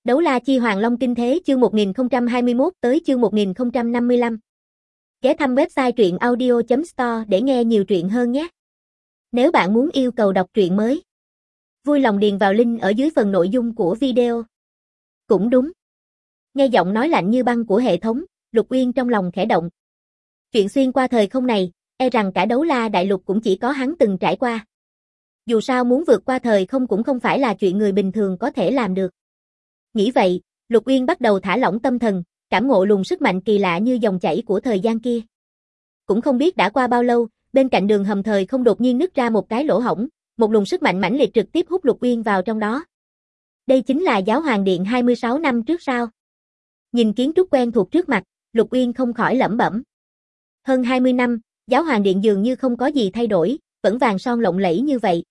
Đấu La Chi Hoàng Long Kinh Thế chương 1021 tới chương 1055. Ghé thăm website truyện audio.store để nghe nhiều truyện hơn nhé. Nếu bạn muốn yêu cầu đọc truyện mới, vui lòng điền vào link ở dưới phần nội dung của video. Cũng đúng. Nghe giọng nói lạnh như băng của hệ thống, Lục Uyên trong lòng khẽ động. Chuyện xuyên qua thời không này, e rằng cả Đấu La Đại Lục cũng chỉ có hắn từng trải qua. Dù sao muốn vượt qua thời không cũng không phải là chuyện người bình thường có thể làm được. Nghĩ vậy, Lục Uyên bắt đầu thả lỏng tâm thần, cảm ngộ luồng sức mạnh kỳ lạ như dòng chảy của thời gian kia. Cũng không biết đã qua bao lâu, bên cạnh đường hầm thời không đột nhiên nứt ra một cái lỗ hổng, một luồng sức mạnh mãnh liệt trực tiếp hút Lục Uyên vào trong đó. Đây chính là Giáo Hoàng Điện 26 năm trước sao? Nhìn kiến trúc quen thuộc trước mặt, Lục Uyên không khỏi lẩm bẩm. Hơn 20 năm, Giáo Hoàng Điện dường như không có gì thay đổi, vẫn vàng son lộng lẫy như vậy.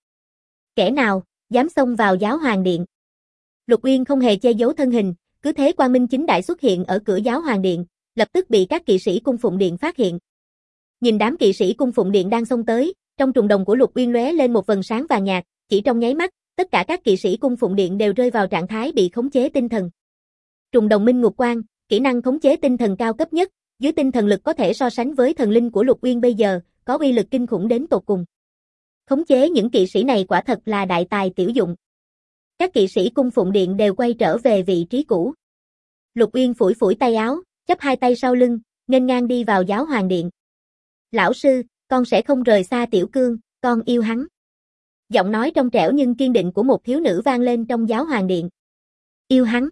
Kẻ nào dám xông vào Giáo Hoàng Điện? Lục Uyên không hề che giấu thân hình, cứ thế quang minh chính đại xuất hiện ở cửa Giáo Hoàng Điện, lập tức bị các kỵ sĩ cung phụng điện phát hiện. Nhìn đám kỵ sĩ cung phụng điện đang xông tới, trong trùng đồng của Lục Uyên lóe lên một vầng sáng vàng nhạt, chỉ trong nháy mắt, tất cả các kỵ sĩ cung phụng điện đều rơi vào trạng thái bị khống chế tinh thần. Trùng đồng minh ngục quang, kỹ năng khống chế tinh thần cao cấp nhất, dưới tinh thần lực có thể so sánh với thần linh của Lục Uyên bây giờ, có uy lực kinh khủng đến tột cùng. Khống chế những kỵ sĩ này quả thật là đại tài tiểu dụng. Các kỵ sĩ cung phụng điện đều quay trở về vị trí cũ. Lục Uyên phủi phủi tay áo, chắp hai tay sau lưng, nghênh ngang đi vào Giáo Hoàng Điện. Lão sư, con sẽ không rời xa Tiểu Cương, con yêu hắn. Giọng nói trong trẻo nhưng kiên định của một thiếu nữ vang lên trong Giáo Hoàng Điện. Yêu hắn?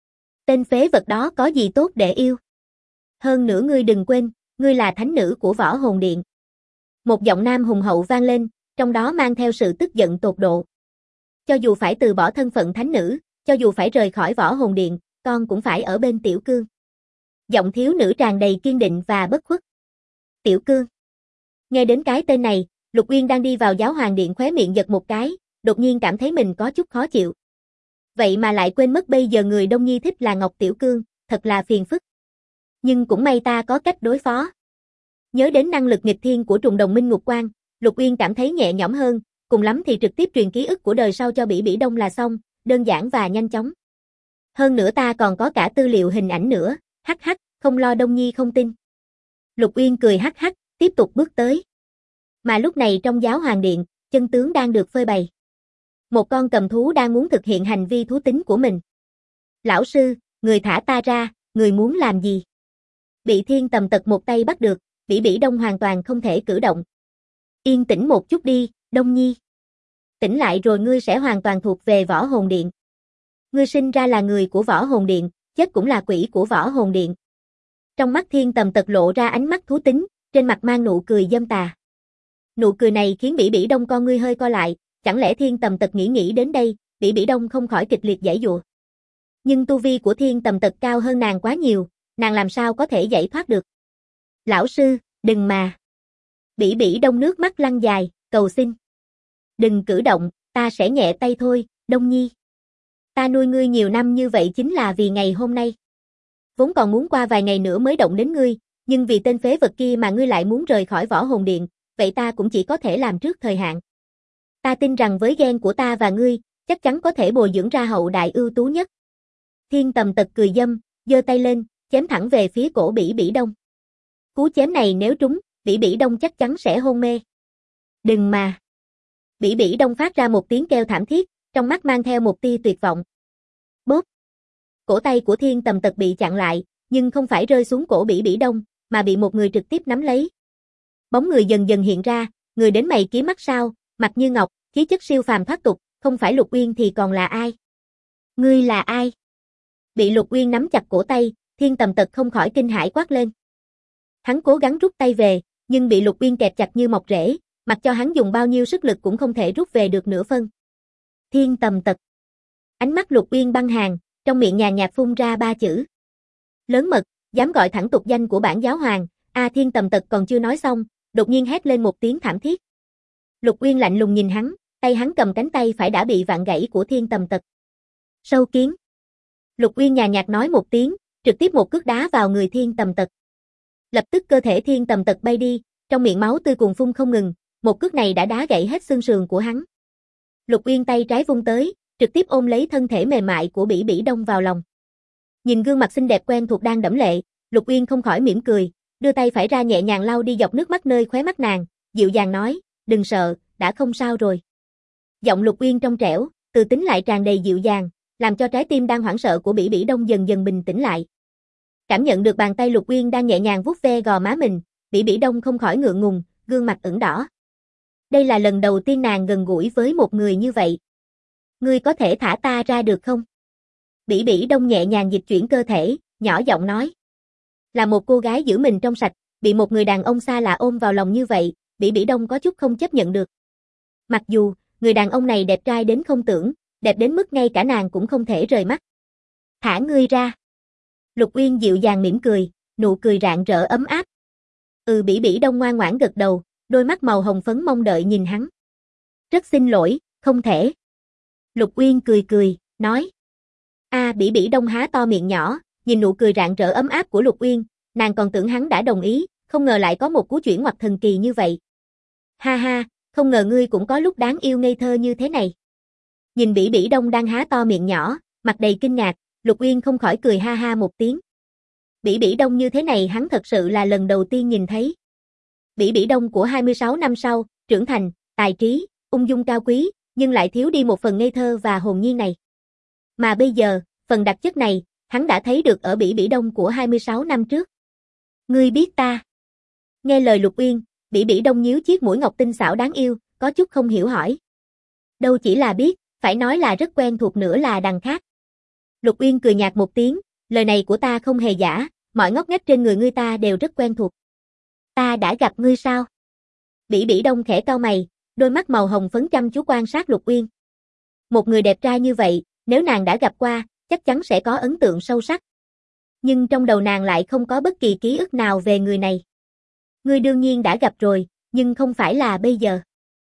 Tên phế vật đó có gì tốt để yêu? Hơn nữa ngươi đừng quên, ngươi là thánh nữ của Võ Hồn Điện. Một giọng nam hùng hậu vang lên, trong đó mang theo sự tức giận tột độ. Cho dù phải từ bỏ thân phận thánh nữ, cho dù phải rời khỏi Võ Hồn Điện, con cũng phải ở bên Tiểu Cương. Giọng thiếu nữ tràn đầy kiên định và bất khuất. Tiểu Cương. Nghe đến cái tên này, Lục Uyên đang đi vào Giáo Hoàng Điện khóe miệng giật một cái, đột nhiên cảm thấy mình có chút khó chịu. Vậy mà lại quên mất bây giờ người Đông Nhi thích là Ngọc Tiểu Cương, thật là phiền phức. Nhưng cũng may ta có cách đối phó. Nhớ đến năng lực nghịch thiên của trùng đồng minh ngục quang, Lục Uyên cảm thấy nhẹ nhõm hơn, cùng lắm thì trực tiếp truyền ký ức của đời sau cho Bỉ Bỉ Đông là xong, đơn giản và nhanh chóng. Hơn nữa ta còn có cả tư liệu hình ảnh nữa, hắc hắc, không lo Đông Nhi không tin. Lục Uyên cười hắc hắc, tiếp tục bước tới. Mà lúc này trong Giáo Hoàng Điện, chân tướng đang được phơi bày. Một con cầm thú đang muốn thực hiện hành vi thú tính của mình. Lão sư, người thả ta ra, người muốn làm gì? Bị Thiên Tầm Tật một tay bắt được, Bỉ Bỉ Đông hoàn toàn không thể cử động. Yên tĩnh một chút đi, Đông Nhi. Tỉnh lại rồi ngươi sẽ hoàn toàn thuộc về Võ Hồn Điện. Ngươi sinh ra là người của Võ Hồn Điện, chết cũng là quỷ của Võ Hồn Điện. Trong mắt Thiên Tầm Tật lộ ra ánh mắt thú tính, trên mặt mang nụ cười dâm tà. Nụ cười này khiến Bỉ Bỉ Đông con ngươi hơi co lại, chẳng lẽ Thiên Tầm Tật nghĩ đến đây, Bỉ Bỉ Đông không khỏi kịch liệt giãy giụa. Nhưng tu vi của Thiên Tầm Tật cao hơn nàng quá nhiều, nàng làm sao có thể giải thoát được. Lão sư, đừng mà. Bỉ Bỉ Đông nước mắt lăn dài, cầu xin. Đừng cử động, ta sẽ nhẹ tay thôi, Đông Nhi. Ta nuôi ngươi nhiều năm như vậy chính là vì ngày hôm nay. Vốn còn muốn qua vài ngày nữa mới động đến ngươi, nhưng vì tên phế vật kia mà ngươi lại muốn rời khỏi Võ Hồn Điện, vậy ta cũng chỉ có thể làm trước thời hạn. Ta tin rằng với gen của ta và ngươi, chắc chắn có thể bồi dưỡng ra hậu đại ưu tú nhất. Thiên Tầm Tật cười dâm, giơ tay lên, chém thẳng về phía cổ Bỉ Bỉ Đông. Cú chém này nếu trúng, Bỉ Bỉ Đông chắc chắn sẽ hôn mê. Đừng mà. Bỉ Bỉ Đông phát ra một tiếng kêu thảm thiết, trong mắt mang theo một tia tuyệt vọng. Bốp. Cổ tay của Thiên Tầm Tật bị chặn lại, nhưng không phải rơi xuống cổ Bỉ Bỉ Đông, mà bị một người trực tiếp nắm lấy. Bóng người dần dần hiện ra, người đến mày kiếm mắt sao, mặt như ngọc, khí chất siêu phàm thoát tục, không phải Lục Uyên thì còn là ai? Ngươi là ai? Bị Lục Uyên nắm chặt cổ tay, Thiên Tầm Tật không khỏi kinh hãi quát lên. Hắn cố gắng rút tay về, nhưng bị Lục Uyên kẹp chặt như mọc rễ, mặc cho hắn dùng bao nhiêu sức lực cũng không thể rút về được nửa phân. Thiên Tầm Tật. Ánh mắt Lục Uyên băng hàn, trong miệng nhàn nhạt phun ra ba chữ. Lớn mật, dám gọi thẳng tục danh của bản giáo hoàng, Thiên Tầm Tật còn chưa nói xong, đột nhiên hét lên một tiếng thảm thiết. Lục Uyên lạnh lùng nhìn hắn, tay hắn cầm cánh tay phải đã bị vặn gãy của Thiên Tầm Tật. Sâu kiến. Lục Uyên nhàn nhạt nói một tiếng, trực tiếp một cước đá vào người Thiên Tầm Tật. Lập tức cơ thể Thiên Tầm Tật bay đi, trong miệng máu tươi cuồn phun không ngừng, một cước này đã đá gãy hết xương sườn của hắn. Lục Uyên tay trái vung tới, trực tiếp ôm lấy thân thể mềm mại của Bỉ Bỉ Đông vào lòng. Nhìn gương mặt xinh đẹp quen thuộc đang đẫm lệ, Lục Uyên không khỏi mỉm cười, đưa tay phải ra nhẹ nhàng lau đi dọc nước mắt nơi khóe mắt nàng, dịu dàng nói, đừng sợ, đã không sao rồi. Giọng Lục Uyên trong trẻo, từ tính lại tràn đầy dịu dàng, làm cho trái tim đang hoảng sợ của Bỉ Bỉ Đông dần dần bình tĩnh lại. Cảm nhận được bàn tay Lục Uyên đang nhẹ nhàng vuốt ve gò má mình, Bỉ Bỉ Đông không khỏi ngượng ngùng, gương mặt ửng đỏ. Đây là lần đầu tiên nàng gần gũi với một người như vậy. Ngươi có thể thả ta ra được không? Bỉ Bỉ Đông nhẹ nhàng dịch chuyển cơ thể, nhỏ giọng nói. Là một cô gái giữ mình trong sạch, bị một người đàn ông xa lạ ôm vào lòng như vậy, Bỉ Bỉ Đông có chút không chấp nhận được. Mặc dù, người đàn ông này đẹp trai đến không tưởng, đẹp đến mức ngay cả nàng cũng không thể rời mắt. Thả ngươi ra. Lục Uyên dịu dàng mỉm cười, nụ cười rạng rỡ ấm áp. Bỉ Bỉ Đông ngoan ngoãn gật đầu, đôi mắt màu hồng phấn mong đợi nhìn hắn. Rất xin lỗi, không thể. Lục Uyên cười cười, nói. Bỉ Bỉ Đông há to miệng nhỏ, nhìn nụ cười rạng rỡ ấm áp của Lục Uyên, nàng còn tưởng hắn đã đồng ý, không ngờ lại có một cú chuyển ngoặt thần kỳ như vậy. Ha ha, không ngờ ngươi cũng có lúc đáng yêu ngây thơ như thế này. Nhìn Bỉ Bỉ Đông đang há to miệng nhỏ, mặt đầy kinh ngạc, Lục Uyên không khỏi cười ha ha một tiếng. Bỉ Bỉ Đông như thế này hắn thật sự là lần đầu tiên nhìn thấy. Bỉ Bỉ Đông của 26 năm sau, trưởng thành, tài trí, ung dung cao quý, nhưng lại thiếu đi một phần ngây thơ và hồn nhiên này. Mà bây giờ, phần đặc chất này, hắn đã thấy được ở Bỉ Bỉ Đông của 26 năm trước. Ngươi biết ta. Nghe lời Lục Uyên, Bỉ Bỉ Đông nhíu chiếc mũi ngọc tinh xảo đáng yêu, có chút không hiểu hỏi. Đâu chỉ là biết, phải nói là rất quen thuộc nữa là đằng khác. Lục Uyên cười nhạt một tiếng, lời này của ta không hề giả, mọi ngóc ngách trên người ngươi ta đều rất quen thuộc. Ta đã gặp ngươi sao? Bỉ Bỉ Đông khẽ cau mày, đôi mắt màu hồng phấn chăm chú quan sát Lục Uyên. Một người đẹp trai như vậy, nếu nàng đã gặp qua, chắc chắn sẽ có ấn tượng sâu sắc. Nhưng trong đầu nàng lại không có bất kỳ ký ức nào về người này. Ngươi đương nhiên đã gặp rồi, nhưng không phải là bây giờ.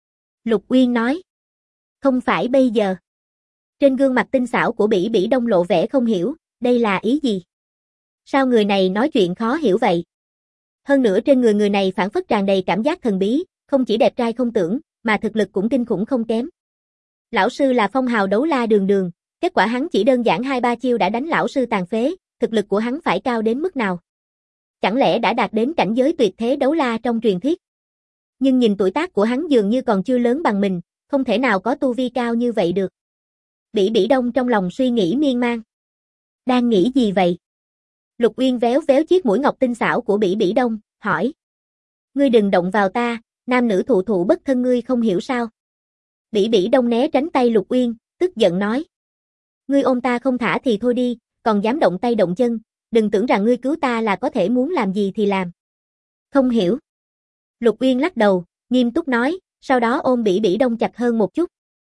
Lục Uyên nói. Không phải bây giờ. Trên gương mặt tinh xảo của Bỉ Bỉ Đông lộ vẻ không hiểu, đây là ý gì? Sao người này nói chuyện khó hiểu vậy? Hơn nữa trên người này phảng phất tràn đầy cảm giác thần bí, không chỉ đẹp trai không tưởng, mà thực lực cũng kinh khủng không kém. Lão sư là phong hào đấu la đường đường, kết quả hắn chỉ đơn giản 2-3 chiêu đã đánh lão sư tàn phế, thực lực của hắn phải cao đến mức nào? Chẳng lẽ đã đạt đến cảnh giới tuyệt thế đấu la trong truyền thuyết? Nhưng nhìn tuổi tác của hắn dường như còn chưa lớn bằng mình, không thể nào có tu vi cao như vậy được. Bỉ Bỉ Đông trong lòng suy nghĩ miên man. Đang nghĩ gì vậy? Lục Uyên véo véo chiếc mũi ngọc tinh xảo của Bỉ Bỉ Đông, hỏi. Ngươi đừng động vào ta, nam nữ thụ thụ bất thân ngươi không hiểu sao? Bỉ Bỉ Đông né tránh tay Lục Uyên, tức giận nói. Ngươi ôm ta không thả thì thôi đi, còn dám động tay động chân, đừng tưởng rằng ngươi cứu ta là có thể muốn làm gì thì làm. Không hiểu. Lục Uyên lắc đầu, nghiêm túc nói, sau đó ôm Bỉ Bỉ Đông chặt hơn một chút.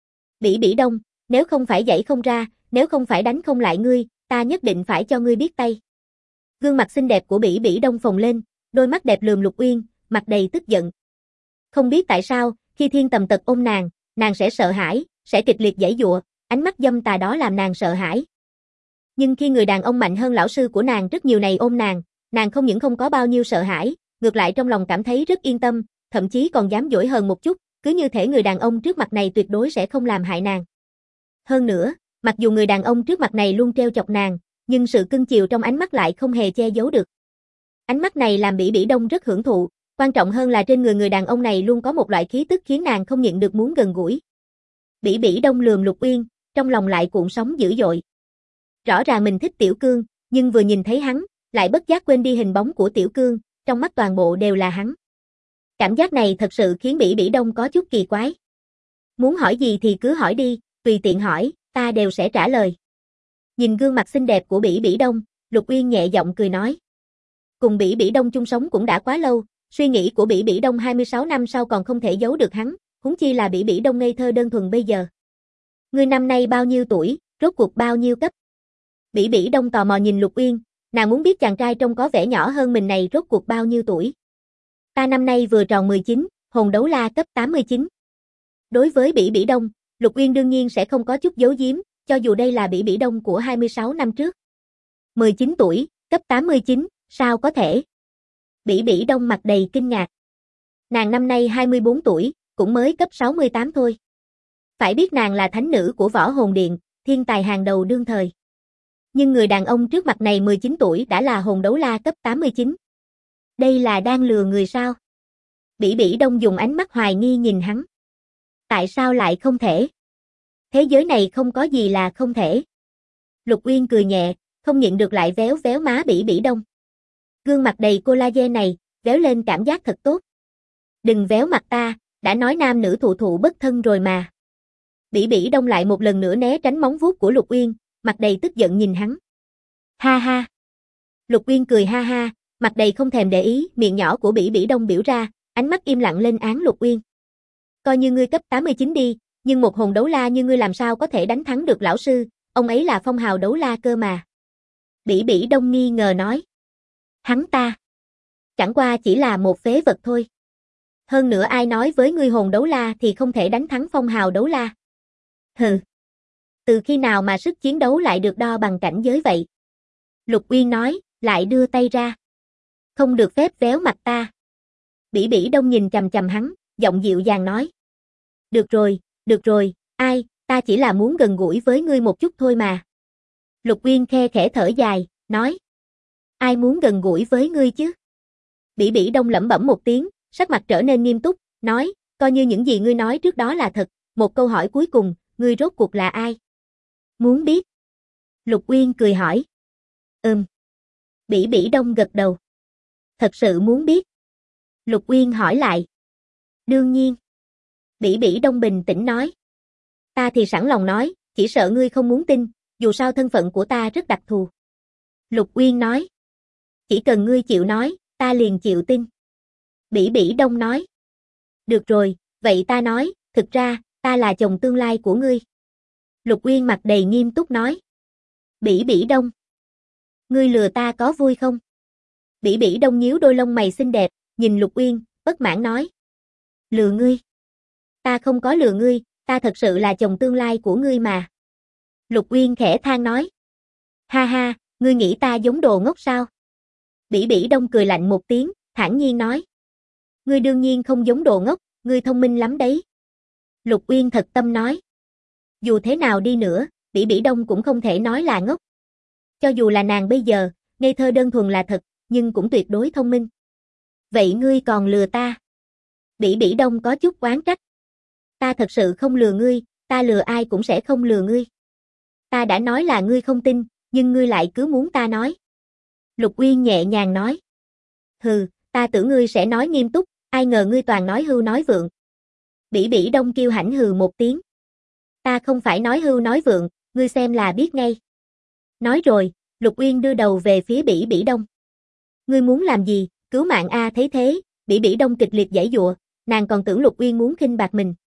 Bỉ Bỉ Đông, nếu không phải giãy không ra, nếu không phải đánh không lại ngươi, ta nhất định phải cho ngươi biết tay. Gương mặt xinh đẹp của Bỉ Bỉ Đông phồng lên, đôi mắt đẹp lườm Lục Uyên, mặt đầy tức giận. Không biết tại sao, khi Thiên Tầm Tật ôm nàng sẽ sợ hãi, sẽ kịch liệt giãy giụa, ánh mắt dâm tà đó làm nàng sợ hãi. Nhưng khi người đàn ông mạnh hơn lão sư của nàng rất nhiều này ôm nàng không những không có bao nhiêu sợ hãi, ngược lại trong lòng cảm thấy rất yên tâm, thậm chí còn dám dỗi hơn một chút, cứ như thể người đàn ông trước mặt này tuyệt đối sẽ không làm hại nàng. Hơn nữa, mặc dù người đàn ông trước mặt này luôn trêu chọc nàng, nhưng sự cưng chiều trong ánh mắt lại không hề che giấu được. Ánh mắt này làm Bỉ Bỉ Đông rất hưởng thụ, quan trọng hơn là trên người đàn ông này luôn có một loại khí tức khiến nàng không nhịn được muốn gần gũi. Bỉ Bỉ Đông lườm Lục Uyên, trong lòng lại cuộn sóng dữ dội. Rõ ràng mình thích Tiểu Cương, nhưng vừa nhìn thấy hắn, lại bất giác quên đi hình bóng của Tiểu Cương, trong mắt toàn bộ đều là hắn. Cảm giác này thật sự khiến Bỉ Bỉ Đông có chút kỳ quái. Muốn hỏi gì thì cứ hỏi đi, tùy tiện hỏi, ta đều sẽ trả lời. Nhìn gương mặt xinh đẹp của Bỉ Bỉ Đông, Lục Uyên nhẹ giọng cười nói. Cùng Bỉ Bỉ Đông chung sống cũng đã quá lâu, suy nghĩ của Bỉ Bỉ Đông 26 năm sau còn không thể giấu được hắn, huống chi là Bỉ Bỉ Đông ngây thơ đơn thuần bây giờ. Ngươi năm nay bao nhiêu tuổi, rốt cuộc bao nhiêu cấp? Bỉ Bỉ Đông tò mò nhìn Lục Uyên, nàng muốn biết chàng trai trông có vẻ nhỏ hơn mình này rốt cuộc bao nhiêu tuổi. Ta năm nay vừa tròn 19, hồn đấu la cấp 89. Đối với Bỉ Bỉ Đông, Lục Uyên đương nhiên sẽ không có chút giấu giếm, cho dù đây là Bỉ Bỉ Đông của 26 năm trước. 19 tuổi, cấp 89, sao có thể? Bỉ Bỉ Đông mặt đầy kinh ngạc. Nàng năm nay 24 tuổi, cũng mới cấp 68 thôi. Phải biết nàng là thánh nữ của Võ Hồn Điện, thiên tài hàng đầu đương thời. Nhưng người đàn ông trước mặt này 19 tuổi đã là hồn đấu la cấp 89. Đây là đang lừa người sao? Bỉ Bỉ Đông dùng ánh mắt hoài nghi nhìn hắn. Tại sao lại không thể? Thế giới này không có gì là không thể. Lục Uyên cười nhẹ, không nhịn được lại véo véo má Bỉ Bỉ Đông. Gương mặt đầy collagen này, véo lên cảm giác thật tốt. Đừng véo mặt ta, đã nói nam nữ thụ thụ bất thân rồi mà. Bỉ Bỉ Đông lại một lần nữa né tránh móng vuốt của Lục Uyên, mặt đầy tức giận nhìn hắn. Ha ha. Lục Uyên cười ha ha, mặt đầy không thèm để ý, miệng nhỏ của Bỉ Bỉ Đông biểu ra, ánh mắt im lặng lên án Lục Uyên. Coi như ngươi cấp 89 đi, nhưng một hồn đấu la như ngươi làm sao có thể đánh thắng được lão sư, ông ấy là phong hào đấu la cơ mà. Bỉ Bỉ Đông nghi ngờ nói. Hắn ta chẳng qua chỉ là một phế vật thôi. Hơn nữa ai nói với ngươi hồn đấu la thì không thể đánh thắng phong hào đấu la. Hừ. Từ khi nào mà sức chiến đấu lại được đo bằng cảnh giới vậy? Lục Uyên nói, lại đưa tay ra. Không được phép véo mặt ta. Bỉ Bỉ Đông nhìn chằm chằm hắn, giọng dịu dàng nói. Được rồi, ai, ta chỉ là muốn gần gũi với ngươi một chút thôi mà. Lục Uyên khe khẽ thở dài, nói. Ai muốn gần gũi với ngươi chứ? Bỉ Bỉ Đông lẩm bẩm một tiếng, sắc mặt trở nên nghiêm túc, nói, coi như những gì ngươi nói trước đó là thật, một câu hỏi cuối cùng, ngươi rốt cuộc là ai? Muốn biết? Lục Uyên cười hỏi. Bỉ Bỉ Đông gật đầu. Thật sự muốn biết? Lục Uyên hỏi lại. Đương nhiên. Bỉ Bỉ Đông bình tĩnh nói. Ta thì sẵn lòng nói, chỉ sợ ngươi không muốn tin, dù sao thân phận của ta rất đặc thù. Lục Uyên nói. Chỉ cần ngươi chịu nói, ta liền chịu tin. Bỉ Bỉ Đông nói. Được rồi, vậy ta nói, thực ra, ta là chồng tương lai của ngươi. Lục Uyên mặt đầy nghiêm túc nói. Bỉ Bỉ Đông. Ngươi lừa ta có vui không? Bỉ Bỉ Đông nhíu đôi lông mày xinh đẹp, nhìn Lục Uyên, bất mãn nói. Lừa ngươi? Ta không có lừa ngươi, ta thật sự là chồng tương lai của ngươi mà. Lục Uyên khẽ than nói. Ha ha, ngươi nghĩ ta giống đồ ngốc sao? Bỉ Bỉ Đông cười lạnh một tiếng, thản nhiên nói. Ngươi đương nhiên không giống đồ ngốc, ngươi thông minh lắm đấy. Lục Uyên thật tâm nói. Dù thế nào đi nữa, Bỉ Bỉ Đông cũng không thể nói là ngốc. Cho dù là nàng bây giờ, ngây thơ đơn thuần là thật, nhưng cũng tuyệt đối thông minh. Vậy ngươi còn lừa ta? Bỉ Bỉ Đông có chút oán trách. Ta thật sự không lừa ngươi, ta lừa ai cũng sẽ không lừa ngươi. Ta đã nói là ngươi không tin, nhưng ngươi lại cứ muốn ta nói. Lục Uyên nhẹ nhàng nói. Hừ, ta tưởng ngươi sẽ nói nghiêm túc, ai ngờ ngươi toàn nói hưu nói vượng. Bỉ Bỉ Đông kêu hãnh hừ một tiếng. Ta không phải nói hưu nói vượng, ngươi xem là biết ngay. Nói rồi, Lục Uyên đưa đầu về phía Bỉ Bỉ Đông. Ngươi muốn làm gì, cứu mạng a thấy thế, Bỉ Bỉ Đông kịch liệt giãy giụa, nàng còn tưởng Lục Uyên muốn khinh bạc mình.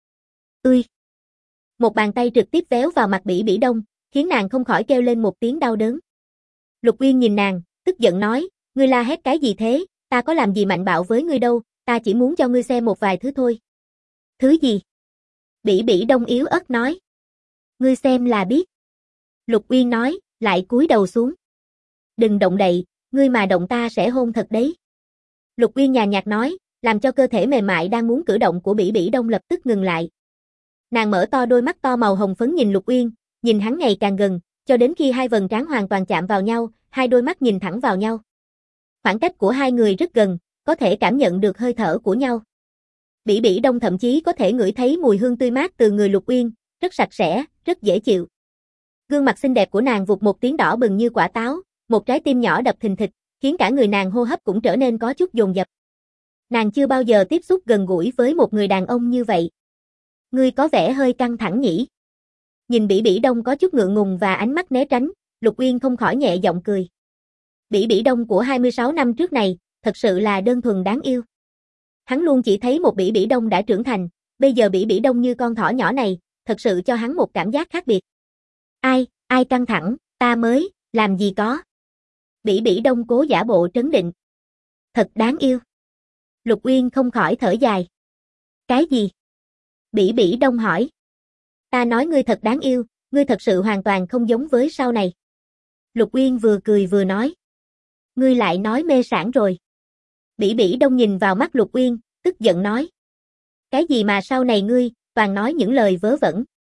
Một bàn tay trực tiếp véo vào mặt Bỉ Bỉ Đông, khiến nàng không khỏi kêu lên một tiếng đau đớn. Lục Uyên nhìn nàng, tức giận nói, ngươi la hét cái gì thế, ta có làm gì mạnh bạo với ngươi đâu, ta chỉ muốn cho ngươi xem một vài thứ thôi. Thứ gì? Bỉ Bỉ Đông yếu ớt nói. Ngươi xem là biết. Lục Uyên nói, lại cúi đầu xuống. Đừng động đậy, ngươi mà động ta sẽ hôn thật đấy. Lục Uyên nhàn nhạt nói, làm cho cơ thể mềm mại đang muốn cử động của Bỉ Bỉ Đông lập tức ngừng lại. Nàng mở to đôi mắt to màu hồng phấn nhìn Lục Uyên, nhìn hắn ngày càng gần, cho đến khi hai vầng trán hoàn toàn chạm vào nhau, hai đôi mắt nhìn thẳng vào nhau. Khoảng cách của hai người rất gần, có thể cảm nhận được hơi thở của nhau. Bỉ Bỉ Đông thậm chí có thể ngửi thấy mùi hương tươi mát từ người Lục Uyên, rất sạch sẽ, rất dễ chịu. Gương mặt xinh đẹp của nàng vụt một tiếng đỏ bừng như quả táo, một trái tim nhỏ đập thình thịch, khiến cả người nàng hô hấp cũng trở nên có chút dồn dập. Nàng chưa bao giờ tiếp xúc gần gũi với một người đàn ông như vậy. Ngươi có vẻ hơi căng thẳng nhỉ? Nhìn Bỉ Bỉ Đông có chút ngượng ngùng và ánh mắt né tránh, Lục Uyên không khỏi nhẹ giọng cười. Bỉ Bỉ Đông của 26 năm trước này, thật sự là đơn thuần đáng yêu. Hắn luôn chỉ thấy một Bỉ Bỉ Đông đã trưởng thành, bây giờ Bỉ Bỉ Đông như con thỏ nhỏ này, thật sự cho hắn một cảm giác khác biệt. Ai căng thẳng, ta mới, làm gì có. Bỉ Bỉ Đông cố giả bộ trấn định. Thật đáng yêu. Lục Uyên không khỏi thở dài. Cái gì? Bỉ Bỉ Đông hỏi. Ta nói ngươi thật đáng yêu, ngươi thật sự hoàn toàn không giống với sau này. Lục Uyên vừa cười vừa nói. Ngươi lại nói mê sảng rồi. Bỉ Bỉ Đông nhìn vào mắt Lục Uyên, tức giận nói. Cái gì mà sau này ngươi, toàn nói những lời vớ vẩn.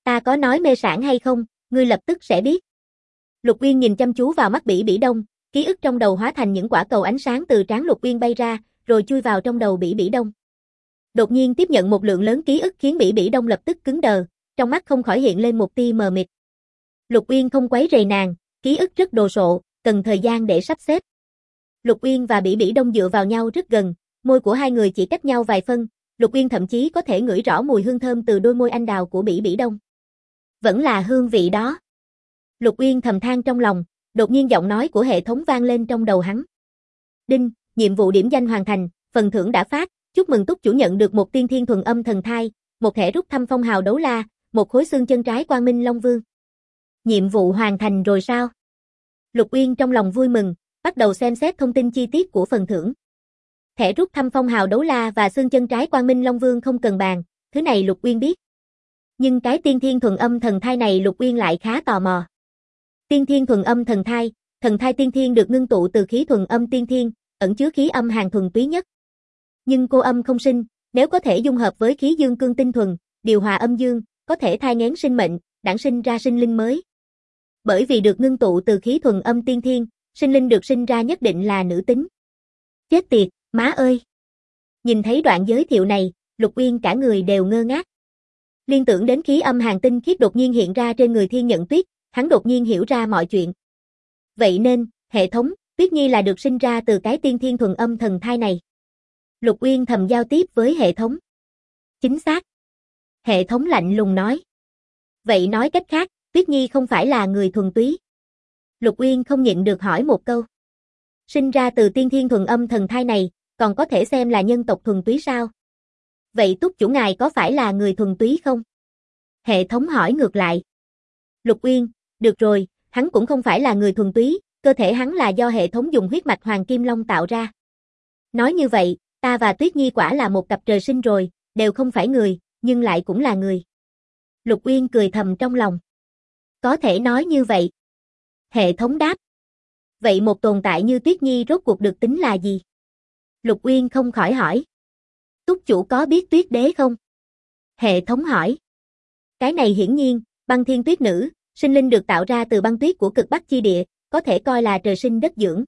Ta có nói mê sảng hay không, ngươi lập tức sẽ biết. Lục Uyên nhìn chăm chú vào mắt Bỉ Bỉ Đông, ký ức trong đầu hóa thành những quả cầu ánh sáng từ trán Lục Uyên bay ra, rồi chui vào trong đầu Bỉ Bỉ Đông. Đột nhiên tiếp nhận một lượng lớn ký ức khiến Bỉ Bỉ Đông lập tức cứng đờ, trong mắt không khỏi hiện lên một tia mờ mịt. Lục Uyên không quấy rầy nàng, ký ức rất đồ sộ, cần thời gian để sắp xếp. Lục Uyên và Bỉ Bỉ Đông dựa vào nhau rất gần, môi của hai người chỉ cách nhau vài phân, Lục Uyên thậm chí có thể ngửi rõ mùi hương thơm từ đôi môi anh đào của Bỉ Bỉ Đông. Vẫn là hương vị đó. Lục Uyên thầm than trong lòng, đột nhiên giọng nói của hệ thống vang lên trong đầu hắn. Đinh, nhiệm vụ điểm danh hoàn thành, phần thưởng đã phát, chúc mừng túc chủ nhận được một tiên thiên thuần âm thần thai, một thẻ rút thăm phong hào đấu la, một khối xương chân trái Quang Minh Long Vương. Nhiệm vụ hoàn thành rồi sao? Lục Uyên trong lòng vui mừng, bắt đầu xem xét thông tin chi tiết của phần thưởng. Thẻ rút thăm phong hào đấu la và xương chân trái Quang Minh Long Vương không cần bàn, thứ này Lục Uyên biết. Nhưng cái tiên thiên thuần âm thần thai này Lục Uyên lại khá tò mò. Tiên thiên thuần âm thần thai tiên thiên được ngưng tụ từ khí thuần âm tiên thiên, ẩn chứa khí âm hàn thuần túy nhất. Nhưng cô âm không sinh, nếu có thể dung hợp với khí dương cương tinh thuần, điều hòa âm dương, có thể thai nghén sinh mệnh, đản sinh ra sinh linh mới. Bởi vì được ngưng tụ từ khí thuần âm tiên thiên, sinh linh được sinh ra nhất định là nữ tính. Chết tiệt, má ơi! Nhìn thấy đoạn giới thiệu này, Lục Uyên cả người đều ngơ ngác. Liên tưởng đến khí âm hàn tinh khiết đột nhiên hiện ra trên người Thiên Nhận Tuyết, hắn đột nhiên hiểu ra mọi chuyện. Vậy nên, hệ thống, Tuyết Nhi là được sinh ra từ cái tiên thiên thuần âm thần thai này. Lục Uyên thầm giao tiếp với hệ thống. Chính xác. Hệ thống lạnh lùng nói. Vậy nói cách khác, Tuyết Nhi không phải là người thuần túy. Lục Uyên không nhịn được hỏi một câu. Sinh ra từ tiên thiên thuần âm thần thai này, còn có thể xem là nhân tộc thuần túy sao? Vậy túc chủ ngài có phải là người thuần túy không? Hệ thống hỏi ngược lại. Lục Uyên, được rồi, hắn cũng không phải là người thuần túy, cơ thể hắn là do hệ thống dùng huyết mạch Hoàng Kim Long tạo ra. Nói như vậy, ta và Tuyết Nhi quả là một cặp trời sinh rồi, đều không phải người, nhưng lại cũng là người. Lục Uyên cười thầm trong lòng. Có thể nói như vậy. Hệ thống đáp. Vậy một tồn tại như Tuyết Nhi rốt cuộc được tính là gì? Lục Uyên không khỏi hỏi. Túc chủ có biết Tuyết Đế không? Hệ thống hỏi. Cái này hiển nhiên, băng thiên tuyết nữ, sinh linh được tạo ra từ băng tuyết của cực Bắc chi địa, có thể coi là trời sinh đất dưỡng.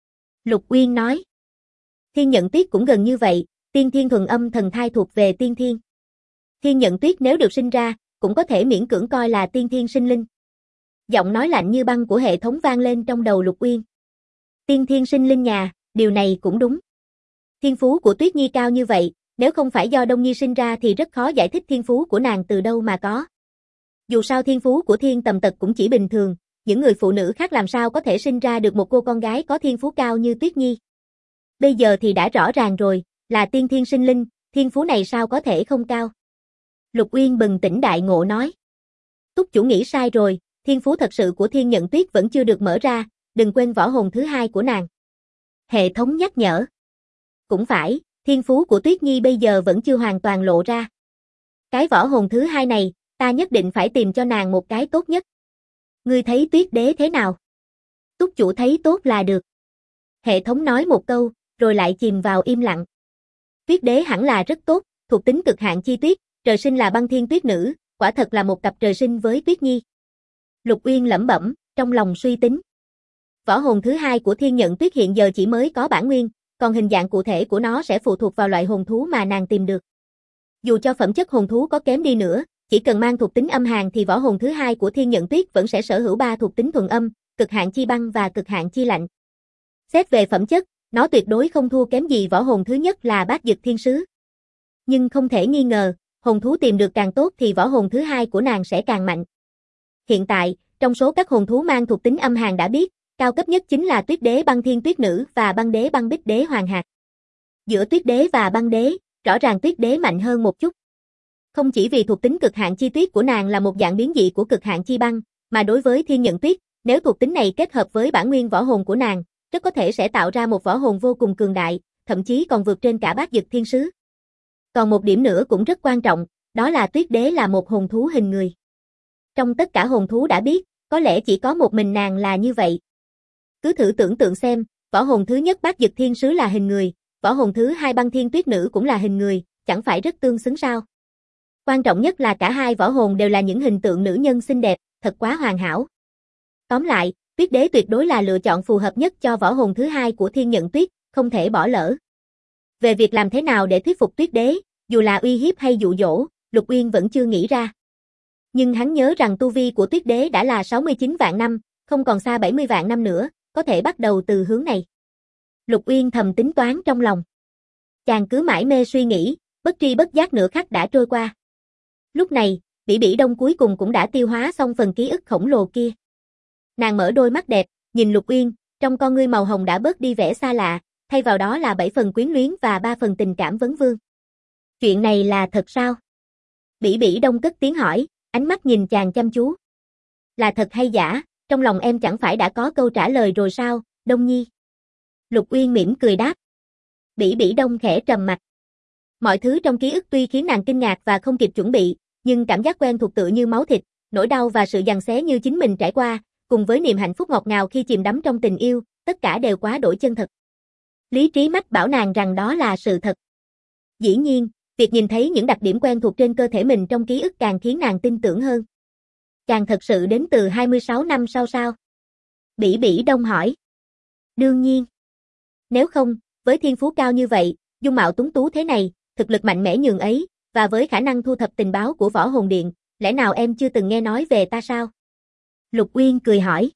Lục Uyên nói. Thiên Nhận Tuyết cũng gần như vậy, tiên thiên thuần âm thần thai thuộc về tiên thiên. Thiên Nhận Tuyết nếu được sinh ra, cũng có thể miễn cưỡng coi là tiên thiên sinh linh. Giọng nói lạnh như băng của hệ thống vang lên trong đầu Lục Uyên. Tiên thiên sinh linh nhà, điều này cũng đúng. Thiên phú của Tuyết Nhi cao như vậy, nếu không phải do Đông Nhi sinh ra thì rất khó giải thích thiên phú của nàng từ đâu mà có. Dù sao thiên phú của Thiên Tầm Tật cũng chỉ bình thường, những người phụ nữ khác làm sao có thể sinh ra được một cô con gái có thiên phú cao như Tuyết Nhi. Bây giờ thì đã rõ ràng rồi, là tiên thiên sinh linh, thiên phú này sao có thể không cao. Lục Uyên bừng tỉnh đại ngộ nói. Túc chủ nghĩ sai rồi, thiên phú thật sự của Thiên Nhận Tuyết vẫn chưa được mở ra, đừng quên võ hồn thứ hai của nàng. Hệ thống nhắc nhở. Cũng phải, thiên phú của Tuyết Nhi bây giờ vẫn chưa hoàn toàn lộ ra. Cái võ hồn thứ hai này, ta nhất định phải tìm cho nàng một cái tốt nhất. Ngươi thấy Tuyết Đế thế nào? Túc chủ thấy tốt là được. Hệ thống nói một câu, rồi lại chìm vào im lặng. Tuyết Đế hẳn là rất tốt, thuộc tính cực hạn chi tuyết, trời sinh là băng thiên tuyết nữ, quả thật là một cặp trời sinh với Tuyết Nhi. Lục Uyên lẩm bẩm, trong lòng suy tính. Võ hồn thứ hai của Thiên Nhận Tuyết hiện giờ chỉ mới có bản nguyên, còn hình dạng cụ thể của nó sẽ phụ thuộc vào loại hồn thú mà nàng tìm được. Dù cho phẩm chất hồn thú có kém đi nữa, chỉ cần mang thuộc tính âm hàn thì võ hồn thứ hai của Thiên Nhận Tuyết vẫn sẽ sở hữu 3 thuộc tính thuần âm, cực hạn chi băng và cực hạn chi lạnh. Xét về phẩm chất, nó tuyệt đối không thua kém gì võ hồn thứ nhất là Bát Dực Thiên Sứ. Nhưng không thể nghi ngờ, hồn thú tìm được càng tốt thì võ hồn thứ hai của nàng sẽ càng mạnh. Hiện tại, trong số các hồn thú mang thuộc tính âm hàn đã biết, cao cấp nhất chính là Tuyết Đế Băng Thiên Tuyết Nữ và Băng Đế Băng Bích Đế Hoàng Hạc. Giữa Tuyết Đế và Băng Đế, rõ ràng Tuyết Đế mạnh hơn một chút. Không chỉ vì thuộc tính cực hạn chi tuyết của nàng là một dạng biến dị của cực hạn chi băng, mà đối với Thiên Nhận Tuyết, nếu thuộc tính này kết hợp với bản nguyên võ hồn của nàng, rất có thể sẽ tạo ra một võ hồn vô cùng cường đại, thậm chí còn vượt trên cả Bát Dực Thiên Sứ. Còn một điểm nữa cũng rất quan trọng, đó là Tuyết Đế là một hồn thú hình người. Trong tất cả hồn thú đã biết, có lẽ chỉ có một mình nàng là như vậy. Cứ thử tưởng tượng xem, võ hồn thứ nhất Bát Dực Thiên Sứ là hình người, võ hồn thứ hai Băng Thiên Tuyết Nữ cũng là hình người, chẳng phải rất tương xứng sao? Quan trọng nhất là cả hai võ hồn đều là những hình tượng nữ nhân xinh đẹp, thật quá hoàn hảo. Tóm lại, Tuyết Đế tuyệt đối là lựa chọn phù hợp nhất cho võ hồn thứ hai của Thiên Nhận Tuyết, không thể bỏ lỡ. Về việc làm thế nào để thuyết phục Tuyết Đế, dù là uy hiếp hay dụ dỗ, Lục Uyên vẫn chưa nghĩ ra. Nhưng hắn nhớ rằng tu vi của Tuyết Đế đã là 69 vạn năm, không còn xa 70 vạn năm nữa, có thể bắt đầu từ hướng này. Lục Uyên thầm tính toán trong lòng. Chàng cứ mải mê suy nghĩ, bất tri bất giác nửa khắc đã trôi qua. Lúc này, Bỉ Bỉ Đông cuối cùng cũng đã tiêu hóa xong phần ký ức khổng lồ kia. Nàng mở đôi mắt đẹp, nhìn Lục Uyên, trong con ngươi màu hồng đã bớt đi vẻ xa lạ, thay vào đó là 7 phần quyến luyến và 3 phần tình cảm vấn vương. Chuyện này là thật sao? Bỉ Bỉ Đông cất tiếng hỏi, ánh mắt nhìn chàng chăm chú. Là thật hay giả, trong lòng em chẳng phải đã có câu trả lời rồi sao, Đông Nhi? Lục Uyên mỉm cười đáp. Bỉ Bỉ Đông khẽ trầm mặt. Mọi thứ trong ký ức tuy khiến nàng kinh ngạc và không kịp chuẩn bị, nhưng cảm giác quen thuộc tựa như máu thịt, nỗi đau và sự giằng xé như chính mình trải qua, cùng với niềm hạnh phúc ngọt ngào khi chìm đắm trong tình yêu, tất cả đều quá đổi chân thật. Lý trí mách bảo nàng rằng đó là sự thật. Dĩ nhiên, việc nhìn thấy những đặc điểm quen thuộc trên cơ thể mình trong ký ức càng khiến nàng tin tưởng hơn. Chàng thật sự đến từ 26 năm sau sao? Bỉ Bỉ Đông hỏi. Đương nhiên. Nếu không, với thiên phú cao như vậy, dung mạo tuấn tú thế này, thực lực mạnh mẽ nhường ấy, và với khả năng thu thập tình báo của Võ Hồn Điện, lẽ nào em chưa từng nghe nói về ta sao? Lục Uyên cười hỏi.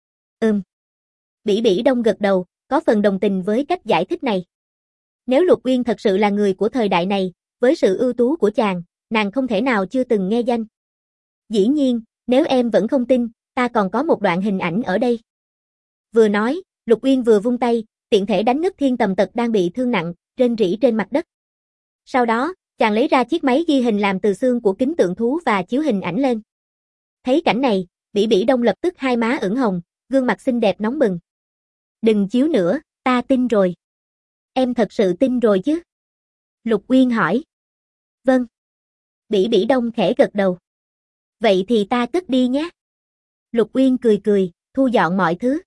Bỉ Bỉ Đông gật đầu, có phần đồng tình với cách giải thích này. Nếu Lục Uyên thật sự là người của thời đại này, với sự ưu tú của chàng, nàng không thể nào chưa từng nghe danh. Dĩ nhiên, nếu em vẫn không tin, ta còn có một đoạn hình ảnh ở đây. Vừa nói, Lục Uyên vừa vung tay, tiện thể đánh ngất Thiên Tầm Tật đang bị thương nặng, rên rỉ trên mặt đất. Sau đó, chàng lấy ra chiếc máy ghi hình làm từ xương của kính tượng thú và chiếu hình ảnh lên. Thấy cảnh này, Bỉ Bỉ Đông lập tức hai má ửng hồng, gương mặt xinh đẹp nóng bừng. Đừng chiếu nữa, ta tin rồi. Em thật sự tin rồi chứ? Lục Uyên hỏi. Vâng. Bỉ Bỉ Đông khẽ gật đầu. Vậy thì ta cất đi nhé. Lục Uyên cười cười, thu dọn mọi thứ.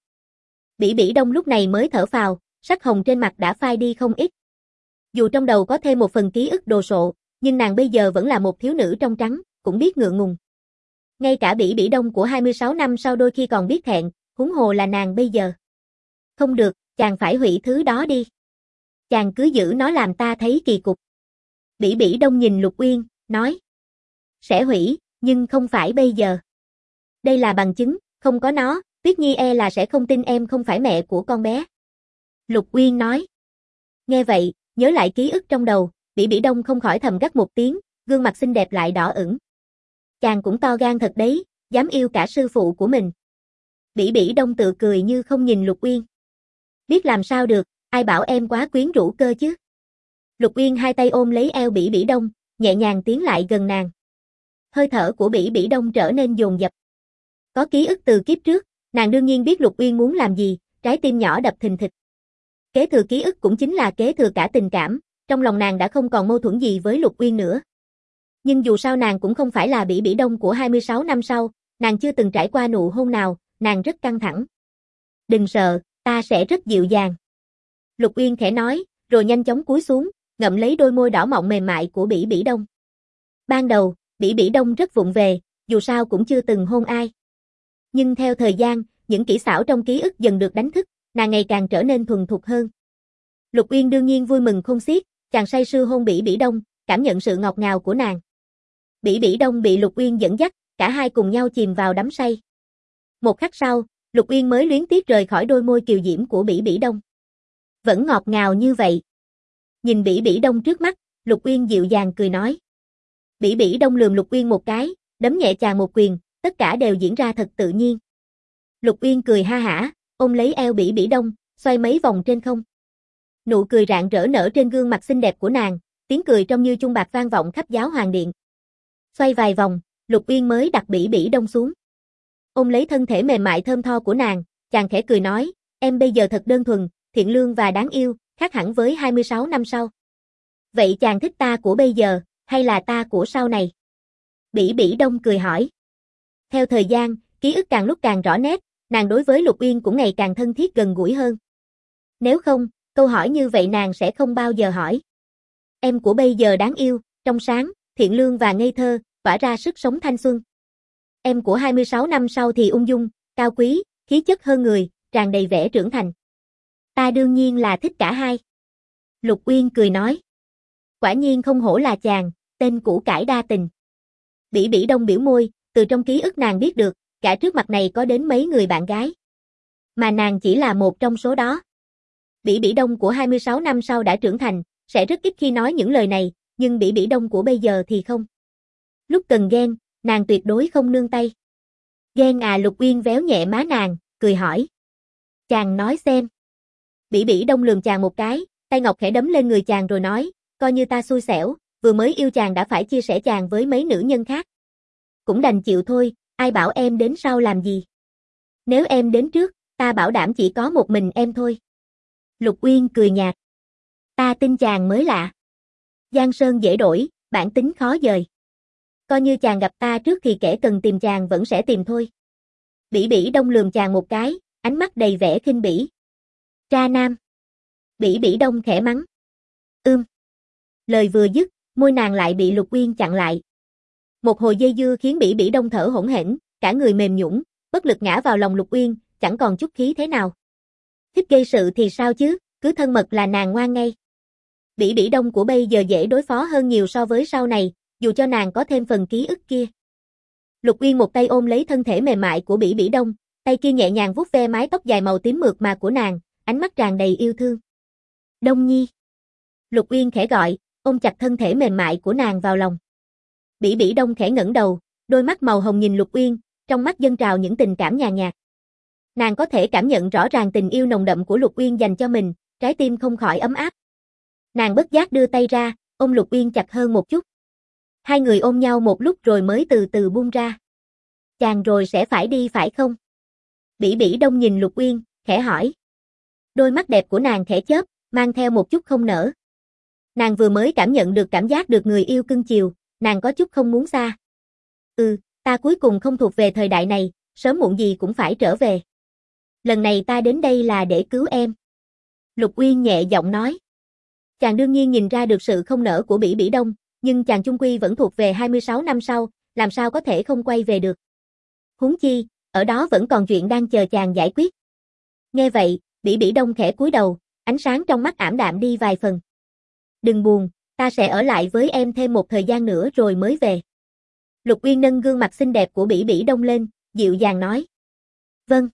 Bỉ Bỉ Đông lúc này mới thở phào, sắc hồng trên mặt đã phai đi không ít. Dù trong đầu có thêm một phần ký ức đồ sộ, nhưng nàng bây giờ vẫn là một thiếu nữ trong trắng, cũng biết ngượng ngùng. Ngay cả Bỉ Bỉ Đông của 26 năm sau đôi khi còn biết thẹn, huống hồ là nàng bây giờ. Không được, chàng phải hủy thứ đó đi. Chàng cứ giữ nó làm ta thấy kỳ cục. Bỉ Bỉ Đông nhìn Lục Uyên, nói. Sẽ hủy, nhưng không phải bây giờ. Đây là bằng chứng, không có nó, Tuyết Nhi e là sẽ không tin em không phải mẹ của con bé. Lục Uyên nói. Nghe vậy, nhớ lại ký ức trong đầu, Bỉ Bỉ Đông không khỏi thầm gắt một tiếng, gương mặt xinh đẹp lại đỏ ửng. Chàng cũng to gan thật đấy, dám yêu cả sư phụ của mình. Bỉ Bỉ Đông tự cười như không nhìn Lục Uyên. Biết làm sao được, ai bảo em quá quyến rũ cơ chứ. Lục Uyên hai tay ôm lấy eo Bỉ Bỉ Đông, nhẹ nhàng tiến lại gần nàng. Hơi thở của Bỉ Bỉ Đông trở nên dồn dập. Có ký ức từ kiếp trước, nàng đương nhiên biết Lục Uyên muốn làm gì, trái tim nhỏ đập thình thịch. Kế thừa ký ức cũng chính là kế thừa cả tình cảm, trong lòng nàng đã không còn mâu thuẫn gì với Lục Uyên nữa. Nhưng dù sao nàng cũng không phải là Bỉ Bỉ Đông của 26 năm sau, nàng chưa từng trải qua nụ hôn nào, nàng rất căng thẳng. Đừng sợ, ta sẽ rất dịu dàng. Lục Uyên khẽ nói, rồi nhanh chóng cúi xuống, ngậm lấy đôi môi đỏ mọng mềm mại của Bỉ Bỉ Đông. Ban đầu, Bỉ Bỉ Đông rất vụng về, dù sao cũng chưa từng hôn ai. Nhưng theo thời gian, những kỹ xảo trong ký ức dần được đánh thức, nàng ngày càng trở nên thuần thục hơn. Lục Uyên đương nhiên vui mừng khôn xiết, chàng say sưa hôn Bỉ Bỉ Đông, cảm nhận sự ngọt ngào của nàng. Bỉ Bỉ Đông bị Lục Uyên dẫn dắt, cả hai cùng nhau chìm vào đắm say. Một khắc sau, Lục Uyên mới luyến tiếc rời khỏi đôi môi kiều diễm của Bỉ Bỉ Đông. Vẫn ngọt ngào như vậy. Nhìn Bỉ Bỉ Đông trước mắt, Lục Uyên dịu dàng cười nói. Bỉ Bỉ Đông lườm Lục Uyên một cái, đấm nhẹ chàng một quyền, tất cả đều diễn ra thật tự nhiên. Lục Uyên cười ha hả, ôm lấy eo Bỉ Bỉ Đông, xoay mấy vòng trên không. Nụ cười rạng rỡ nở trên gương mặt xinh đẹp của nàng, tiếng cười trông như chuông bạc vang vọng khắp giáo hoàng điện. Xoay vài vòng, Lục Uyên mới đặt Bỉ Bỉ Đông xuống. Ôm lấy thân thể mềm mại thơm tho của nàng, chàng khẽ cười nói, em bây giờ thật đơn thuần, thiện lương và đáng yêu, khác hẳn với 26 năm sau. Vậy chàng thích ta của bây giờ, hay là ta của sau này? Bỉ Bỉ Đông cười hỏi. Theo thời gian, ký ức càng lúc càng rõ nét, nàng đối với Lục Uyên cũng ngày càng thân thiết gần gũi hơn. Nếu không, câu hỏi như vậy nàng sẽ không bao giờ hỏi. Em của bây giờ đáng yêu, trong sáng, thiện lương và ngây thơ, tỏa ra sức sống thanh xuân. Em của 26 năm sau thì ung dung, cao quý, khí chất hơn người, tràn đầy vẻ trưởng thành. Ta đương nhiên là thích cả hai. Lục Uyên cười nói. Quả nhiên không hổ là chàng, tên cũ cải đa tình. Bỉ Bỉ Đông biểu môi, từ trong ký ức nàng biết được, cả trước mặt này có đến mấy người bạn gái. Mà nàng chỉ là một trong số đó. Bỉ Bỉ Đông của 26 năm sau đã trưởng thành, sẽ rất ít khi nói những lời này, nhưng Bỉ Bỉ Đông của bây giờ thì không. Lúc cần ghen, nàng tuyệt đối không nương tay. Ghen à? Lục Uyên véo nhẹ má nàng, cười hỏi. Chàng nói xem. Bỉ Bỉ Đông lườm chàng một cái, tay ngọc khẽ đấm lên người chàng rồi nói, coi như ta xui xẻo, vừa mới yêu chàng đã phải chia sẻ chàng với mấy nữ nhân khác. Cũng đành chịu thôi, ai bảo em đến sau làm gì. Nếu em đến trước, ta bảo đảm chỉ có một mình em thôi. Lục Uyên cười nhạt. Ta tin chàng mới lạ. Giang sơn dễ đổi, bản tính khó dời. Coi như chàng gặp ta trước thì kẻ cần tìm chàng vẫn sẽ tìm thôi. Bỉ Bỉ Đông lườm chàng một cái, ánh mắt đầy vẻ khinh bỉ. Tra nam. Bỉ Bỉ Đông khẽ mắng. Lời vừa dứt, môi nàng lại bị Lục Uyên chặn lại. Một hồi dây dưa khiến Bỉ Bỉ Đông thở hổn hển, cả người mềm nhũn, bất lực ngã vào lòng Lục Uyên, chẳng còn chút khí thế nào. Thích gây sự thì sao chứ, cứ thân mật là nàng ngoan ngay. Bỉ Bỉ Đông của bây giờ dễ đối phó hơn nhiều so với sau này, dù cho nàng có thêm phần ký ức kia. Lục Uyên một tay ôm lấy thân thể mềm mại của Bỉ Bỉ Đông, tay kia nhẹ nhàng vuốt ve mái tóc dài màu tím mượt mà của nàng, ánh mắt tràn đầy yêu thương. Đông Nhi. Lục Uyên khẽ gọi, ôm chặt thân thể mềm mại của nàng vào lòng. Bỉ Bỉ Đông khẽ ngẩng đầu, đôi mắt màu hồng nhìn Lục Uyên, trong mắt dâng trào những tình cảm nhàn nhạt. Nàng có thể cảm nhận rõ ràng tình yêu nồng đậm của Lục Uyên dành cho mình, trái tim không khỏi ấm áp. Nàng bất giác đưa tay ra, ôm Lục Uyên chặt hơn một chút. Hai người ôm nhau một lúc rồi mới từ từ buông ra. Chàng rồi sẽ phải đi phải không? Bỉ Bỉ Đông nhìn Lục Uyên, khẽ hỏi. Đôi mắt đẹp của nàng khẽ chớp, mang theo một chút không nở. Nàng vừa mới cảm nhận được cảm giác được người yêu cưng chiều, nàng có chút không muốn xa. Ta cuối cùng không thuộc về thời đại này, sớm muộn gì cũng phải trở về. Lần này ta đến đây là để cứu em. Lục Uyên nhẹ giọng nói. Chàng đương nhiên nhìn ra được sự không nở của Bỉ Bỉ Đông, nhưng chàng chung quy vẫn thuộc về 26 năm sau, làm sao có thể không quay về được. Huống chi, ở đó vẫn còn chuyện đang chờ chàng giải quyết. Nghe vậy, Bỉ Bỉ Đông khẽ cúi đầu, ánh sáng trong mắt ảm đạm đi vài phần. Đừng buồn, ta sẽ ở lại với em thêm một thời gian nữa rồi mới về. Lục Uyên nâng gương mặt xinh đẹp của Bỉ Bỉ Đông lên, dịu dàng nói. Vâng.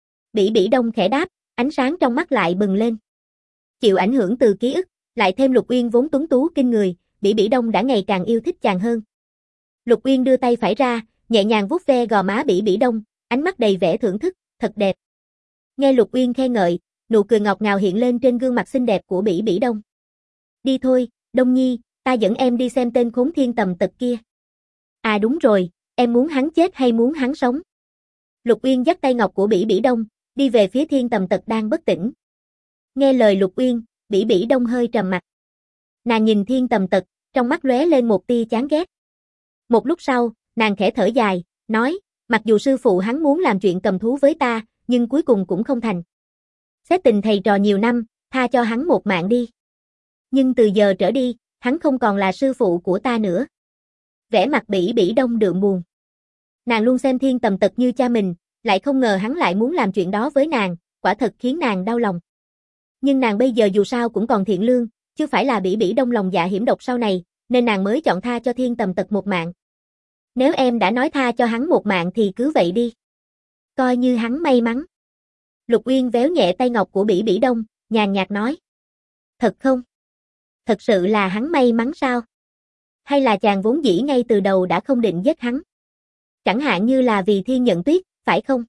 Bỉ Bỉ Đông khẽ đáp, ánh sáng trong mắt lại bừng lên. Chịu ảnh hưởng từ ký ức, lại thêm Lục Uyên vốn tuấn tú kinh người, Bỉ Bỉ Đông đã ngày càng yêu thích chàng hơn. Lục Uyên đưa tay phải ra, nhẹ nhàng vuốt ve gò má Bỉ Bỉ Đông, ánh mắt đầy vẻ thưởng thức, thật đẹp. Nghe Lục Uyên khen ngợi, nụ cười ngọt ngào hiện lên trên gương mặt xinh đẹp của Bỉ Bỉ Đông. Đi thôi, Đông Nhi, ta dẫn em đi xem tên khốn thiên tầm tật kia. À đúng rồi, em muốn hắn chết hay muốn hắn sống? Lục Uyên dắt tay ngọc của Bỉ Bỉ Đông, đi về phía thiên tầm tật đang bất tỉnh. Nghe lời Lục Uyên, Bỉ Bỉ Đông hơi trầm mặt. Nàng nhìn thiên tầm tật, trong mắt lóe lên một tia chán ghét. Một lúc sau, nàng khẽ thở dài, nói, mặc dù sư phụ hắn muốn làm chuyện cầm thú với ta, nhưng cuối cùng cũng không thành. Xét tình thầy trò nhiều năm, tha cho hắn một mạng đi. Nhưng từ giờ trở đi, hắn không còn là sư phụ của ta nữa. Vẻ mặt Bỉ Bỉ Đông đượm buồn. Nàng luôn xem thiên tầm tật như cha mình, lại không ngờ hắn lại muốn làm chuyện đó với nàng, quả thật khiến nàng đau lòng. Nhưng nàng bây giờ dù sao cũng còn thiện lương, chứ phải là Bỉ Bỉ Đông lòng dạ hiểm độc sau này, nên nàng mới chọn tha cho thiên tầm tật một mạng. Nếu em đã nói tha cho hắn một mạng thì cứ vậy đi. Coi như hắn may mắn. Lục Uyên véo nhẹ tay ngọc của Bỉ Bỉ Đông, nhàn nhạt nói. Thật không? Thật sự là hắn may mắn sao? Hay là chàng vốn dĩ ngay từ đầu đã không định giết hắn? Chẳng hạn như là vì Thiên Nhận Tuyết, phải không?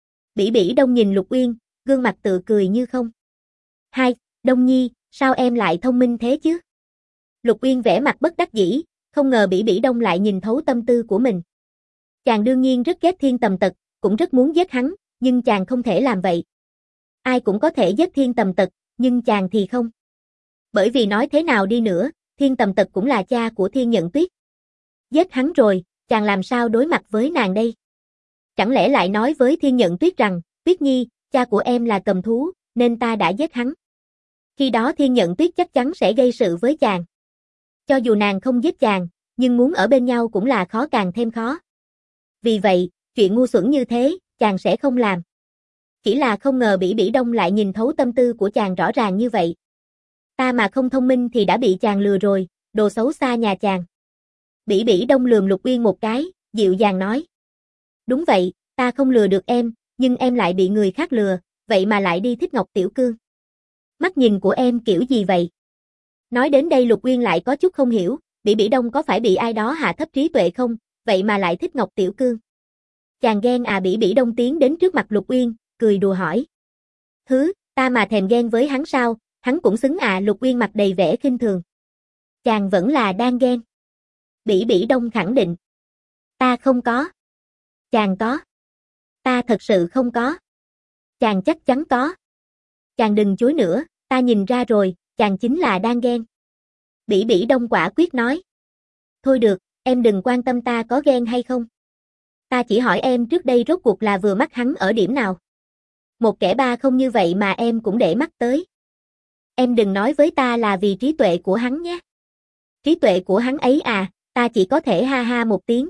Bỉ Bỉ Đông nhìn Lục Uyên, gương mặt tựa cười như không. Hai, Đông Nhi, sao em lại thông minh thế chứ? Lục Uyên vẻ mặt bất đắc dĩ, không ngờ Bỉ Bỉ Đông lại nhìn thấu tâm tư của mình. Chàng đương nhiên rất ghét thiên tầm tật, cũng rất muốn giết hắn, nhưng chàng không thể làm vậy. Ai cũng có thể giết thiên tầm tật, nhưng chàng thì không. Bởi vì nói thế nào đi nữa, thiên tầm tật cũng là cha của Thiên Nhận Tuyết. Giết hắn rồi, chàng làm sao đối mặt với nàng đây? Chẳng lẽ lại nói với Thiên Nhận Tuyết rằng, Tuyết Nhi, cha của em là cầm thú, nên ta đã giết hắn. Khi đó Thiên Nhận Tuyết chắc chắn sẽ gây sự với chàng. Cho dù nàng không giết chàng, nhưng muốn ở bên nhau cũng là khó càng thêm khó. Vì vậy, chuyện ngu xuẩn như thế, chàng sẽ không làm. Chỉ là không ngờ Bỉ Bỉ Đông lại nhìn thấu tâm tư của chàng rõ ràng như vậy. Ta mà không thông minh thì đã bị chàng lừa rồi, đồ xấu xa nhà chàng. Bỉ Bỉ Đông lườm Lục Uyên một cái, dịu dàng nói. Đúng vậy, ta không lừa được em, nhưng em lại bị người khác lừa, vậy mà lại đi thích Ngọc Tiểu Cương. Mắt nhìn của em kiểu gì vậy? Nói đến đây Lục Uyên lại có chút không hiểu, Bỉ Bỉ Đông có phải bị ai đó hạ thấp trí tuệ không, vậy mà lại thích Ngọc Tiểu Cương. Chàng ghen à? Bỉ Bỉ Đông tiến đến trước mặt Lục Uyên, cười đùa hỏi. Ta mà thèm ghen với hắn sao, hắn cũng xứng à? Lục Uyên mặt đầy vẻ khinh thường. Chàng vẫn là đang ghen. Bỉ Bỉ Đông khẳng định. Ta không có. Chàng có. Ta thật sự không có. Chàng chắc chắn có. Chàng đừng chối nữa, ta nhìn ra rồi, chàng chính là đang ghen. Bỉ Bỉ Đông quả quyết nói. Thôi được, em đừng quan tâm ta có ghen hay không. Ta chỉ hỏi em trước đây rốt cuộc là vừa mắt hắn ở điểm nào. Một kẻ ba không như vậy mà em cũng để mắt tới. Em đừng nói với ta là vì trí tuệ của hắn nhé. Trí tuệ của hắn ấy à, ta chỉ có thể ha ha một tiếng.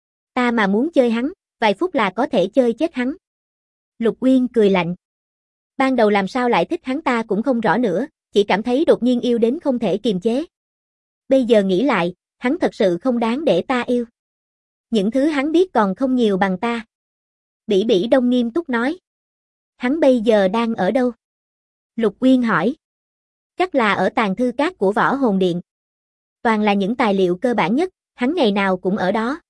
Ta mà muốn chơi hắn, vài phút là có thể chơi chết hắn. Lục Uyên cười lạnh. Ban đầu làm sao lại thích hắn ta cũng không rõ nữa, chỉ cảm thấy đột nhiên yêu đến không thể kiềm chế. Bây giờ nghĩ lại, hắn thật sự không đáng để ta yêu. Những thứ hắn biết còn không nhiều bằng ta. Bỉ Bỉ Đông nghiêm túc nói. Hắn bây giờ đang ở đâu? Lục Uyên hỏi. Chắc là ở tàng thư cát của Võ Hồn Điện. Toàn là những tài liệu cơ bản nhất, hắn ngày nào cũng ở đó.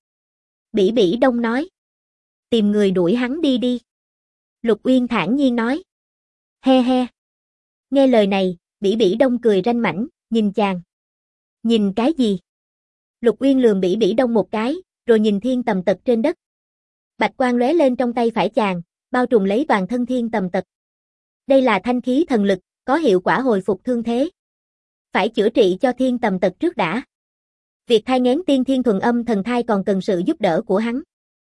Bỉ Bỉ Đông nói. Tìm người đuổi hắn đi đi. Lục Uyên thản nhiên nói. He he. Nghe lời này, Bỉ Bỉ Đông cười ranh mãnh, nhìn chàng. Nhìn cái gì? Lục Uyên lườm Bỉ Bỉ Đông một cái, rồi nhìn Thiên Tầm Tật trên đất. Bạch quang lóe lên trong tay phải chàng, bao trùm lấy toàn thân Thiên Tầm Tật. Đây là thanh khí thần lực, có hiệu quả hồi phục thương thế. Phải chữa trị cho Thiên Tầm Tật trước đã. Việc thai nghén tiên thiên thuần âm thần thai còn cần sự giúp đỡ của hắn.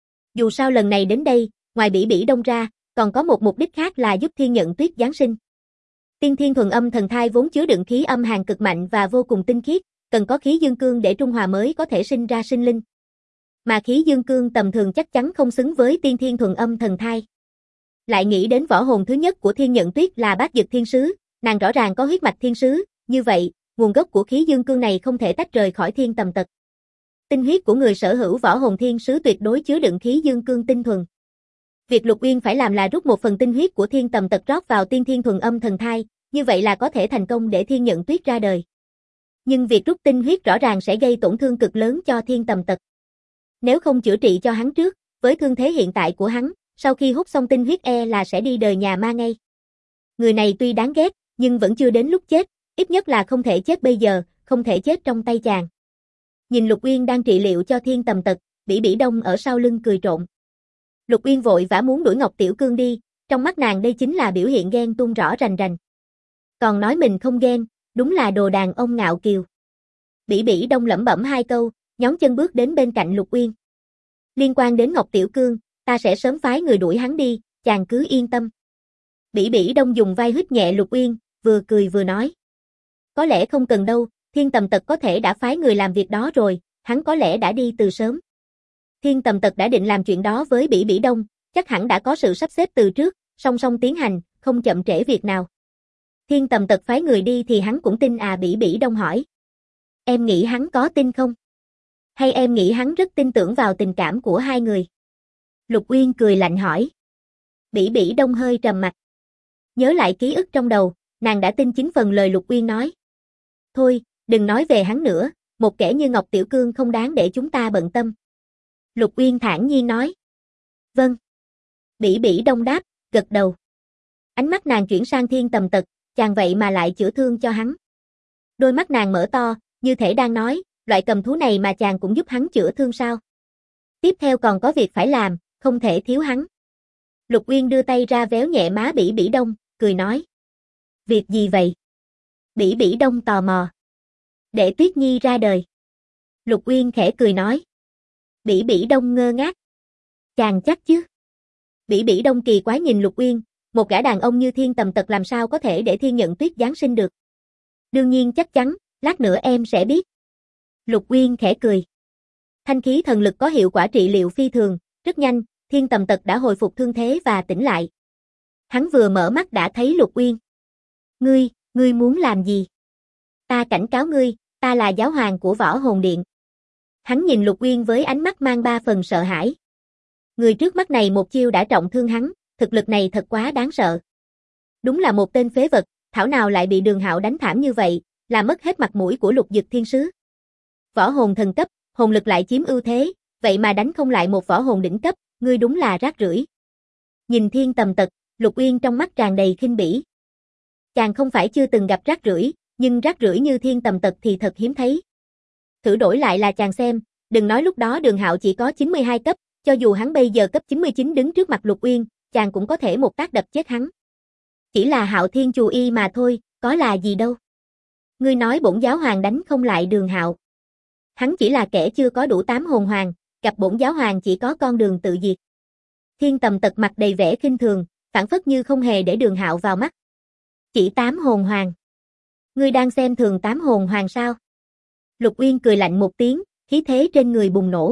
Dù sao lần này đến đây, ngoài Bỉ Bỉ Đông ra, còn có một mục đích khác là giúp Thiên Nhận Tuyết giáng sinh. Tiên thiên thuần âm thần thai vốn chứa đựng khí âm hàn cực mạnh và vô cùng tinh khiết, cần có khí dương cương để trung hòa mới có thể sinh ra sinh linh. Mà khí dương cương tầm thường chắc chắn không xứng với tiên thiên thuần âm thần thai. Lại nghĩ đến võ hồn thứ nhất của Thiên Nhận Tuyết là Bát Dực Thiên Sứ, nàng rõ ràng có huyết mạch thiên sứ, như vậy, nguồn gốc của khí dương cương này không thể tách rời khỏi Thiên Tầm Tật. Tinh huyết của người sở hữu võ hồn thiên sứ tuyệt đối chứa đựng khí dương cương tinh thuần. Việc Lục Uyên phải làm là rút một phần tinh huyết của Thiên Tầm Tật rót vào tiên thiên thuần âm thần thai, như vậy là có thể thành công để Thiên Nhận Tuyết ra đời. Nhưng việc rút tinh huyết rõ ràng sẽ gây tổn thương cực lớn cho Thiên Tầm Tật. Nếu không chữa trị cho hắn trước, với thương thế hiện tại của hắn, sau khi hút xong tinh huyết là sẽ đi đời nhà ma ngay. Người này tuy đáng ghét, nhưng vẫn chưa đến lúc chết, ít nhất là không thể chết bây giờ, không thể chết trong tay chàng. Nhìn Lục Uyên đang trị liệu cho Thiên Tầm Tật, Bỉ Bỉ Đông ở sau lưng cười trộm. Lục Uyên vội vã muốn đuổi Ngọc Tiểu Cương đi, trong mắt nàng đây chính là biểu hiện ghen tuông rõ rành rành. Còn nói mình không ghen, đúng là đồ đàn ông ngạo kiều. Bỉ Bỉ Đông lẩm bẩm hai câu, nhón chân bước đến bên cạnh Lục Uyên. Liên quan đến Ngọc Tiểu Cương, ta sẽ sớm phái người đuổi hắn đi, chàng cứ yên tâm. Bỉ Bỉ Đông dùng vai hít nhẹ Lục Uyên, vừa cười vừa nói. Có lẽ không cần đâu, Thiên Tầm Tật có thể đã phái người làm việc đó rồi, hắn có lẽ đã đi từ sớm. Thiên Tầm Tật đã định làm chuyện đó với Bỉ Bỉ Đông, chắc hẳn đã có sự sắp xếp từ trước, song song tiến hành, không chậm trễ việc nào. Thiên Tầm Tật phái người đi thì hắn cũng tin à? Bỉ Bỉ Đông hỏi. Em nghĩ hắn có tin không? Hay em nghĩ hắn rất tin tưởng vào tình cảm của hai người? Lục Uyên cười lạnh hỏi. Bỉ Bỉ Đông hơi trầm mặt. Nhớ lại ký ức trong đầu, nàng đã tin 9 phần lời Lục Uyên nói. Thôi, đừng nói về hắn nữa, một kẻ như Ngọc Tiểu Cương không đáng để chúng ta bận tâm. Lục Uyên thản nhiên nói. Vâng. Bỉ Bỉ Đông đáp, gật đầu. Ánh mắt nàng chuyển sang Thiên Tầm Tật, chàng vậy mà lại chữa thương cho hắn. Đôi mắt nàng mở to, như thể đang nói, loại cầm thú này mà chàng cũng giúp hắn chữa thương sao? Tiếp theo còn có việc phải làm, không thể thiếu hắn. Lục Uyên đưa tay ra véo nhẹ má Bỉ Bỉ Đông, cười nói. Việc gì vậy? Bỉ Bỉ Đông tò mò. Để Tuyết Nhi ra đời. Lục Uyên khẽ cười nói. Bỉ Bỉ Đông ngơ ngác. Chàng chắc chứ? Bỉ Bỉ Đông kỳ quái nhìn Lục Uyên, một gã đàn ông như Thiên Tầm Tật làm sao có thể để Thiên Nhận Tuyết giáng sinh được? Đương nhiên chắc chắn, lát nữa em sẽ biết. Lục Uyên khẽ cười. Thanh khí thần lực có hiệu quả trị liệu phi thường, rất nhanh, Thiên Tầm Tật đã hồi phục thương thế và tỉnh lại. Hắn vừa mở mắt đã thấy Lục Uyên. Ngươi muốn làm gì? Ta cảnh cáo ngươi, ta là giáo hoàng của Võ Hồn Điện. Hắn nhìn Lục Uyên với ánh mắt mang 3 phần sợ hãi. Người trước mắt này một chiêu đã trọng thương hắn, thực lực này thật quá đáng sợ. Đúng là một tên phế vật, thảo nào lại bị Đường Hạo đánh thảm như vậy, làm mất hết mặt mũi của Lục Dực Thiên Sứ. Võ hồn thần cấp, hồn lực lại chiếm ưu thế, vậy mà đánh không lại một võ hồn đỉnh cấp, ngươi đúng là rác rưởi. Nhìn Thiên Tầm Tật, Lục Uyên trong mắt tràn đầy khinh bỉ. Chàng không phải chưa từng gặp rác rưởi, nhưng rác rưởi như Thiên Tầm Tật thì thật hiếm thấy. Thử đổi lại là chàng xem, đừng nói lúc đó Đường Hạo chỉ có 92 cấp, cho dù hắn bây giờ cấp 99 đứng trước mặt Lục Uyên, chàng cũng có thể một tác đập chết hắn. Chỉ là Hạo Thiên Chù Y mà thôi, có là gì đâu. Ngươi nói bổn giáo hoàng đánh không lại Đường Hạo. Hắn chỉ là kẻ chưa có đủ 8 hồn hoàng, gặp bổn giáo hoàng chỉ có con đường tự diệt. Thiên Tầm Tật mặt đầy vẻ khinh thường, phảng phất như không hề để Đường Hạo vào mắt. Chỉ 8 hồn hoàng. Ngươi đang xem thường 8 hồn hoàng sao? Lục Uyên cười lạnh một tiếng, khí thế trên người bùng nổ.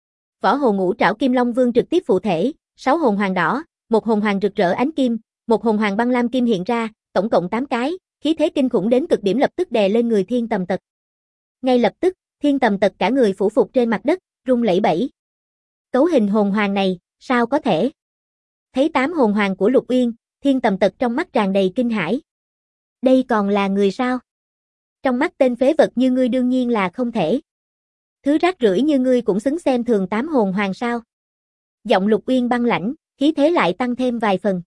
Võ hồn ngũ trảo Kim Long Vương trực tiếp phụ thể, 6 hồn hoàng đỏ, một hồn hoàng rực rỡ ánh kim, một hồn hoàng băng lam kim hiện ra, tổng cộng 8 cái, khí thế kinh khủng đến cực điểm lập tức đè lên người Thiên Tầm Tật. Ngay lập tức, Thiên Tầm Tật cả người phủ phục trên mặt đất, run lẩy bẩy. Cấu hình hồn hoàng này, sao có thể? Thấy 8 hồn hoàng của Lục Uyên, Thiên Tầm Tật trong mắt tràn đầy kinh hãi. Đây còn là người sao? Trong mắt tên phế vật như ngươi đương nhiên là không thể. Thứ rác rưởi như ngươi cũng xứng xem thường 8 hồn hoàng sao? Giọng Lục Uyên băng lãnh, khí thế lại tăng thêm vài phần.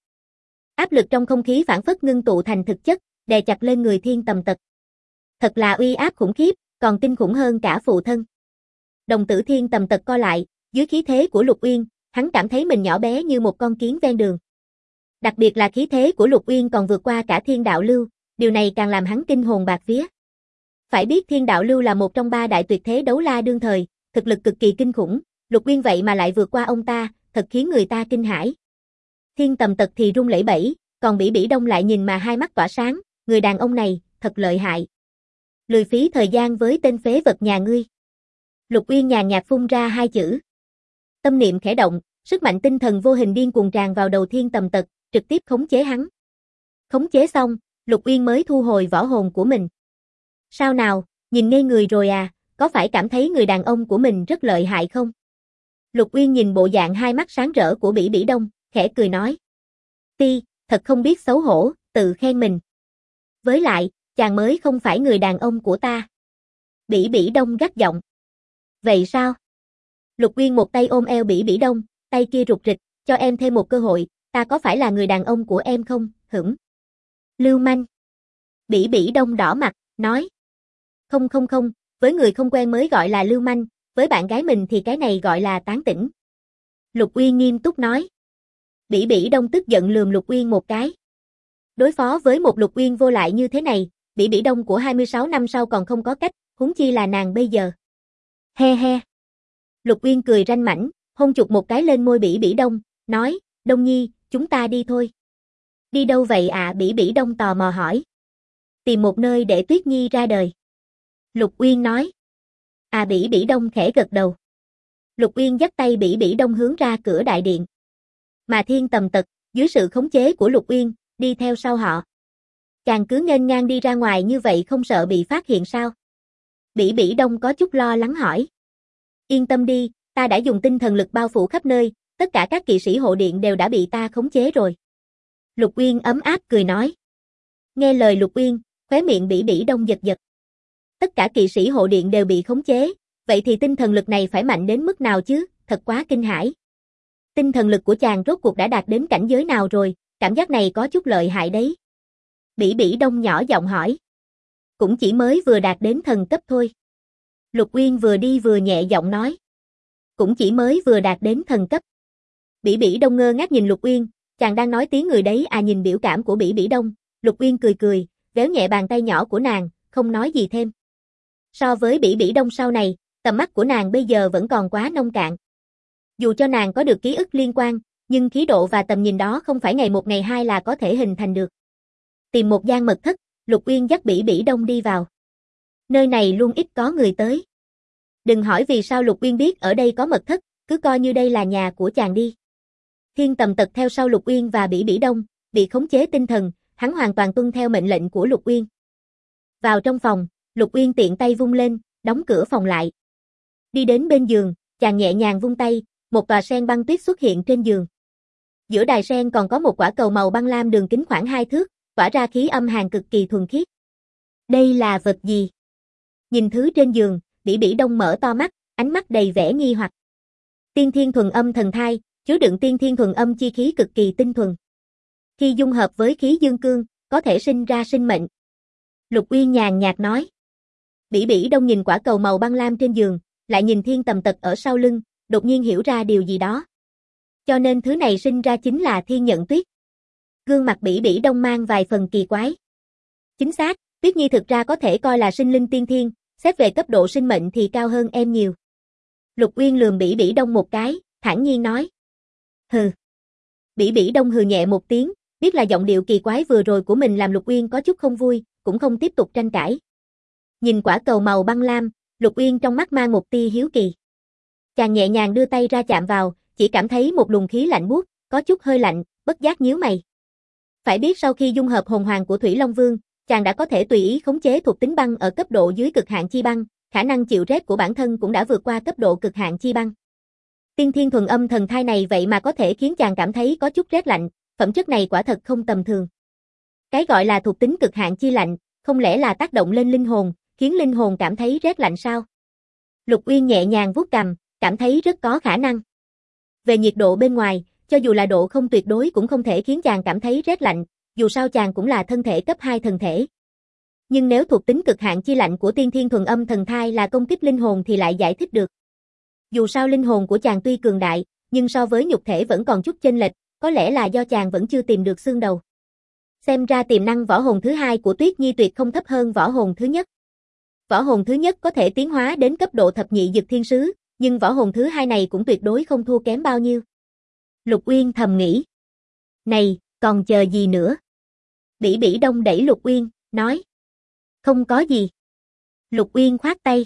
Áp lực trong không khí phảng phất ngưng tụ thành thực chất, đè chặt lên người Thiên Tầm Tật. Thật là uy áp khủng khiếp, còn kinh khủng hơn cả phụ thân. Đồng tử Thiên Tầm Tật co lại, dưới khí thế của Lục Uyên, hắn cảm thấy mình nhỏ bé như một con kiến ven đường. Đặc biệt là khí thế của Lục Uyên còn vượt qua cả Thiên Đạo Lưu, điều này càng làm hắn kinh hồn bạt vía. Phải biết Thiên Đạo Lưu là một trong 3 đại tuyệt thế đấu la đương thời, thực lực cực kỳ kinh khủng, Lục Uyên vậy mà lại vượt qua ông ta, thật khiến người ta kinh hãi. Thiên Tầm Tật thì run lẩy bẩy, còn Bỉ Bỉ Đông lại nhìn mà hai mắt tỏa sáng, người đàn ông này, thật lợi hại. Lười phí thời gian với tên phế vật nhà ngươi. Lục Uyên nhàn nhạt phun ra 2 chữ. Tâm niệm khẽ động, sức mạnh tinh thần vô hình điên cuồng tràn vào đầu Thiên Tầm Tật, trực tiếp khống chế hắn. Khống chế xong, Lục Uyên mới thu hồi võ hồn của mình. Sao nào, nhìn ngây người rồi à, có phải cảm thấy người đàn ông của mình rất lợi hại không? Lục Uyên nhìn bộ dạng hai mắt sáng rỡ của Bỉ Bỉ Đông, khẽ cười nói. Ti, thật không biết xấu hổ, tự khen mình. Với lại, chàng mới không phải người đàn ông của ta. Bỉ Bỉ Đông gắt giọng. Vậy sao? Lục Uyên một tay ôm eo Bỉ Bỉ Đông, tay kia rụt rịch, cho em thêm một cơ hội, ta có phải là người đàn ông của em không, hửng? Lưu manh. Bỉ Bỉ Đông đỏ mặt, nói. Không, với người không quen mới gọi là lưu manh, với bạn gái mình thì cái này gọi là tán tỉnh. Lục Uyên nghiêm túc nói. Bỉ Bỉ Đông tức giận lườm Lục Uyên một cái. Đối phó với một Lục Uyên vô lại như thế này, Bỉ Bỉ Đông của 26 năm sau còn không có cách, huống chi là nàng bây giờ. He he. Lục Uyên cười ranh mãnh, hôn chụp một cái lên môi Bỉ Bỉ Đông, nói, Đông Nhi, chúng ta đi thôi. Đi đâu vậy ạ? Bỉ Bỉ Đông tò mò hỏi. Tìm một nơi để Tuyết Nhi ra đời. Lục Uyên nói. À, Bỉ Bỉ Đông khẽ gật đầu. Lục Uyên dắt tay Bỉ Bỉ Đông hướng ra cửa đại điện. Mà Thiên Tầm Tật, dưới sự khống chế của Lục Uyên, đi theo sau họ. Chàng cứ nghênh ngang đi ra ngoài như vậy không sợ bị phát hiện sao? Bỉ Bỉ Đông có chút lo lắng hỏi. Yên tâm đi, ta đã dùng tinh thần lực bao phủ khắp nơi, tất cả các kỵ sĩ hộ điện đều đã bị ta khống chế rồi. Lục Uyên ấm áp cười nói. Nghe lời Lục Uyên, khóe miệng Bỉ Bỉ Đông giật giật. Tất cả kỵ sĩ hộ điện đều bị khống chế, vậy thì tinh thần lực này phải mạnh đến mức nào chứ, thật quá kinh hãi. Tinh thần lực của chàng rốt cuộc đã đạt đến cảnh giới nào rồi, cảm giác này có chút lợi hại đấy. Bỉ Bỉ Đông nhỏ giọng hỏi. Cũng chỉ mới vừa đạt đến thần cấp thôi. Lục Uyên vừa đi vừa nhẹ giọng nói. Cũng chỉ mới vừa đạt đến thần cấp. Bỉ Bỉ Đông ngơ ngác nhìn Lục Uyên, chàng đang nói tiếng người đấy à? Nhìn biểu cảm của Bỉ Bỉ Đông, Lục Uyên cười cười, véo nhẹ bàn tay nhỏ của nàng, không nói gì thêm. So với Bỉ Bỉ Đông sau này, tầm mắt của nàng bây giờ vẫn còn quá nông cạn. Dù cho nàng có được ký ức liên quan, nhưng khí độ và tầm nhìn đó không phải ngày một ngày hai là có thể hình thành được. Tìm một gian mật thất, Lục Uyên dắt Bỉ Bỉ Đông đi vào. Nơi này luôn ít có người tới. Đừng hỏi vì sao Lục Uyên biết ở đây có mật thất, cứ coi như đây là nhà của chàng đi. Thiên Tầm Tật theo sau Lục Uyên và Bỉ Bỉ Đông, bị khống chế tinh thần, hắn hoàn toàn tuân theo mệnh lệnh của Lục Uyên. Vào trong phòng, Lục Uyên tiện tay vung lên, đóng cửa phòng lại. Đi đến bên giường, chàng nhẹ nhàng vung tay, một tòa sen băng tuyết xuất hiện trên giường. Giữa đài sen còn có một quả cầu màu băng lam đường kính khoảng 2 thước, tỏa ra khí âm hàn cực kỳ thuần khiết. Đây là vật gì? Nhìn thứ trên giường, Bỉ Bỉ Đông mở to mắt, ánh mắt đầy vẻ nghi hoặc. Tiên thiên thuần âm thần thai, chứa đựng tiên thiên thuần âm chi khí cực kỳ tinh thuần. Khi dung hợp với khí dương cương, có thể sinh ra sinh mệnh. Lục Uyên nhàn nhạt nói. Bỉ Bỉ Đông nhìn quả cầu màu băng lam trên giường, lại nhìn Thiên Tầm Tật ở sau lưng, đột nhiên hiểu ra điều gì đó. Cho nên thứ này sinh ra chính là Thiên Nhận Tuyết. Gương mặt Bỉ Bỉ Đông mang vài phần kỳ quái. Chính xác, Tuyết Nhi thực ra có thể coi là sinh linh tiên thiên, xét về cấp độ sinh mệnh thì cao hơn em nhiều. Lục Uyên lườm Bỉ Bỉ Đông một cái, thản nhiên nói. Hừ. Bỉ Bỉ Đông hừ nhẹ một tiếng, biết là giọng điệu kỳ quái vừa rồi của mình làm Lục Uyên có chút không vui, cũng không tiếp tục tranh cãi. Nhìn quả cầu màu băng lam, Lục Uyên trong mắt mang một tia hiếu kỳ. Chàng nhẹ nhàng đưa tay ra chạm vào, chỉ cảm thấy một luồng khí lạnh buốt, có chút hơi lạnh, bất giác nhíu mày. Phải biết sau khi dung hợp hồn hoàng của Thủy Long Vương, chàng đã có thể tùy ý khống chế thuộc tính băng ở cấp độ dưới cực hạn chi băng, khả năng chịu rét của bản thân cũng đã vượt qua cấp độ cực hạn chi băng. Tiên thiên thuần âm thần thai này vậy mà có thể khiến chàng cảm thấy có chút rét lạnh, phẩm chất này quả thật không tầm thường. Cái gọi là thuộc tính cực hạn chi lạnh, không lẽ là tác động lên linh hồn, khiến linh hồn cảm thấy rét lạnh sao? Lục Uyên nhẹ nhàng vuốt cằm, cảm thấy rất có khả năng. Về nhiệt độ bên ngoài, cho dù là độ không tuyệt đối cũng không thể khiến chàng cảm thấy rét lạnh, dù sao chàng cũng là thân thể cấp 2 thần thể. Nhưng nếu thuộc tính cực hạn chi lạnh của tiên thiên thuần âm thần thai là công kích linh hồn thì lại giải thích được. Dù sao linh hồn của chàng tuy cường đại, nhưng so với nhục thể vẫn còn chút chênh lệch, có lẽ là do chàng vẫn chưa tìm được xương đầu. Xem ra tiềm năng võ hồn thứ hai của Tuyết Nhi tuyệt không thấp hơn võ hồn thứ nhất. Võ hồn thứ nhất có thể tiến hóa đến cấp độ thập nhị dực thiên sứ, nhưng võ hồn thứ hai này cũng tuyệt đối không thua kém bao nhiêu. Lục Uyên thầm nghĩ. Này, còn chờ gì nữa? Bỉ Bỉ Đông đẩy Lục Uyên, nói. Không có gì. Lục Uyên khoát tay.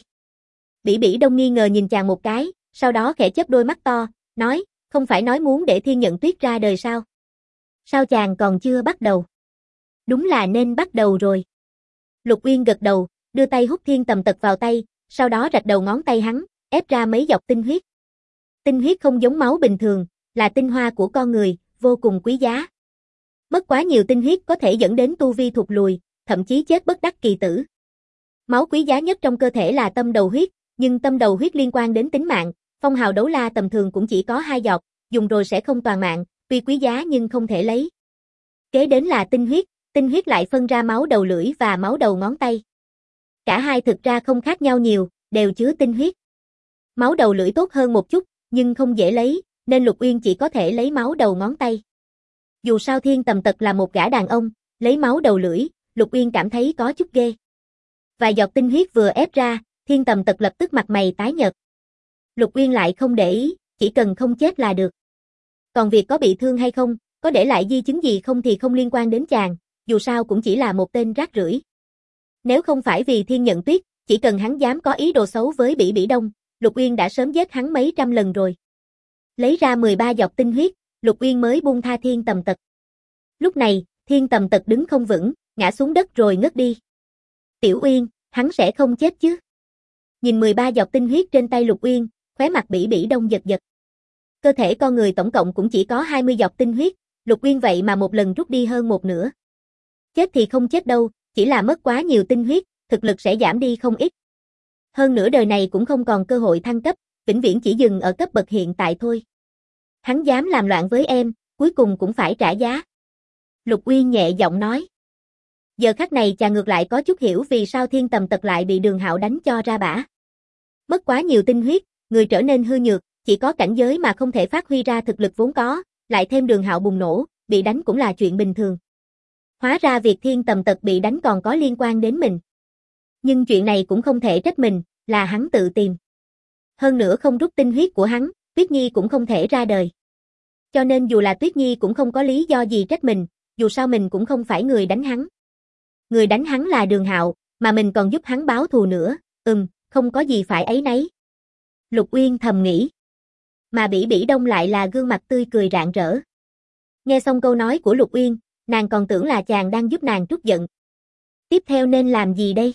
Bỉ Bỉ Đông nghi ngờ nhìn chàng một cái, sau đó khẽ chớp đôi mắt to, nói, không phải nói muốn để Thiên Nhận Tuyết ra đời sao? Sao chàng còn chưa bắt đầu? Đúng là nên bắt đầu rồi. Lục Uyên gật đầu, đưa tay hút Thiên Tầm Tật vào tay, sau đó rạch đầu ngón tay hắn, ép ra mấy giọt tinh huyết. Tinh huyết không giống máu bình thường, là tinh hoa của con người, vô cùng quý giá. Mất quá nhiều tinh huyết có thể dẫn đến tu vi thụt lùi, thậm chí chết bất đắc kỳ tử. Máu quý giá nhất trong cơ thể là tâm đầu huyết, nhưng tâm đầu huyết liên quan đến tính mạng, phong hào đấu la tầm thường cũng chỉ có 2 giọt, dùng rồi sẽ không toàn mạng, tuy quý giá nhưng không thể lấy. Kế đến là tinh huyết lại phân ra máu đầu lưỡi và máu đầu ngón tay. Cả hai thực ra không khác nhau nhiều, đều chứa tinh huyết. Máu đầu lưỡi tốt hơn một chút, nhưng không dễ lấy, nên Lục Uyên chỉ có thể lấy máu đầu ngón tay. Dù sao Thiên Tầm Tật là một gã đàn ông, lấy máu đầu lưỡi, Lục Uyên cảm thấy có chút ghê. Vài giọt tinh huyết vừa ép ra, Thiên Tầm Tật lập tức mặt mày tái nhợt. Lục Uyên lại không để ý, chỉ cần không chết là được. Còn việc có bị thương hay không, có để lại di chứng gì không thì không liên quan đến chàng, dù sao cũng chỉ là một tên rác rưởi. Nếu không phải vì Thiên Nhận Tuyết, chỉ cần hắn dám có ý đồ xấu với Bỉ Bỉ Đông, Lục Uyên đã sớm giết hắn mấy trăm lần rồi. Lấy ra 13 giọt tinh huyết, Lục Uyên mới buông tha Thiên Tầm Tật. Lúc này, Thiên Tầm Tật đứng không vững, ngã xuống đất rồi ngất đi. Tiểu Uyên, hắn sẽ không chết chứ? Nhìn 13 giọt tinh huyết trên tay Lục Uyên, khóe mặt Bỉ Bỉ Đông giật giật. Cơ thể con người tổng cộng cũng chỉ có 20 giọt tinh huyết, Lục Uyên vậy mà một lần rút đi hơn một nửa. Chết thì không chết đâu, chỉ là mất quá nhiều tinh huyết, thực lực sẽ giảm đi không ít. Hơn nữa đời này cũng không còn cơ hội thăng cấp, vĩnh viễn chỉ dừng ở cấp bậc hiện tại thôi. Hắn dám làm loạn với em, cuối cùng cũng phải trả giá. Lục Uyên nhẹ giọng nói. Giờ khắc này chàng ngược lại có chút hiểu vì sao Thiên Tầm Tật lại bị Đường Hạo đánh cho ra bả. Mất quá nhiều tinh huyết, người trở nên hư nhược, chỉ có cảnh giới mà không thể phát huy ra thực lực vốn có, lại thêm Đường Hạo bùng nổ, bị đánh cũng là chuyện bình thường. Hóa ra việc Thiên Tầm Tật bị đánh còn có liên quan đến mình. Nhưng chuyện này cũng không thể trách mình, là hắn tự tìm. Hơn nữa không rút tinh huyết của hắn, Tuyết Nhi cũng không thể ra đời. Cho nên dù là Tuyết Nhi cũng không có lý do gì trách mình, dù sao mình cũng không phải người đánh hắn. Người đánh hắn là Đường Hạo, mà mình còn giúp hắn báo thù nữa, không có gì phải áy náy. Lục Uyên thầm nghĩ. Mà Bỉ Bỉ Đông lại là gương mặt tươi cười rạng rỡ. Nghe xong câu nói của Lục Uyên, nàng còn tưởng là chàng đang giúp nàng trút giận. Tiếp theo nên làm gì đây?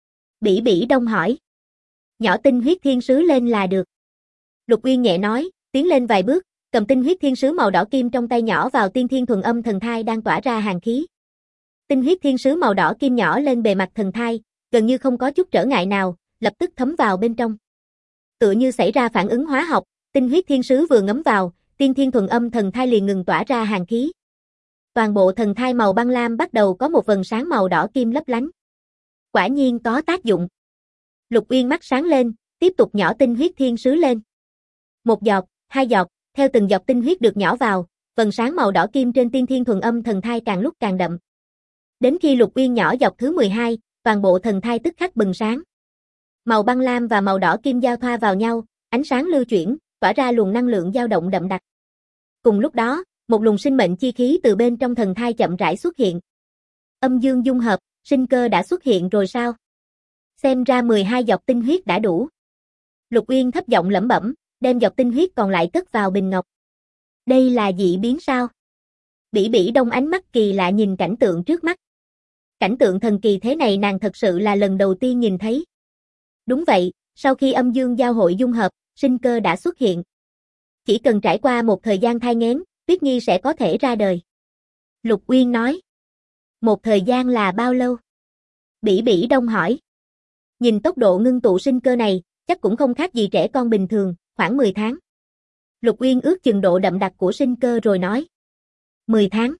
Bỉ Bỉ Đông hỏi. Nhỏ tinh huyết thiên sứ lên là được. Lục Uyên nhẹ nói, tiến lên vài bước, cầm tinh huyết thiên sứ màu đỏ kim trong tay nhỏ vào tiên thiên thuần âm thần thai đang tỏa ra hàn khí. Tinh huyết thiên sứ màu đỏ kim nhỏ lên bề mặt thần thai, gần như không có chút trở ngại nào, lập tức thấm vào bên trong. Tựa như xảy ra phản ứng hóa học, tinh huyết thiên sứ vừa ngấm vào, tiên thiên thuần âm thần thai liền ngừng tỏa ra hàn khí. Toàn bộ thần thai màu băng lam bắt đầu có một vầng sáng màu đỏ kim lấp lánh. Quả nhiên có tác dụng. Lục Uyên mắt sáng lên, tiếp tục nhỏ tinh huyết thiên sứ lên. Một giọt, hai giọt, theo từng giọt tinh huyết được nhỏ vào, vầng sáng màu đỏ kim trên tiên thiên thuần âm thần thai càng lúc càng đậm. Đến khi Lục Uyên nhỏ giọt thứ 12, toàn bộ thần thai tức khắc bừng sáng. Màu băng lam và màu đỏ kim giao thoa vào nhau, ánh sáng lưu chuyển, tỏa ra luồng năng lượng dao động đậm đặc. Cùng lúc đó, một luồng sinh mệnh chi khí từ bên trong thần thai chậm rãi xuất hiện. Âm dương dung hợp, sinh cơ đã xuất hiện rồi sao? Xem ra 12 giọt tinh huyết đã đủ. Lục Uyên thấp giọng lẩm bẩm, đem giọt tinh huyết còn lại cất vào bình ngọc. Đây là dị biến sao? Bỉ Bỉ Đông ánh mắt kỳ lạ nhìn cảnh tượng trước mắt. Cảnh tượng thần kỳ thế này nàng thật sự là lần đầu tiên nhìn thấy. Đúng vậy, sau khi âm dương giao hội dung hợp, sinh cơ đã xuất hiện. Chỉ cần trải qua một thời gian thai nghén, Tuyết Nhi sẽ có thể ra đời. Lục Uyên nói. Một thời gian là bao lâu? Bỉ Bỉ Đông hỏi. Nhìn tốc độ ngưng tụ sinh cơ này, chắc cũng không khác gì trẻ con bình thường, khoảng 10 tháng. Lục Uyên ước chừng độ đậm đặc của sinh cơ rồi nói. 10 tháng.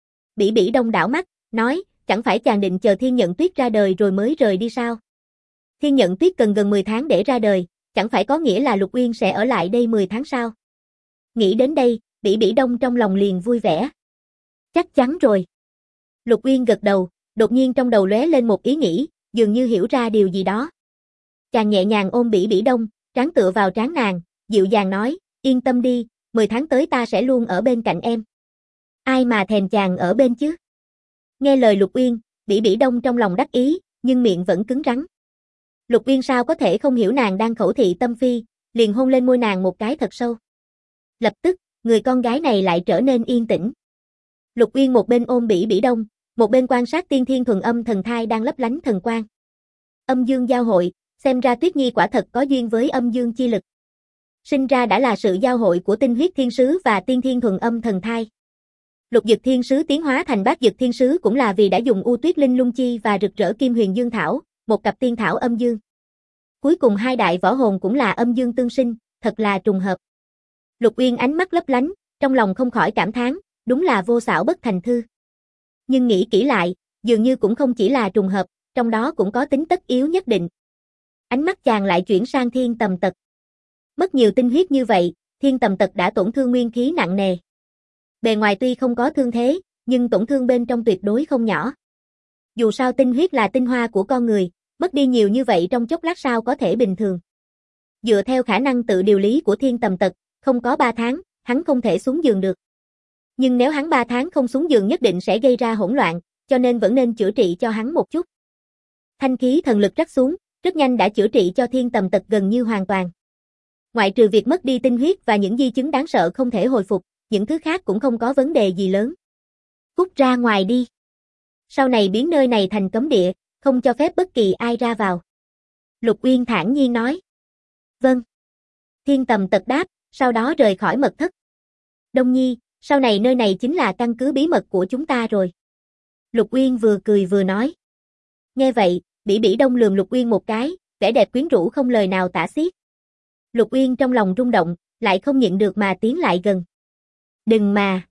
Bỉ Bỉ Đông đảo mắt, nói, chẳng phải chàng định chờ Thiên Nhận Tuyết ra đời rồi mới rời đi sao? Thiên Nhận Tuyết cần gần 10 tháng để ra đời, chẳng phải có nghĩa là Lục Uyên sẽ ở lại đây 10 tháng sao? Nghĩ đến đây, Bỉ Bỉ Đông trong lòng liền vui vẻ. Chắc chắn rồi. Lục Uyên gật đầu, đột nhiên trong đầu lóe lên một ý nghĩ, dường như hiểu ra điều gì đó. Chàng nhẹ nhàng ôm Bỉ Bỉ Đông, trán tựa vào trán nàng, dịu dàng nói, yên tâm đi, 10 tháng tới ta sẽ luôn ở bên cạnh em. Ai mà thèm chàng ở bên chứ? Nghe lời Lục Uyên, Bỉ Bỉ Đông trong lòng đắc ý, nhưng miệng vẫn cứng rắn. Lục Uyên sao có thể không hiểu nàng đang khẩu thị tâm phi, liền hôn lên môi nàng một cái thật sâu. Lập tức, người con gái này lại trở nên yên tĩnh. Lục Uyên một bên ôm Bỉ Bỉ Đông, một bên quan sát tiên thiên thuần âm thần thai đang lấp lánh thần quang. Âm dương giao hội, xem ra Tuyết Nhi quả thật có duyên với âm dương chi lực. Sinh ra đã là sự giao hội của tinh huyết thiên sứ và tiên thiên thuần âm thần thai. Lục Dực Thiên Sứ tiến hóa thành Bát Dực Thiên Sứ cũng là vì đã dùng U Tuyết Linh Lung Chi và Rực Rỡ Kim Huyền Dương Thảo, một cặp tiên thảo âm dương. Cuối cùng hai đại võ hồn cũng là âm dương tương sinh, thật là trùng hợp. Lục Uyên ánh mắt lấp lánh, trong lòng không khỏi cảm thán, đúng là vô xảo bất thành thư. Nhưng nghĩ kỹ lại, dường như cũng không chỉ là trùng hợp, trong đó cũng có tính tất yếu nhất định. Ánh mắt chàng lại chuyển sang Thiên Tầm Tật. Mất nhiều tinh huyết như vậy, Thiên Tầm Tật đã tổn thương nguyên khí nặng nề. Bề ngoài tuy không có thương thế, nhưng tổn thương bên trong tuyệt đối không nhỏ. Dù sao tinh huyết là tinh hoa của con người, mất đi nhiều như vậy trong chốc lát sao có thể bình thường. Dựa theo khả năng tự điều lý của Thiên Tầm Tật, không có 3 tháng, hắn không thể xuống giường được. Nhưng nếu hắn 3 tháng không xuống giường nhất định sẽ gây ra hỗn loạn, cho nên vẫn nên chữa trị cho hắn một chút. Thanh khí thần lực rắc xuống, rất nhanh đã chữa trị cho Thiên Tầm Tật gần như hoàn toàn. Ngoại trừ việc mất đi tinh huyết và những di chứng đáng sợ không thể hồi phục, những thứ khác cũng không có vấn đề gì lớn. Cút ra ngoài đi. Sau này biến nơi này thành cấm địa, không cho phép bất kỳ ai ra vào. Lục Uyên thản nhiên nói. Vâng. Thiên Tầm Tật đáp, sau đó rời khỏi mật thất. Đông Nhi, sau này nơi này chính là căn cứ bí mật của chúng ta rồi. Lục Uyên vừa cười vừa nói. Nghe vậy, Bỉ Bỉ Đông lườm Lục Uyên một cái, vẻ đẹp quyến rũ không lời nào tả xiết. Lục Uyên trong lòng rung động, lại không nhịn được mà tiến lại gần. Đừng mà,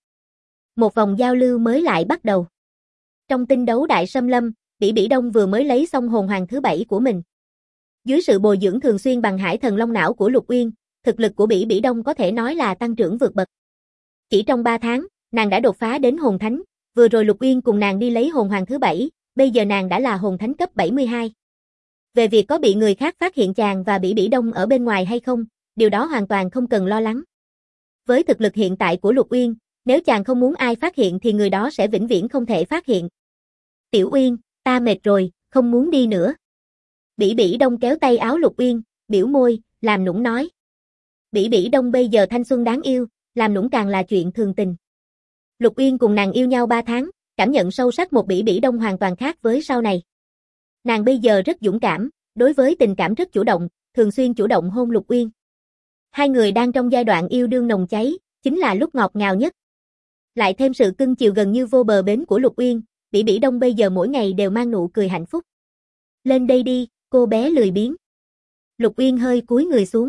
Một vòng giao lưu mới lại bắt đầu. Trong tinh đấu đại xâm lâm, Bỉ Bỉ Đông vừa mới lấy xong hồn hoàng thứ 7 của mình. Dưới sự bồi dưỡng thường xuyên bằng hải thần long não của Lục Uyên, thực lực của Bỉ Bỉ Đông có thể nói là tăng trưởng vượt bậc. Chỉ trong 3 tháng, nàng đã đột phá đến hồn thánh, vừa rồi Lục Uyên cùng nàng đi lấy hồn hoàng thứ 7, bây giờ nàng đã là hồn thánh cấp 72. Về việc có bị người khác phát hiện chàng và Bỉ Bỉ Đông ở bên ngoài hay không, điều đó hoàn toàn không cần lo lắng. Với thực lực hiện tại của Lục Uyên, nếu chàng không muốn ai phát hiện thì người đó sẽ vĩnh viễn không thể phát hiện. Tiểu Uyên, ta mệt rồi, không muốn đi nữa. Bỉ Bỉ Đông kéo tay áo Lục Uyên, biểu môi, làm nũng nói. Bỉ Bỉ Đông bây giờ thanh xuân đáng yêu, làm nũng càng là chuyện thường tình. Lục Uyên cùng nàng yêu nhau 3 tháng, cảm nhận sâu sắc một Bỉ Bỉ Đông hoàn toàn khác với sau này. Nàng bây giờ rất dũng cảm, đối với tình cảm rất chủ động, thường xuyên chủ động hôn Lục Uyên. Hai người đang trong giai đoạn yêu đương nồng cháy, chính là lúc ngọt ngào nhất. Lại thêm sự cưng chiều gần như vô bờ bến của Lục Uyên, Bỉ Bỉ Đông bây giờ mỗi ngày đều mang nụ cười hạnh phúc. Lên đây đi, cô bé lười biếng. Lục Uyên hơi cúi người xuống.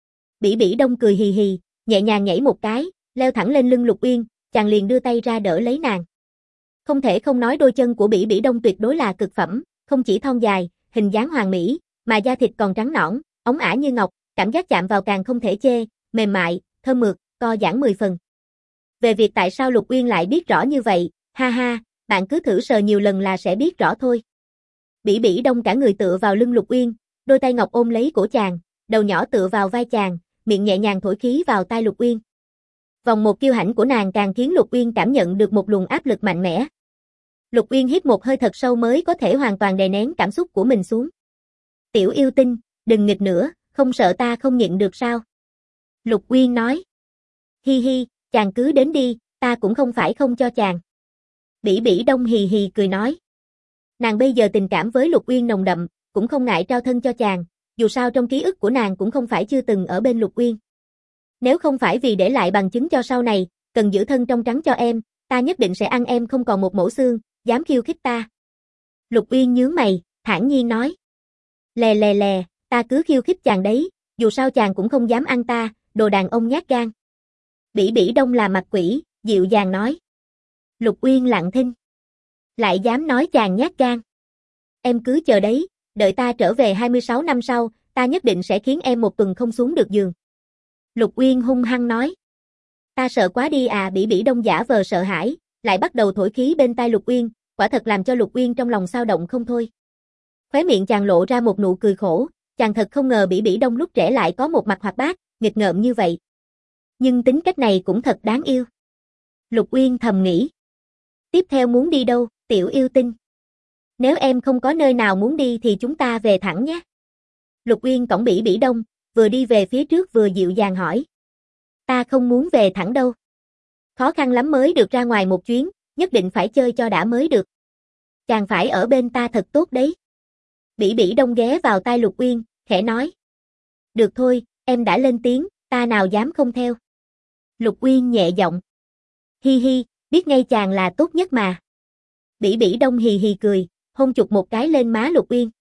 Bỉ Bỉ Đông cười hì hì, nhẹ nhàng nhảy một cái, leo thẳng lên lưng Lục Uyên, chàng liền đưa tay ra đỡ lấy nàng. Không thể không nói đôi chân của Bỉ Bỉ Đông tuyệt đối là cực phẩm, không chỉ thon dài, hình dáng hoàn mỹ, mà da thịt còn trắng nõn, óng ả như ngọc, cảm giác chạm vào càng không thể chê, mềm mại, thơm mượt, co giãn 10 phần. Về việc tại sao Lục Uyên lại biết rõ như vậy, ha ha, bạn cứ thử sờ nhiều lần là sẽ biết rõ thôi. Bỉ Bỉ Đông cả người tựa vào lưng Lục Uyên, đôi tay ngọc ôm lấy cổ chàng, đầu nhỏ tựa vào vai chàng, miệng nhẹ nhàng thổi khí vào tai Lục Uyên. Vòng một kiêu hãnh của nàng càng khiến Lục Uyên cảm nhận được một luồng áp lực mạnh mẽ. Lục Uyên hít một hơi thật sâu mới có thể hoàn toàn đè nén cảm xúc của mình xuống. Tiểu yêu tinh, đừng nghịch nữa, không sợ ta không nhịn được sao? Lục Uyên nói. Hi hi, chàng cứ đến đi, ta cũng không phải không cho chàng. Bỉ Bỉ Đông hì hì cười nói. Nàng bây giờ tình cảm với Lục Uyên nồng đậm, cũng không ngại trao thân cho chàng, dù sao trong ký ức của nàng cũng không phải chưa từng ở bên Lục Uyên. Nếu không phải vì để lại bằng chứng cho sau này, cần giữ thân trong trắng cho em, ta nhất định sẽ ăn em không còn một mẩu xương, dám khiêu khích ta. Lục Uyên nhướng mày, thản nhiên nói. Lè lè lè, ta cứ khiêu khích chàng đấy, dù sao chàng cũng không dám ăn ta, đồ đàn ông nhát gan. Bỉ Bỉ Đông là mặt quỷ, dịu dàng nói. Lục Uyên lặng thinh. Lại dám nói chàng nhát gan. Em cứ chờ đấy, đợi ta trở về 26 năm sau, ta nhất định sẽ khiến em một tuần không xuống được giường. Lục Uyên hung hăng nói. Ta sợ quá đi à. Bỉ Bỉ Đông giả vờ sợ hãi, lại bắt đầu thổi khí bên tai Lục Uyên, quả thật làm cho Lục Uyên trong lòng xao động không thôi. Khóe miệng chàng lộ ra một nụ cười khổ, chàng thật không ngờ Bỉ Bỉ Đông lúc trẻ lại có một mặt hoạt bát, nghịch ngợm như vậy. Nhưng tính cách này cũng thật đáng yêu. Lục Uyên thầm nghĩ. Tiếp theo muốn đi đâu, tiểu yêu tinh? Nếu em không có nơi nào muốn đi thì chúng ta về thẳng nhé. Lục Uyên cõng Bỉ Bỉ Đông, vừa đi về phía trước vừa dịu dàng hỏi. Ta không muốn về thẳng đâu. Khó khăn lắm mới được ra ngoài một chuyến, nhất định phải chơi cho đã mới được. Chàng phải ở bên ta thật tốt đấy. Bỉ Bỉ Đông ghé vào tai Lục Uyên, khẽ nói. Được thôi, em đã lên tiếng, ta nào dám không theo. Lục Uyên nhẹ giọng. Hi hi, biết ngay chàng là tốt nhất mà. Bỉ Bỉ Đông hì hì cười, hôn chụp một cái lên má Lục Uyên.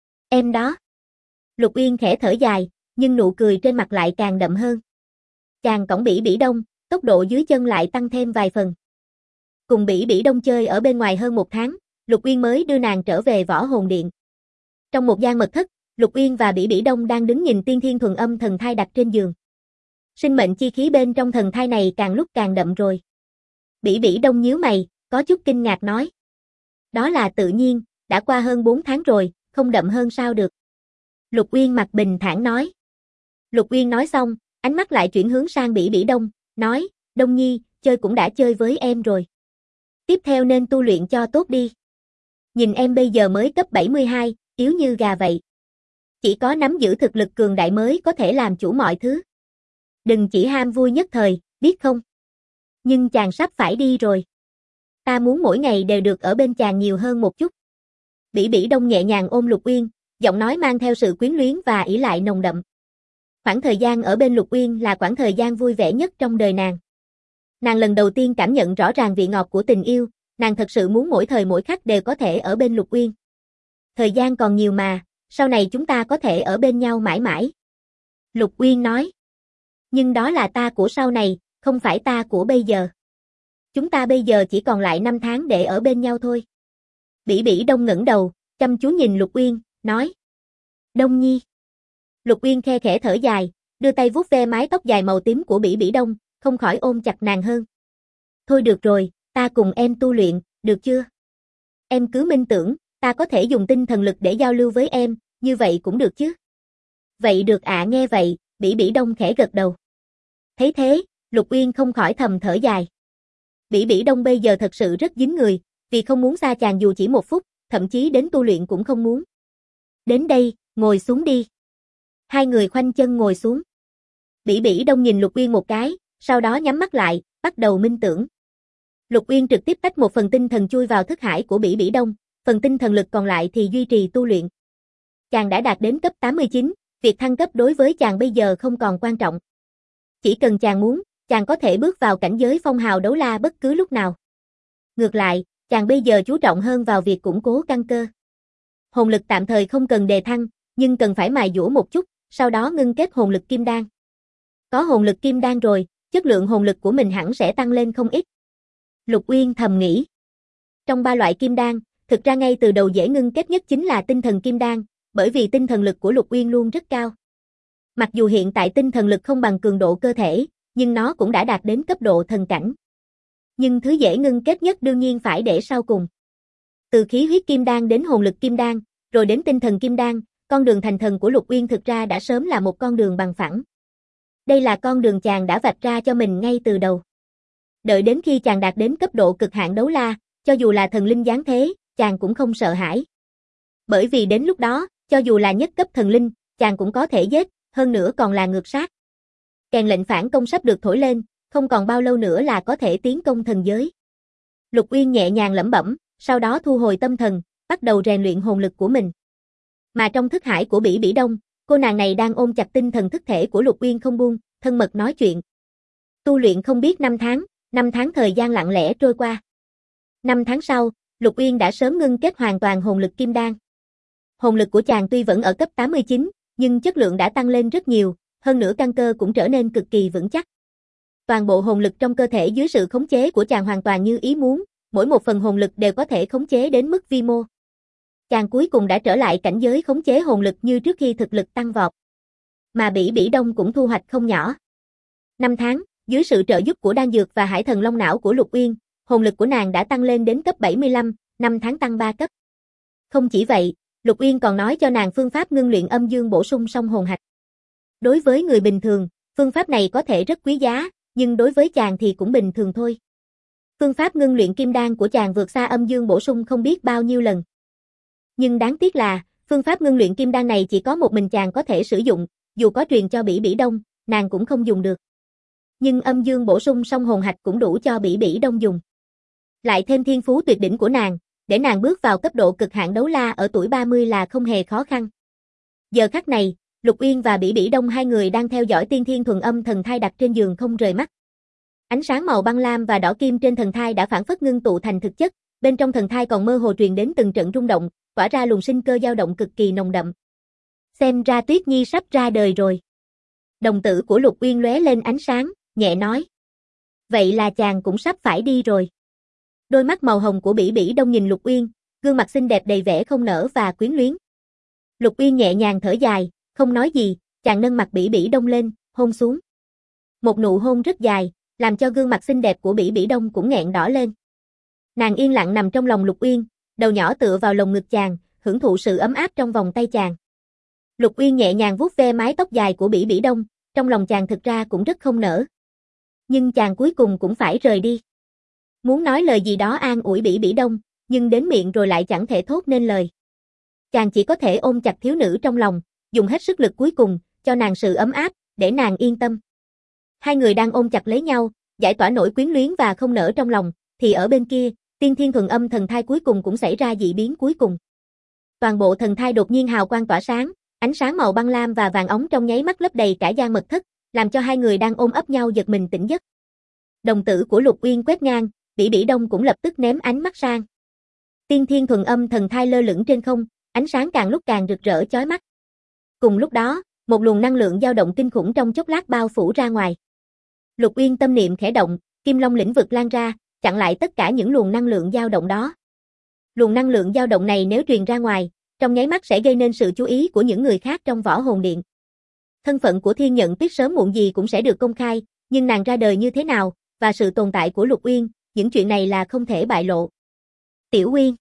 Em đó. Lục Uyên khẽ thở dài, nhưng nụ cười trên mặt lại càng đậm hơn. Chàng cõng Bỉ Bỉ Đông, tốc độ dưới chân lại tăng thêm vài phần. Cùng Bỉ Bỉ Đông chơi ở bên ngoài hơn 1 tháng, Lục Uyên mới đưa nàng trở về Võ Hồn Điện. Trong một gian mật thất, Lục Uyên và Bỉ Bỉ Đông đang đứng nhìn tiên thiên thuần âm thần thai đặt trên giường. Sinh mệnh chi khí bên trong thần thai này càng lúc càng đậm rồi. Bỉ Bỉ Đông nhíu mày, có chút kinh ngạc nói. Đó là tự nhiên, đã qua hơn 4 tháng rồi, không đậm hơn sao được. Lục Uyên mặt bình thản nói. Lục Uyên nói xong, ánh mắt lại chuyển hướng sang Bỉ Bỉ Đông, nói, Đông Nhi, chơi cũng đã chơi với em rồi. Tiếp theo nên tu luyện cho tốt đi. Nhìn em bây giờ mới cấp 72, yếu như gà vậy. Chỉ có nắm giữ thực lực cường đại mới có thể làm chủ mọi thứ. Đừng chỉ ham vui nhất thời, biết không? Nhưng chàng sắp phải đi rồi. Ta muốn mỗi ngày đều được ở bên chàng nhiều hơn một chút. Bỉ Bỉ Đông nhẹ nhàng ôm Lục Uyên, giọng nói mang theo sự quyến luyến và ỷ lại nồng đậm. Khoảng thời gian ở bên Lục Uyên là khoảng thời gian vui vẻ nhất trong đời nàng. Nàng lần đầu tiên cảm nhận rõ ràng vị ngọt của tình yêu, nàng thật sự muốn mỗi thời mỗi khắc đều có thể ở bên Lục Uyên. Thời gian còn nhiều mà, sau này chúng ta có thể ở bên nhau mãi mãi. Lục Uyên nói. Nhưng đó là ta của sau này, không phải ta của bây giờ. Chúng ta bây giờ chỉ còn lại 5 tháng để ở bên nhau thôi. Bỉ Bỉ Đông ngẩng đầu, chăm chú nhìn Lục Uyên, nói. Đông Nhi. Lục Uyên khe khẽ thở dài, đưa tay vuốt ve mái tóc dài màu tím của Bỉ Bỉ Đông, không khỏi ôm chặt nàng hơn. Thôi được rồi, ta cùng em tu luyện, được chưa? Em cứ minh tưởng, ta có thể dùng tinh thần lực để giao lưu với em, như vậy cũng được chứ? Vậy được ạ. Nghe vậy, Bỉ Bỉ Đông khẽ gật đầu. Thấy thế, Lục Uyên không khỏi thầm thở dài. Bỉ Bỉ Đông bây giờ thật sự rất dính người, vì không muốn xa chàng dù chỉ 1 phút, thậm chí đến tu luyện cũng không muốn. Đến đây, ngồi xuống đi. Hai người khoanh chân ngồi xuống. Bỉ Bỉ Đông nhìn Lục Uyên một cái, sau đó nhắm mắt lại, bắt đầu minh tưởng. Lục Uyên trực tiếp tách một phần tinh thần chui vào thức hải của Bỉ Bỉ Đông, phần tinh thần lực còn lại thì duy trì tu luyện. Chàng đã đạt đến cấp 89, việc thăng cấp đối với chàng bây giờ không còn quan trọng. Chỉ cần chàng muốn, chàng có thể bước vào cảnh giới phong hào đấu la bất cứ lúc nào. Ngược lại, chàng bây giờ chú trọng hơn vào việc củng cố căn cơ. Hồn lực tạm thời không cần đề thăng, nhưng cần phải mài dũa một chút, sau đó ngưng kết hồn lực kim đan. Có hồn lực kim đan rồi, chất lượng hồn lực của mình hẳn sẽ tăng lên không ít. Lục Uyên thầm nghĩ. Trong ba loại kim đan, thực ra ngay từ đầu dễ ngưng kết nhất chính là tinh thần kim đan, bởi vì tinh thần lực của Lục Uyên luôn rất cao. Mặc dù hiện tại tinh thần lực không bằng cường độ cơ thể, nhưng nó cũng đã đạt đến cấp độ thần cảnh. Nhưng thứ dễ ngưng kết nhất đương nhiên phải để sau cùng. Từ khí huyết kim đan đến hồn lực kim đan, rồi đến tinh thần kim đan, con đường thành thần của Lục Uyên thực ra đã sớm là một con đường bằng phẳng. Đây là con đường chàng đã vạch ra cho mình ngay từ đầu. Đợi đến khi chàng đạt đến cấp độ cực hạn đấu la, cho dù là thần linh giáng thế, chàng cũng không sợ hãi. Bởi vì đến lúc đó, cho dù là nhất cấp thần linh, chàng cũng có thể giết, hơn nữa còn là ngược sát. Kèn lệnh phản công sắp được thổi lên, không còn bao lâu nữa là có thể tiến công thần giới. Lục Uyên nhẹ nhàng lẩm bẩm, sau đó thu hồi tâm thần, bắt đầu rèn luyện hồn lực của mình. Mà trong thức hải của Bỉ Bỉ Đông, cô nàng này đang ôm chặt tinh thần thức thể của Lục Uyên không buông, thân mật nói chuyện. Tu luyện không biết 5 tháng thời gian lặng lẽ trôi qua. 5 tháng sau, Lục Uyên đã sớm ngưng kết hoàn toàn hồn lực kim đan. Hồn lực của chàng tuy vẫn ở cấp 89, nhưng chất lượng đã tăng lên rất nhiều, hơn nữa căn cơ cũng trở nên cực kỳ vững chắc. Toàn bộ hồn lực trong cơ thể dưới sự khống chế của chàng hoàn toàn như ý muốn, mỗi một phần hồn lực đều có thể khống chế đến mức vi mô. Chàng cuối cùng đã trở lại cảnh giới khống chế hồn lực như trước khi thực lực tăng vọt. Mà Bỉ Bỉ Đông cũng thu hoạch không nhỏ. 5 tháng, dưới sự trợ giúp của đan dược và hải thần long não của Lục Uyên, hồn lực của nàng đã tăng lên đến cấp 75, 5 tháng tăng 3 cấp. Không chỉ vậy, Lục Uyên còn nói cho nàng phương pháp ngưng luyện âm dương bổ sung song hồn hạch. Đối với người bình thường, phương pháp này có thể rất quý giá, nhưng đối với chàng thì cũng bình thường thôi. Phương pháp ngưng luyện kim đan của chàng vượt xa âm dương bổ sung không biết bao nhiêu lần. Nhưng đáng tiếc là, phương pháp ngưng luyện kim đan này chỉ có một mình chàng có thể sử dụng, dù có truyền cho Bỉ Bỉ Đông, nàng cũng không dùng được. Nhưng âm dương bổ sung song hồn hạch cũng đủ cho Bỉ Bỉ Đông dùng. Lại thêm thiên phú tuyệt đỉnh của nàng, để nàng bước vào cấp độ cực hạn đấu la ở tuổi 30 là không hề khó khăn. Giờ khắc này, Lục Uyên và Bỉ Bỉ Đông hai người đang theo dõi tiên thiên thuần âm thần thai đặt trên giường không rời mắt. Ánh sáng màu băng lam và đỏ kim trên thần thai đã phản phất ngưng tụ thành thực chất, bên trong thần thai còn mơ hồ truyền đến từng trận rung động, tỏa ra luồng sinh cơ dao động cực kỳ nồng đậm. Xem ra Tuyết Nhi sắp ra đời rồi. Đồng tử của Lục Uyên lóe lên ánh sáng, nhẹ nói. Vậy là chàng cũng sắp phải đi rồi. Đôi mắt màu hồng của Bỉ Bỉ Đông nhìn Lục Uyên, gương mặt xinh đẹp đầy vẻ không nở và quyến luyến. Lục Uyên nhẹ nhàng thở dài, không nói gì, chàng nâng mặt Bỉ Bỉ Đông lên, hôn xuống. Một nụ hôn rất dài, làm cho gương mặt xinh đẹp của Bỉ Bỉ Đông cũng nghẹn đỏ lên. Nàng yên lặng nằm trong lòng Lục Uyên, đầu nhỏ tựa vào lồng ngực chàng, hưởng thụ sự ấm áp trong vòng tay chàng. Lục Uyên nhẹ nhàng vuốt ve mái tóc dài của Bỉ Bỉ Đông, trong lòng chàng thực ra cũng rất không nỡ. Nhưng chàng cuối cùng cũng phải rời đi. Muốn nói lời gì đó an ủi Bỉ Bỉ Đông, nhưng đến miệng rồi lại chẳng thể thốt nên lời. Chàng chỉ có thể ôm chặt thiếu nữ trong lòng, dùng hết sức lực cuối cùng, cho nàng sự ấm áp, để nàng yên tâm. Hai người đang ôm chặt lấy nhau, giải tỏa nỗi quyến luyến và không nỡ trong lòng, thì ở bên kia, tiên thiên thuần âm thần thai cuối cùng cũng xảy ra dị biến cuối cùng. Toàn bộ thần thai đột nhiên hào quang tỏa sáng, ánh sáng màu băng lam và vàng óng trong nháy mắt lấp đầy cả gian mật thất, làm cho hai người đang ôm ấp nhau giật mình tỉnh giấc. Đồng tử của Lục Uyên quét ngang, Bỉ Bỉ Đông cũng lập tức ném ánh mắt sang. Tiên thiên thuần âm thần thai lơ lửng trên không, ánh sáng càng lúc càng rực rỡ chói mắt. Cùng lúc đó, một luồng năng lượng dao động kinh khủng trong chốc lát bao phủ ra ngoài. Lục Uyên tâm niệm khẽ động, Kim Long lĩnh vực lan ra, chặn lại tất cả những luồng năng lượng dao động đó. Luồng năng lượng dao động này nếu truyền ra ngoài, trong nháy mắt sẽ gây nên sự chú ý của những người khác trong Võ Hồn Điện. Thân phận của Thiên Nhận Tuyết sớm muộn gì cũng sẽ được công khai, nhưng nàng ra đời như thế nào, và sự tồn tại của Lục Uyên, những chuyện này là không thể bại lộ. Tiểu Uyên.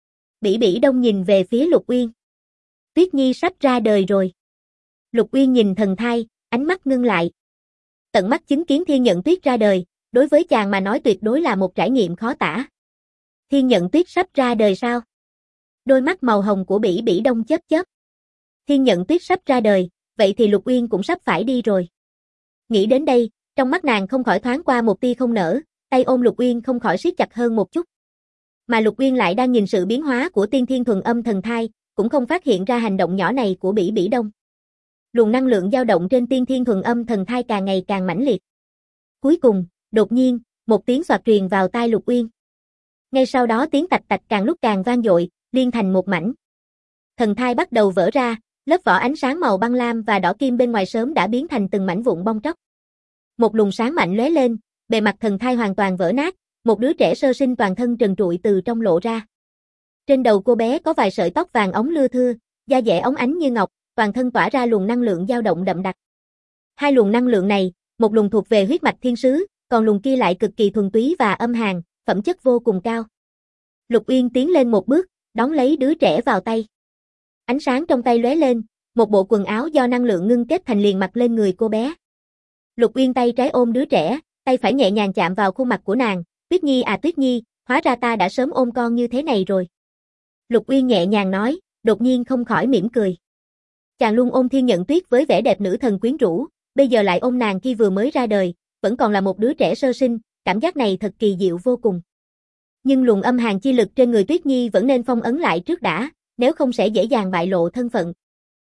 Bỉ Bỉ Đông nhìn về phía Lục Uyên. Tuyết Nhi sắp ra đời rồi. Lục Uyên nhìn thần thai, ánh mắt ngưng lại. Tận mắt chứng kiến Thiên Nhận Tuyết ra đời, đối với chàng mà nói tuyệt đối là một trải nghiệm khó tả. Thiên Nhận Tuyết sắp ra đời sao? Đôi mắt màu hồng của Bỉ Bỉ Đông chớp chớp. Thiên Nhận Tuyết sắp ra đời, vậy thì Lục Uyên cũng sắp phải đi rồi. Nghĩ đến đây, trong mắt nàng không khỏi thoáng qua một tia không nở, tay ôm Lục Uyên không khỏi siết chặt hơn một chút. Mà Lục Uyên lại đang nhìn sự biến hóa của tiên thiên thuần âm thần thai, cũng không phát hiện ra hành động nhỏ này của Bỉ Bỉ Đông. Luồng năng lượng dao động trên tiên thiên thuần âm thần thai càng ngày càng mãnh liệt. Cuối cùng, đột nhiên, một tiếng xoạt truyền vào tai Lục Uyên. Ngay sau đó tiếng tạch tạch càng lúc càng vang dội, liên thành một mảnh. Thần thai bắt đầu vỡ ra, lớp vỏ ánh sáng màu băng lam và đỏ kim bên ngoài sớm đã biến thành từng mảnh vụn bong tróc. Một luồng sáng mạnh lóe lên, bề mặt thần thai hoàn toàn vỡ nát, một đứa trẻ sơ sinh toàn thân trần trụi từ trong lộ ra. Trên đầu cô bé có vài sợi tóc vàng óng lưa thưa, da dẻ óng ánh như ngọc, toàn thân tỏa ra luồng năng lượng dao động đậm đặc. Hai luồng năng lượng này, một luồng thuộc về huyết mạch thiên sứ, còn luồng kia lại cực kỳ thuần túy và âm hàn, phẩm chất vô cùng cao. Lục Uyên tiến lên một bước, đón lấy đứa trẻ vào tay. Ánh sáng trong tay lóe lên, một bộ quần áo do năng lượng ngưng kết thành liền mặc lên người cô bé. Lục Uyên tay trái ôm đứa trẻ, tay phải nhẹ nhàng chạm vào khuôn mặt của nàng, "Tuyết Nhi à Tuyết Nhi, hóa ra ta đã sớm ôm con như thế này rồi." Lục Uyên nhẹ nhàng nói, đột nhiên không khỏi mỉm cười. Chàng luôn ôm Thiên Nhận Tuyết với vẻ đẹp nữ thần quyến rũ, bây giờ lại ôm nàng khi vừa mới ra đời, vẫn còn là một đứa trẻ sơ sinh, cảm giác này thật kỳ diệu vô cùng. Nhưng luồng âm hàn chi lực trên người Tuyết Nhi vẫn nên phong ấn lại trước đã, nếu không sẽ dễ dàng bại lộ thân phận.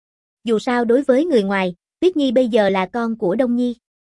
Dù sao đối với người ngoài, Tuyết Nhi bây giờ là con của Đông Nhi.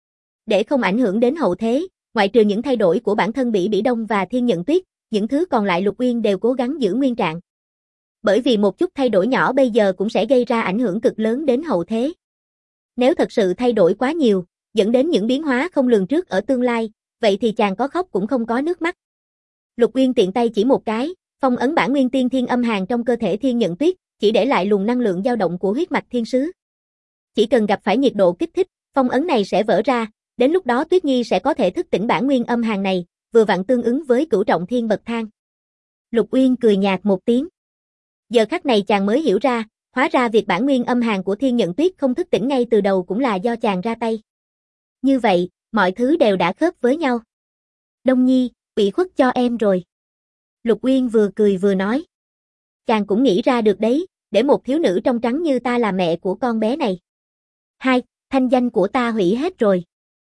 Để không ảnh hưởng đến hậu thế, ngoại trừ những thay đổi của bản thân Bỉ Bỉ Đông và Thiên Nhận Tuyết, những thứ còn lại Lục Uyên đều cố gắng giữ nguyên trạng. Bởi vì một chút thay đổi nhỏ bây giờ cũng sẽ gây ra ảnh hưởng cực lớn đến hậu thế. Nếu thật sự thay đổi quá nhiều, dẫn đến những biến hóa không lường trước ở tương lai, vậy thì chàng có khóc cũng không có nước mắt. Lục Uyên tiện tay chỉ một cái, phong ấn bản nguyên tiên thiên âm hàn trong cơ thể Thiên Nhận Tuyết, chỉ để lại luồng năng lượng dao động của huyết mạch thiên sứ. Chỉ cần gặp phải nhiệt độ kích thích, phong ấn này sẽ vỡ ra, đến lúc đó Tuyết Nhi sẽ có thể thức tỉnh bản nguyên âm hàn này, vừa vặn tương ứng với cửu trọng thiên bậc thang. Lục Uyên cười nhạt một tiếng. Giờ khắc này chàng mới hiểu ra, hóa ra việc bản nguyên âm hàn của Thiên Nhận Tuyết không thức tỉnh ngay từ đầu cũng là do chàng ra tay. Như vậy, mọi thứ đều đã khớp với nhau. Đông Nhi, ủy khuất cho em rồi. Lục Uyên vừa cười vừa nói. Chàng cũng nghĩ ra được đấy, để một thiếu nữ trong trắng như ta là mẹ của con bé này. Hai, thanh danh của ta hủy hết rồi.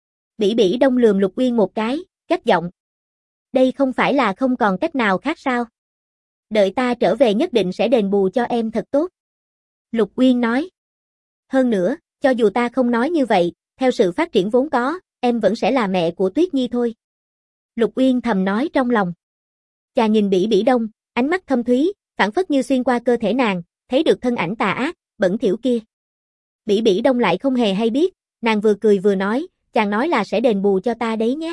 Bỉ Bỉ Đông lườm Lục Uyên một cái, gắt giọng. Đây không phải là không còn cách nào khác sao? Đợi ta trở về nhất định sẽ đền bù cho em thật tốt. Lục Uyên nói. Hơn nữa, cho dù ta không nói như vậy, theo sự phát triển vốn có, em vẫn sẽ là mẹ của Tuyết Nhi thôi. Lục Uyên thầm nói trong lòng. Chàng nhìn Bỉ Bỉ Đông, ánh mắt thâm thúy, phảng phất như xuyên qua cơ thể nàng, thấy được thân ảnh tà ác, bẩn thỉu kia. Bỉ Bỉ Đông lại không hề hay biết, nàng vừa cười vừa nói, chàng nói là sẽ đền bù cho ta đấy nhé.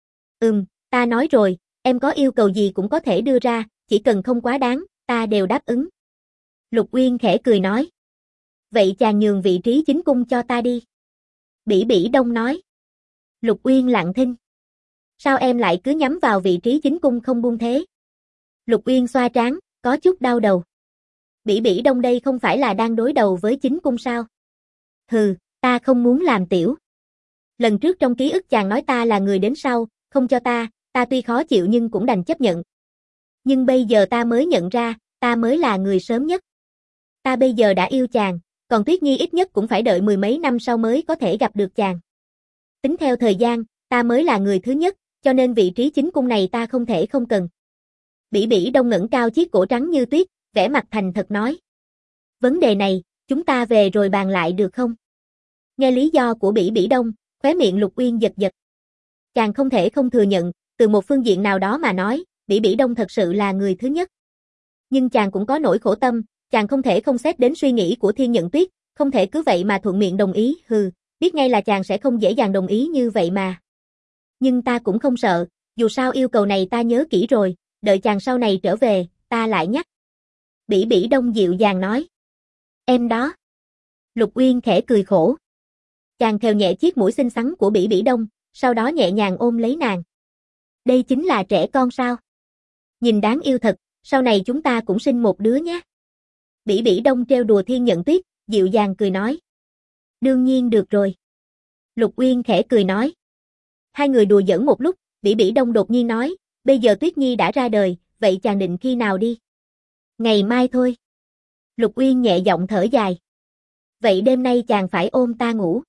Ta nói rồi, em có yêu cầu gì cũng có thể đưa ra, chỉ cần không quá đáng, ta đều đáp ứng. Lục Uyên khẽ cười nói. Vậy chàng nhường vị trí chính cung cho ta đi. Bỉ Bỉ Đông nói. Lục Uyên lặng thinh. Sao em lại cứ nhắm vào vị trí chính cung không buông thế? Lục Uyên xoa trán, có chút đau đầu. Bỉ Bỉ Đông đây không phải là đang đối đầu với chính cung sao? Hừ, ta không muốn làm tiểu. Lần trước trong ký ức chàng nói ta là người đến sau, không cho ta tuy khó chịu nhưng cũng đành chấp nhận. Nhưng bây giờ ta mới nhận ra, ta mới là người sớm nhất. Ta bây giờ đã yêu chàng, còn Tuyết Nhi ít nhất cũng phải đợi mười mấy năm sau mới có thể gặp được chàng. Tính theo thời gian, ta mới là người thứ nhất, cho nên vị trí chính cung này ta không thể không cần. Bỉ Bỉ Đông ngẩng cao chiếc cổ trắng như tuyết, vẻ mặt thành thật nói. Vấn đề này, chúng ta về rồi bàn lại được không? Nghe lý do của Bỉ Bỉ Đông, khóe miệng Lục Uyên giật giật. Chàng không thể không thừa nhận, từ một phương diện nào đó mà nói, Bỉ Bỉ Đông thật sự là người thứ nhất. Nhưng chàng cũng có nỗi khổ tâm, chàng không thể không xét đến suy nghĩ của Thiên Nhận Tuyết, không thể cứ vậy mà thuận miệng đồng ý, biết ngay là chàng sẽ không dễ dàng đồng ý như vậy mà. Nhưng ta cũng không sợ, dù sao yêu cầu này ta nhớ kỹ rồi, đợi chàng sau này trở về, ta lại nhắc. Bỉ Bỉ Đông dịu dàng nói. Em đó. Lục Uyên khẽ cười khổ. Chàng khều nhẹ chiếc mũi xinh xắn của Bỉ Bỉ Đông, sau đó nhẹ nhàng ôm lấy nàng. Đây chính là trẻ con sao? Nhìn đáng yêu thật, sau này chúng ta cũng sinh một đứa nhé. Bỉ Bỉ Đông trêu đùa Thiên Nhận Tuyết, dịu dàng cười nói. Đương nhiên được rồi. Lục Uyên khẽ cười nói. Hai người đùa giỡn một lúc, Bỉ Bỉ Đông đột nhiên nói, bây giờ Tuyết Nhi đã ra đời, vậy chàng định khi nào đi? Ngày mai thôi. Lục Uyên nhẹ giọng thở dài. Vậy đêm nay chàng phải ôm ta ngủ.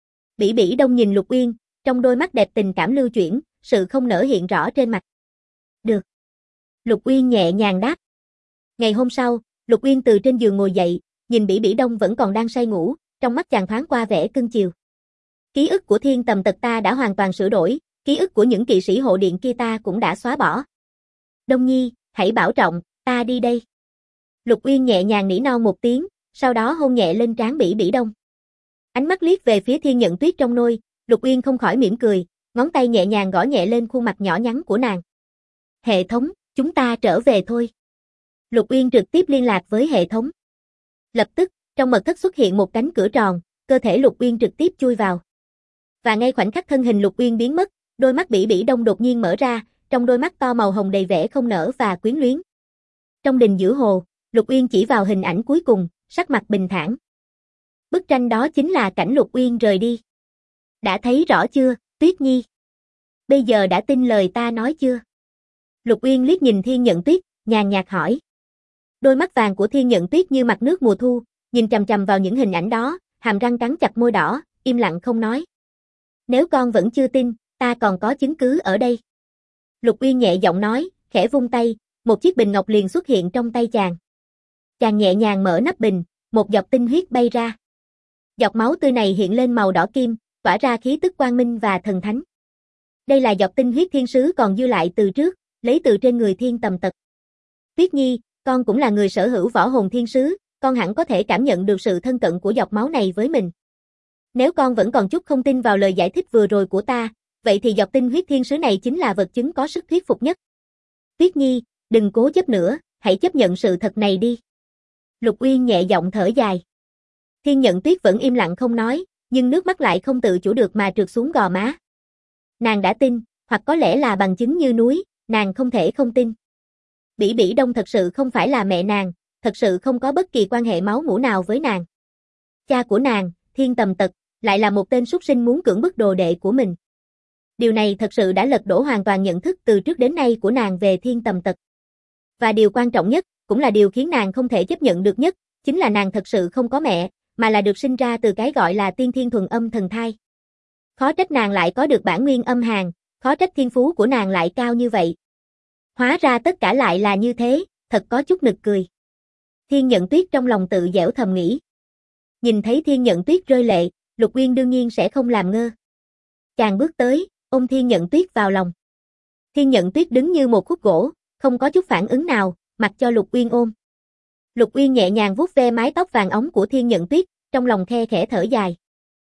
Bỉ Bỉ Đông nhìn Lục Uyên, trong đôi mắt đẹp tình cảm lưu chuyển, sự không nỡ hiện rõ trên mặt. Được. Lục Uyên nhẹ nhàng đáp. Ngày hôm sau, Lục Uyên từ trên giường ngồi dậy, nhìn Bỉ Bỉ Đông vẫn còn đang say ngủ, trong mắt chàng thoáng qua vẻ cưng chiều. Ký ức của Thiên Tầm Tật ta đã hoàn toàn sửa đổi, ký ức của những kỵ sĩ hộ điện kia ta cũng đã xóa bỏ. Đông Nhi, hãy bảo trọng, ta đi đây. Lục Uyên nhẹ nhàng nỉ non một tiếng, sau đó hôn nhẹ lên trán Bỉ Bỉ Đông. Ánh mắt liếc về phía Thiên Nhận Tuyết trong nôi, Lục Uyên không khỏi mỉm cười, ngón tay nhẹ nhàng gõ nhẹ lên khuôn mặt nhỏ nhắn của nàng. Hệ thống, chúng ta trở về thôi. Lục Uyên trực tiếp liên lạc với hệ thống. Lập tức, trong mật thất xuất hiện một cánh cửa tròn, cơ thể Lục Uyên trực tiếp chui vào. Và ngay khoảnh khắc thân hình Lục Uyên biến mất, đôi mắt Bỉ Bỉ Đông đột nhiên mở ra, trong đôi mắt to màu hồng đầy vẻ không nở và quyến luyến. Trong đình giữa hồ, Lục Uyên chỉ vào hình ảnh cuối cùng, sắc mặt bình thản. Bức tranh đó chính là cảnh Lục Uyên rời đi. Đã thấy rõ chưa, Tuyết Nhi? Bây giờ đã tin lời ta nói chưa? Lục Uyên liếc nhìn Thiên Nhận Tuyết, nhàn nhạt hỏi. Đôi mắt vàng của Thiên Nhận Tuyết như mặt nước mùa thu, nhìn chằm chằm vào những hình ảnh đó, hàm răng cắn chặt môi đỏ, im lặng không nói. Nếu con vẫn chưa tin, ta còn có chứng cứ ở đây. Lục Uyên nhẹ giọng nói, khẽ vung tay, một chiếc bình ngọc liền xuất hiện trong tay chàng. Chàng nhẹ nhàng mở nắp bình, một giọt tinh huyết bay ra. Giọt máu tươi này hiện lên màu đỏ kim, tỏa ra khí tức quang minh và thần thánh. Đây là giọt tinh huyết thiên sứ còn dư lại từ trước, lấy từ trên người Thiên Tầm Tật. Tuyết Nhi, con cũng là người sở hữu võ hồn thiên sứ, con hẳn có thể cảm nhận được sự thân cận của giọt máu này với mình. Nếu con vẫn còn chút không tin vào lời giải thích vừa rồi của ta, vậy thì giọt tinh huyết thiên sứ này chính là vật chứng có sức thuyết phục nhất. Tuyết Nhi, đừng cố chấp nữa, hãy chấp nhận sự thật này đi. Lục Uyên nhẹ giọng thở dài. Thiên Nhận Tuyết vẫn im lặng không nói, nhưng nước mắt lại không tự chủ được mà trượt xuống gò má. Nàng đã tin, hoặc có lẽ là bằng chứng như núi, nàng không thể không tin. Bỉ Bỉ Đông thật sự không phải là mẹ nàng, thật sự không có bất kỳ quan hệ máu mủ nào với nàng. Cha của nàng, Thiên Tầm Tật, lại là một tên súc sinh muốn cưỡng bức đồ đệ của mình. Điều này thật sự đã lật đổ hoàn toàn nhận thức từ trước đến nay của nàng về Thiên Tầm Tật. Và điều quan trọng nhất, cũng là điều khiến nàng không thể chấp nhận được nhất, chính là nàng thật sự không có mẹ, mà là được sinh ra từ cái gọi là tiên thiên thuần âm thần thai. Khó trách nàng lại có được bản nguyên âm hàn, khó trách thiên phú của nàng lại cao như vậy. Hóa ra tất cả lại là như thế, thật có chút nực cười. Thiên Nhận Tuyết trong lòng tự giễu thầm nghĩ. Nhìn thấy Thiên Nhận Tuyết rơi lệ, Lục Uyên đương nhiên sẽ không làm ngơ. Chàng bước tới, ôm Thiên Nhận Tuyết vào lòng. Thiên Nhận Tuyết đứng như một khúc gỗ, không có chút phản ứng nào, mặc cho Lục Uyên ôm. Lục Uyên nhẹ nhàng vuốt ve mái tóc vàng óng của Thiên Nhận Tuyết, trong lòng khe khẽ thở dài.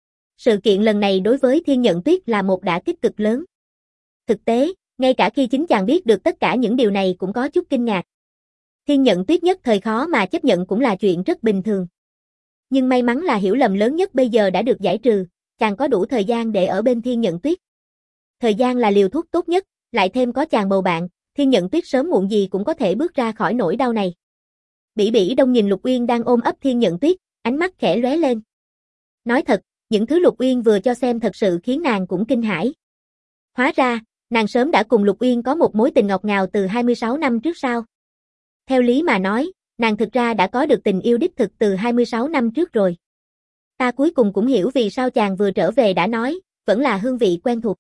Sự kiện lần này đối với Thiên Nhận Tuyết là một đả kích cực lớn. Thực tế, ngay cả khi chính chàng biết được tất cả những điều này cũng có chút kinh ngạc. Thiên Nhận Tuyết nhất thời khó mà chấp nhận cũng là chuyện rất bình thường. Nhưng may mắn là hiểu lầm lớn nhất bây giờ đã được giải trừ, chàng có đủ thời gian để ở bên Thiên Nhận Tuyết. Thời gian là liều thuốc tốt nhất, lại thêm có chàng bầu bạn, Thiên Nhận Tuyết sớm muộn gì cũng có thể bước ra khỏi nỗi đau này. Bỉ Bỉ Đông nhìn Lục Uyên đang ôm ấp Thiên Nhận Tuyết, ánh mắt khẽ lóe lên. Nói thật, những thứ Lục Uyên vừa cho xem thật sự khiến nàng cũng kinh hãi. Hóa ra, nàng sớm đã cùng Lục Uyên có một mối tình ngọt ngào từ 26 năm trước sao. Theo lý mà nói, nàng thực ra đã có được tình yêu đích thực từ 26 năm trước rồi. Ta cuối cùng cũng hiểu vì sao chàng vừa trở về đã nói, vẫn là hương vị quen thuộc.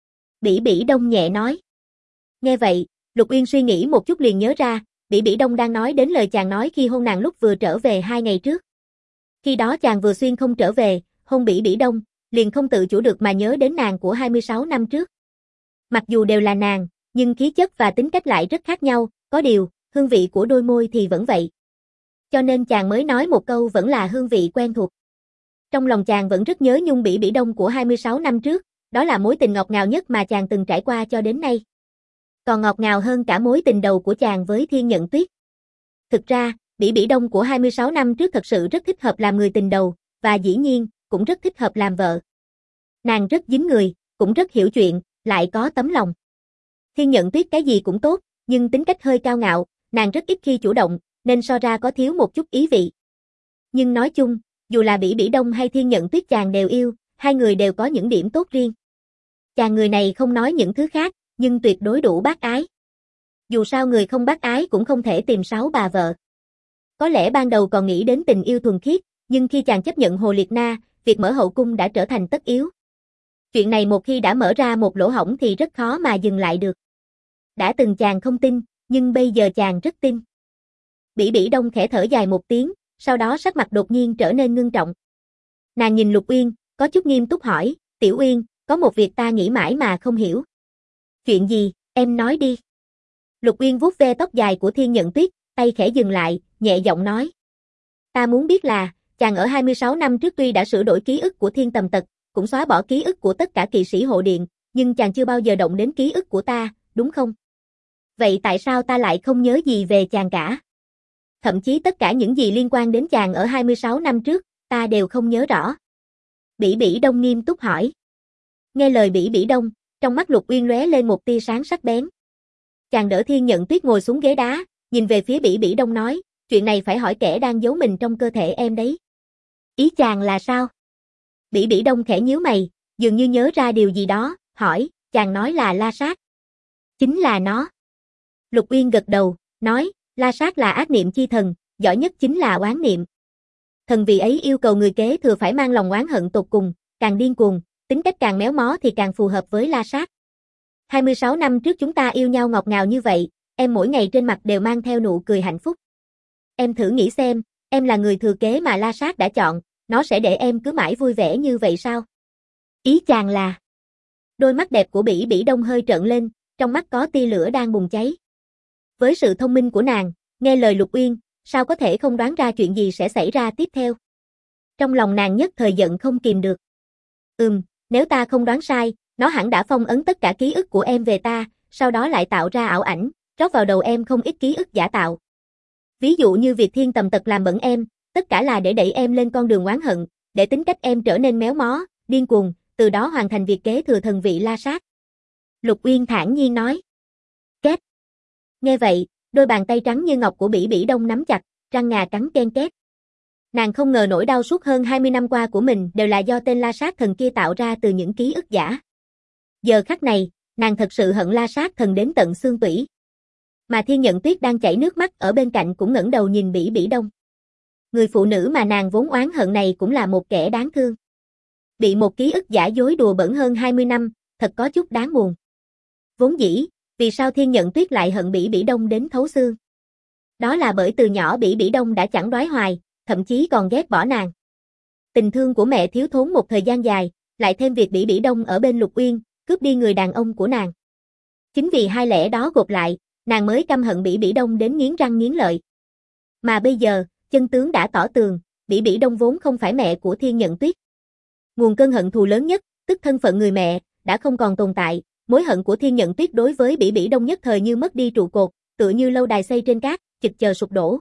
Bỉ Bỉ Đông nhẹ nói. Nghe vậy, Lục Uyên suy nghĩ một chút liền nhớ ra, Bỉ Bỉ Đông đang nói đến lời chàng nói khi hôn nàng lúc vừa trở về 2 ngày trước. Khi đó chàng vừa xuyên không trở về, hôn Bỉ Bỉ Đông, liền không tự chủ được mà nhớ đến nàng của 26 năm trước. Mặc dù đều là nàng, nhưng khí chất và tính cách lại rất khác nhau, có điều, hương vị của đôi môi thì vẫn vậy. Cho nên chàng mới nói một câu vẫn là hương vị quen thuộc. Trong lòng chàng vẫn rất nhớ nhung Bỉ Bỉ Đông của 26 năm trước, đó là mối tình ngọt ngào nhất mà chàng từng trải qua cho đến nay. Còn ngọt ngào hơn cả mối tình đầu của chàng với Thiên Nhận Tuyết. Thực ra, Bỉ Bỉ Đông của 26 năm trước thật sự rất thích hợp làm người tình đầu, và dĩ nhiên, cũng rất thích hợp làm vợ. Nàng rất dính người, cũng rất hiểu chuyện, lại có tấm lòng. Thiên Nhận Tuyết cái gì cũng tốt, nhưng tính cách hơi cao ngạo, nàng rất ít khi chủ động, nên so ra có thiếu một chút ý vị. Nhưng nói chung, dù là Bỉ Bỉ Đông hay Thiên Nhận Tuyết chàng đều yêu, hai người đều có những điểm tốt riêng. Chàng người này không nói những thứ khác, nhưng tuyệt đối đủ bác ái. Dù sao người không bác ái cũng không thể tìm 6 bà vợ. Có lẽ ban đầu còn nghĩ đến tình yêu thuần khiết, nhưng khi chàng chấp nhận Hồ Liệt Na, việc mở hậu cung đã trở thành tất yếu. Chuyện này một khi đã mở ra một lỗ hổng thì rất khó mà dừng lại được. Đã từng chàng không tin, nhưng bây giờ chàng rất tin. Bỉ Bỉ Đông khẽ thở dài một tiếng, sau đó sắc mặt đột nhiên trở nên ngưng trọng. Nàng nhìn Lục Uyên, có chút nghiêm túc hỏi, Tiểu Uyên, có một việc ta nghĩ mãi mà không hiểu. Chuyện gì, em nói đi. Lục Uyên vuốt ve tóc dài của Thiên Nhận Tuyết, tay khẽ dừng lại, nhẹ giọng nói. Ta muốn biết là, chàng ở 26 năm trước tuy đã sửa đổi ký ức của Thiên Tầm Tật, cũng xóa bỏ ký ức của tất cả kỵ sĩ hộ điện, nhưng chàng chưa bao giờ động đến ký ức của ta, đúng không? Vậy tại sao ta lại không nhớ gì về chàng cả? Thậm chí tất cả những gì liên quan đến chàng ở 26 năm trước, ta đều không nhớ rõ. Bỉ Bỉ Đông nghiêm túc hỏi. Nghe lời Bỉ Bỉ Đông, trong mắt Lục Uyên lóe lên một tia sáng sắc bén. Chàng đỡ Thiên Nhận Tuyết ngồi xuống ghế đá, nhìn về phía Bỉ Bỉ Đông nói, chuyện này phải hỏi kẻ đang giấu mình trong cơ thể em đấy. Ý chàng là sao? Bỉ Bỉ Đông khẽ nhíu mày, dường như nhớ ra điều gì đó, hỏi, chàng nói là La Sát. Chính là nó. Lục Uyên gật đầu, nói, La Sát là ác niệm chi thần, giỏi nhất chính là oán niệm. Thần vị ấy yêu cầu người kế thừa phải mang lòng oán hận tột cùng, càng điên cuồng, tính cách càng méo mó thì càng phù hợp với La Sát. 26 năm trước chúng ta yêu nhau ngọt ngào như vậy, em mỗi ngày trên mặt đều mang theo nụ cười hạnh phúc. Em thử nghĩ xem, em là người thừa kế mà La Sát đã chọn, nó sẽ để em cứ mãi vui vẻ như vậy sao? Ý chàng là... Đôi mắt đẹp của Bỉ Bỉ Đông hơi trợn lên, trong mắt có tia lửa đang bùng cháy. Với sự thông minh của nàng, nghe lời Lục Uyên, sao có thể không đoán ra chuyện gì sẽ xảy ra tiếp theo? Trong lòng nàng nhất thời giận không kìm được. Nếu ta không đoán sai, nó hẳn đã phong ấn tất cả ký ức của em về ta, sau đó lại tạo ra ảo ảnh, rót vào đầu em không ít ký ức giả tạo. Ví dụ như việc Thiên Tầm Tật làm bẩn em, tất cả là để đẩy em lên con đường oán hận, để tính cách em trở nên méo mó, điên cuồng, từ đó hoàn thành việc kế thừa thần vị La Sát. Lục Uyên thản nhiên nói. Két. Nghe vậy, đôi bàn tay trắng như ngọc của Bỉ Bỉ Đông nắm chặt, răng ngà cắn ken két. Nàng không ngờ nỗi đau suốt hơn 20 năm qua của mình đều là do tên La Sát thần kia tạo ra từ những ký ức giả. Giờ khắc này, nàng thật sự hận La Sát thần đến tận xương tủy. Mà Thiên Nhận Tuyết đang chảy nước mắt ở bên cạnh cũng ngẩng đầu nhìn Bỉ Bỉ Đông. Người phụ nữ mà nàng vốn oán hận này cũng là một kẻ đáng thương. Bị một ký ức giả dối đùa bẩn hơn 20 năm, thật có chút đáng buồn. Vốn dĩ, vì sao Thiên Nhận Tuyết lại hận Bỉ Bỉ Đông đến thấu xương? Đó là bởi từ nhỏ Bỉ Bỉ Đông đã chẳng đoái hoài, thậm chí còn ghét bỏ nàng. Tình thương của mẹ thiếu thốn một thời gian dài, lại thêm việc Bỉ Bỉ Đông ở bên Lục Uyên, cướp đi người đàn ông của nàng. Chính vì hai lẽ đó gộp lại, nàng mới căm hận Bỉ Bỉ Đông đến nghiến răng nghiến lợi. Mà bây giờ, chân tướng đã tỏ tường, Bỉ Bỉ Đông vốn không phải mẹ của Thiên Nhận Tuyết. Nguồn cơn hận thù lớn nhất, tức thân phận người mẹ, đã không còn tồn tại, mối hận của Thiên Nhận Tuyết đối với Bỉ Bỉ Đông nhất thời như mất đi trụ cột, tựa như lâu đài xây trên cát, chực chờ sụp đổ.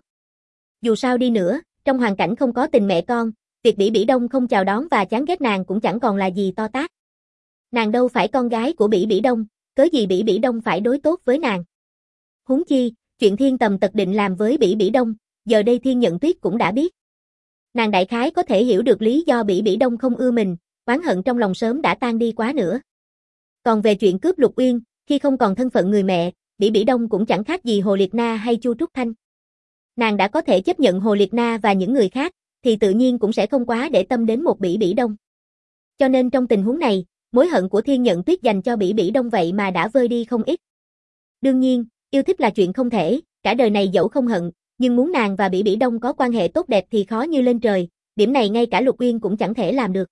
Dù sao đi nữa, trong hoàn cảnh không có tình mẹ con, việc Bỉ Bỉ Đông không chào đón và chán ghét nàng cũng chẳng còn là gì to tát. Nàng đâu phải con gái của Bỉ Bỉ Đông, cớ gì Bỉ Bỉ Đông phải đối tốt với nàng. Huống chi, chuyện Thiên Tầm Tật định làm với Bỉ Bỉ Đông, giờ đây Thiên Nhận Tuyết cũng đã biết. Nàng đại khái có thể hiểu được lý do Bỉ Bỉ Đông không ưa mình, oán hận trong lòng sớm đã tan đi quá nữa. Còn về chuyện cướp Lục Uyên, khi không còn thân phận người mẹ, Bỉ Bỉ Đông cũng chẳng khác gì Hồ Liệt Na hay Chu Trúc Thanh. Nàng đã có thể chấp nhận Hồ Liệt Na và những người khác, thì tự nhiên cũng sẽ không quá để tâm đến một Bỉ Bỉ Đông. Cho nên trong tình huống này, mối hận của Thiên Nhận Tuyết dành cho Bỉ Bỉ Đông vậy mà đã vơi đi không ít. Đương nhiên, yêu thích là chuyện không thể, cả đời này dẫu không hận, nhưng muốn nàng và Bỉ Bỉ Đông có quan hệ tốt đẹp thì khó như lên trời, điểm này ngay cả Lục Uyên cũng chẳng thể làm được.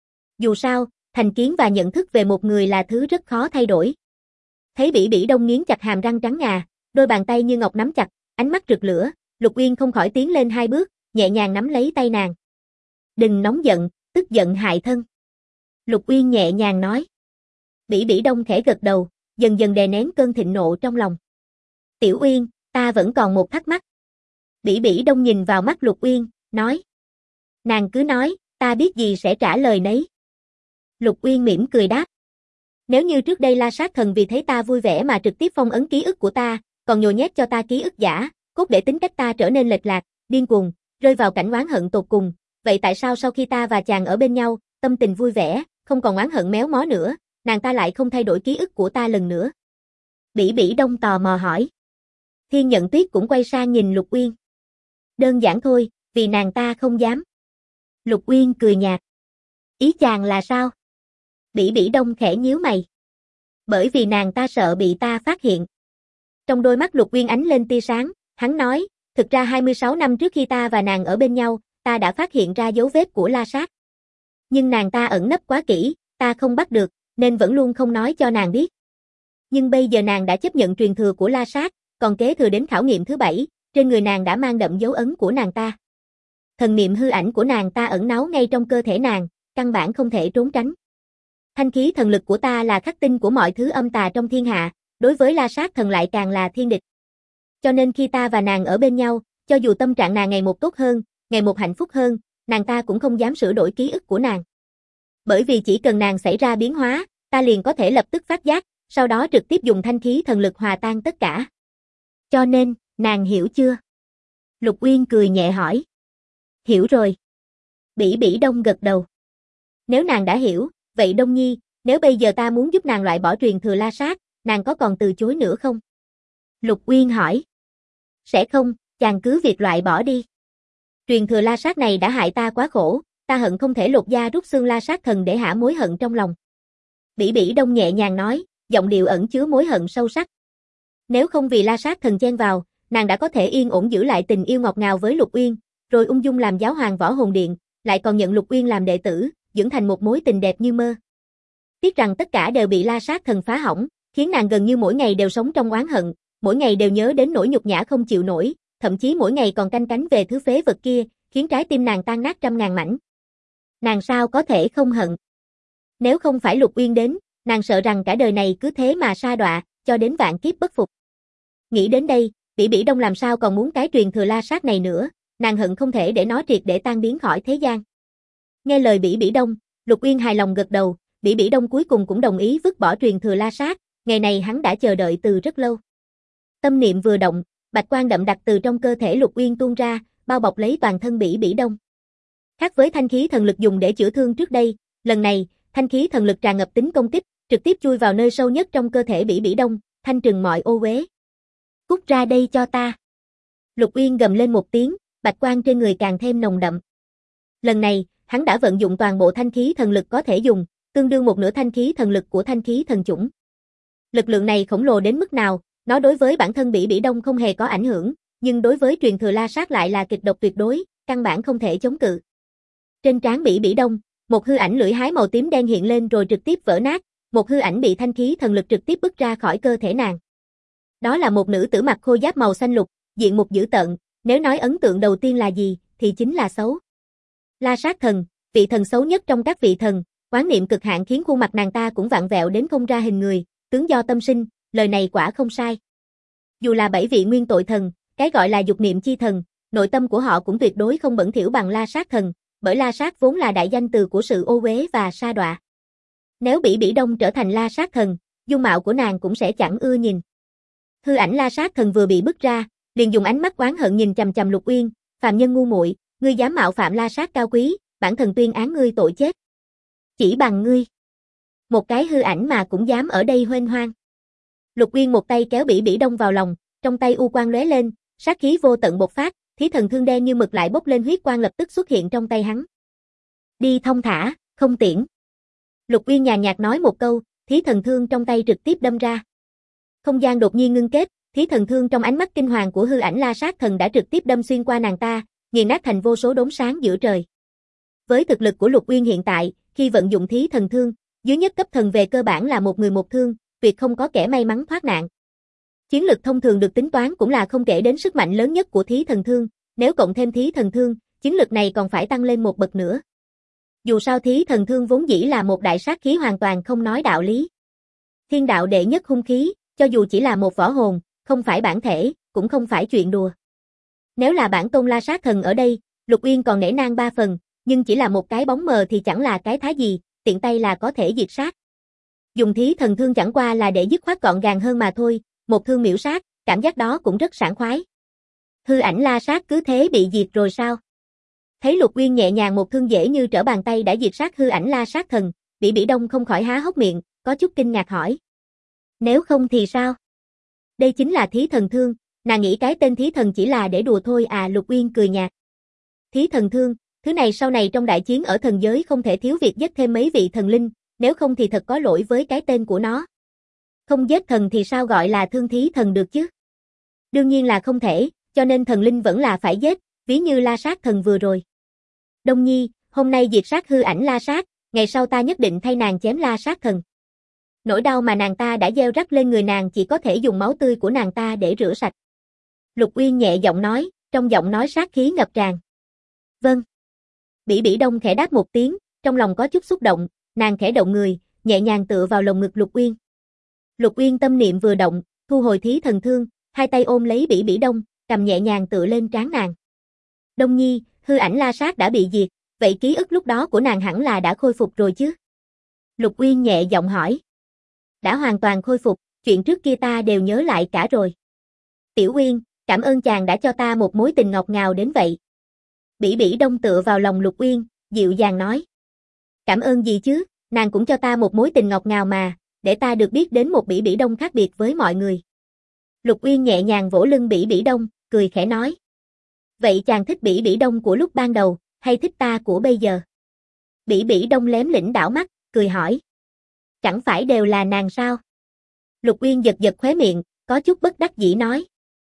Dù sao, thành kiến và nhận thức về một người là thứ rất khó thay đổi. Thấy Bỉ Bỉ Đông nghiến chặt hàm răng trắng ngà, đôi bàn tay như ngọc nắm chặt, ánh mắt rực lửa, Lục Uyên không khỏi tiến lên hai bước, nhẹ nhàng nắm lấy tay nàng. Đừng nóng giận, tức giận hại thân. Lục Uyên nhẹ nhàng nói. Bỉ Bỉ Đông khẽ gật đầu, dần dần đè nén cơn thịnh nộ trong lòng. Tiểu Uyên, ta vẫn còn một thắc mắc. Bỉ Bỉ Đông nhìn vào mắt Lục Uyên, nói. Nàng cứ nói, ta biết gì sẽ trả lời nấy. Lục Uyên mỉm cười đáp. Nếu như trước đây La Sát thần vì thấy ta vui vẻ mà trực tiếp phong ấn ký ức của ta, còn nhồi nhét cho ta ký ức giả, cốt để tính cách ta trở nên lệch lạc, điên cuồng, rơi vào cảnh oán hận tột cùng, vậy tại sao sau khi ta và chàng ở bên nhau, tâm tình vui vẻ, không còn oán hận méo mó nữa, nàng ta lại không thay đổi ký ức của ta lần nữa? Bỉ Bỉ Đông tò mò hỏi. Thiên Nhận Tuyết cũng quay sang nhìn Lục Uyên. Đơn giản thôi, vì nàng ta không dám. Lục Uyên cười nhạt. Ý chàng là sao? Bỉ Bỉ Đông khẽ nhíu mày. Bởi vì nàng ta sợ bị ta phát hiện. Trong đôi mắt Lục Uyên ánh lên tia sáng, hắn nói, thực ra 26 năm trước khi ta và nàng ở bên nhau, ta đã phát hiện ra dấu vết của La Sát. Nhưng nàng ta ẩn nấp quá kỹ, ta không bắt được, nên vẫn luôn không nói cho nàng biết. Nhưng bây giờ nàng đã chấp nhận truyền thừa của La Sát, còn kế thừa đến khảo nghiệm thứ 7, trên người nàng đã mang đậm dấu ấn của nàng ta. Thần niệm hư ảnh của nàng ta ẩn náu ngay trong cơ thể nàng, căn bản không thể trốn tránh. Thanh khí thần lực của ta là khắc tinh của mọi thứ âm tà trong thiên hạ, đối với La Sát thần lại càng là thiên địch. Cho nên khi ta và nàng ở bên nhau, cho dù tâm trạng nàng ngày một tốt hơn, ngày một hạnh phúc hơn, nàng ta cũng không dám sửa đổi ký ức của nàng. Bởi vì chỉ cần nàng xảy ra biến hóa, ta liền có thể lập tức phát giác, sau đó trực tiếp dùng thanh khí thần lực hòa tan tất cả. Cho nên, nàng hiểu chưa? Lục Uyên cười nhẹ hỏi. Hiểu rồi. Bỉ Bỉ Đông gật đầu. Nếu nàng đã hiểu, vậy Đông Nhi, nếu bây giờ ta muốn giúp nàng loại bỏ truyền thừa La Sát, nàng có còn từ chối nữa không? Lục Uyên hỏi. Sẽ không, chàng cứ việc loại bỏ đi. Truyền thừa La Sát này đã hại ta quá khổ, ta hận không thể lột da rút xương La Sát thần để hả mối hận trong lòng. Bỉ Bỉ Đông nhẹ nhàng nói, giọng điệu ẩn chứa mối hận sâu sắc. Nếu không vì La Sát thần chen vào, nàng đã có thể yên ổn giữ lại tình yêu ngọt ngào với Lục Uyên, rồi ung dung làm giáo hoàng Võ Hồn Điện, lại còn nhận Lục Uyên làm đệ tử, dưỡng thành một mối tình đẹp như mơ. Tiếc rằng tất cả đều bị La Sát thần phá hỏng, khiến nàng gần như mỗi ngày đều sống trong oán hận, mỗi ngày đều nhớ đến nỗi nhục nhã không chịu nổi, thậm chí mỗi ngày còn canh cánh về thứ phế vật kia, khiến trái tim nàng tan nát trăm ngàn mảnh. Nàng sao có thể không hận? Nếu không phải Lục Uyên đến, nàng sợ rằng cả đời này cứ thế mà sa đọa, cho đến vạn kiếp bất phục. Nghĩ đến đây, Bỉ Bỉ Đông làm sao còn muốn cái truyền thừa La Sát này nữa, nàng hận không thể để nó triệt để tan biến khỏi thế gian. Nghe lời Bỉ Bỉ Đông, Lục Uyên hài lòng gật đầu, Bỉ Bỉ Đông cuối cùng cũng đồng ý vứt bỏ truyền thừa La Sát, ngày này hắn đã chờ đợi từ rất lâu. Tâm niệm vừa động, bạch quang đậm đặc từ trong cơ thể Lục Uyên tuôn ra, bao bọc lấy toàn thân Bỉ Bỉ Đông. Khác với thanh khí thần lực dùng để chữa thương trước đây, lần này, thanh khí thần lực tràn ngập tính công kích, trực tiếp chui vào nơi sâu nhất trong cơ thể Bỉ Bỉ Đông, thanh trừng mọi ô uế. Cút ra đây cho ta. Lục Uyên gầm lên một tiếng, bạch quang trên người càng thêm nồng đậm. Lần này, hắn đã vận dụng toàn bộ thanh khí thần lực có thể dùng, tương đương một nửa thanh khí thần lực của thanh khí thần chủng. Lực lượng này khổng lồ đến mức nào, nó đối với bản thân Bỉ Bỉ Đông không hề có ảnh hưởng, nhưng đối với truyền thừa La Sát lại là kịch độc tuyệt đối, căn bản không thể chống cự. Trên trán Bỉ Bỉ Đông, một hư ảnh lưỡi hái màu tím đen hiện lên rồi trực tiếp vỡ nát, một hư ảnh bị thanh khí thần lực trực tiếp bứt ra khỏi cơ thể nàng. Đó là một nữ tử mặc khôi giáp màu xanh lục, diện mục dữ tợn, nếu nói ấn tượng đầu tiên là gì, thì chính là xấu. La Sát thần, vị thần xấu nhất trong các vị thần, oán niệm cực hạn khiến khuôn mặt nàng ta cũng vặn vẹo đến không ra hình người, tướng do tâm sinh, lời này quả không sai. Dù là 7 vị nguyên tội thần, cái gọi là dục niệm chi thần, nội tâm của họ cũng tuyệt đối không bẩn thỉu bằng La Sát thần, bởi La Sát vốn là đại danh từ của sự ô uế và sa đọa. Nếu Bỉ Bỉ Đông trở thành La Sát thần, dung mạo của nàng cũng sẽ chẳng ưa nhìn. Hư ảnh La Sát thần vừa bị bứt ra, liền dùng ánh mắt oán hận nhìn chằm chằm Lục Uyên, phàm nhân ngu muội, ngươi dám mạo phạm La Sát cao quý, bản thần tuyên án ngươi tội chết. Chỉ bằng ngươi, một cái hư ảnh mà cũng dám ở đây huênh hoang. Lục Uyên một tay kéo Bỉ Bỉ Đông vào lòng, trong tay u quang lóe lên, sát khí vô tận bộc phát, thí thần thương đen như mực lại bốc lên huyết quang lập tức xuất hiện trong tay hắn. Đi thông thả, không tiễn. Lục Uyên nhàn nhạt nói một câu, thí thần thương trong tay trực tiếp đâm ra. Không gian đột nhiên ngưng kết, thí thần thương trong ánh mắt kinh hoàng của hư ảnh La Sát thần đã trực tiếp đâm xuyên qua nàng ta, nghiền nát thành vô số đốm sáng giữa trời. Với thực lực của Lục Uyên hiện tại, khi vận dụng thí thần thương, dưới nhất cấp thần về cơ bản là một người một thương, tuyệt không có kẻ may mắn thoát nạn. Chiến lực thông thường được tính toán cũng là không kể đến sức mạnh lớn nhất của thí thần thương, nếu cộng thêm thí thần thương, chiến lực này còn phải tăng lên một bậc nữa. Dù sao thí thần thương vốn dĩ là một đại sát khí hoàn toàn không nói đạo lý. Thiên đạo đệ nhất hung khí, cho dù chỉ là một võ hồn, không phải bản thể, cũng không phải chuyện đùa. Nếu là bản tôn La Sát thần ở đây, Lục Uyên còn nể nang 3 phần, nhưng chỉ là một cái bóng mờ thì chẳng là cái thái gì, tiện tay là có thể diệt sát. Dùng thí thần thương chẳng qua là để dứt khoát gọn gàng hơn mà thôi, một thương miểu sát, cảm giác đó cũng rất sảng khoái. Hư ảnh La Sát cứ thế bị diệt rồi sao? Thấy Lục Uyên nhẹ nhàng một thương dễ như trở bàn tay đã diệt sát hư ảnh La Sát thần, Bỉ Bỉ Đông không khỏi há hốc miệng, có chút kinh ngạc hỏi. Nếu không thì sao? Đây chính là thí thần thương, nàng nghĩ cái tên thí thần chỉ là để đùa thôi à? Lục Uyên cười nhạt. Thí thần thương, Thứ này sau này trong đại chiến ở thần giới không thể thiếu việc giết thêm mấy vị thần linh, nếu không thì thật có lỗi với cái tên của nó. Không giết thần thì sao gọi là thương thí thần được chứ? Đương nhiên là không thể, cho nên thần linh vẫn là phải giết, ví như La Sát thần vừa rồi. Đông Nhi, hôm nay diệt sát hư ảnh La Sát, ngày sau ta nhất định thay nàng chém La Sát thần. Nỗi đau mà nàng ta đã gieo rắc lên người nàng chỉ có thể dùng máu tươi của nàng ta để rửa sạch. Lục Uyên nhẹ giọng nói, trong giọng nói sát khí ngập tràn. Vâng. Bỉ Bỉ Đông khẽ đáp một tiếng, trong lòng có chút xúc động, nàng khẽ động người, nhẹ nhàng tựa vào lồng ngực Lục Uyên. Lục Uyên tâm niệm vừa động, thu hồi thí thần thương, hai tay ôm lấy Bỉ Bỉ Đông, cầm nhẹ nhàng tựa lên trán nàng. Đông Nhi, hư ảnh La Sát đã bị diệt, vậy ký ức lúc đó của nàng hẳn là đã khôi phục rồi chứ? Lục Uyên nhẹ giọng hỏi. Đã hoàn toàn khôi phục, chuyện trước kia ta đều nhớ lại cả rồi. Tiểu Uyên, cảm ơn chàng đã cho ta một mối tình ngọt ngào đến vậy. Bỉ Bỉ Đông tựa vào lòng Lục Uyên, dịu dàng nói. Cảm ơn gì chứ, nàng cũng cho ta một mối tình ngọt ngào mà, để ta được biết đến một Bỉ Bỉ Đông khác biệt với mọi người. Lục Uyên nhẹ nhàng vỗ lưng Bỉ Bỉ Đông, cười khẽ nói. Vậy chàng thích Bỉ Bỉ Đông của lúc ban đầu, hay thích ta của bây giờ? Bỉ Bỉ Đông lém lĩnh đảo mắt, cười hỏi. Chẳng phải đều là nàng sao? Lục Uyên giật giật khóe miệng, có chút bất đắc dĩ nói.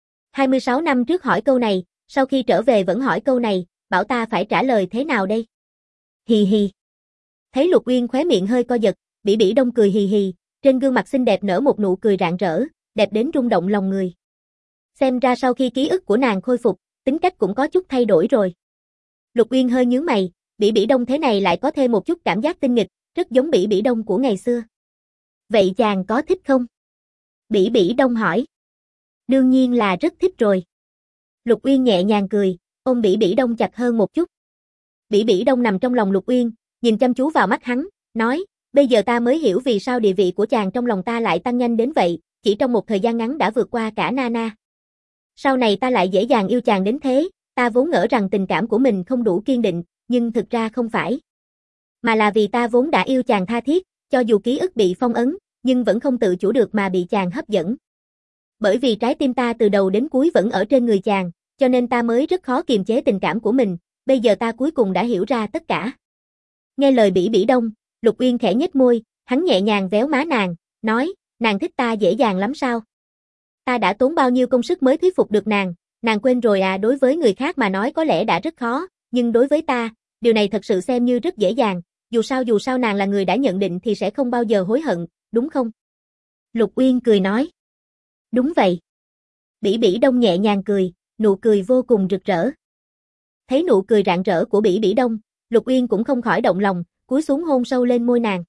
26 năm trước hỏi câu này, sau khi trở về vẫn hỏi câu này, bảo ta phải trả lời thế nào đây? Hì hì. Thấy Lục Uyên khóe miệng hơi co giật, Bỉ Bỉ Đông cười hì hì, trên gương mặt xinh đẹp nở một nụ cười rạng rỡ, đẹp đến rung động lòng người. Xem ra sau khi ký ức của nàng khôi phục, tính cách cũng có chút thay đổi rồi. Lục Uyên hơi nhướng mày, Bỉ Bỉ Đông thế này lại có thêm một chút cảm giác tinh nghịch, rất giống Bỉ Bỉ Đông của ngày xưa. Vậy chàng có thích không? Bỉ Bỉ Đông hỏi. Đương nhiên là rất thích rồi. Lục Uyên nhẹ nhàng cười, ôm Bỉ Bỉ Đông chặt hơn một chút. Bỉ Bỉ Đông nằm trong lòng Lục Uyên, nhìn chăm chú vào mắt hắn, nói, bây giờ ta mới hiểu vì sao địa vị của chàng trong lòng ta lại tăng nhanh đến vậy, chỉ trong một thời gian ngắn đã vượt qua cả Nana. Sau này ta lại dễ dàng yêu chàng đến thế, ta vốn ngỡ rằng tình cảm của mình không đủ kiên định, nhưng thực ra không phải. Mà là vì ta vốn đã yêu chàng tha thiết, cho dù ký ức bị phong ấn, nhưng vẫn không tự chủ được mà bị chàng hấp dẫn. Bởi vì trái tim ta từ đầu đến cuối vẫn ở trên người chàng, cho nên ta mới rất khó kiềm chế tình cảm của mình, bây giờ ta cuối cùng đã hiểu ra tất cả. Nghe lời Bỉ Bỉ Đông, Lục Uyên khẽ nhếch môi, hắn nhẹ nhàng véo má nàng, nói, nàng thích ta dễ dàng lắm sao? Ta đã tốn bao nhiêu công sức mới thuyết phục được nàng quên rồi à? Đối với người khác mà nói có lẽ đã rất khó, nhưng đối với ta, điều này thật sự xem như rất dễ dàng, dù sao nàng là người đã nhận định thì sẽ không bao giờ hối hận, đúng không? Lục Uyên cười nói. Đúng vậy. Bỉ Bỉ Đông nhẹ nhàng cười, nụ cười vô cùng rực rỡ. Thấy nụ cười rạng rỡ của Bỉ Bỉ Đông, Lục Uyên cũng không khỏi động lòng, cúi xuống hôn sâu lên môi nàng.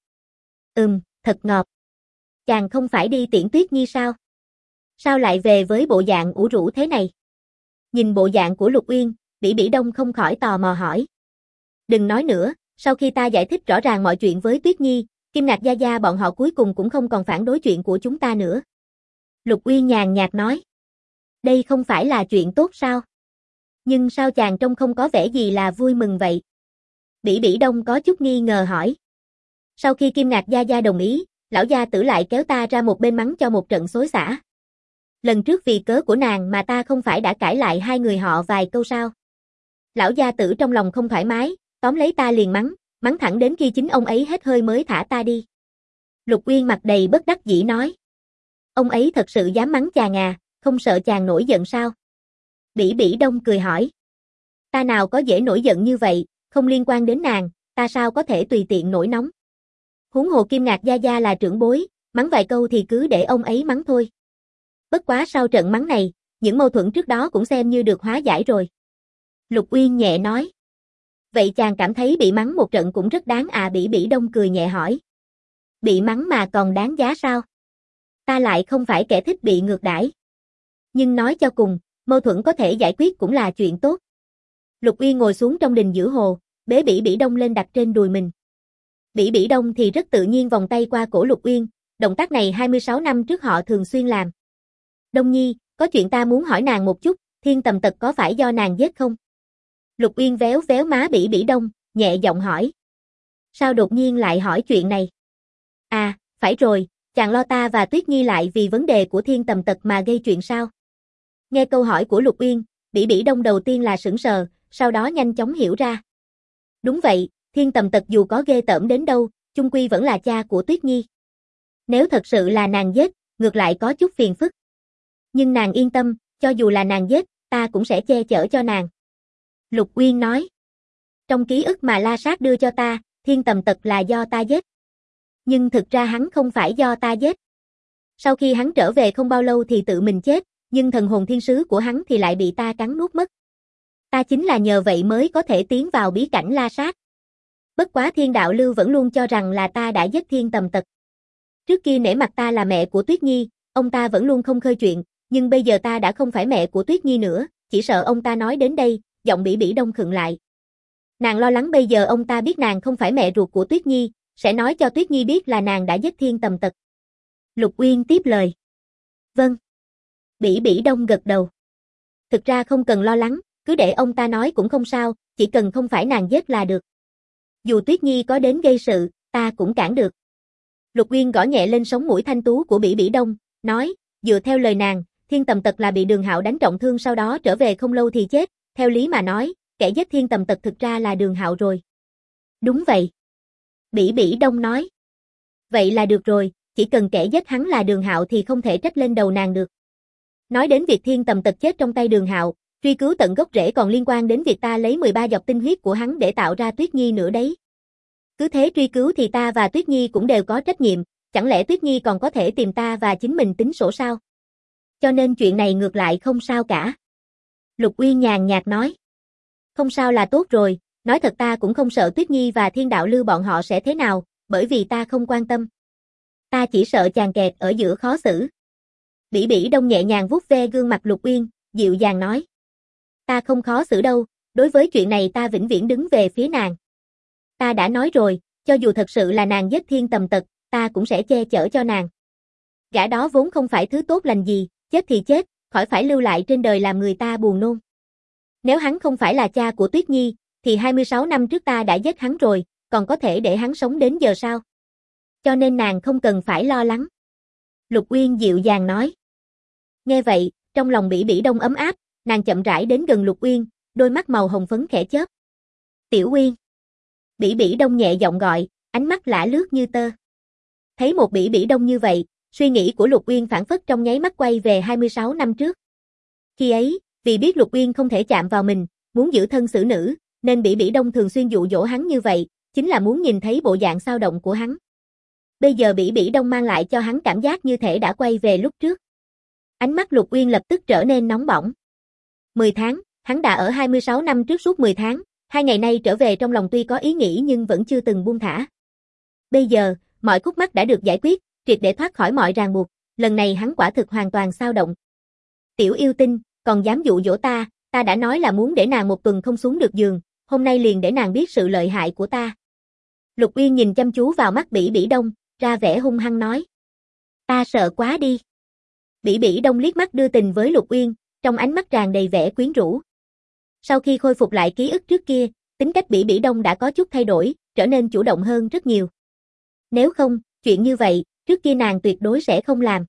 Thật ngọt. Chàng không phải đi tiễn Tuyết Nhi sao? Sao lại về với bộ dạng ủ rũ thế này? Nhìn bộ dạng của Lục Uyên, Bỉ Bỉ Đông không khỏi tò mò hỏi. Đừng nói nữa, sau khi ta giải thích rõ ràng mọi chuyện với Tuyết Nhi, Kim Ngạc Gia Gia bọn họ cuối cùng cũng không còn phản đối chuyện của chúng ta nữa. Lục Uyên nhàn nhạt nói. Đây không phải là chuyện tốt sao? Nhưng sao chàng trông không có vẻ gì là vui mừng vậy? Bỉ Bỉ Đông có chút nghi ngờ hỏi. Sau khi Kim Ngạc Gia Gia đồng ý, lão gia tử lại kéo ta ra một bên mắng cho một trận xối xả. Lần trước vì cớ của nàng mà ta không phải đã cãi lại hai người họ vài câu sao? Lão gia tử trong lòng không thoải mái, tóm lấy ta liền mắng thẳng đến khi chính ông ấy hết hơi mới thả ta đi. Lục Uyên mặt đầy bất đắc dĩ nói. Ông ấy thật sự dám mắng chàng à, không sợ chàng nổi giận sao? Bỉ Bỉ Đông cười hỏi. Ta nào có dễ nổi giận như vậy, không liên quan đến nàng, ta sao có thể tùy tiện nổi nóng. Huống hồ Kim Ngạc Gia Gia là trưởng bối, mắng vài câu thì cứ để ông ấy mắng thôi. Bất quá sau trận mắng này, những mâu thuẫn trước đó cũng xem như được hóa giải rồi. Lục Uyên nhẹ nói. Vậy chàng cảm thấy bị mắng một trận cũng rất đáng à? Bỉ Bỉ Đông cười nhẹ hỏi. Bị mắng mà còn đáng giá sao? Ta lại không phải kẻ thích bị ngược đãi. Nhưng nói cho cùng, mâu thuẫn có thể giải quyết cũng là chuyện tốt. Lục Uyên ngồi xuống trong đình giữa hồ, bế Bỉ Bỉ Đông lên đặt trên đùi mình. Bỉ Bỉ Đông thì rất tự nhiên vòng tay qua cổ Lục Uyên, động tác này 26 năm trước họ thường xuyên làm. Đông Nhi, có chuyện ta muốn hỏi nàng một chút, Thiên Tầm Tật có phải do nàng giết không? Lục Uyên véo véo má Bỉ Bỉ Đông, nhẹ giọng hỏi. Sao đột nhiên lại hỏi chuyện này? À, phải rồi, chàng lo ta và Tuyết Nhi lại vì vấn đề của Thiên Tầm Tật mà gây chuyện sao? Nghe câu hỏi của Lục Uyên, Bỉ Bỉ Đông đầu tiên là sững sờ, sau đó nhanh chóng hiểu ra. Đúng vậy, Thiên Tầm Tật dù có ghê tởm đến đâu, chung quy vẫn là cha của Tuyết Nhi. Nếu thật sự là nàng giết, ngược lại có chút phiền phức. Nhưng nàng yên tâm, cho dù là nàng giết, ta cũng sẽ che chở cho nàng. Lục Uyên nói. Trong ký ức mà La Sát đưa cho ta, Thiên Tầm Tật là do ta giết. Nhưng thực ra hắn không phải do ta giết. Sau khi hắn trở về không bao lâu thì tự mình chết, nhưng thần hồn thiên sứ của hắn thì lại bị ta cắn nuốt mất. Ta chính là nhờ vậy mới có thể tiến vào bí cảnh La Sát. Bất quá Thiên Đạo Lưu vẫn luôn cho rằng là ta đã giết Thiên Tầm Tật. Trước kia nể mặt ta là mẹ của Tuyết Nhi, ông ta vẫn luôn không khơi chuyện, nhưng bây giờ ta đã không phải mẹ của Tuyết Nhi nữa, chỉ sợ ông ta nói đến đây, giọng Bỉ Bỉ Đông khựng lại. Nàng lo lắng bây giờ ông ta biết nàng không phải mẹ ruột của Tuyết Nhi, sẽ nói cho Tuyết Nhi biết là nàng đã giết Thiên Tầm Tật. Lục Uyên tiếp lời. Vâng. Bỉ Bỉ Đông gật đầu. Thực ra không cần lo lắng, cứ để ông ta nói cũng không sao, chỉ cần không phải nàng giết là được. Dù Tuyết Nhi có đến gây sự, ta cũng cản được. Lục Uyên gõ nhẹ lên sống mũi thanh tú của Bỉ Bỉ Đông, nói, dựa theo lời nàng, Thiên Tầm Tật là bị Đường Hạo đánh trọng thương sau đó trở về không lâu thì chết, theo lý mà nói, kẻ giết Thiên Tầm Tật thực ra là Đường Hạo rồi. Đúng vậy. Bỉ Bỉ Đông nói. Vậy là được rồi, chỉ cần kẻ giết hắn là Đường Hạo thì không thể trách lên đầu nàng được. Nói đến việc Thiên Tầm Tật chết trong tay Đường Hạo, truy cứu tận gốc rễ còn liên quan đến việc ta lấy 13 giọt tinh huyết của hắn để tạo ra Tuyết Nhi nữa đấy. Cứ thế truy cứu thì ta và Tuyết Nhi cũng đều có trách nhiệm, chẳng lẽ Tuyết Nhi còn có thể tìm ta và chính mình tính sổ sao? Cho nên chuyện này ngược lại không sao cả. Lục Uyên nhàn nhạt nói. Không sao là tốt rồi, nói thật ta cũng không sợ Tuyết Nhi và Thiên Đạo Lưu bọn họ sẽ thế nào, bởi vì ta không quan tâm. Ta chỉ sợ chàng kẹt ở giữa khó xử. Bỉ Bỉ Đông nhẹ nhàng vuốt ve gương mặt Lục Uyên, dịu dàng nói. Ta không khó xử đâu, đối với chuyện này ta vĩnh viễn đứng về phía nàng. Ta đã nói rồi, cho dù thật sự là nàng giết Thiên Tầm Tật, ta cũng sẽ che chở cho nàng. Gã đó vốn không phải thứ tốt lành gì, chết thì chết, khỏi phải lưu lại trên đời làm người ta buồn nôn. Nếu hắn không phải là cha của Tuyết Nhi, thì 26 năm trước ta đã giết hắn rồi, còn có thể để hắn sống đến giờ sao? Cho nên nàng không cần phải lo lắng. Lục Uyên dịu dàng nói. Nghe vậy, trong lòng Bỉ Bỉ Đông ấm áp, nàng chậm rãi đến gần Lục Uyên, đôi mắt màu hồng phấn khẽ chớp. Tiểu Uyên. Bỉ Bỉ Đông nhẹ giọng gọi, ánh mắt lả lướt như tơ. Thấy một Bỉ Bỉ Đông như vậy, suy nghĩ của Lục Uyên phảng phất trong nháy mắt quay về 26 năm trước. Khi ấy, vì biết Lục Uyên không thể chạm vào mình, muốn giữ thân xử nữ, nên Bỉ Bỉ Đông thường xuyên dụ dỗ hắn như vậy, chính là muốn nhìn thấy bộ dạng xao động của hắn. Bây giờ Bỉ Bỉ Đông mang lại cho hắn cảm giác như thể đã quay về lúc trước. Ánh mắt Lục Uyên lập tức trở nên nóng bỏng. 10 tháng, hắn đã ở 26 năm trước suốt 10 tháng, 2 ngày nay trở về trong lòng tuy có ý nghĩ nhưng vẫn chưa từng buông thả. Bây giờ, mọi khúc mắc đã được giải quyết, triệt để thoát khỏi mọi ràng buộc, lần này hắn quả thực hoàn toàn xao động. Tiểu yêu tinh, còn dám dụ dỗ ta, ta đã nói là muốn để nàng một tuần không xuống được giường, hôm nay liền để nàng biết sự lợi hại của ta. Lục Uyên nhìn chăm chú vào mắt Bỉ Bỉ Đông, ra vẻ hung hăng nói. Ta sợ quá đi. Bỉ Bỉ Đông liếc mắt đưa tình với Lục Uyên, trong ánh mắt tràn đầy vẻ quyến rũ. Sau khi khôi phục lại ký ức trước kia, tính cách Bỉ Bỉ Đông đã có chút thay đổi, trở nên chủ động hơn rất nhiều. Nếu không, chuyện như vậy, trước kia nàng tuyệt đối sẽ không làm.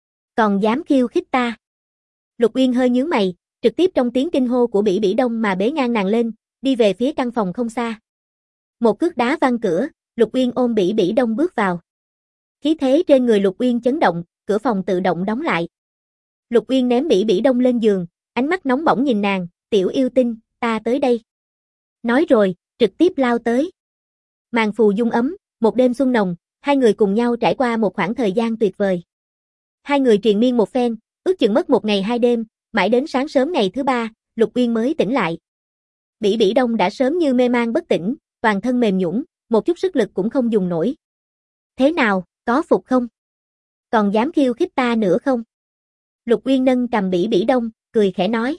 Còn dám khiêu khích ta. Lục Uyên hơi nhướng mày, trực tiếp trong tiếng kinh hô của Bỉ Bỉ Đông mà bế ngang nàng lên, đi về phía căn phòng không xa. Một cước đá văng cửa, Lục Uyên ôm Bỉ Bỉ Đông bước vào. Khí thế trên người Lục Uyên chấn động, cửa phòng tự động đóng lại. Lục Uyên ném Bỉ Bỉ Đông lên giường, ánh mắt nóng bỏng nhìn nàng, tiểu yêu tinh, ta tới đây. Nói rồi, trực tiếp lao tới. Màn phù dung ấm, một đêm xuân nồng, hai người cùng nhau trải qua một khoảng thời gian tuyệt vời. Hai người triền miên một phen, ước chừng mất 1 ngày 2 đêm, mãi đến sáng sớm ngày thứ 3, Lục Uyên mới tỉnh lại. Bỉ Bỉ Đông đã sớm như mê man bất tỉnh, toàn thân mềm nhũn, một chút sức lực cũng không dùng nổi. Thế nào, có phục không? Còn dám khiêu khích ta nữa không? Lục Uyên nâng cầm Bỉ Bỉ Đông, cười khẽ nói.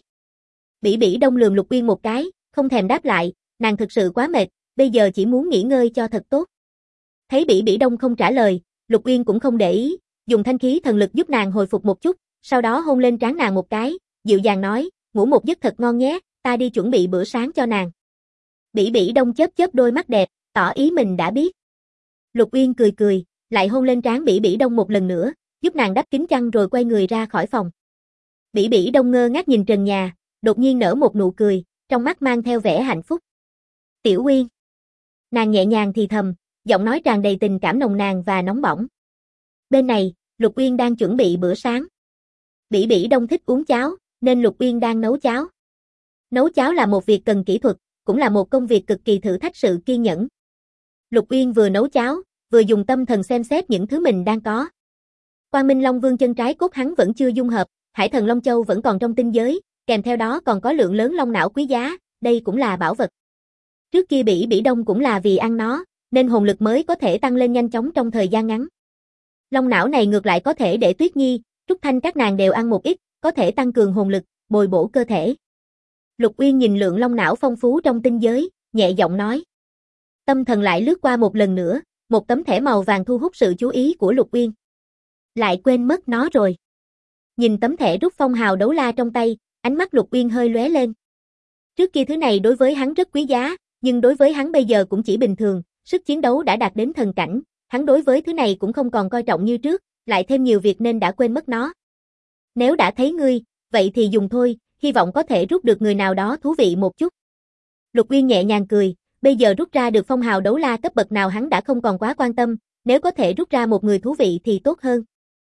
Bỉ Bỉ Đông lườm Lục Uyên một cái, không thèm đáp lại, nàng thực sự quá mệt, bây giờ chỉ muốn nghỉ ngơi cho thật tốt. Thấy Bỉ Bỉ Đông không trả lời, Lục Uyên cũng không để ý, dùng thanh khí thần lực giúp nàng hồi phục một chút, sau đó hôn lên trán nàng một cái, dịu dàng nói, ngủ một giấc thật ngon nhé, ta đi chuẩn bị bữa sáng cho nàng. Bỉ Bỉ Đông chớp chớp đôi mắt đẹp, tỏ ý mình đã biết. Lục Uyên cười cười, lại hôn lên trán Bỉ Bỉ Đông một lần nữa, giúp nàng đắp kín chăn rồi quay người ra khỏi phòng. Bỉ Bỉ Đông ngơ ngác nhìn trần nhà, đột nhiên nở một nụ cười, trong mắt mang theo vẻ hạnh phúc. Tiểu Uyên. Nàng nhẹ nhàng thì thầm, giọng nói tràn đầy tình cảm nồng nàn và nóng bỏng. Bên này, Lục Uyên đang chuẩn bị bữa sáng. Bỉ Bỉ Đông thích uống cháo, nên Lục Uyên đang nấu cháo. Nấu cháo là một việc cần kỹ thuật, cũng là một công việc cực kỳ thử thách sự kiên nhẫn. Lục Uyên vừa nấu cháo, vừa dùng tâm thần xem xét những thứ mình đang có. Quang Minh Long Vương chân trái cốt hắn vẫn chưa dung hợp, Hải Thần Long Châu vẫn còn trong tinh giới, kèm theo đó còn có lượng lớn long não quý giá, đây cũng là bảo vật. Trước kia Bỉ Bỉ Đông cũng là vì ăn nó, nên hồn lực mới có thể tăng lên nhanh chóng trong thời gian ngắn. Long não này ngược lại có thể để Tuyết Nhi, Trúc Thanh các nàng đều ăn một ít, có thể tăng cường hồn lực, bồi bổ cơ thể. Lục Uyên nhìn lượng long não phong phú trong tinh giới, nhẹ giọng nói. Tâm thần lại lướt qua một lần nữa, một tấm thẻ màu vàng thu hút sự chú ý của Lục Uyên. Lại quên mất nó rồi. Nhìn tấm thẻ rút phong hào đấu la trong tay, ánh mắt Lục Uyên hơi lóe lên. Trước kia thứ này đối với hắn rất quý giá, nhưng đối với hắn bây giờ cũng chỉ bình thường, sức chiến đấu đã đạt đến thần cảnh, hắn đối với thứ này cũng không còn coi trọng như trước, lại thêm nhiều việc nên đã quên mất nó. Nếu đã thấy ngươi, vậy thì dùng thôi, hy vọng có thể rút được người nào đó thú vị một chút. Lục Uyên nhẹ nhàng cười, bây giờ rút ra được phong hào đấu la cấp bậc nào hắn đã không còn quá quan tâm, nếu có thể rút ra một người thú vị thì tốt hơn.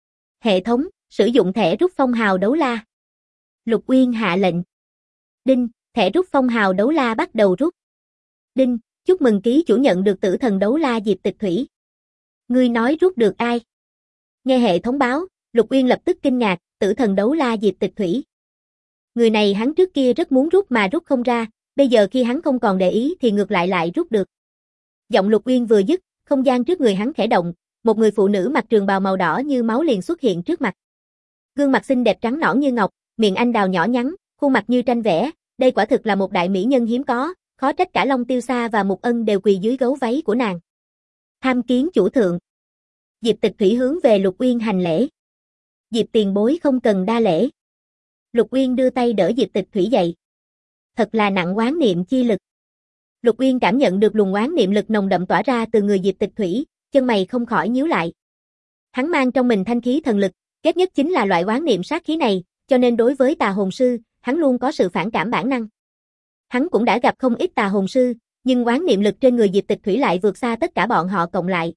Hệ thống, sử dụng thẻ rút phong hào đấu la. Lục Uyên hạ lệnh. Đinh, thẻ rút phong hào đấu la bắt đầu rút. Đinh, chúc mừng ký chủ nhận được tử thần đấu la Diệp Tịch Thủy. Ngươi nói rút được ai? Nghe hệ thống báo, Lục Uyên lập tức kinh ngạc, tử thần đấu la Diệp Tịch Thủy. Người này hắn trước kia rất muốn rút mà rút không ra, bây giờ khi hắn không còn để ý thì ngược lại rút được. Giọng Lục Uyên vừa dứt, không gian trước người hắn khẽ động, một người phụ nữ mặc trường bào màu đỏ như máu liền xuất hiện trước mặt. Gương mặt xinh đẹp trắng nõn như ngọc, miệng anh đào nhỏ nhắn, khuôn mặt như tranh vẽ, đây quả thực là một đại mỹ nhân hiếm có, khó trách cả Long Tiêu Sa và Mục Ân đều quỳ dưới gấu váy của nàng. Tham kiến chủ thượng. Diệp Tịch Thủy hướng về Lục Uyên hành lễ. Diệp tiền bối không cần đa lễ. Lục Uyên đưa tay đỡ Diệp Tịch Thủy dậy. Thật là nặng oán niệm chi lực. Lục Uyên cảm nhận được luồng oán niệm lực nồng đậm tỏa ra từ người Diệp Tịch Thủy, chân mày không khỏi nhíu lại. Hắn mang trong mình thanh khí thần lực, ghét nhất chính là loại oán niệm sát khí này, cho nên đối với tà hồn sư, hắn luôn có sự phản cảm bản năng. Hắn cũng đã gặp không ít tà hồn sư, nhưng oán niệm lực trên người Diệp Tịch Thủy lại vượt xa tất cả bọn họ cộng lại.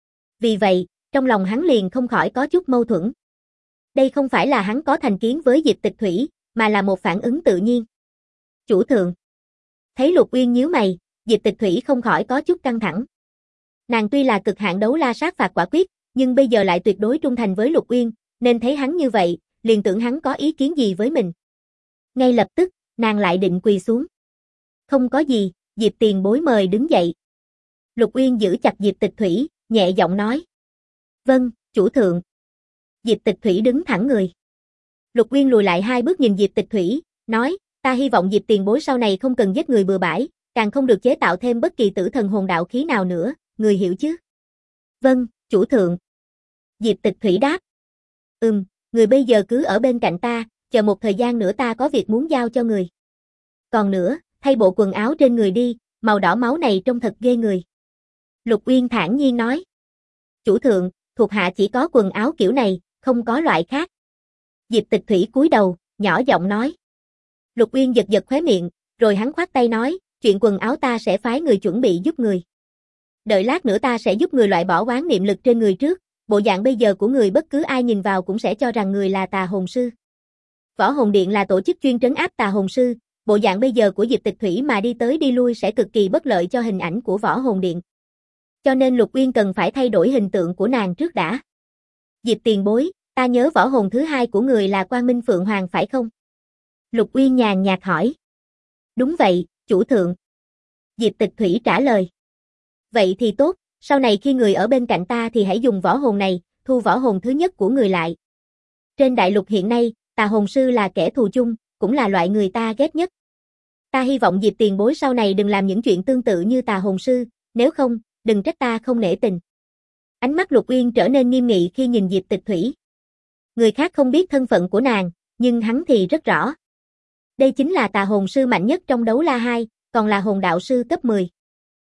Vì vậy, trong lòng hắn liền không khỏi có chút mâu thuẫn. Đây không phải là hắn có thành kiến với Diệp Tịch Thủy, mà là một phản ứng tự nhiên. Chủ thượng. Thấy Lục Uyên nhíu mày, Diệp Tịch Thủy không khỏi có chút căng thẳng. Nàng tuy là cực hạn đấu la sát phạt quả quyết, nhưng bây giờ lại tuyệt đối trung thành với Lục Uyên, nên thấy hắn như vậy, liền tưởng hắn có ý kiến gì với mình. Ngay lập tức, nàng lại định quỳ xuống. Không có gì, Diệp tiền bối mời đứng dậy. Lục Uyên giữ chặt Diệp Tịch Thủy, nhẹ giọng nói. Vâng, chủ thượng. Diệp Tịch Thủy đứng thẳng người. Lục Uyên lùi lại 2 bước nhìn Diệp Tịch Thủy, nói, ta hy vọng Diệp tiền bối sau này không cần giết người bừa bãi, càng không được chế tạo thêm bất kỳ tử thần hồn đạo khí nào nữa, người hiểu chứ? Vâng, chủ thượng. Diệp Tịch Thủy đáp. Người bây giờ cứ ở bên cạnh ta, chờ một thời gian nữa ta có việc muốn giao cho người. Còn nữa, thay bộ quần áo trên người đi, màu đỏ máu này trông thật ghê người. Lục Uyên thản nhiên nói. Chủ thượng, thuộc hạ chỉ có quần áo kiểu này, không có loại khác. Diệp Tịch Thủy cúi đầu, nhỏ giọng nói. Lục Uyên giật giật khóe miệng, rồi hắn khoát tay nói, chuyện quần áo ta sẽ phái người chuẩn bị giúp người. Đợi lát nữa ta sẽ giúp người loại bỏ oán niệm lực trên người trước, bộ dạng bây giờ của người bất cứ ai nhìn vào cũng sẽ cho rằng người là tà hồn sư. Võ Hồn Điện là tổ chức chuyên trấn áp tà hồn sư, bộ dạng bây giờ của Diệp Tịch Thủy mà đi tới đi lui sẽ cực kỳ bất lợi cho hình ảnh của Võ Hồn Điện. Cho nên Lục Uyên cần phải thay đổi hình tượng của nàng trước đã. Diệp tiền bối, ta nhớ võ hồn thứ 2 của người là Quang Minh Phượng Hoàng phải không? Lục Uyên nhàn nhạt hỏi. Đúng vậy, chủ thượng. Diệp Tịch Thủy trả lời. Vậy thì tốt, sau này khi người ở bên cạnh ta thì hãy dùng võ hồn này, thu võ hồn thứ nhất của người lại. Trên đại lục hiện nay, tà hồn sư là kẻ thù chung, cũng là loại người ta ghét nhất. Ta hy vọng Diệp tiền bối sau này đừng làm những chuyện tương tự như tà hồn sư, nếu không, đừng trách ta không nể tình. Ánh mắt Lục Uyên trở nên nghiêm nghị khi nhìn Diệp Tịch Thủy. Người khác không biết thân phận của nàng, nhưng hắn thì rất rõ. Đây chính là tà hồn sư mạnh nhất trong đấu la 2, còn là hồn đạo sư cấp 10.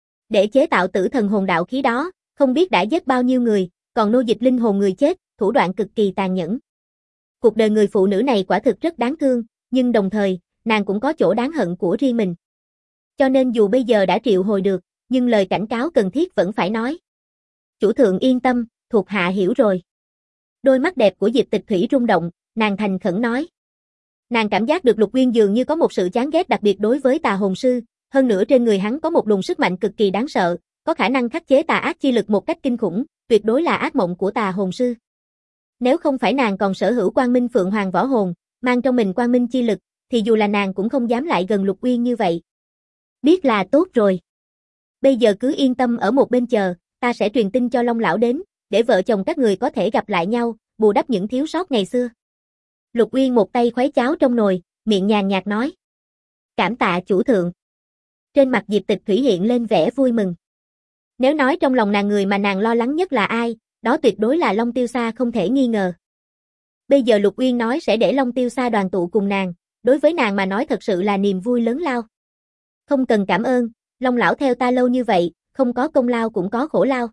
Để chế tạo tử thần hồn đạo khí đó, không biết đã giết bao nhiêu người, còn nô dịch linh hồn người chết, thủ đoạn cực kỳ tàn nhẫn. Cuộc đời người phụ nữ này quả thực rất đáng thương, nhưng đồng thời, nàng cũng có chỗ đáng hận của riêng mình. Cho nên dù bây giờ đã triệu hồi được, nhưng lời cảnh cáo cần thiết vẫn phải nói. Chủ thượng yên tâm, thuộc hạ hiểu rồi. Đôi mắt đẹp của Diệp Tịch Thủy rung động, nàng thành khẩn nói. Nàng cảm giác được Lục Uyên dường như có một sự chán ghét đặc biệt đối với tà hồn sư, hơn nữa trên người hắn có một luồng sức mạnh cực kỳ đáng sợ, có khả năng khắc chế tà ác chi lực một cách kinh khủng, tuyệt đối là ác mộng của tà hồn sư. Nếu không phải nàng còn sở hữu Quang Minh Phượng Hoàng võ hồn, mang trong mình Quang Minh chi lực, thì dù là nàng cũng không dám lại gần Lục Uyên như vậy. Biết là tốt rồi. Bây giờ cứ yên tâm ở một bên chờ, ta sẽ truyền tin cho Long lão đến, để vợ chồng các người có thể gặp lại nhau, bù đắp những thiếu sót ngày xưa. Lục Uyên một tay khuấy cháo trong nồi, miệng nhàn nhạt nói. Cảm tạ chủ thượng. Trên mặt Diệp Tịch Thủy hiện lên vẻ vui mừng. Nếu nói trong lòng nàng người mà nàng lo lắng nhất là ai, đó tuyệt đối là Long Tiêu Sa không thể nghi ngờ. Bây giờ Lục Uyên nói sẽ để Long Tiêu Sa đoàn tụ cùng nàng, đối với nàng mà nói thật sự là niềm vui lớn lao. Không cần cảm ơn, Long lão theo ta lâu như vậy, không có công lao cũng có khổ lao.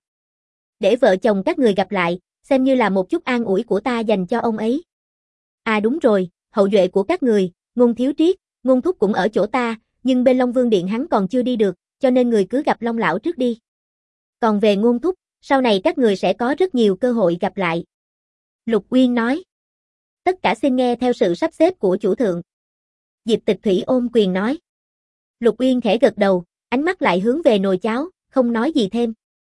Để vợ chồng các người gặp lại, xem như là một chút an ủi của ta dành cho ông ấy. À đúng rồi, hậu duệ của các người, Ngôn Thiếu Triết, Ngôn Thúc cũng ở chỗ ta, nhưng bên Long Vương Điện hắn còn chưa đi được, cho nên người cứ gặp Long lão trước đi. Còn về Ngôn Thúc, sau này các người sẽ có rất nhiều cơ hội gặp lại. Lục Uyên nói. Tất cả xin nghe theo sự sắp xếp của chủ thượng. Diệp Tịch Thủy ôm quyền nói. Lục Uyên khẽ gật đầu, ánh mắt lại hướng về nồi cháo, không nói gì thêm.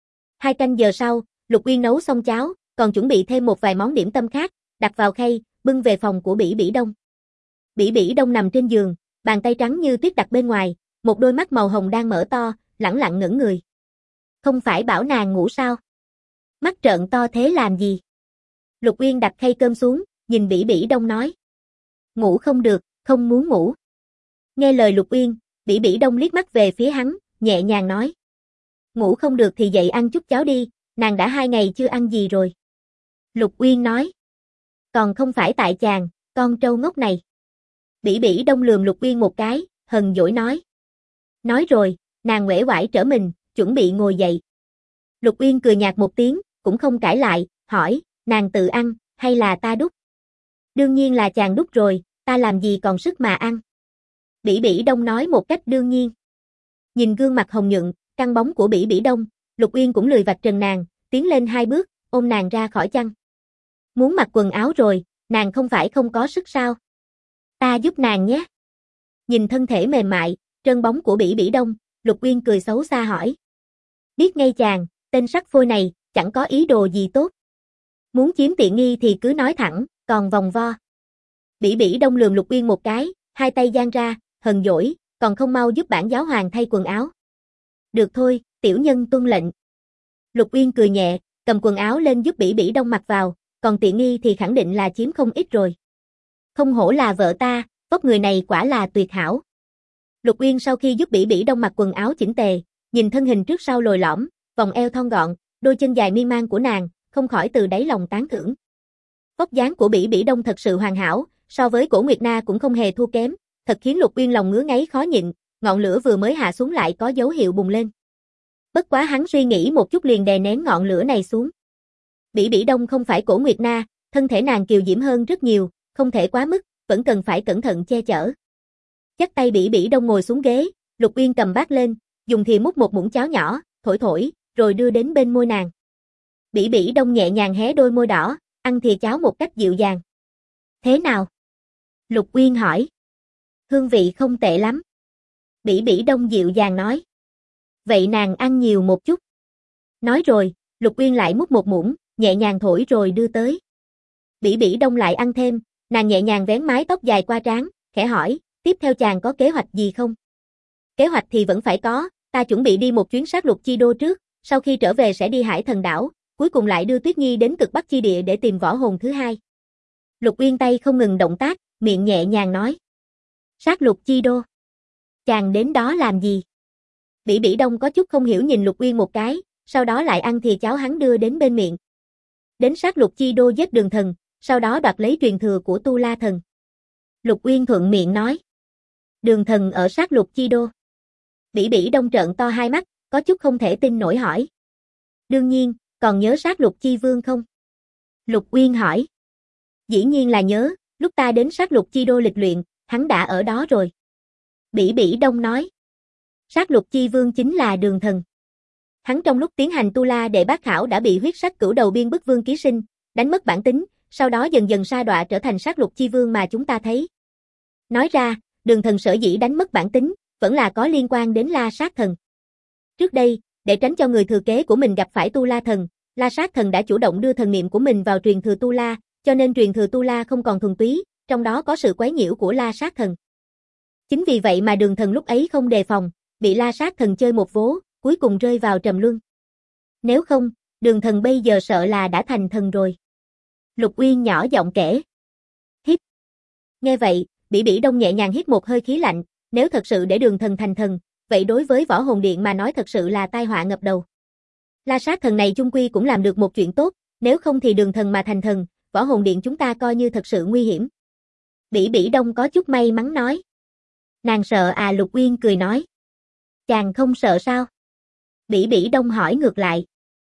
2 canh giờ sau, Lục Uyên nấu xong cháo, còn chuẩn bị thêm một vài món điểm tâm khác, đặt vào khay, bưng về phòng của Bỉ Bỉ Đông. Bỉ Bỉ Đông nằm trên giường, bàn tay trắng như tuyết đặt bên ngoài, một đôi mắt màu hồng đang mở to, lẳng lặng ngẩn người. Không phải bảo nàng ngủ sao? Mắt trợn to thế làm gì? Lục Uyên đặt khay cơm xuống, nhìn Bỉ Bỉ Đông nói. Ngủ không được, không muốn ngủ. Nghe lời Lục Uyên, Bỉ Bỉ Đông liếc mắt về phía hắn, nhẹ nhàng nói. Ngủ không được thì dậy ăn chút cháo đi, nàng đã 2 ngày chưa ăn gì rồi. Lục Uyên nói. Còn không phải tại chàng, con trâu ngốc này. Bỉ Bỉ Đông lườm Lục Uyên một cái, hờn dỗi nói. Nói rồi, nàng uể oải trở mình, chuẩn bị ngồi dậy. Lục Uyên cười nhạt một tiếng, cũng không cãi lại, hỏi, nàng tự ăn, hay là ta đút? Đương nhiên là chàng đút rồi, ta làm gì còn sức mà ăn. Bỉ Bỉ Đông nói một cách đương nhiên. Nhìn gương mặt hồng nhuận, căng bóng của Bỉ Bỉ Đông, Lục Uyên cũng lười vạch trần nàng, tiến lên 2 bước, ôm nàng ra khỏi chăn. Muốn mặc quần áo rồi, nàng không phải không có sức sao? Ta giúp nàng nhé. Nhìn thân thể mềm mại, trơn bóng của Bỉ Bỉ Đông, Lục Uyên cười xấu xa hỏi. Biết ngay chàng, tên sắc phôi này, chẳng có ý đồ gì tốt. Muốn chiếm tiện nghi thì cứ nói thẳng, còn vòng vo. Bỉ Bỉ Đông lườm Lục Uyên một cái, 2 tay giang ra, hờn dỗi, còn không mau giúp bản giáo hoàng thay quần áo. Được thôi, tiểu nhân tuân lệnh. Lục Uyên cười nhẹ, cầm quần áo lên giúp Bỉ Bỉ Đông mặc vào, còn tiện nghi thì khẳng định là chiếm không ít rồi. Không hổ là vợ ta, vóc người này quả là tuyệt hảo. Lục Uyên sau khi giúp Bỉ Bỉ Đông mặc quần áo chỉnh tề, nhìn thân hình trước sau lồi lõm, vòng eo thon gọn, đôi chân dài miên man của nàng, không khỏi từ đáy lòng tán thưởng. Vóc dáng của Bỉ Bỉ Đông thật sự hoàn hảo, so với Cổ Nguyệt Na cũng không hề thua kém, thật khiến Lục Uyên lòng ngứa ngáy khó nhịn, ngọn lửa vừa mới hạ xuống lại có dấu hiệu bùng lên. Bất quá hắn suy nghĩ một chút liền đè nén ngọn lửa này xuống. Bỉ Bỉ Đông không phải Cổ Nguyệt Na, thân thể nàng kiều diễm hơn rất nhiều, không thể quá mức, vẫn cần phải cẩn thận che chở. Dắt tay Bỉ Bỉ Đông ngồi xuống ghế, Lục Uyên cầm bát lên, dùng thìa múc một muỗng cháo nhỏ, thổi thổi, rồi đưa đến bên môi nàng. Bỉ Bỉ Đông nhẹ nhàng hé đôi môi đỏ, ăn thìa cháo một cách dịu dàng. Thế nào? Lục Uyên hỏi. Hương vị không tệ lắm. Bỉ Bỉ Đông dịu dàng nói. Vậy nàng ăn nhiều một chút. Nói rồi, Lục Uyên lại múc một muỗng, nhẹ nhàng thổi rồi đưa tới. Bỉ Bỉ Đông lại ăn thêm, nàng nhẹ nhàng vén mái tóc dài qua trán, khẽ hỏi, tiếp theo chàng có kế hoạch gì không? Kế hoạch thì vẫn phải có, ta chuẩn bị đi một chuyến sát lục chi đô trước, sau khi trở về sẽ đi Hải Thần đảo, cuối cùng lại đưa Tuyết Nhi đến cực Bắc chi địa để tìm võ hồn thứ 2. Lục Uyên tay không ngừng động tác, miệng nhẹ nhàng nói. Sát lục chi đô. Chàng đến đó làm gì? Bỉ Bỉ Đông có chút không hiểu nhìn Lục Uyên một cái, sau đó lại ăn thìa cháo hắn đưa đến bên miệng. Đến sát lục chi đô giết Đường Thần, sau đó đoạt lấy truyền thừa của Tu La Thần. Lục Uyên thuận miệng nói. Đường Thần ở sát lục chi đô. Bỉ Bỉ Đông trợn to 2 mắt, có chút không thể tin nổi hỏi. Đương nhiên, còn nhớ sát lục chi vương không? Lục Uyên hỏi. Dĩ nhiên là nhớ, lúc ta đến sát lục chi đô lịch luyện, hắn đã ở đó rồi. Bỉ Bỉ Đông nói. Sát lục chi vương chính là Đường Thần. Hắn trong lúc tiến hành tu la đệ bát khảo đã bị huyết sắc cửu đầu biên bức vương ký sinh, đánh mất bản tính, sau đó dần dần sa đọa trở thành sát lục chi vương mà chúng ta thấy. Nói ra, Đường Thần sở dĩ đánh mất bản tính, vẫn là có liên quan đến La Sát Thần. Trước đây, để tránh cho người thừa kế của mình gặp phải Tu La Thần, La Sát Thần đã chủ động đưa thần niệm của mình vào truyền thừa Tu La, cho nên truyền thừa Tu La không còn thuần túy, trong đó có sự quấy nhiễu của La Sát Thần. Chính vì vậy mà Đường Thần lúc ấy không đề phòng, bị La Sát Thần chơi một vố, cuối cùng rơi vào trầm luân. Nếu không, Đường Thần bây giờ sợ là đã thành thần rồi. Lục Uyên nhỏ giọng kể. Hít. Nghe vậy, Bỉ Bỉ Đông nhẹ nhàng hít một hơi khí lạnh, nếu thật sự để Đường Thần thành thần, vậy đối với Võ Hồn Điện mà nói thật sự là tai họa ngập đầu. La Sát Thần này chung quy cũng làm được một chuyện tốt, nếu không thì Đường Thần mà thành thần, Võ Hồn Điện chúng ta coi như thật sự nguy hiểm. Bỉ Bỉ Đông có chút may mắn nói. Nàng sợ à? Lục Uyên cười nói. Chàng không sợ sao? Bỉ Bỉ Đông hỏi ngược lại.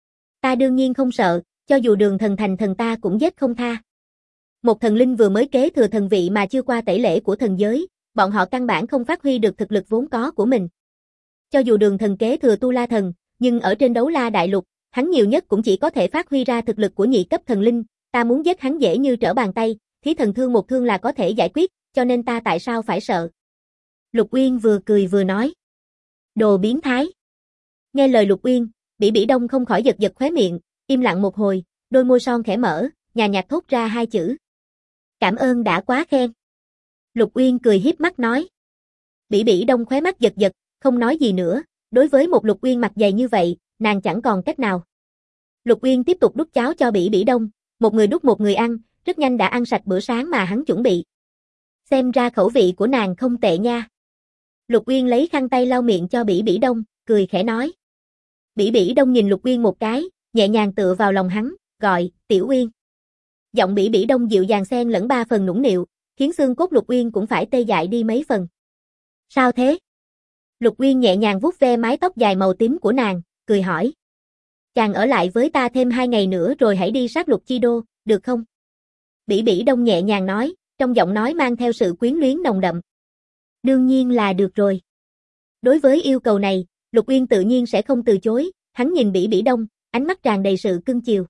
Ta đương nhiên không sợ, cho dù Đường Thần thành thần ta cũng giết không tha. Một thần linh vừa mới kế thừa thần vị mà chưa qua tẩy lễ của thần giới, bọn họ căn bản không phát huy được thực lực vốn có của mình. Cho dù Đường Thần kế thừa Tu La Thần, nhưng ở trên Đấu La Đại Lục, hắn nhiều nhất cũng chỉ có thể phát huy ra thực lực của nhị cấp thần linh, ta muốn giết hắn dễ như trở bàn tay, Thí Thần Thương một thương là có thể giải quyết, cho nên ta tại sao phải sợ? Lục Uyên vừa cười vừa nói. Đồ biến thái. Nghe lời Lục Uyên, Bỉ Bỉ Đông không khỏi giật giật khóe miệng, im lặng một hồi, đôi môi son khẽ mở, nhàn nhạt thốt ra hai chữ. Cảm ơn đã quá khen. Lục Uyên cười hiếp mắt nói. Bỉ Bỉ Đông khóe mắt giật giật, không nói gì nữa, đối với một Lục Uyên mặt dày như vậy, nàng chẳng còn cách nào. Lục Uyên tiếp tục đút cháo cho Bỉ Bỉ Đông, một người đút một người ăn, rất nhanh đã ăn sạch bữa sáng mà hắn chuẩn bị. Xem ra khẩu vị của nàng không tệ nha. Lục Uyên lấy khăn tay lau miệng cho Bỉ Bỉ Đông, cười khẽ nói. Bỉ Bỉ Đông nhìn Lục Uyên một cái, nhẹ nhàng tựa vào lòng hắn, gọi, Tiểu Uyên. Giọng Bỉ Bỉ Đông dịu dàng xen lẫn ba phần nũng nịu, khiến xương cốt Lục Uyên cũng phải tê dại đi mấy phần. Sao thế? Lục Uyên nhẹ nhàng vuốt ve mái tóc dài màu tím của nàng, cười hỏi. Chàng ở lại với ta thêm 2 ngày nữa rồi hãy đi sát lục chi đô, được không? Bỉ Bỉ Đông nhẹ nhàng nói, trong giọng nói mang theo sự quyến luyến nồng đậm. Đương nhiên là được rồi. Đối với yêu cầu này, Lục Uyên tự nhiên sẽ không từ chối, hắn nhìn Bỉ Bỉ Đông, ánh mắt tràn đầy sự cưng chiều.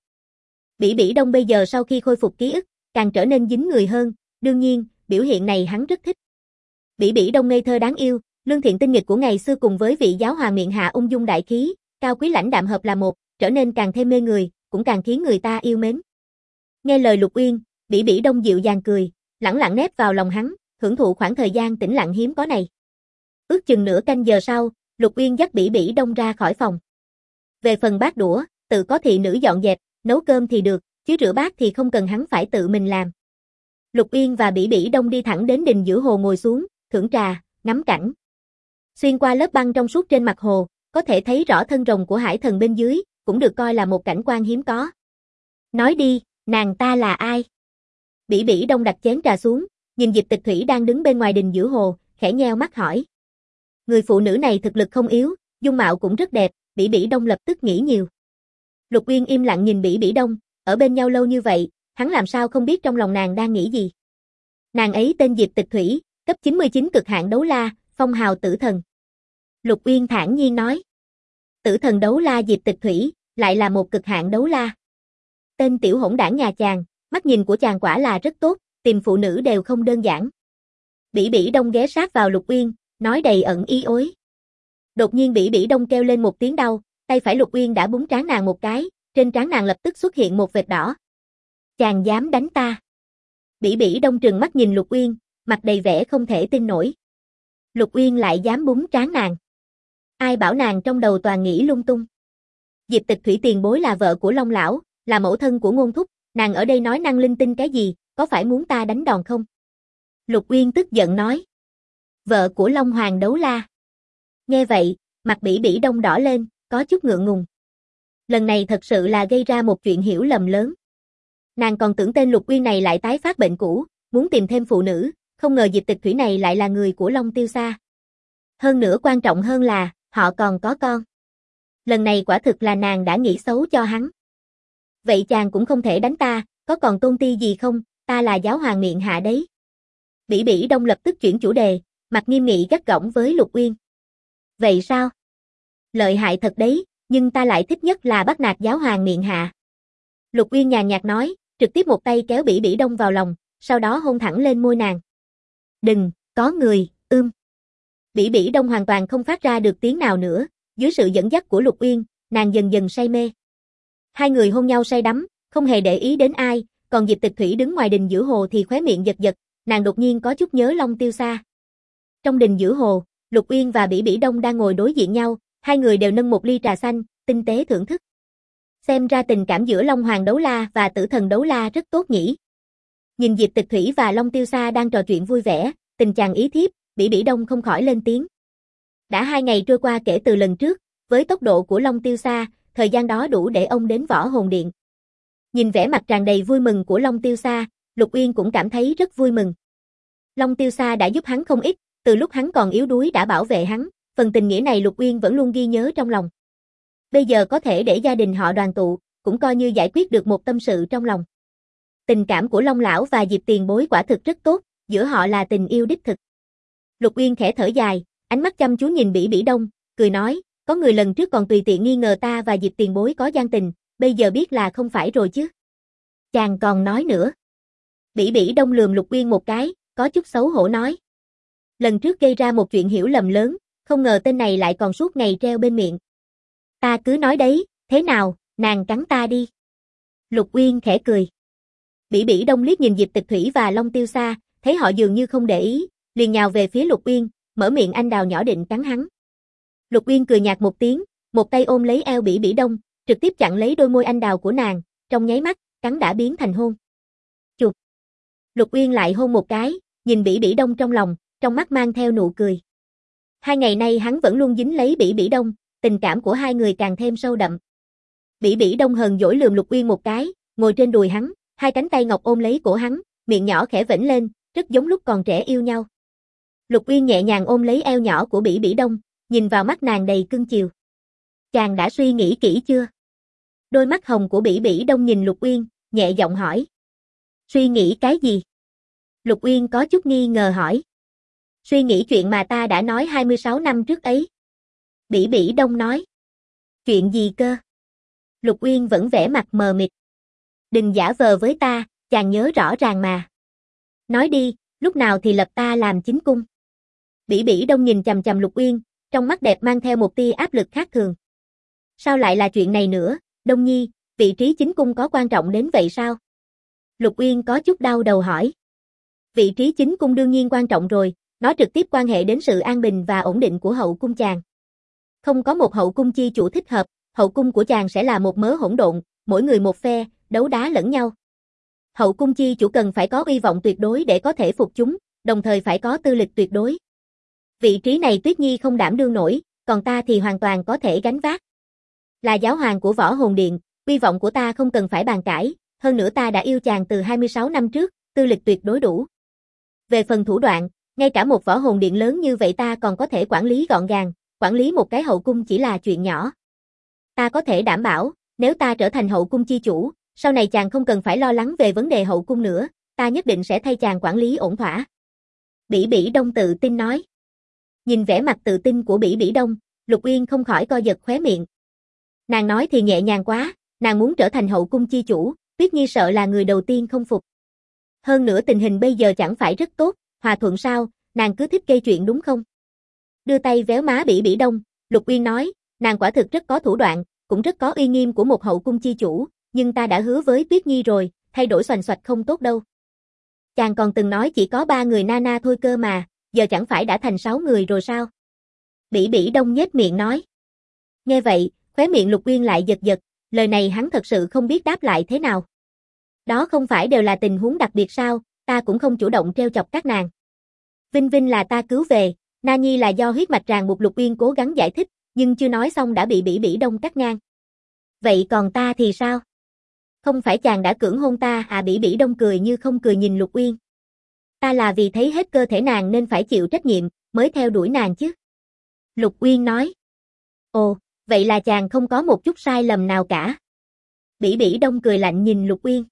Bỉ Bỉ Đông bây giờ sau khi khôi phục ký ức, càng trở nên dính người hơn, đương nhiên, biểu hiện này hắn rất thích. Bỉ Bỉ Đông ngây thơ đáng yêu, lương thiện tinh nghịch của ngày xưa cùng với vị giáo hoàng miệng hạ ung dung đại khí, cao quý lãnh đạm hợp là một, trở nên càng thêm mê người, cũng càng khiến người ta yêu mến. Nghe lời Lục Uyên, Bỉ Bỉ Đông dịu dàng cười, lẳng lặng nép vào lòng hắn, hưởng thụ khoảng thời gian tĩnh lặng hiếm có này. Ước chừng nửa canh giờ sau, Lục Uyên dắt Bỉ Bỉ Đông ra khỏi phòng. Về phần bát đũa, tự có thị nữ dọn dẹp, nấu cơm thì được, chứ rửa bát thì không cần hắn phải tự mình làm. Lục Uyên và Bỉ Bỉ Đông đi thẳng đến đình giữa hồ ngồi xuống, thưởng trà, ngắm cảnh. Xuyên qua lớp băng trong suốt trên mặt hồ, có thể thấy rõ thân rồng của hải thần bên dưới, cũng được coi là một cảnh quan hiếm có. Nói đi, nàng ta là ai? Bỉ Bỉ Đông đặt chén trà xuống, nhìn Diệp Tịch Thủy đang đứng bên ngoài đình giữa hồ, khẽ nheo mắt hỏi. Người phụ nữ này thực lực không yếu, dung mạo cũng rất đẹp, Bỉ Bỉ Đông lập tức nghĩ nhiều. Lục Uyên im lặng nhìn Bỉ Bỉ Đông, ở bên nhau lâu như vậy, hắn làm sao không biết trong lòng nàng đang nghĩ gì. Nàng ấy tên Diệp Tịch Thủy, cấp 99 cực hạn đấu la, phong hào tử thần. Lục Uyên thản nhiên nói. Tử thần đấu la Diệp Tịch Thủy, lại là một cực hạn đấu la. Tên tiểu hỗn đảng nhà chàng, mắt nhìn của chàng quả là rất tốt, tìm phụ nữ đều không đơn giản. Bỉ Bỉ Đông ghé sát vào Lục Uyên, nói đầy ẩn ý ối. Đột nhiên Bỉ Bỉ Đông kêu lên một tiếng đau, tay phải Lục Uyên đã búng trán nàng một cái, trên trán nàng lập tức xuất hiện một vệt đỏ. Chàng dám đánh ta? Bỉ Bỉ Đông trừng mắt nhìn Lục Uyên, mặt đầy vẻ không thể tin nổi. Lục Uyên lại dám búng trán nàng. Ai bảo nàng trong đầu toàn nghĩ lung tung. Diệp Tịch Thủy tiền bối là vợ của Long lão, là mẫu thân của Ngôn thúc, nàng ở đây nói năng linh tinh cái gì, có phải muốn ta đánh đòn không? Lục Uyên tức giận nói. Vợ của Long hoàng đấu la. Nghe vậy, mặt Bỉ Bỉ Đông đỏ lên, có chút ngượng ngùng. Lần này thật sự là gây ra một chuyện hiểu lầm lớn. Nàng còn tưởng tên Lục Uyên này lại tái phát bệnh cũ, muốn tìm thêm phụ nữ, không ngờ Diệp Tịch Thủy này lại là người của Long Tiêu Sa. Hơn nữa quan trọng hơn là, họ còn có con. Lần này quả thực là nàng đã nghĩ xấu cho hắn. Vậy chàng cũng không thể đánh ta, có còn tôn ti gì không, ta là giáo hoàng miệng hạ đấy. Bỉ Bỉ Đông lập tức chuyển chủ đề, mặt nghiêm nghị gắt gỏng với Lục Uyên. Vậy sao? Lợi hại thật đấy, nhưng ta lại thích nhất là bắt nạt giáo hoàng miệng hạ. Lục Uyên nhàn nhạt nói, trực tiếp một tay kéo Bỉ Bỉ Đông vào lòng, sau đó hôn thẳng lên môi nàng. Đừng, có người, Bỉ Bỉ Đông hoàn toàn không phát ra được tiếng nào nữa, dưới sự dẫn dắt của Lục Uyên, nàng dần dần say mê. Hai người hôn nhau say đắm, không hề để ý đến ai, còn Diệp Tịch Thủy đứng ngoài đình giữa hồ thì khóe miệng giật giật, nàng đột nhiên có chút nhớ Long Tiêu Sa. Trong đình giữa hồ, Lục Uyên và Bỉ Bỉ Đông đang ngồi đối diện nhau, hai người đều nâng một ly trà xanh, tinh tế thưởng thức. Xem ra tình cảm giữa Long Hoàng Đấu La và Tử Thần Đấu La rất tốt nhỉ. Nhìn Diệp Tịch Thủy và Long Tiêu Sa đang trò chuyện vui vẻ, tình chàng ý thiếp, Bỉ Bỉ Đông không khỏi lên tiếng. Đã 2 ngày trôi qua kể từ lần trước, với tốc độ của Long Tiêu Sa, thời gian đó đủ để ông đến Võ Hồn Điện. Nhìn vẻ mặt tràn đầy vui mừng của Long Tiêu Sa, Lục Uyên cũng cảm thấy rất vui mừng. Long Tiêu Sa đã giúp hắn không ít, từ lúc hắn còn yếu đuối đã bảo vệ hắn, phần tình nghĩa này Lục Uyên vẫn luôn ghi nhớ trong lòng. Bây giờ có thể để gia đình họ đoàn tụ, cũng coi như giải quyết được một tâm sự trong lòng. Tình cảm của Long Lão và Diệp Tiền Bối quả thực rất tốt, giữa họ là tình yêu đích thực. Lục Uyên khẽ thở dài, ánh mắt chăm chú nhìn Bỉ Bỉ Đông, cười nói, có người lần trước còn tùy tiện nghi ngờ ta và Diệp Tiền Bối có gian tình, bây giờ biết là không phải rồi chứ. Chàng còn nói nữa. Bỉ Bỉ Đông lườm Lục Uyên một cái, có chút xấu hổ nói. Lần trước gây ra một chuyện hiểu lầm lớn, không ngờ tên này lại còn suốt ngày treo bên miệng. Ta cứ nói đấy, thế nào, nàng cắn ta đi. Lục Uyên khẽ cười. Bỉ Bỉ Đông liếc nhìn Diệp Tịch Thủy và Long Tiêu Sa, thấy họ dường như không để ý, liền nhào về phía Lục Uyên, mở miệng anh đào nhỏ định cắn hắn. Lục Uyên cười nhạt một tiếng, một tay ôm lấy eo Bỉ Bỉ Đông, trực tiếp chặn lấy đôi môi anh đào của nàng, trong nháy mắt, cắn đã biến thành hôn. Chụp. Lục Uyên lại hôn một cái, nhìn Bỉ Bỉ Đông trong lòng, trong mắt mang theo nụ cười. 2 ngày nay hắn vẫn luôn dính lấy Bỉ Bỉ Đông, tình cảm của hai người càng thêm sâu đậm. Bỉ Bỉ Đông hờn dỗi lườm Lục Uyên một cái, ngồi trên đùi hắn, hai cánh tay ngọc ôm lấy cổ hắn, miệng nhỏ khẽ vểnh lên, rất giống lúc còn trẻ yêu nhau. Lục Uyên nhẹ nhàng ôm lấy eo nhỏ của Bỉ Bỉ Đông, nhìn vào mắt nàng đầy cưng chiều. Chàng đã suy nghĩ kỹ chưa? Đôi mắt hồng của Bỉ Bỉ Đông nhìn Lục Uyên, nhẹ giọng hỏi. Suy nghĩ cái gì? Lục Uyên có chút nghi ngờ hỏi. Suy nghĩ chuyện mà ta đã nói 26 năm trước ấy. Bỉ Bỉ Đông nói. Chuyện gì cơ? Lục Uyên vẫn vẻ mặt mờ mịt. Đừng giả vờ với ta, chàng nhớ rõ ràng mà. Nói đi, lúc nào thì lập ta làm chính cung? Bỉ Bỉ Đông nhìn chằm chằm Lục Uyên, trong mắt đẹp mang theo một tia áp lực khác thường. Sao lại là chuyện này nữa, Đông Nhi, vị trí chính cung có quan trọng đến vậy sao? Lục Uyên có chút đau đầu hỏi. Vị trí chính cung đương nhiên quan trọng rồi, nó trực tiếp quan hệ đến sự an bình và ổn định của hậu cung chàng. Không có một hậu cung chi chủ thích hợp, hậu cung của chàng sẽ là một mớ hỗn độn, mỗi người một phe, đấu đá lẫn nhau. Hậu cung chi chủ cần phải có uy vọng tuyệt đối để có thể phục chúng, đồng thời phải có tư lịch tuyệt đối. Vị trí này Tuyết Nhi không đảm đương nổi, còn ta thì hoàn toàn có thể gánh vác. Là giáo hoàng của Võ Hồn Điện, uy vọng của ta không cần phải bàn cãi, hơn nữa ta đã yêu chàng từ 26 năm trước, tư lịch tuyệt đối đủ. Về phần thủ đoạn, ngay cả một Võ Hồn Điện lớn như vậy ta còn có thể quản lý gọn gàng, quản lý một cái hậu cung chỉ là chuyện nhỏ. Ta có thể đảm bảo, nếu ta trở thành hậu cung chi chủ, sau này chàng không cần phải lo lắng về vấn đề hậu cung nữa, ta nhất định sẽ thay chàng quản lý ổn thỏa. Bỉ Bỉ Đông tự tin nói. Nhìn vẻ mặt tự tin của Bỉ Bỉ Đông, Lục Uyên không khỏi co giật khóe miệng. Nàng nói thì nhẹ nhàng quá, nàng muốn trở thành hậu cung chi chủ, Tuyết Nhi sợ là người đầu tiên không phục. Hơn nữa tình hình bây giờ chẳng phải rất tốt, hòa thuận sao, nàng cứ thích gây chuyện đúng không? Đưa tay véo má Bỉ Bỉ Đông, Lục Uyên nói, nàng quả thực rất có thủ đoạn, cũng rất có uy nghiêm của một hậu cung chi chủ, nhưng ta đã hứa với Tuyết Nhi rồi, thay đổi xoành xoạch không tốt đâu. Chàng còn từng nói chỉ có 3 người Nana thôi cơ mà, giờ chẳng phải đã thành 6 người rồi sao? Bỉ Bỉ Đông nhếch miệng nói. Nghe vậy, khóe miệng Lục Uyên lại giật giật, lời này hắn thật sự không biết đáp lại thế nào. Đó không phải đều là tình huống đặc biệt sao, ta cũng không chủ động treo chọc các nàng. Vinh Vinh là ta cứu về, Na Nhi là do huyết mạch ràng buộc. Lục Uyên cố gắng giải thích, nhưng chưa nói xong đã bị Bỉ Bỉ Đông cắt ngang. Vậy còn ta thì sao? Không phải chàng đã cưỡng hôn ta à? Bỉ Bỉ Đông cười như không cười nhìn Lục Uyên. Ta là vì thấy hết cơ thể nàng nên phải chịu trách nhiệm, mới theo đuổi nàng chứ. Lục Uyên nói. Ồ, vậy là chàng không có một chút sai lầm nào cả. Bỉ Bỉ Đông cười lạnh nhìn Lục Uyên.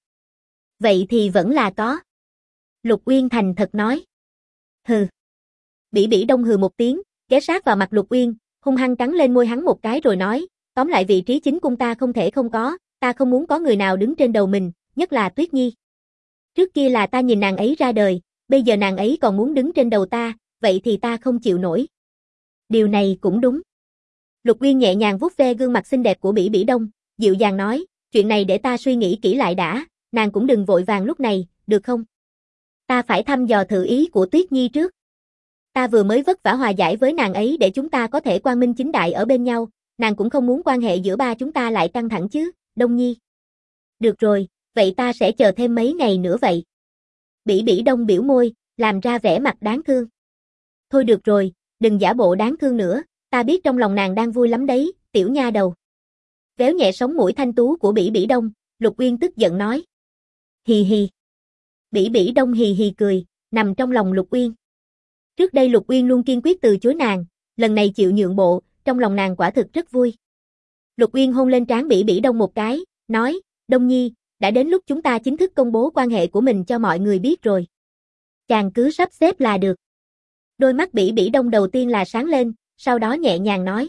Vậy thì vẫn là có. Lục Uyên thành thật nói. Hừ. Bỉ Bỉ Đông hừ một tiếng, ghé sát vào mặt Lục Uyên, hung hăng cắn lên môi hắn một cái rồi nói, tóm lại vị trí chính cung ta không thể không có, ta không muốn có người nào đứng trên đầu mình, nhất là Tuyết Nhi. Trước kia là ta nhìn nàng ấy ra đời, bây giờ nàng ấy còn muốn đứng trên đầu ta, vậy thì ta không chịu nổi. Điều này cũng đúng. Lục Uyên nhẹ nhàng vuốt ve gương mặt xinh đẹp của Bỉ Bỉ Đông, dịu dàng nói, chuyện này để ta suy nghĩ kỹ lại đã, nàng cũng đừng vội vàng lúc này, được không? Ta phải thăm dò thử ý của Tuyết Nhi trước. Ta vừa mới vất vả hòa giải với nàng ấy để chúng ta có thể quang minh chính đại ở bên nhau, nàng cũng không muốn quan hệ giữa ba chúng ta lại căng thẳng chứ, Đông Nhi. Được rồi, vậy ta sẽ chờ thêm mấy ngày nữa vậy. Bỉ Bỉ Đông biểu môi, làm ra vẻ mặt đáng thương. Thôi được rồi, đừng giả bộ đáng thương nữa, ta biết trong lòng nàng đang vui lắm đấy, tiểu nha đầu. Véo nhẹ sống mũi thanh tú của Bỉ Bỉ Đông, Lục Uyên tức giận nói. Hì hì. Bỉ Bỉ Đông hì hì cười, nằm trong lòng Lục Uyên. Trước đây Lục Uyên luôn kiên quyết từ chối nàng, lần này chịu nhượng bộ, trong lòng nàng quả thực rất vui. Lục Uyên hôn lên trán Bỉ Bỉ Đông một cái, nói, Đông Nhi, đã đến lúc chúng ta chính thức công bố quan hệ của mình cho mọi người biết rồi. Chàng cứ sắp xếp là được. Đôi mắt Bỉ Bỉ Đông đầu tiên là sáng lên, sau đó nhẹ nhàng nói.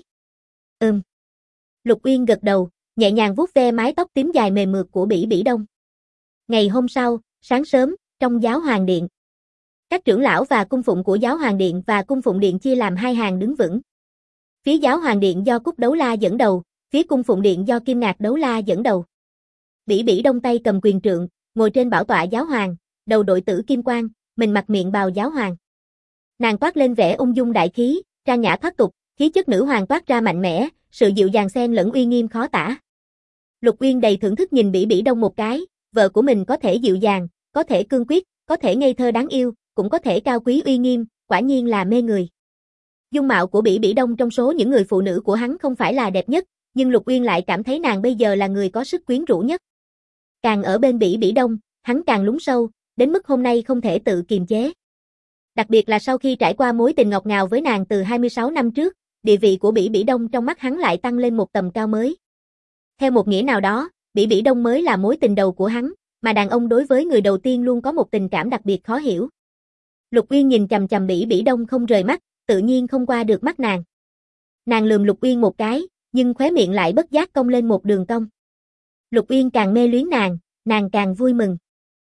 Lục Uyên gật đầu, nhẹ nhàng vuốt ve mái tóc tím dài mềm mượt của Bỉ Bỉ Đông. Ngày hôm sau, sáng sớm, trong Giáo Hoàng Điện. Các trưởng lão và cung phụng của Giáo Hoàng Điện và cung phụng điện chia làm hai hàng đứng vững. Phía Giáo Hoàng Điện do Cúc Đấu La dẫn đầu, phía cung phụng điện do Kim Ngạc Đấu La dẫn đầu. Bỉ Bỉ Đông tay cầm quyền trượng, ngồi trên bảo tọa giáo hoàng, đầu đội tử kim quan, mình mặc miệng bào giáo hoàng. Nàng toát lên vẻ ung dung đại khí, trang nhã thoát tục, khí chất nữ hoàng toát ra mạnh mẽ, sự dịu dàng xen lẫn uy nghiêm khó tả. Lục Uyên đầy thưởng thức nhìn Bỉ Bỉ Đông một cái, vợ của mình có thể dịu dàng, có thể cương quyết, có thể ngây thơ đáng yêu, cũng có thể cao quý uy nghiêm, quả nhiên là mê người. Dung mạo của Bỉ Bỉ Đông trong số những người phụ nữ của hắn không phải là đẹp nhất, nhưng Lục Uyên lại cảm thấy nàng bây giờ là người có sức quyến rũ nhất. Càng ở bên Bỉ Bỉ Đông, hắn càng lún sâu, đến mức hôm nay không thể tự kiềm chế. Đặc biệt là sau khi trải qua mối tình ngọt ngào với nàng từ 26 năm trước, địa vị của Bỉ Bỉ Đông trong mắt hắn lại tăng lên một tầm cao mới. Theo một nghĩa nào đó, Bỉ Bỉ Đông mới là mối tình đầu của hắn, mà đàn ông đối với người đầu tiên luôn có một tình cảm đặc biệt khó hiểu. Lục Uyên nhìn chằm chằm Bỉ Bỉ Đông không rời mắt, tự nhiên không qua được mắt nàng. Nàng lườm Lục Uyên một cái, nhưng khóe miệng lại bất giác cong lên một đường cong. Lục Uyên càng mê luyến nàng càng vui mừng.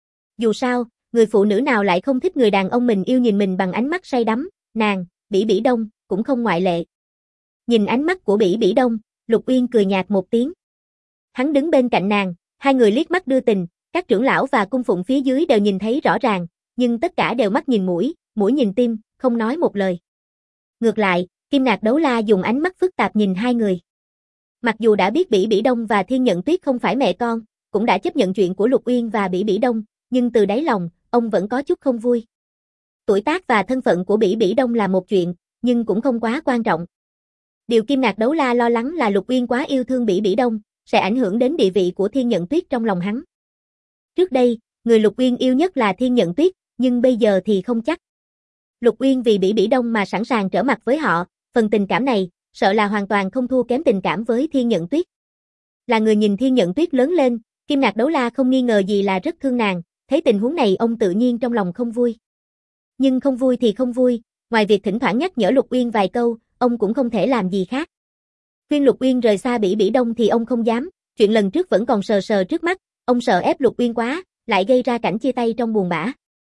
Dù sao, người phụ nữ nào lại không thích người đàn ông mình yêu nhìn mình bằng ánh mắt say đắm, nàng, Bỉ Bỉ Đông, cũng không ngoại lệ. Nhìn ánh mắt của Bỉ Bỉ Đông, Lục Uyên cười nhạt một tiếng. Hắn đứng bên cạnh nàng, hai người liếc mắt đưa tình, các trưởng lão và cung phụng phía dưới đều nhìn thấy rõ ràng, nhưng tất cả đều mắt nhìn mũi, mũi nhìn tim, không nói một lời. Ngược lại, Kim Ngạc Đấu La dùng ánh mắt phức tạp nhìn hai người. Mặc dù đã biết Bỉ Bỉ Đông và Thiên Nhận Tuyết không phải mẹ con, cũng đã chấp nhận chuyện của Lục Uyên và Bỉ Bỉ Đông, nhưng từ đáy lòng, ông vẫn có chút không vui. Tuổi tác và thân phận của Bỉ Bỉ Đông là một chuyện, nhưng cũng không quá quan trọng. Điều Kim Ngạc Đấu La lo lắng là Lục Uyên quá yêu thương Bỉ Bỉ Đông, sẽ ảnh hưởng đến địa vị của Thiên Nhận Tuyết trong lòng hắn. Trước đây, người Lục Uyên yêu nhất là Thiên Nhận Tuyết, nhưng bây giờ thì không chắc. Lục Uyên vì Bỉ Bỉ Đông mà sẵn sàng trở mặt với họ, phần tình cảm này, sợ là hoàn toàn không thua kém tình cảm với Thiên Nhận Tuyết. Là người nhìn Thiên Nhận Tuyết lớn lên, Kim Ngạc Đấu La không nghi ngờ gì là rất thương nàng, thấy tình huống này ông tự nhiên trong lòng không vui. Nhưng không vui thì không vui, ngoài việc thỉnh thoảng nhắc nhở Lục Uyên vài câu, ông cũng không thể làm gì khác. Khuyên Lục Uyên rời xa Bỉ Bỉ Đông thì ông không dám, chuyện lần trước vẫn còn sờ sờ trước mắt, ông sợ ép Lục Uyên quá, lại gây ra cảnh chia tay trong buồn bã.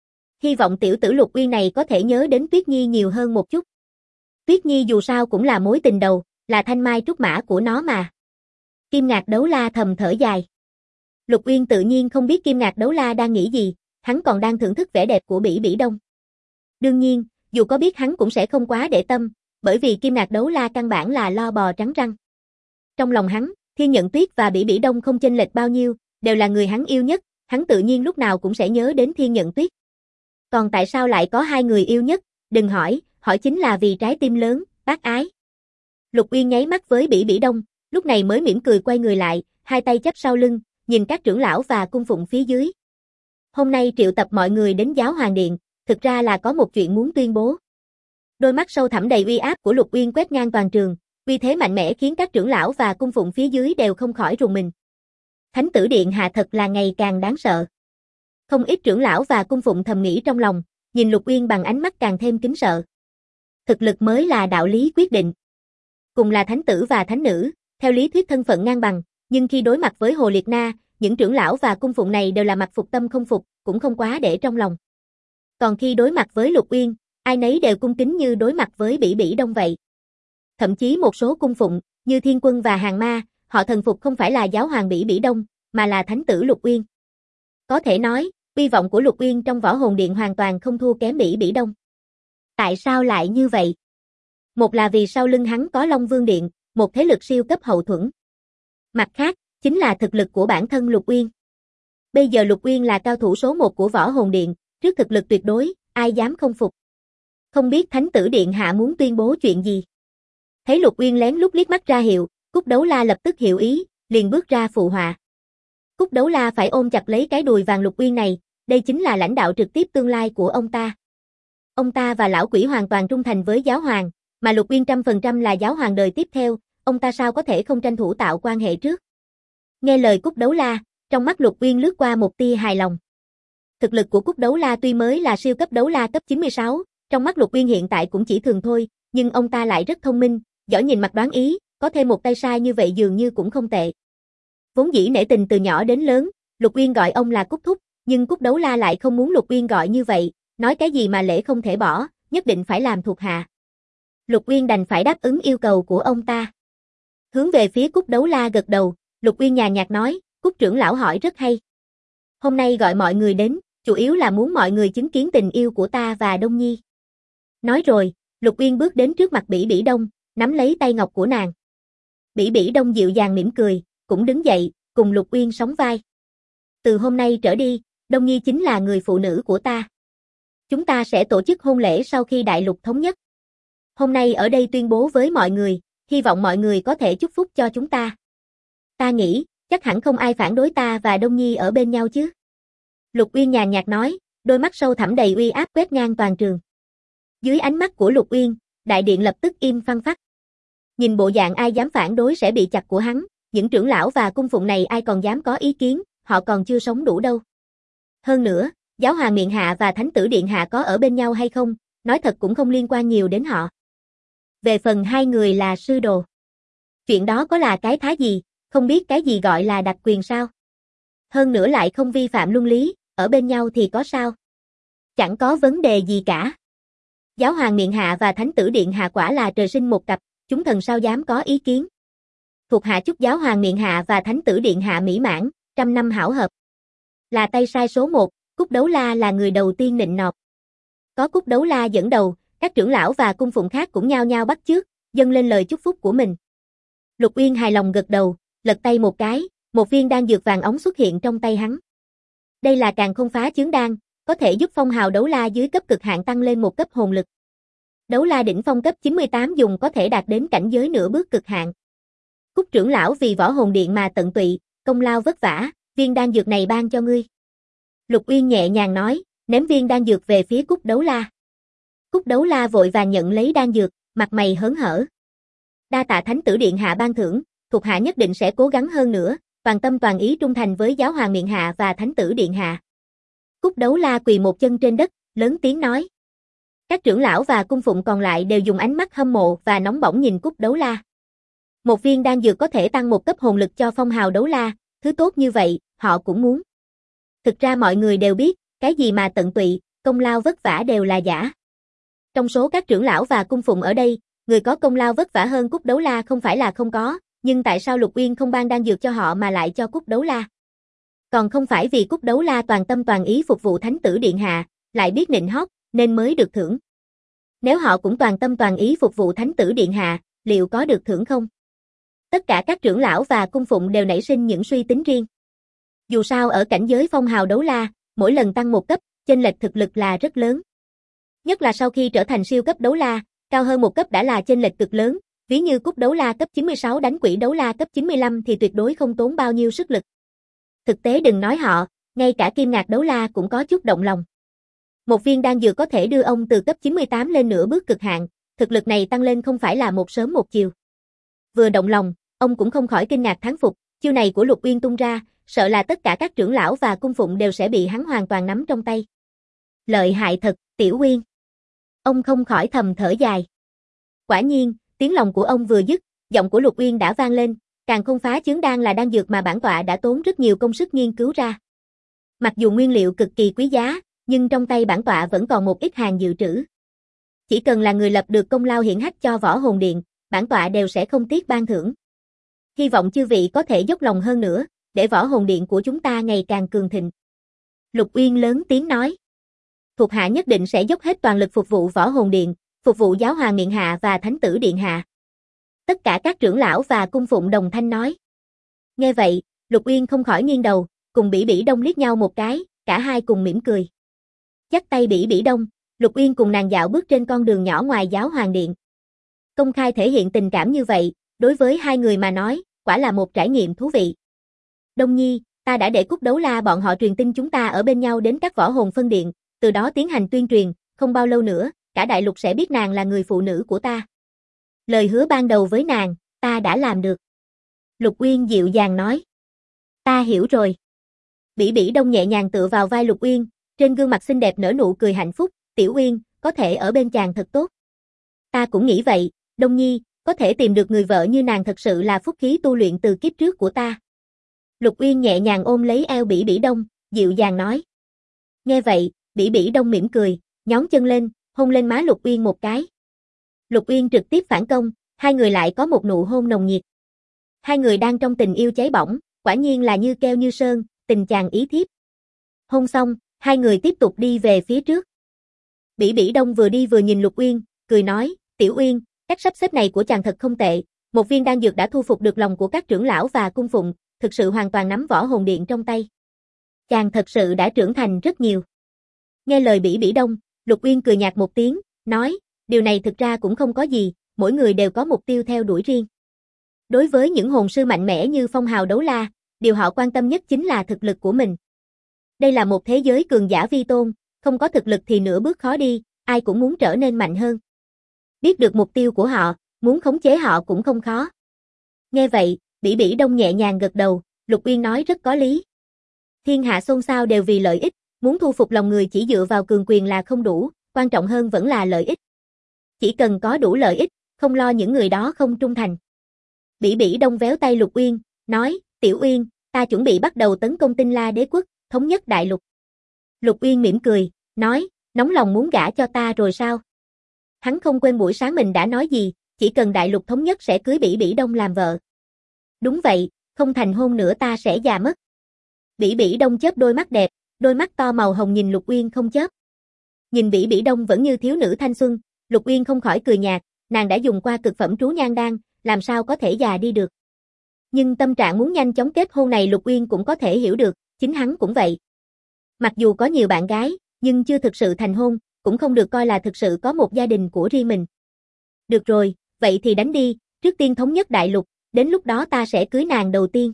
Hy vọng tiểu tử Lục Uyên này có thể nhớ đến Tuyết Nhi nhiều hơn một chút. Tuyết Nhi dù sao cũng là mối tình đầu, là thanh mai trúc mã của nó mà. Kim Ngạc Đấu La thầm thở dài. Lục Uyên tự nhiên không biết Kim Ngạc Đấu La đang nghĩ gì, hắn còn đang thưởng thức vẻ đẹp của Bỉ Bỉ Đông. Đương nhiên, dù có biết hắn cũng sẽ không quá để tâm, bởi vì Kim Ngạc Đấu La căn bản là lo bò trắng răng. Trong lòng hắn, Thiên Nhận Tuyết và Bỉ Bỉ Đông không chênh lệch bao nhiêu, đều là người hắn yêu nhất, hắn tự nhiên lúc nào cũng sẽ nhớ đến Thiên Nhận Tuyết. Còn tại sao lại có hai người yêu nhất, đừng hỏi, hỏi chính là vì trái tim lớn, bác ái. Lục Uyên nháy mắt với Bỉ Bỉ Đông, lúc này mới mỉm cười quay người lại, hai tay chắp sau lưng, nhìn các trưởng lão và cung phụng phía dưới. Hôm nay triệu tập mọi người đến Giáo Hoàng Điện, thực ra là có một chuyện muốn tuyên bố. Đôi mắt sâu thẳm đầy uy áp của Lục Uyên quét ngang toàn trường, uy thế mạnh mẽ khiến các trưởng lão và cung phụng phía dưới đều không khỏi rùng mình. Thánh tử điện hạ thật là ngày càng đáng sợ. Không ít trưởng lão và cung phụng thầm nghĩ trong lòng, nhìn Lục Uyên bằng ánh mắt càng thêm kính sợ. Thực lực mới là đạo lý quyết định. Cùng là thánh tử và thánh nữ, theo lý thuyết thân phận ngang bằng, nhưng khi đối mặt với Hồ Liệt Na, những trưởng lão và cung phụng này đều là mặt phục tâm không phục, cũng không quá để trong lòng. Còn khi đối mặt với Lục Uyên, ai nấy đều cung kính như đối mặt với Bỉ Bỉ Đông vậy. Thậm chí một số cung phụng, như Thiên Quân và Hàng Ma, họ thần phục không phải là giáo hoàng Bỉ Bỉ Đông, mà là thánh tử Lục Uyên. Có thể nói, uy vọng của Lục Uyên trong Võ Hồn Điện hoàn toàn không thua kém Bỉ Bỉ Đông. Tại sao lại như vậy? Một là vì sau lưng hắn có Long Vương Điện, một thế lực siêu cấp hậu thuẫn. Mặt khác, chính là thực lực của bản thân Lục Uyên. Bây giờ Lục Uyên là cao thủ số 1 của Võ Hồn Điện, trước thực lực tuyệt đối, ai dám không phục. Không biết Thánh tử Điện hạ muốn tuyên bố chuyện gì? Thấy Lục Uyên lén lút liếc mắt ra hiệu, Cúc Đấu La lập tức hiểu ý, liền bước ra phụ họa. Cúc Đấu La phải ôm chặt lấy cái đùi vàng Lục Uyên này, đây chính là lãnh đạo trực tiếp tương lai của ông ta. Ông ta và lão quỷ hoàn toàn trung thành với giáo hoàng, mà Lục Uyên 100% là giáo hoàng đời tiếp theo, ông ta sao có thể không tranh thủ tạo quan hệ trước. Nghe lời Cúc Đấu La, trong mắt Lục Uyên lướt qua một tia hài lòng. Thực lực của Cúc Đấu La tuy mới là siêu cấp đấu la cấp 96, trong mắt Lục Uyên hiện tại cũng chỉ thường thôi, nhưng ông ta lại rất thông minh, giỏi nhìn mặt đoán ý, có thêm một tay sai như vậy dường như cũng không tệ. Vốn dĩ nể tình từ nhỏ đến lớn, Lục Uyên gọi ông là Cúc Thúc, nhưng Cúc Đấu La lại không muốn Lục Uyên gọi như vậy, nói cái gì mà lễ không thể bỏ, nhất định phải làm thuộc hạ. Lục Uyên đành phải đáp ứng yêu cầu của ông ta. Hướng về phía Cúc Đấu La gật đầu, Lục Uyên nhàn nhạt nói, Cúc trưởng lão hỏi rất hay. Hôm nay gọi mọi người đến, chủ yếu là muốn mọi người chứng kiến tình yêu của ta và Đông Nhi. Nói rồi, Lục Uyên bước đến trước mặt Bỉ Bỉ Đông, nắm lấy tay ngọc của nàng. Bỉ Bỉ Đông dịu dàng mỉm cười, cũng đứng dậy, cùng Lục Uyên sóng vai. Từ hôm nay trở đi, Đông Nhi chính là người phụ nữ của ta. Chúng ta sẽ tổ chức hôn lễ sau khi đại lục thống nhất. Hôm nay ở đây tuyên bố với mọi người, hy vọng mọi người có thể chúc phúc cho chúng ta. Ta nghĩ, chắc hẳn không ai phản đối ta và Đông Nhi ở bên nhau chứ. Lục Uyên nhàn nhạt nói, đôi mắt sâu thẳm đầy uy áp quét ngang toàn trường. Dưới ánh mắt của Lục Uyên, đại điện lập tức im phăng phắc. Nhìn bộ dạng ai dám phản đối sẽ bị chặt của hắn, những trưởng lão và cung phụng này ai còn dám có ý kiến, họ còn chưa sống đủ đâu. Hơn nữa, giáo hoàng miện hạ và thánh tử điện hạ có ở bên nhau hay không, nói thật cũng không liên quan nhiều đến họ. Về phần hai người là sư đồ. Chuyện đó có là cái thá gì, không biết cái gì gọi là đặc quyền sao? Hơn nữa lại không vi phạm luân lý, ở bên nhau thì có sao? Chẳng có vấn đề gì cả. Giáo hoàng miện hạ và thánh tử điện hạ quả là trời sinh một cặp, chúng thần sao dám có ý kiến. Thuộc hạ chúc giáo hoàng miện hạ và thánh tử điện hạ mỹ mãn, 100 năm hảo hợp. Là tay sai số 1, Cúc Đấu La là người đầu tiên nịnh nọt. Có Cúc Đấu La dẫn đầu, các trưởng lão và cung phụng khác cũng nhao nhao bắt chước, dâng lên lời chúc phúc của mình. Lục Uyên hài lòng gật đầu, lật tay một cái, một viên đan dược vàng óng xuất hiện trong tay hắn. Đây là Càn Khôn Phá Chướng Đan, có thể giúp phong hào đấu la dưới cấp cực hạn tăng lên một cấp hồn lực. Đấu la đỉnh phong cấp 98 dùng có thể đạt đến cảnh giới nửa bước cực hạn. Cúc trưởng lão vì Võ Hồn Điện mà tận tụy, công lao vất vả, viên đan dược này ban cho ngươi. Lục Uyên nhẹ nhàng nói, ném viên đan dược về phía Cúc Đấu La. Cúc Đấu La vội vàng nhận lấy đan dược, mặt mày hớn hở. Đa tạ thánh tử điện hạ ban thưởng, thuộc hạ nhất định sẽ cố gắng hơn nữa, toàn tâm toàn ý trung thành với giáo hoàng miện hạ và thánh tử điện hạ. Cúc Đấu La quỳ một chân trên đất, lớn tiếng nói. Các trưởng lão và cung phụng còn lại đều dùng ánh mắt hâm mộ và nóng bỏng nhìn Cúc Đấu La. Một viên đan dược có thể tăng một cấp hồn lực cho phong hào đấu la, thứ tốt như vậy, họ cũng muốn. Thực ra mọi người đều biết, cái gì mà tận tụy, công lao vất vả đều là giả. Trong số các trưởng lão và cung phụng ở đây, người có công lao vất vả hơn Cúc Đấu La không phải là không có, nhưng tại sao Lục Uyên không ban đan dược cho họ mà lại cho Cúc Đấu La? Còn không phải vì Cúc Đấu La toàn tâm toàn ý phục vụ thánh tử điện hạ, lại biết nịnh hót, nên mới được thưởng. Nếu họ cũng toàn tâm toàn ý phục vụ thánh tử điện hạ, liệu có được thưởng không? Tất cả các trưởng lão và cung phụng đều nảy sinh những suy tính riêng. Dù sao ở cảnh giới phong hào đấu la, mỗi lần tăng một cấp, chênh lệch thực lực là rất lớn. Nhất là sau khi trở thành siêu cấp đấu la, cao hơn một cấp đã là chênh lệch cực lớn, ví như Cúc Đấu La cấp 96 đánh quỷ đấu la cấp 95 thì tuyệt đối không tốn bao nhiêu sức lực. Thực tế đừng nói họ, ngay cả Kim Ngạc đấu la cũng có chút động lòng. Một viên đan dược có thể đưa ông từ cấp 98 lên nửa bước cực hạn, thực lực này tăng lên không phải là một sớm một chiều. Vừa động lòng, ông cũng không khỏi kinh ngạc thán phục, chiêu này của Lục Uyên tung ra, sợ là tất cả các trưởng lão và cung phụng đều sẽ bị hắn hoàn toàn nắm trong tay. Lợi hại thật, Tiểu Uyên. Ông không khỏi thầm thở dài. Quả nhiên, tiếng lòng của ông vừa dứt, giọng của Lục Uyên đã vang lên, Càn Khôn Phá Chướng Đan là đan dược mà bản tọa đã tốn rất nhiều công sức nghiên cứu ra. Mặc dù nguyên liệu cực kỳ quý giá, nhưng trong tay bản tọa vẫn còn một ít hàng dự trữ. Chỉ cần là người lập được công lao hiển hách cho Võ Hồn Điện, bản tọa đều sẽ không tiếc ban thưởng. Hy vọng chư vị có thể dốc lòng hơn nữa, để Võ Hồn Điện của chúng ta ngày càng cường thịnh. Lục Uyên lớn tiếng nói. Thuộc hạ nhất định sẽ dốc hết toàn lực phục vụ Võ Hồn Điện, phục vụ Giáo Hoàng Miện Hạ và Thánh tử Điện Hạ. Tất cả các trưởng lão và cung phụng đồng thanh nói. Nghe vậy, Lục Uyên không khỏi nghiêng đầu, cùng Bỉ Bỉ Đông liếc nhau một cái, cả hai cùng mỉm cười. Dắt tay Bỉ Bỉ Đông, Lục Uyên cùng nàng dạo bước trên con đường nhỏ ngoài Giáo Hoàng Điện. Công khai thể hiện tình cảm như vậy, đối với hai người mà nói, quả là một trải nghiệm thú vị. Đông Nhi, ta đã để Cúc Đấu La bọn họ truyền tin chúng ta ở bên nhau đến các võ hồn phân điện, từ đó tiến hành tuyên truyền, không bao lâu nữa, cả đại lục sẽ biết nàng là người phụ nữ của ta. Lời hứa ban đầu với nàng, ta đã làm được. Lục Uyên dịu dàng nói. Ta hiểu rồi. Bỉ Bỉ Đông nhẹ nhàng tựa vào vai Lục Uyên, trên gương mặt xinh đẹp nở nụ cười hạnh phúc, Tiểu Uyên, có thể ở bên chàng thật tốt. Ta cũng nghĩ vậy, Đông Nhi, có thể tìm được người vợ như nàng thật sự là phúc khí tu luyện từ kiếp trước của ta. Lục Uyên nhẹ nhàng ôm lấy eo Bỉ Bỉ Đông, dịu dàng nói. Nghe vậy, Bỉ Bỉ Đông mỉm cười, nhón chân lên, hôn lên má Lục Uyên một cái. Lục Uyên trực tiếp phản công, hai người lại có một nụ hôn nồng nhiệt. Hai người đang trong tình yêu cháy bỏng, quả nhiên là như keo như sơn, tình chàng ý thiếp. Hôn xong, hai người tiếp tục đi về phía trước. Bỉ Bỉ Đông vừa đi vừa nhìn Lục Uyên, cười nói, Tiểu Uyên, cách sắp xếp này của chàng thật không tệ, một viên đan dược đã thu phục được lòng của các trưởng lão và cung phụng, thực sự hoàn toàn nắm Võ Hồn Điện trong tay. Chàng thật sự đã trưởng thành rất nhiều. Nghe lời Bỉ Bỉ Đông, Lục Uyên cười nhạt một tiếng, nói, điều này thực ra cũng không có gì, mỗi người đều có mục tiêu theo đuổi riêng. Đối với những hồn sư mạnh mẽ như Phong Hào Đấu La, điều họ quan tâm nhất chính là thực lực của mình. Đây là một thế giới cường giả vi tôn, không có thực lực thì nửa bước khó đi, ai cũng muốn trở nên mạnh hơn. Biết được mục tiêu của họ, muốn khống chế họ cũng không khó. Nghe vậy, Bỉ Bỉ Đông nhẹ nhàng gật đầu, Lục Uyên nói rất có lý. Thiên hạ xôn xao đều vì lợi ích, muốn thu phục lòng người chỉ dựa vào cường quyền là không đủ, quan trọng hơn vẫn là lợi ích. Chỉ cần có đủ lợi ích, không lo những người đó không trung thành. Bỉ Bỉ Đông véo tay Lục Uyên, nói, Tiểu Uyên, ta chuẩn bị bắt đầu tấn công Tinh La Đế quốc, thống nhất đại lục. Lục Uyên mỉm cười, nói, nóng lòng muốn gả cho ta rồi sao? Hắn không quên buổi sáng mình đã nói gì, chỉ cần đại lục thống nhất sẽ cưới Bỉ Bỉ Đông làm vợ. Đúng vậy, không thành hôn nữa ta sẽ già mất. Bỉ Bỉ Đông chớp đôi mắt đẹp, đôi mắt to màu hồng nhìn Lục Uyên không chớp. Nhìn Bỉ Bỉ Đông vẫn như thiếu nữ thanh xuân, Lục Uyên không khỏi cười nhạt, nàng đã dùng qua cực phẩm trú nhan đan, làm sao có thể già đi được. Nhưng tâm trạng muốn nhanh chóng kết hôn này Lục Uyên cũng có thể hiểu được, chính hắn cũng vậy. Mặc dù có nhiều bạn gái, nhưng chưa thực sự thành hôn, cũng không được coi là thực sự có một gia đình của riêng mình. Được rồi, vậy thì đánh đi, trước tiên thống nhất đại lục, đến lúc đó ta sẽ cưới nàng đầu tiên.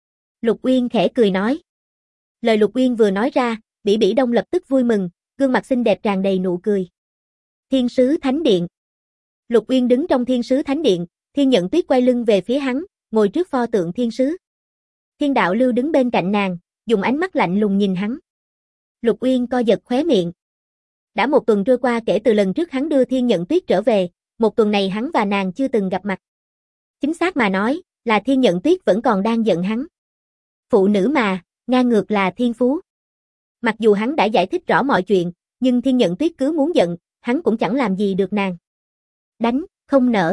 Lục Uyên khẽ cười nói. Lời Lục Uyên vừa nói ra, Bỉ Bỉ Đông lập tức vui mừng, gương mặt xinh đẹp tràn đầy nụ cười. Thiên sứ Thánh Điện. Lục Uyên đứng trong Thiên sứ Thánh Điện, Thiên Nhận Tuyết quay lưng về phía hắn, ngồi trước pho tượng thiên sứ. Thiên Đạo Lưu đứng bên cạnh nàng, dùng ánh mắt lạnh lùng nhìn hắn. Lục Uyên co giật khóe miệng. Đã một tuần trôi qua kể từ lần trước hắn đưa Thiên Nhận Tuyết trở về, một tuần này hắn và nàng chưa từng gặp mặt. Chính xác mà nói, là Thiên Nhận Tuyết vẫn còn đang giận hắn. Phụ nữ mà, ngang ngược là thiên phú. Mặc dù hắn đã giải thích rõ mọi chuyện, nhưng Thiên Nhận Tuyết cứ muốn giận, hắn cũng chẳng làm gì được nàng. Đánh, không nỡ.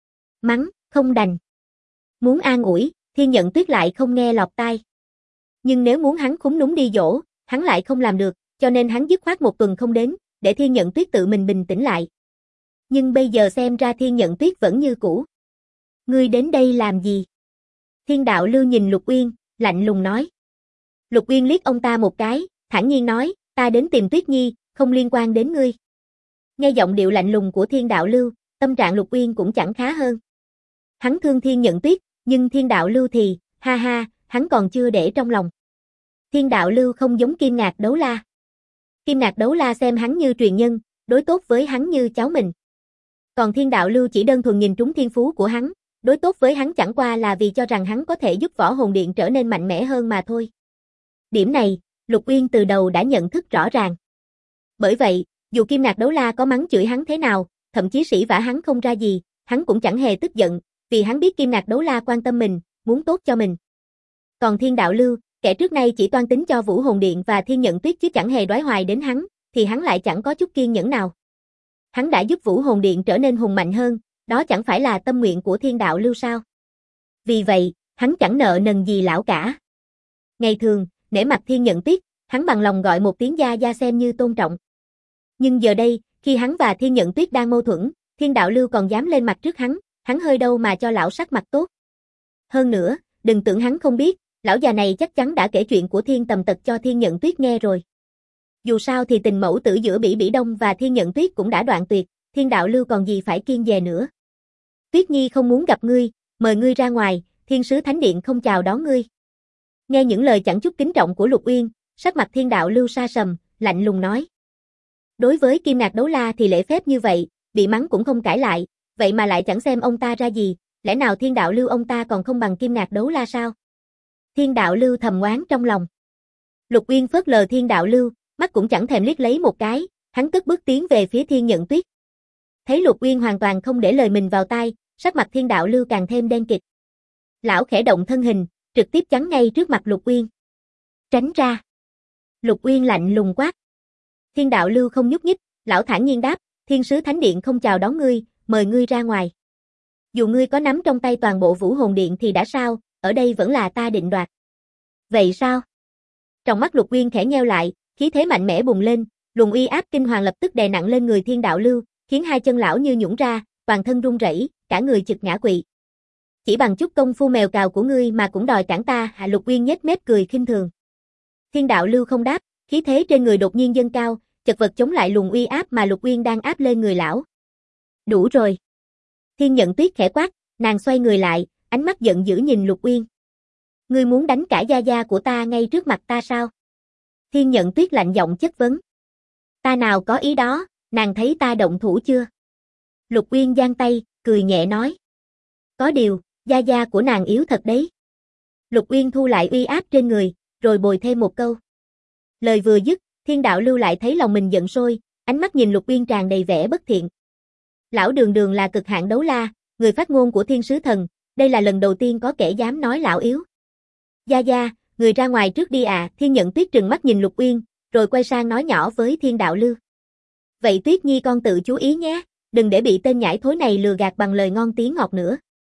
Mắng, không đành. Muốn an ủi, Thiên Nhận Tuyết lại không nghe lọt tai. Nhưng nếu muốn hắn khúm núm đi dỗ, hắn lại không làm được, cho nên hắn dứt khoát một tuần không đến, để Thiên Nhận Tuyết tự mình bình tĩnh lại. Nhưng bây giờ xem ra Thiên Nhận Tuyết vẫn như cũ. Ngươi đến đây làm gì? Thiên Đạo Lưu nhìn Lục Uyên, lạnh lùng nói. Lục Uyên liếc ông ta một cái, thản nhiên nói, ta đến tìm Tuyết Nhi, không liên quan đến ngươi. Nghe giọng điệu lạnh lùng của Thiên Đạo Lưu, tâm trạng Lục Uyên cũng chẳng khá hơn. Hắn thương Thiên Nhận Tuyết, nhưng Thiên Đạo Lưu thì, ha ha, hắn còn chưa để trong lòng. Thiên Đạo Lưu không giống Kim Ngạc Đấu La. Kim Ngạc Đấu La xem hắn như truyền nhân, đối tốt với hắn như cháu mình. Còn Thiên Đạo Lưu chỉ đơn thuần nhìn trúng thiên phú của hắn, đối tốt với hắn chẳng qua là vì cho rằng hắn có thể giúp Võ Hồn Điện trở nên mạnh mẽ hơn mà thôi. Điểm này, Lục Uyên từ đầu đã nhận thức rõ ràng. Bởi vậy, dù Kim Ngạc Đấu La có mắng chửi hắn thế nào, thậm chí sỉ vả hắn không ra gì, hắn cũng chẳng hề tức giận, vì hắn biết Kim Ngạc Đấu La quan tâm mình, muốn tốt cho mình. Còn Thiên Đạo Lưu, kẻ trước nay chỉ toan tính cho Vũ Hồn Điện và Thiên Nhận Tuyết chứ chẳng hề đoái hoài đến hắn, thì hắn lại chẳng có chút kiên nhẫn nào. Hắn đã giúp Vũ Hồn Điện trở nên hùng mạnh hơn, đó chẳng phải là tâm nguyện của Thiên Đạo Lưu sao? Vì vậy, hắn chẳng nợ nần gì lão cả. Ngày thường, nể mặt Thiên Nhận Tuyết, hắn bằng lòng gọi một tiếng gia gia xem như tôn trọng. Nhưng giờ đây, khi hắn và Thiên Nhận Tuyết đang mâu thuẫn, Thiên Đạo Lưu còn dám lên mặt trước hắn hơi đâu mà cho lão sắc mặt tốt. Hơn nữa, đừng tưởng hắn không biết, lão già này chắc chắn đã kể chuyện của Thiên Tầm Tật cho Thiên Nhận Tuyết nghe rồi. Dù sao thì tình mẫu tử giữa Bỉ Bỉ Đông và Thiên Nhận Tuyết cũng đã đoạn tuyệt, Thiên Đạo Lưu còn gì phải kiêng dè nữa. Tuyết Nhi không muốn gặp ngươi, mời ngươi ra ngoài, Thiên Sứ Thánh Điện không chào đón ngươi. Nghe những lời chẳng chút kính trọng của Lục Uyên, sắc mặt Thiên Đạo Lưu sa sầm, lạnh lùng nói. Đối với Kim Ngạc Đấu La thì lễ phép như vậy, bị mắng cũng không cãi lại, vậy mà lại chẳng xem ông ta ra gì, lẽ nào Thiên Đạo Lưu ông ta còn không bằng Kim Ngạc Đấu La sao? Thiên Đạo Lưu thầm oán trong lòng. Lục Uyên phớt lờ Thiên Đạo Lưu, mắt cũng chẳng thèm liếc lấy một cái, hắn cất bước tiến về phía Thiên Nhận Tuyết. Thấy Lục Uyên hoàn toàn không để lời mình vào tai, sắc mặt Thiên Đạo Lưu càng thêm đen kịt. Lão khẽ động thân hình, trực tiếp chắn ngay trước mặt Lục Uyên. Tránh ra. Lục Uyên lạnh lùng quát. Thiên Đạo Lưu không nhúc nhích, lão thản nhiên đáp, Thiên Sứ Thánh Điện không chào đón ngươi, mời ngươi ra ngoài. Dù ngươi có nắm trong tay toàn bộ Vũ Hồn Điện thì đã sao, ở đây vẫn là ta định đoạt. Vậy sao? Trong mắt Lục Uyên khẽ nheo lại, khí thế mạnh mẽ bùng lên, luồng uy áp kinh hoàng lập tức đè nặng lên người Thiên Đạo Lưu, khiến hai chân lão như nhũn ra, toàn thân run rẩy, cả người chực ngã quỵ. Chỉ bằng chút công phu mèo cào của ngươi mà cũng đòi cản ta, Hạ Lục Uyên nhếch mép cười khinh thường. Thiên Đạo Lưu không đáp, khí thế trên người đột nhiên dâng cao, chật vật chống lại luồng uy áp mà Lục Uyên đang áp lên người lão. Đủ rồi. Thiên Nhận Tuyết khẽ quát, nàng xoay người lại, ánh mắt giận dữ nhìn Lục Uyên. Ngươi muốn đánh cả gia gia của ta ngay trước mặt ta sao? Thiên Nhận Tuyết lạnh giọng chất vấn. Ta nào có ý đó, nàng thấy ta động thủ chưa? Lục Uyên giang tay, cười nhẹ nói. Có điều, gia gia của nàng yếu thật đấy. Lục Uyên thu lại uy áp trên người, rồi bồi thêm một câu. Lời vừa dứt, Thiên Đạo Lưu lại thấy lòng mình giận sôi, ánh mắt nhìn Lục Uyên tràn đầy vẻ bất thiện. Lão đường đường là cực hạn đấu la, người phát ngôn của Thiên Sứ Thần, đây là lần đầu tiên có kẻ dám nói lão yếu. Gia gia, người ra ngoài trước đi à, Thiên Nhận Tuyết trừng mắt nhìn Lục Uyên, rồi quay sang nói nhỏ với Thiên Đạo Lưu. Vậy Tuyết Nhi con tự chú ý nhé, đừng để bị tên nhãi thối này lừa gạt bằng lời ngon tiếng ngọt nữa.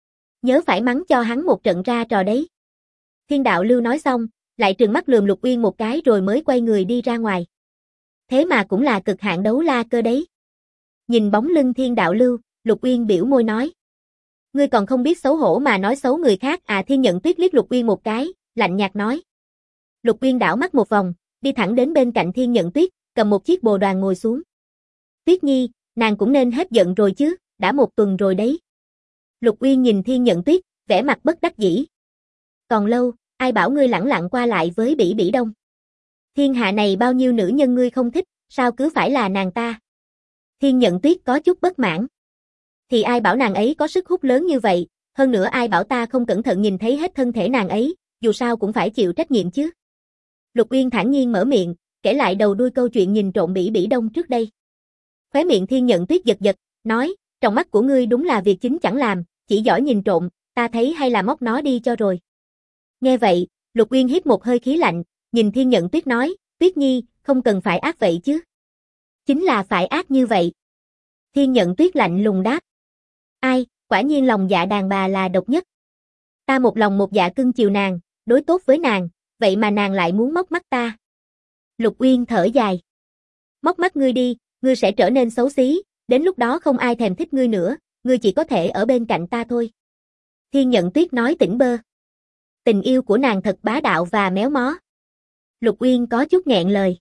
Nhớ phải mắng cho hắn một trận ra trò đấy. Thiên Đạo Lưu nói xong, lại trừng mắt lườm Lục Uyên một cái rồi mới quay người đi ra ngoài. Thế mà cũng là cực hạn đấu la cơ đấy. Nhìn bóng lưng Thiên Đạo Lưu, Lục Uyên biểu môi nói. Ngươi còn không biết xấu hổ mà nói xấu người khác à? Thiên Nhận Tuyết liếc Lục Uyên một cái, lạnh nhạt nói. Lục Uyên đảo mắt một vòng, đi thẳng đến bên cạnh Thiên Nhận Tuyết, cầm một chiếc bồ đoàn ngồi xuống. Tuyết Nhi, nàng cũng nên hết giận rồi chứ, đã một tuần rồi đấy. Lục Uyên nhìn Thiên Nhận Tuyết, vẻ mặt bất đắc dĩ. Còn lâu, ai bảo ngươi lẳng lặng qua lại với Bỉ Bỉ Đông? Thiên hạ này bao nhiêu nữ nhân ngươi không thích, sao cứ phải là nàng ta? Thiên Nhận Tuyết có chút bất mãn. Thì ai bảo nàng ấy có sức hút lớn như vậy, hơn nữa ai bảo ta không cẩn thận nhìn thấy hết thân thể nàng ấy, dù sao cũng phải chịu trách nhiệm chứ. Lục Uyên thản nhiên mở miệng, kể lại đầu đuôi câu chuyện nhìn trộm Bỉ Bỉ Đông trước đây. Khóe miệng Thiên Nhận Tuyết giật giật, nói, trong mắt của ngươi đúng là việc chính chẳng làm, chỉ giỏi nhìn trộm, ta thấy hay là móc nó đi cho rồi. Nghe vậy, Lục Uyên hít một hơi khí lạnh, nhìn Thiên Nhận Tuyết nói, Tuyết Nhi, không cần phải ác vậy chứ. Chính là phải ác như vậy. Thiên Nhận Tuyết lạnh lùng đáp. Ai, quả nhiên lòng dạ đàn bà là độc nhất. Ta một lòng một dạ cưng chiều nàng, đối tốt với nàng, vậy mà nàng lại muốn móc mắt ta. Lục Uyên thở dài. Móc mắt ngươi đi, ngươi sẽ trở nên xấu xí, đến lúc đó không ai thèm thích ngươi nữa, ngươi chỉ có thể ở bên cạnh ta thôi. Thiên Nhận Tuyết nói tỉnh bơ. Tình yêu của nàng thật bá đạo và méo mó. Lục Uyên có chút nghẹn lời.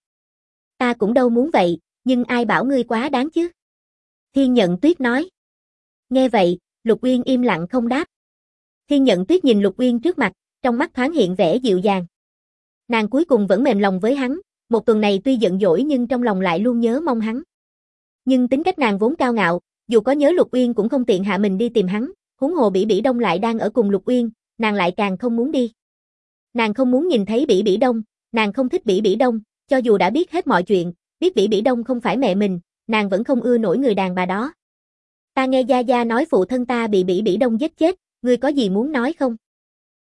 Ta cũng đâu muốn vậy, nhưng ai bảo ngươi quá đáng chứ? Thiên Nhận Tuyết nói. Nghe vậy, Lục Uyên im lặng không đáp. Thiên Nhận Tuyết nhìn Lục Uyên trước mặt, trong mắt thoáng hiện vẻ dịu dàng. Nàng cuối cùng vẫn mềm lòng với hắn, một tuần này tuy giận dỗi nhưng trong lòng lại luôn nhớ mong hắn. Nhưng tính cách nàng vốn cao ngạo, dù có nhớ Lục Uyên cũng không tiện hạ mình đi tìm hắn, huống hồ Bỉ Bỉ Đông lại đang ở cùng Lục Uyên, nàng lại càng không muốn đi. Nàng không muốn nhìn thấy Bỉ Bỉ Đông, nàng không thích Bỉ Bỉ Đông, cho dù đã biết hết mọi chuyện, biết Bỉ Bỉ Đông không phải mẹ mình, nàng vẫn không ưa nổi người đàn bà đó. Ta nghe Gia Gia nói phụ thân ta bị Bỉ Bỉ Đông giết chết, ngươi có gì muốn nói không?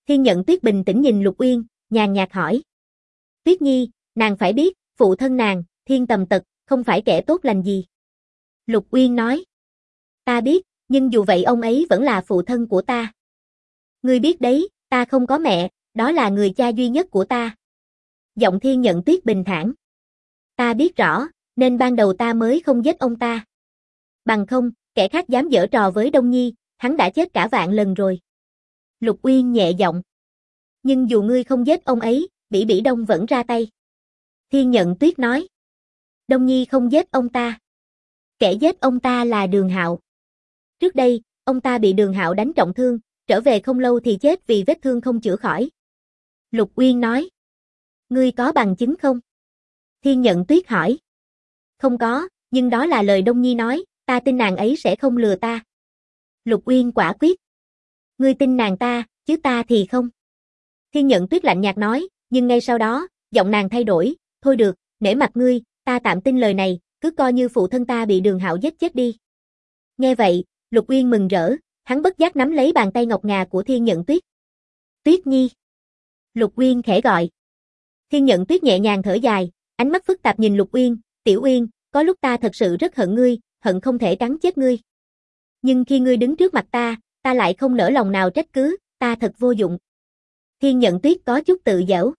Thiên Nhận Tuyết bình tĩnh nhìn Lục Uyên, nhàn nhạt hỏi. Tuyết Nhi, nàng phải biết, phụ thân nàng, Thiên Tầm Tật, không phải kẻ tốt lành gì. Lục Uyên nói. Ta biết, nhưng dù vậy ông ấy vẫn là phụ thân của ta. Ngươi biết đấy, ta không có mẹ, đó là người cha duy nhất của ta. Giọng Thiên Nhận Tuyết bình thản. Ta biết rõ, nên ban đầu ta mới không giết ông ta. Bằng không, kẻ khác dám giở trò với Đông Nhi, hắn đã chết cả vạn lần rồi. Lục Uyên nhẹ giọng. Nhưng dù ngươi không giết ông ấy, Bỉ Bỉ Đông vẫn ra tay. Thiên Nhận Tuyết nói. Đông Nhi không giết ông ta. Kẻ giết ông ta là Đường Hạo. Trước đây, ông ta bị Đường Hạo đánh trọng thương, trở về không lâu thì chết vì vết thương không chữa khỏi. Lục Uyên nói. Ngươi có bằng chứng không? Thiên Nhận Tuyết hỏi. Không có, nhưng đó là lời Đông Nhi nói, ta tin nàng ấy sẽ không lừa ta. Lục Uyên quả quyết. Ngươi tin nàng ta, chứ ta thì không. Thiên Nhận Tuyết lạnh nhạt nói, nhưng ngay sau đó, giọng nàng thay đổi, thôi được, nể mặt ngươi, ta tạm tin lời này, cứ coi như phụ thân ta bị Đường Hạo giết chết đi. Nghe vậy, Lục Uyên mừng rỡ, hắn bất giác nắm lấy bàn tay ngọc ngà của Thiên Nhận Tuyết. Tuyết Nhi. Lục Uyên khẽ gọi. Thiên Nhận Tuyết nhẹ nhàng thở dài, ánh mắt phức tạp nhìn Lục Uyên, Tiểu Uyên, có lúc ta thật sự rất hận ngươi, hận không thể cắn chết ngươi. Nhưng khi ngươi đứng trước mặt ta lại không nỡ lòng nào trách cứ, ta thật vô dụng. Thiên Nhận Tuyết có chút tự giễu.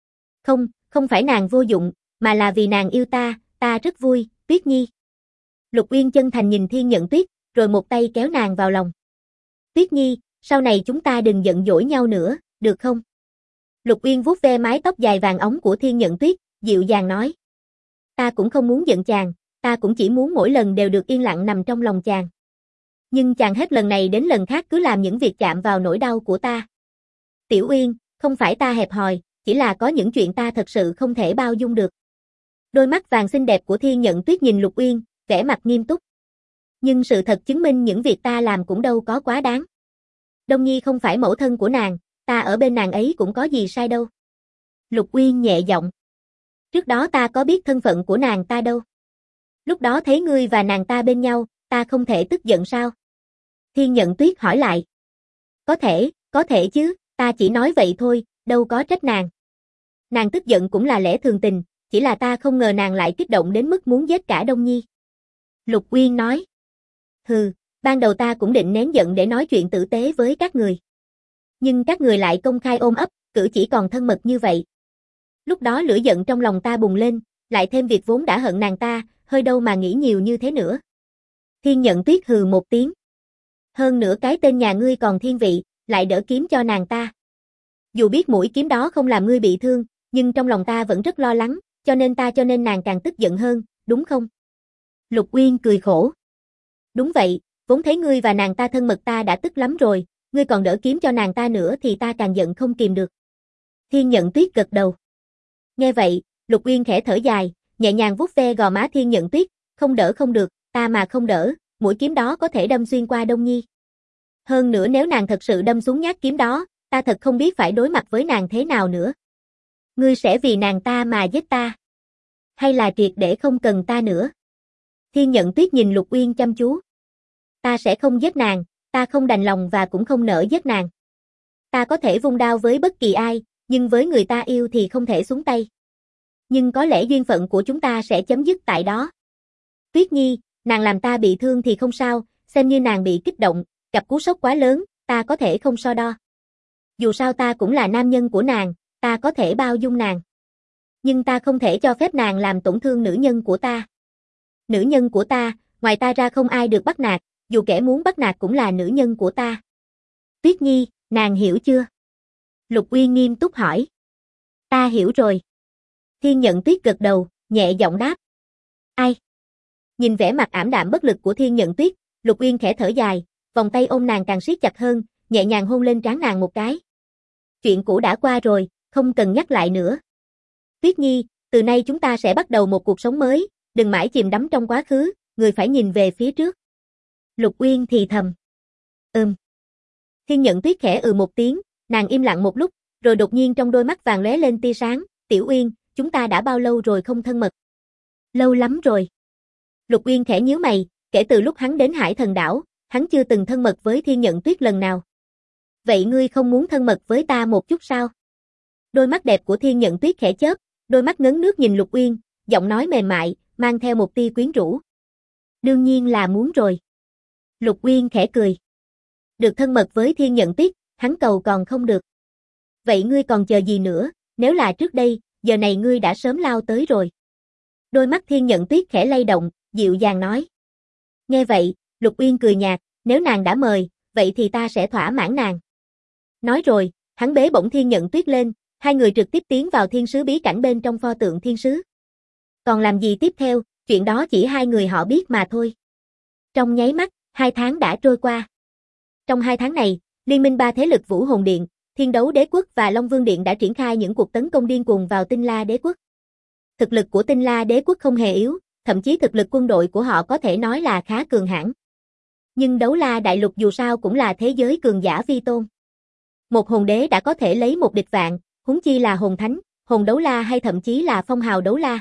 Không phải nàng vô dụng, mà là vì nàng yêu ta rất vui, Tuyết Nhi. Lục Uyên chân thành nhìn Thiên Nhận Tuyết, rồi một tay kéo nàng vào lòng. Tuyết Nhi, sau này chúng ta đừng giận dỗi nhau nữa, được không? Lục Uyên vuốt ve mái tóc dài vàng óng của Thiên Nhận Tuyết, dịu dàng nói. Ta cũng không muốn giận chàng, ta cũng chỉ muốn mỗi lần đều được yên lặng nằm trong lòng chàng. Nhưng chàng hết lần này đến lần khác cứ làm những việc chạm vào nỗi đau của ta. Tiểu Uyên, không phải ta hẹp hòi, chỉ là có những chuyện ta thật sự không thể bao dung được. Đôi mắt vàng xinh đẹp của Thiên Nhận Tuyết nhìn Lục Uyên, vẻ mặt nghiêm túc. Nhưng sự thật chứng minh những việc ta làm cũng đâu có quá đáng. Đông Nhi không phải mẫu thân của nàng, ta ở bên nàng ấy cũng có gì sai đâu. Lục Uyên nhẹ giọng. Trước đó ta có biết thân phận của nàng ta đâu. Lúc đó thấy ngươi và nàng ta bên nhau, ta không thể tức giận sao? Thiên Nhận Tuyết hỏi lại. Có thể chứ, ta chỉ nói vậy thôi, đâu có trách nàng. Nàng tức giận cũng là lẽ thường tình, chỉ là ta không ngờ nàng lại kích động đến mức muốn giết cả Đông Nhi. Lục Uyên nói. Hừ, ban đầu ta cũng định nén giận để nói chuyện tử tế với các người. Nhưng các người lại công khai ôm ấp, cử chỉ còn thân mật như vậy. Lúc đó lửa giận trong lòng ta bùng lên, lại thêm việc vốn đã hận nàng ta, hơi đâu mà nghĩ nhiều như thế nữa. Thiên Nhận Tuyết hừ một tiếng. Hơn nữa cái tên nhà ngươi còn thiên vị, lại đỡ kiếm cho nàng ta. Dù biết mũi kiếm đó không làm ngươi bị thương, nhưng trong lòng ta vẫn rất lo lắng, cho nên nàng càng tức giận hơn, đúng không? Lục Uyên cười khổ. Đúng vậy, vốn thấy ngươi và nàng ta thân mật ta đã tức lắm rồi, ngươi còn đỡ kiếm cho nàng ta nữa thì ta càng giận không kìm được. Thiên Nhận Tuyết gật đầu. Nghe vậy, Lục Uyên khẽ thở dài, nhẹ nhàng vuốt ve gò má Thiên Nhận Tuyết, không đỡ không được, ta mà không đỡ, mũi kiếm đó có thể đâm xuyên qua Đông Nhi. Hơn nữa nếu nàng thật sự đâm xuống nhát kiếm đó, ta thật không biết phải đối mặt với nàng thế nào nữa. Ngươi sẽ vì nàng ta mà giết ta? Hay là triệt để không cần ta nữa? Thiên Nhận Tuyết nhìn Lục Uyên chăm chú. Ta sẽ không giết nàng, ta không đành lòng và cũng không nỡ giết nàng. Ta có thể vung đao với bất kỳ ai, nhưng với người ta yêu thì không thể xuống tay. Nhưng có lẽ duyên phận của chúng ta sẽ chấm dứt tại đó. Tuyết Nhi, nàng làm ta bị thương thì không sao, xem như nàng bị kích động, gặp cú sốc quá lớn, ta có thể không so đo. Dù sao ta cũng là nam nhân của nàng, ta có thể bao dung nàng. Nhưng ta không thể cho phép nàng làm tổn thương nữ nhân của ta. Nữ nhân của ta, ngoài ta ra không ai được bắt nạt, dù kẻ muốn bắt nạt cũng là nữ nhân của ta. Tuyết Nhi, nàng hiểu chưa? Lục Uyên nghiêm túc hỏi. Ta hiểu rồi. Thiên Nhận Tuyết gật đầu, nhẹ giọng đáp. Ai? Nhìn vẻ mặt ảm đạm bất lực của Thiên Nhận Tuyết, Lục Uyên khẽ thở dài, vòng tay ôm nàng càng siết chặt hơn, nhẹ nhàng hôn lên trán nàng một cái. Chuyện cũ đã qua rồi, không cần nhắc lại nữa. Tuyết Nhi, từ nay chúng ta sẽ bắt đầu một cuộc sống mới, đừng mãi chìm đắm trong quá khứ, người phải nhìn về phía trước. Lục Uyên thì thầm. Thiên Nhận Tuyết khẽ một tiếng, nàng im lặng một lúc, rồi đột nhiên trong đôi mắt vàng lóe lên tia sáng, Tiểu Uyên, chúng ta đã bao lâu rồi không thân mật? Lâu lắm rồi. Lục Uyên khẽ nhíu mày, kể từ lúc hắn đến Hải Thần Đảo, hắn chưa từng thân mật với Thiên Nhận Tuyết lần nào. Vậy ngươi không muốn thân mật với ta một chút sao? Đôi mắt đẹp của Thiên Nhận Tuyết khẽ chớp, đôi mắt ngấn nước nhìn Lục Uyên, giọng nói mềm mại, mang theo một tia quyến rũ. Đương nhiên là muốn rồi. Lục Uyên khẽ cười. Được thân mật với Thiên Nhận Tuyết, hắn cầu còn không được. Vậy ngươi còn chờ gì nữa, nếu là trước đây, giờ này ngươi đã sớm lao tới rồi. Đôi mắt Thiên Nhận Tuyết khẽ lay động, dịu dàng nói. Nghe vậy, Lục Uyên cười nhạt, nếu nàng đã mời, vậy thì ta sẽ thỏa mãn nàng. Nói rồi, hắn bế bổng Thiên Nhận Tuyết lên, hai người trực tiếp tiến vào thiên sứ bí cảnh bên trong pho tượng thiên sứ. Còn làm gì tiếp theo, chuyện đó chỉ hai người họ biết mà thôi. Trong nháy mắt, 2 tháng đã trôi qua. Trong 2 tháng này, Liên minh 3 thế lực Vũ Hồn Điện, Thiên Đấu Đế Quốc và Long Vương Điện đã triển khai những cuộc tấn công điên cuồng vào Tinh La Đế Quốc. Thực lực của Tinh La Đế Quốc không hề yếu, thậm chí thực lực quân đội của họ có thể nói là khá cường hãn. Nhưng Đấu La Đại Lục dù sao cũng là thế giới cường giả vi tôn. Một hồn đế đã có thể lấy một địch vạn, huống chi là hồn thánh, hồn đấu la hay thậm chí là phong hào đấu la.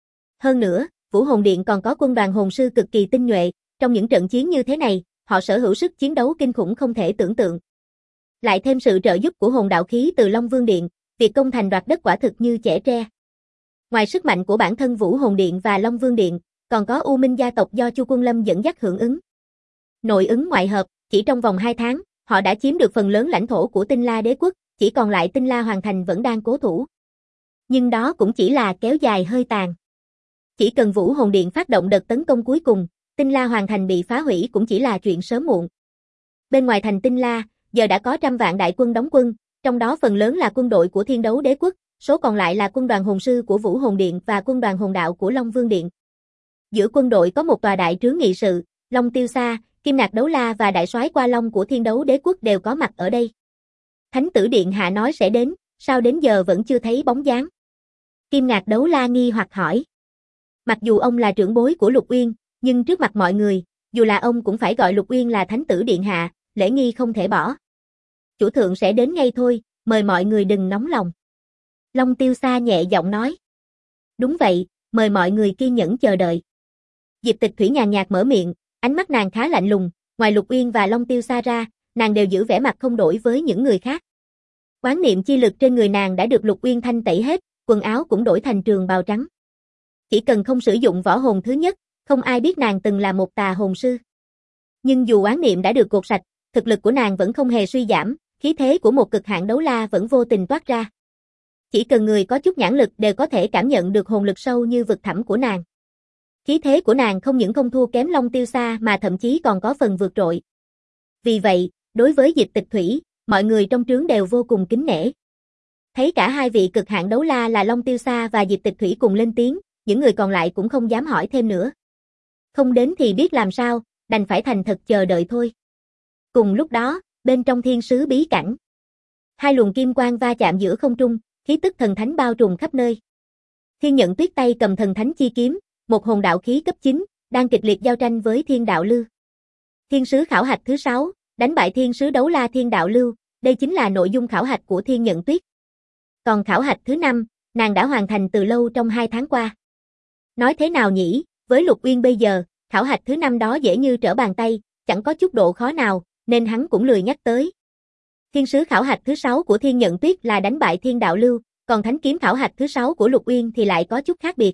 Hơn nữa, Vũ Hồn Điện còn có quân đoàn hồn sư cực kỳ tinh nhuệ, trong những trận chiến như thế này, họ sở hữu sức chiến đấu kinh khủng không thể tưởng tượng. Lại thêm sự trợ giúp của hồn đạo khí từ Long Vương Điện, việc công thành đoạt đất quả thực như chẻ tre. Ngoài sức mạnh của bản thân Vũ Hồn Điện và Long Vương Điện, còn có U Minh gia tộc do Chu Quân Lâm dẫn dắt hưởng ứng. Nội ứng ngoại hợp, chỉ trong vòng 2 tháng, họ đã chiếm được phần lớn lãnh thổ của Tinh La Đế Quốc, chỉ còn lại Tinh La Hoàng Thành vẫn đang cố thủ. Nhưng đó cũng chỉ là kéo dài hơi tàn. Chỉ cần Vũ Hồn Điện phát động đợt tấn công cuối cùng, Tinh La Hoàng Thành bị phá hủy cũng chỉ là chuyện sớm muộn. Bên ngoài thành Tinh La, giờ đã có trăm vạn đại quân đóng quân, trong đó phần lớn là quân đội của Thiên Đấu Đế Quốc, số còn lại là quân đoàn hồn sư của Vũ Hồn Điện và quân đoàn hồn đạo của Long Vương Điện. Giữa quân đội có một tòa đại trướng nghị sự, Long Tiêu Sa, Kim Nạc Đấu La và đại soái Qua Long của Thiên Đấu Đế Quốc đều có mặt ở đây. Thánh tử điện hạ nói sẽ đến, sao đến giờ vẫn chưa thấy bóng dáng? Kim Ngạc Đấu La nghi hoặc hỏi. Mặc dù ông là trưởng bối của Lục Uyên, nhưng trước mặt mọi người, dù là ông cũng phải gọi Lục Uyên là thánh tử điện hạ, lễ nghi không thể bỏ. Chủ thượng sẽ đến ngay thôi, mời mọi người đừng nóng lòng. Long Tiêu Sa nhẹ giọng nói. Đúng vậy, mời mọi người kiên nhẫn chờ đợi. Diệp Tịch Thủy nhàn nhạt mở miệng, ánh mắt nàng khá lạnh lùng, ngoài Lục Uyên và Long Tiêu Sa ra, nàng đều giữ vẻ mặt không đổi với những người khác. Quán niệm chi lực trên người nàng đã được Lục Uyên thanh tẩy hết, quần áo cũng đổi thành trường bào trắng. Chỉ cần không sử dụng võ hồn thứ nhất, không ai biết nàng từng là một tà hồn sư. Nhưng dù quán niệm đã được gột sạch, thực lực của nàng vẫn không hề suy giảm, khí thế của một cực hạn đấu la vẫn vô tình toát ra. Chỉ cần người có chút nhãn lực đều có thể cảm nhận được hồn lực sâu như vực thẳm của nàng. Khí thế của nàng không những không thua kém Long Tiêu Sa mà thậm chí còn có phần vượt trội. Vì vậy, đối với Diệp Tịch Thủy, mọi người trong trướng đều vô cùng kính nể. Thấy cả hai vị cực hạn đấu la là Long Tiêu Sa và Diệp Tịch Thủy cùng lên tiếng, những người còn lại cũng không dám hỏi thêm nữa. Không đến thì biết làm sao, đành phải thành thật chờ đợi thôi. Cùng lúc đó, bên trong thiên sứ bí cảnh, hai luồng kim quang va chạm giữa không trung, khí tức thần thánh bao trùm khắp nơi. Thiên Nhận Tuyết tay cầm thần thánh chi kiếm, một hồn đạo khí cấp 9, đang kịch liệt giao tranh với Thiên Đạo Lưu. Thiên sứ khảo hạch thứ 6, đánh bại thiên sứ đấu la Thiên Đạo Lưu, đây chính là nội dung khảo hạch của Thiên Nhận Tuyết. Còn khảo hạch thứ 5, nàng đã hoàn thành từ lâu trong 2 tháng qua. Nói thế nào nhỉ, với Lục Uyên bây giờ, khảo hạch thứ 5 đó dễ như trở bàn tay, chẳng có chút độ khó nào, nên hắn cũng lười nhắc tới. Thiên sứ khảo hạch thứ 6 của Thiên Nhận Tuyết là đánh bại Thiên Đạo Lưu, còn thánh kiếm khảo hạch thứ 6 của Lục Uyên thì lại có chút khác biệt.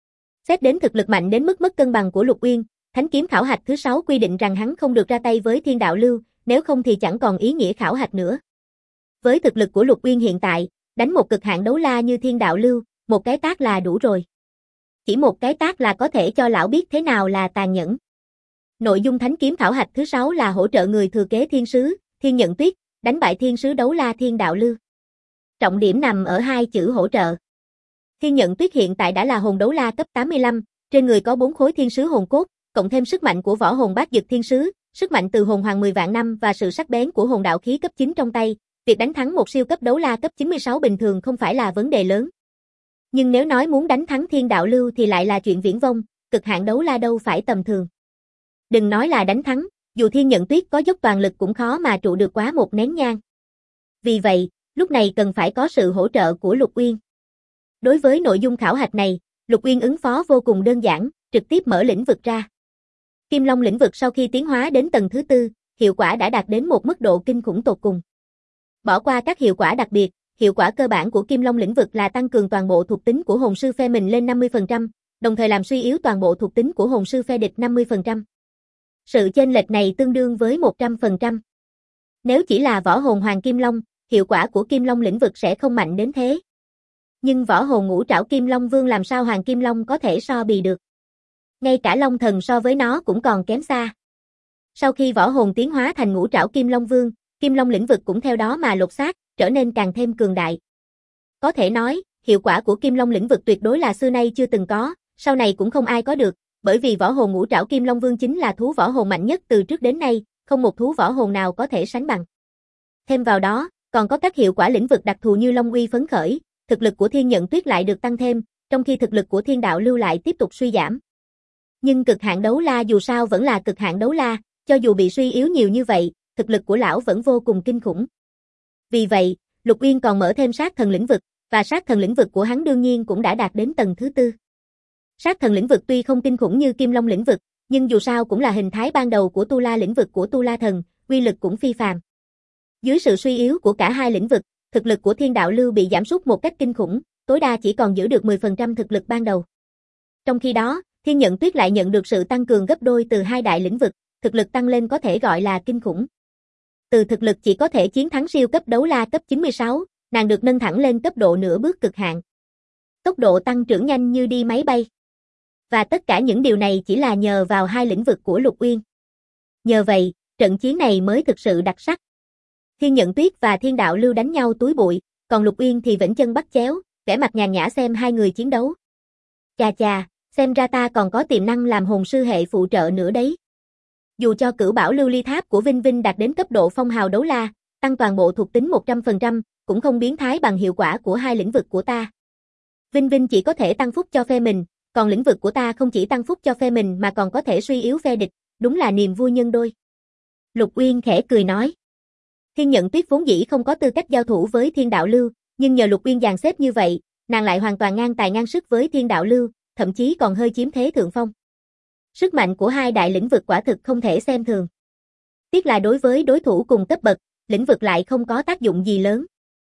Xét đến thực lực mạnh đến mức mất cân bằng của Lục Uyên, thánh kiếm khảo hạch thứ 6 quy định rằng hắn không được ra tay với Thiên Đạo Lưu, nếu không thì chẳng còn ý nghĩa khảo hạch nữa. Với thực lực của Lục Uyên hiện tại, đánh một cực hạn đấu la như Thiên Đạo Lưu, một cái tát là đủ rồi. Chỉ một cái tát là có thể cho lão biết thế nào là tàn nhẫn. Nội dung thánh kiếm khảo hạch thứ 6 là hỗ trợ người thừa kế thiên sứ, Thiên Nhận Tuyết, đánh bại thiên sứ đấu la Thiên Đạo Lưu. Trọng điểm nằm ở hai chữ hỗ trợ. Thiên Nhận Tuyết hiện tại đã là hồn đấu la cấp 85, trên người có 4 khối thiên sứ hồn cốt, cộng thêm sức mạnh của võ hồn bát dực thiên sứ, sức mạnh từ hồn hoàng 10 vạn năm và sự sắc bén của hồn đạo khí cấp 9 trong tay, việc đánh thắng một siêu cấp đấu la cấp 96 bình thường không phải là vấn đề lớn. Nhưng nếu nói muốn đánh thắng Thiên Đạo Lưu thì lại là chuyện viển vông, cực hạn đấu la đâu phải tầm thường. Đừng nói là đánh thắng, dù Thiên Nhận Tuyết có dốc toàn lực cũng khó mà trụ được quá một nén nhang. Vì vậy, lúc này cần phải có sự hỗ trợ của Lục Uyên. Đối với nội dung khảo hạch này, Lục Uyên ứng phó vô cùng đơn giản, trực tiếp mở lĩnh vực ra. Kim Long lĩnh vực sau khi tiến hóa đến tầng thứ 4, hiệu quả đã đạt đến một mức độ kinh khủng tột cùng. Bỏ qua các hiệu quả đặc biệt, hiệu quả cơ bản của Kim Long lĩnh vực là tăng cường toàn bộ thuộc tính của hồn sư phe mình lên 50%, đồng thời làm suy yếu toàn bộ thuộc tính của hồn sư phe địch 50%. Sự chênh lệch này tương đương với 100%. Nếu chỉ là võ hồn Hoàng Kim Long, hiệu quả của Kim Long lĩnh vực sẽ không mạnh đến thế. Nhưng võ hồn ngũ trảo Kim Long Vương làm sao Hoàng Kim Long có thể so bì được. Ngay cả Long Thần so với nó cũng còn kém xa. Sau khi võ hồn tiến hóa thành ngũ trảo Kim Long Vương, Kim Long lĩnh vực cũng theo đó mà lột xác, trở nên càng thêm cường đại. Có thể nói, hiệu quả của Kim Long lĩnh vực tuyệt đối là xưa nay chưa từng có, sau này cũng không ai có được, bởi vì võ hồn ngũ trảo Kim Long Vương chính là thú võ hồn mạnh nhất từ trước đến nay, không một thú võ hồn nào có thể sánh bằng. Thêm vào đó, còn có các hiệu quả lĩnh vực đặc thù như Long Uy phấn khởi, thực lực của Thiên Nhận Tuyết lại được tăng thêm, trong khi thực lực của Thiên Đạo Lưu lại tiếp tục suy giảm. Nhưng cực hạn đấu la dù sao vẫn là cực hạn đấu la, cho dù bị suy yếu nhiều như vậy, thực lực của lão vẫn vô cùng kinh khủng. Vì vậy, Lục Uyên còn mở thêm sát thần lĩnh vực, và sát thần lĩnh vực của hắn đương nhiên cũng đã đạt đến tầng thứ 4. Sát thần lĩnh vực tuy không kinh khủng như Kim Long lĩnh vực, nhưng dù sao cũng là hình thái ban đầu của Tu La lĩnh vực của Tu La thần, uy lực cũng phi phàm. Dưới sự suy yếu của cả hai lĩnh vực, thực lực của Thiên Đạo Lưu bị giảm sút một cách kinh khủng, tối đa chỉ còn giữ được 10% thực lực ban đầu. Trong khi đó, Thiên Nhận Tuyết lại nhận được sự tăng cường gấp đôi từ hai đại lĩnh vực, thực lực tăng lên có thể gọi là kinh khủng. Từ thực lực chỉ có thể chiến thắng siêu cấp đấu la cấp 96, nàng được nâng thẳng lên cấp độ nửa bước cực hạn. Tốc độ tăng trưởng nhanh như đi máy bay. Và tất cả những điều này chỉ là nhờ vào hai lĩnh vực của Lục Uyên. Nhờ vậy, trận chiến này mới thực sự đặc sắc. Thiên Nhận Tuyết và Thiên Đạo Lưu đánh nhau túi bụi, còn Lục Uyên thì vểnh chân bắt chéo, vẻ mặt nhàn nhã xem hai người chiến đấu. Chà chà, xem ra ta còn có tiềm năng làm hồn sư hệ phụ trợ nữa đấy. Dù cho Cửu Bảo Lưu Ly Tháp của Vinh Vinh đạt đến cấp độ phong hào đấu la, tăng toàn bộ thuộc tính 100%, cũng không biến thái bằng hiệu quả của hai lĩnh vực của ta. Vinh Vinh chỉ có thể tăng phúc cho phe mình, còn lĩnh vực của ta không chỉ tăng phúc cho phe mình mà còn có thể suy yếu phe địch, đúng là niềm vui nhân đôi. Lục Uyên khẽ cười nói. Thiên Nhận Tuyết vốn dĩ không có tư cách giao thủ với Thiên Đạo Lưu, nhưng nhờ Lục Uyên dàn xếp như vậy, nàng lại hoàn toàn ngang tài ngang sức với Thiên Đạo Lưu, thậm chí còn hơi chiếm thế thượng phong. Sức mạnh của hai đại lĩnh vực quả thực không thể xem thường. Tiếc là đối với đối thủ cùng cấp bậc, lĩnh vực lại không có tác dụng gì lớn.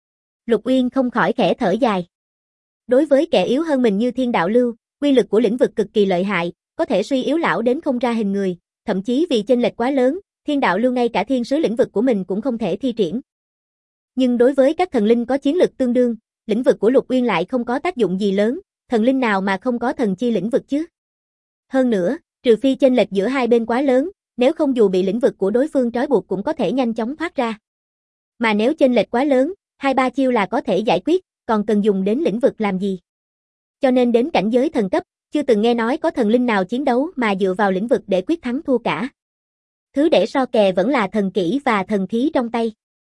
Lục Uyên không khỏi khẽ thở dài. Đối với kẻ yếu hơn mình như Thiên Đạo Lưu, quy lực của lĩnh vực cực kỳ lợi hại, có thể suy yếu lão đến không ra hình người, thậm chí vì chênh lệch quá lớn, Thiên Đạo Lưu ngay cả thiên sứ lĩnh vực của mình cũng không thể thi triển. Nhưng đối với các thần linh có chiến lực tương đương, lĩnh vực của Lục Uyên lại không có tác dụng gì lớn, thần linh nào mà không có thần chi lĩnh vực chứ? Hơn nữa, trừ phi chênh lệch giữa hai bên quá lớn, nếu không dù bị lĩnh vực của đối phương trói buộc cũng có thể nhanh chóng thoát ra. Mà nếu chênh lệch quá lớn, 2-3 chiêu là có thể giải quyết, còn cần dùng đến lĩnh vực làm gì? Cho nên đến cảnh giới thần cấp, chưa từng nghe nói có thần linh nào chiến đấu mà dựa vào lĩnh vực để quyết thắng thua cả. Thứ để so kè vẫn là thần kỹ và thần khí trong tay.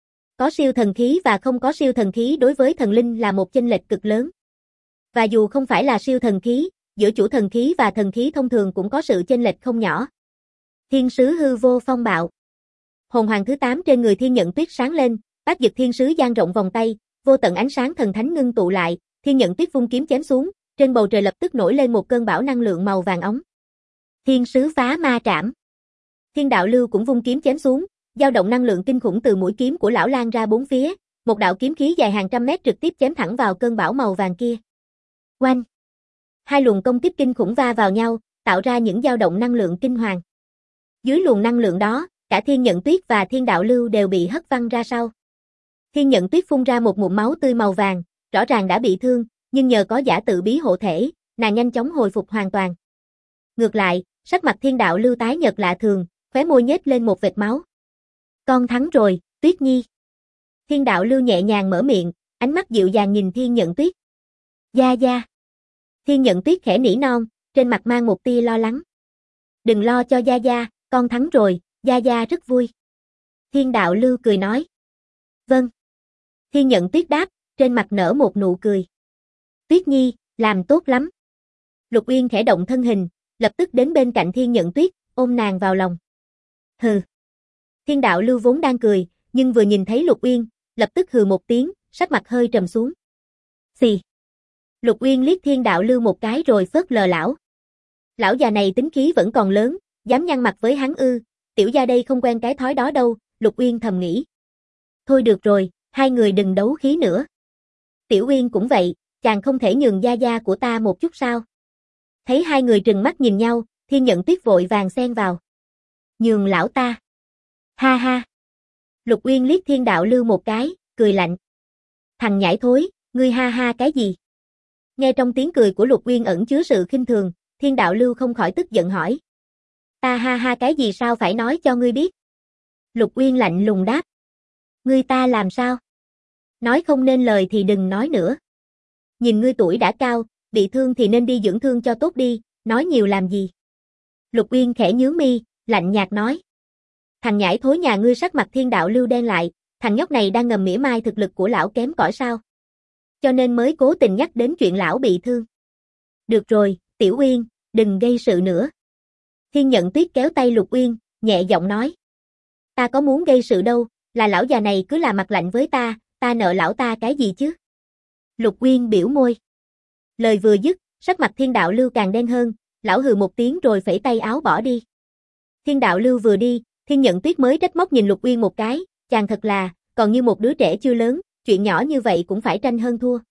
Có siêu thần khí và không có siêu thần khí đối với thần linh là một chênh lệch cực lớn. Và dù không phải là siêu thần khí, giữa chủ thần khí và thần khí thông thường cũng có sự chênh lệch không nhỏ. Thiên sứ hư vô phong bạo. Hồn hoàng thứ 8 trên người Thiên Nhận Tuyết sáng lên, Bát Dực Thiên sứ dang rộng vòng tay, vô tận ánh sáng thần thánh ngưng tụ lại, Thiên Nhận Tuyết vung kiếm chém xuống, trên bầu trời lập tức nổi lên một cơn bão năng lượng màu vàng óng. Thiên sứ phá ma trảm. Thiên Đạo Lưu cũng vung kiếm chém xuống, dao động năng lượng kinh khủng từ mũi kiếm của lão lan ra bốn phía, một đạo kiếm khí dài hàng trăm mét trực tiếp chém thẳng vào cơn bão màu vàng kia. Oanh! Hai luồng công kích kinh khủng va vào nhau, tạo ra những dao động năng lượng kinh hoàng. Dưới luồng năng lượng đó, cả Thiên Nhận Tuyết và Thiên Đạo Lưu đều bị hất văng ra sau. Thiên Nhận Tuyết phun ra một ngụm máu tươi màu vàng, rõ ràng đã bị thương, nhưng nhờ có giả tự bí hộ thể, nàng nhanh chóng hồi phục hoàn toàn. Ngược lại, sắc mặt Thiên Đạo Lưu tái nhợt lạ thường, khóe môi nhếch lên một vệt máu. Con thắng rồi, Tuyết Nhi. Thiên Đạo Lưu nhẹ nhàng mở miệng, ánh mắt dịu dàng nhìn Thiên Nhận Tuyết. Gia Gia. Thiên Nhận Tuyết khẽ nỉ non, trên mặt mang một tia lo lắng. Đừng lo cho Gia Gia, con thắng rồi, Gia Gia rất vui. Thiên Đạo Lưu cười nói. Vâng. Thiên Nhận Tuyết đáp, trên mặt nở một nụ cười. Tuyết Nhi, làm tốt lắm. Lục Uyên khẽ động thân hình, lập tức đến bên cạnh Thiên Nhận Tuyết, ôm nàng vào lòng. Hừ. Thiên Đạo Lưu vốn đang cười, nhưng vừa nhìn thấy Lục Uyên, lập tức hừ một tiếng, sắc mặt hơi trầm xuống. Xì. Lục Uyên liếc Thiên Đạo Lưu một cái rồi phớt lờ lão. Lão già này tính khí vẫn còn lớn, dám nhăn mặt với hắn ư, tiểu gia đây không quen cái thói đó đâu, Lục Uyên thầm nghĩ. Thôi được rồi, Hai người đừng đấu khí nữa. Tiểu Uyên cũng vậy, chàng không thể nhường gia gia của ta một chút sao? Thấy hai người trừng mắt nhìn nhau, Thiên Nhận Tuyết vội vàng xen vào. Nhường lão ta. Ha ha. Lục Uyên liếc Thiên Đạo Lưu một cái, cười lạnh. Thằng nhãi thối, ngươi ha ha cái gì? Nghe trong tiếng cười của Lục Uyên ẩn chứa sự khinh thường, Thiên Đạo Lưu không khỏi tức giận hỏi. Ta ha ha cái gì sao phải nói cho ngươi biết? Lục Uyên lạnh lùng đáp. Ngươi ta làm sao? Nói không nên lời thì đừng nói nữa. Nhìn ngươi tuổi đã cao, bị thương thì nên đi dưỡng thương cho tốt đi, nói nhiều làm gì? Lục Uyên khẽ nhướng mi, lạnh nhạt nói. Thằng nhãi thối nhà ngươi sắc mặt Thiên Đạo Lưu đen lại, thằng nhóc này đang ngầm mỉa mai thực lực của lão kém cỏi sao? Cho nên mới cố tình nhắc đến chuyện lão bị thương. Được rồi, Tiểu Uyên, đừng gây sự nữa. Thiên Nhận Tuyết kéo tay Lục Uyên, nhẹ giọng nói. Ta có muốn gây sự đâu, là lão già này cứ là mặt lạnh với ta nợ lão ta cái gì chứ? Lục Uyên biểu môi. Lời vừa dứt, sắc mặt Thiên Đạo Lưu càng đen hơn, lão hừ một tiếng rồi phẩy tay áo bỏ đi. Thiên Đạo Lưu vừa đi, Thiên Nhận Tuyết mới trách móc nhìn Lục Uyên một cái, chàng thật là, còn như một đứa trẻ chưa lớn, chuyện nhỏ như vậy cũng phải tranh hơn thua.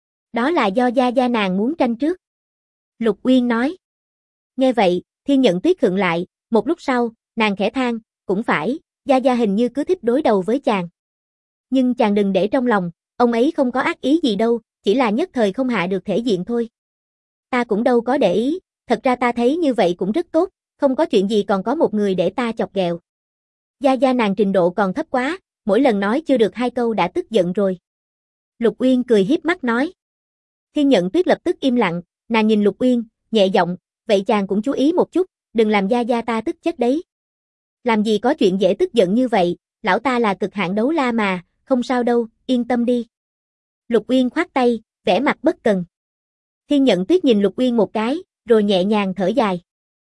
Đó là do gia gia nàng muốn tranh trước. Lục Uyên nói. Nghe vậy, Thiên Nhận Tuyết khựng lại, một lúc sau, nàng khẽ than, cũng phải, gia gia hình như cứ thích đối đầu với chàng. Nhưng chàng đừng để trong lòng, ông ấy không có ác ý gì đâu, chỉ là nhất thời không hạ được thể diện thôi. Ta cũng đâu có để ý, thật ra ta thấy như vậy cũng rất tốt, không có chuyện gì còn có một người để ta chọc ghẹo. Gia gia nàng trình độ còn thấp quá, mỗi lần nói chưa được 2 câu đã tức giận rồi. Lục Uyên cười hiếp mắt nói. Thiên Nhận Tuyết lập tức im lặng, nàng nhìn Lục Uyên, nhẹ giọng, vậy chàng cũng chú ý một chút, đừng làm gia gia ta tức chết đấy. Làm gì có chuyện dễ tức giận như vậy, lão ta là cực hạn đấu la mà, không sao đâu, yên tâm đi. Lục Uyên khoát tay, vẻ mặt bất cần. Thiên Nhận Tuyết nhìn Lục Uyên một cái, rồi nhẹ nhàng thở dài.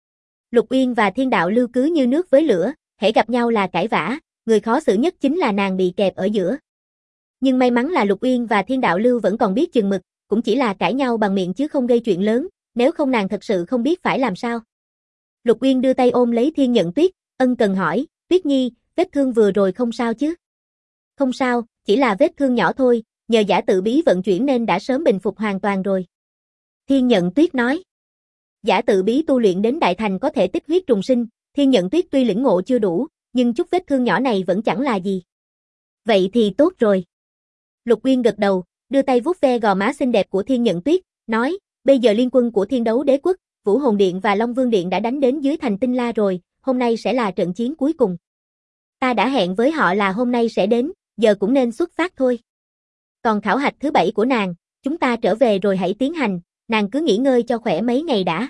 Lục Uyên và Thiên Đạo Lưu cứ như nước với lửa, hễ gặp nhau là cãi vã, người khó xử nhất chính là nàng bị kẹp ở giữa. Nhưng may mắn là Lục Uyên và Thiên Đạo Lưu vẫn còn biết chừng mực, cũng chỉ là cãi nhau bằng miệng chứ không gây chuyện lớn, nếu không nàng thật sự không biết phải làm sao. Lục Uyên đưa tay ôm lấy Thiên Nhận Tuyết, ân cần hỏi, Tuyết Nhi, vết thương vừa rồi không sao chứ? Không sao, chỉ là vết thương nhỏ thôi, nhờ giả tự bí vận chuyển nên đã sớm bình phục hoàn toàn rồi. Thiên Nhận Tuyết nói. Giả tự bí tu luyện đến đại thành có thể tích huyết trùng sinh, Thiên Nhận Tuyết tuy lĩnh ngộ chưa đủ, nhưng chút vết thương nhỏ này vẫn chẳng là gì. Vậy thì tốt rồi. Lục Uyên gật đầu, đưa tay vuốt ve gò má xinh đẹp của Thiên Nhận Tuyết, nói, bây giờ liên quân của Thiên Đấu Đế Quốc, Vũ Hồn Điện và Long Vương Điện đã đánh đến dưới thành Tinh La rồi, hôm nay sẽ là trận chiến cuối cùng. Ta đã hẹn với họ là hôm nay sẽ đến, giờ cũng nên xuất phát thôi. Còn khảo hạch thứ 7 của nàng, chúng ta trở về rồi hãy tiến hành, nàng cứ nghỉ ngơi cho khỏe mấy ngày đã.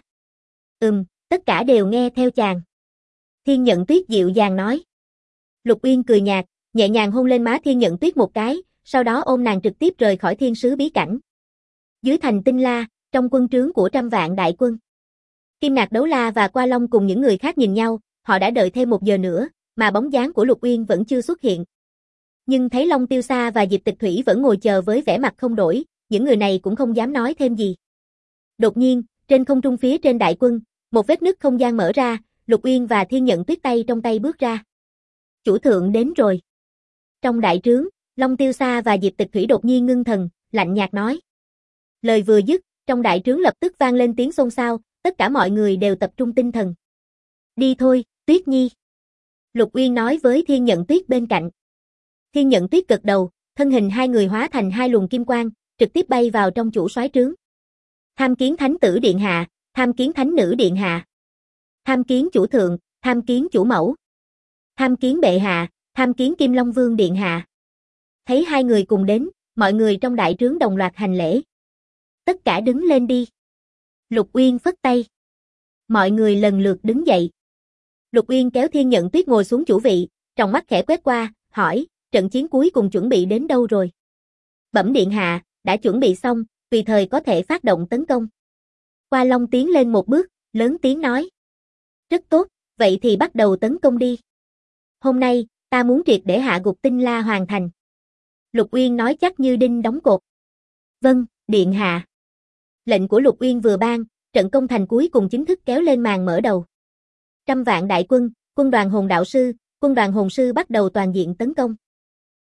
Tất cả đều nghe theo chàng. Thiên Nhận Tuyết dịu dàng nói. Lục Uyên cười nhạt, nhẹ nhàng hôn lên má Thiên Nhận Tuyết một cái, sau đó ôm nàng trực tiếp rời khỏi thiên sứ bí cảnh. Dưới thành Tinh La, trong quân trướng của 100 vạn đại quân. Kim Ngạc Đấu La và Qua Long cùng những người khác nhìn nhau, họ đã đợi thêm 1 giờ nữa, mà bóng dáng của Lục Uyên vẫn chưa xuất hiện. Nhưng thấy Long Tiêu Sa và Diệp Tịch Thủy vẫn ngồi chờ với vẻ mặt không đổi, những người này cũng không dám nói thêm gì. Đột nhiên, trên không trung phía trên đại quân, một vết nứt không gian mở ra, Lục Uyên và Thiên Nhận Tuyết tay trong tay bước ra. Chủ thượng đến rồi. Trong đại trướng, Long Tiêu Sa và Diệp Tịch Thủy đột nhiên ngưng thần, lạnh nhạt nói. Lời vừa dứt, trong đại trướng lập tức vang lên tiếng xôn xao, tất cả mọi người đều tập trung tinh thần. Đi thôi, Tuyết Nhi. Lục Uyên nói với Thiên Nhận Tuyết bên cạnh. Thiên Nhận Tuyết gật đầu, thân hình hai người hóa thành 2 luồng kim quang, trực tiếp bay vào trong chủ soái trướng. Tham kiến Thánh tử điện hạ, tham kiến Thánh nữ điện hạ. Tham kiến chủ thượng, tham kiến chủ mẫu. Tham kiến bệ hạ, tham kiến Kim Long Vương điện hạ. Thấy hai người cùng đến, mọi người trong đại trướng đồng loạt hành lễ. Tất cả đứng lên đi. Lục Uyên phất tay. Mọi người lần lượt đứng dậy. Lục Uyên kéo Thiên Nhận Tuyết ngồi xuống chủ vị, trong mắt khẽ quét qua, hỏi, trận chiến cuối cùng chuẩn bị đến đâu rồi? Bẩm điện hạ, đã chuẩn bị xong, tùy thời có thể phát động tấn công. Qua Long tiến lên một bước, lớn tiếng nói. Rất tốt, vậy thì bắt đầu tấn công đi. Hôm nay, ta muốn triệt để hạ gục Tinh La hoàn thành. Lục Uyên nói chắc như đinh đóng cột. Vâng, điện hạ. Lệnh của Lục Uyên vừa ban, trận công thành cuối cùng chính thức kéo lên màn mở đầu. 100 vạn đại quân, quân đoàn hồn đạo sư, quân đoàn hồn sư bắt đầu toàn diện tấn công.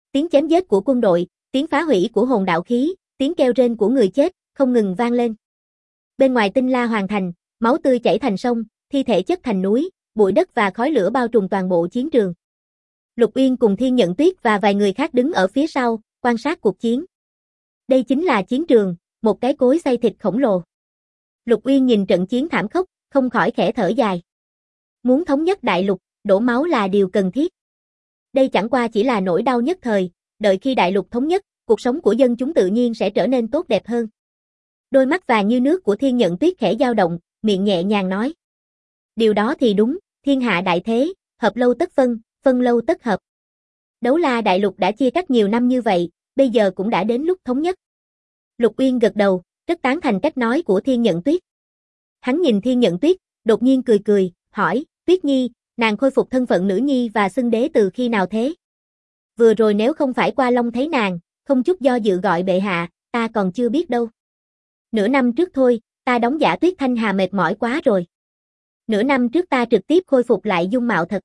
Tiếng chém giết của quân đội, tiếng phá hủy của hồn đạo khí, tiếng kêu rên của người chết, không ngừng vang lên. Bên ngoài Tinh La Hoàng thành, máu tươi chảy thành sông, thi thể chất thành núi, bụi đất và khói lửa bao trùm toàn bộ chiến trường. Lục Uyên cùng Thiên Nhận Tuyết và vài người khác đứng ở phía sau, quan sát cuộc chiến. Đây chính là chiến trường, một cái cối xay thịt khổng lồ. Lục Uyên nhìn trận chiến thảm khốc, không khỏi khẽ thở dài. Muốn thống nhất đại lục, đổ máu là điều cần thiết. Đây chẳng qua chỉ là nỗi đau nhất thời, đợi khi đại lục thống nhất, cuộc sống của dân chúng tự nhiên sẽ trở nên tốt đẹp hơn. Đôi mắt vàng như nước của Thiên Nhận Tuyết khẽ dao động, miệng nhẹ nhàng nói. Điều đó thì đúng, thiên hạ đại thế, hợp lâu tất phân, phân lâu tất hợp. Đấu La đại lục đã chia cắt nhiều năm như vậy, bây giờ cũng đã đến lúc thống nhất. Lục Uyên gật đầu, rất tán thành cách nói của Thiên Nhận Tuyết. Hắn nhìn Thiên Nhận Tuyết, đột nhiên cười cười, hỏi, Tuyết Nhi, nàng khôi phục thân phận nữ nhi và xưng đế từ khi nào thế? Vừa rồi nếu không phải qua Long thấy nàng, không chút do dự gọi bệ hạ, ta còn chưa biết đâu. Nửa năm trước thôi, ta đóng giả Tuyết Thanh Hà mệt mỏi quá rồi. Nửa năm trước ta trực tiếp khôi phục lại dung mạo thật.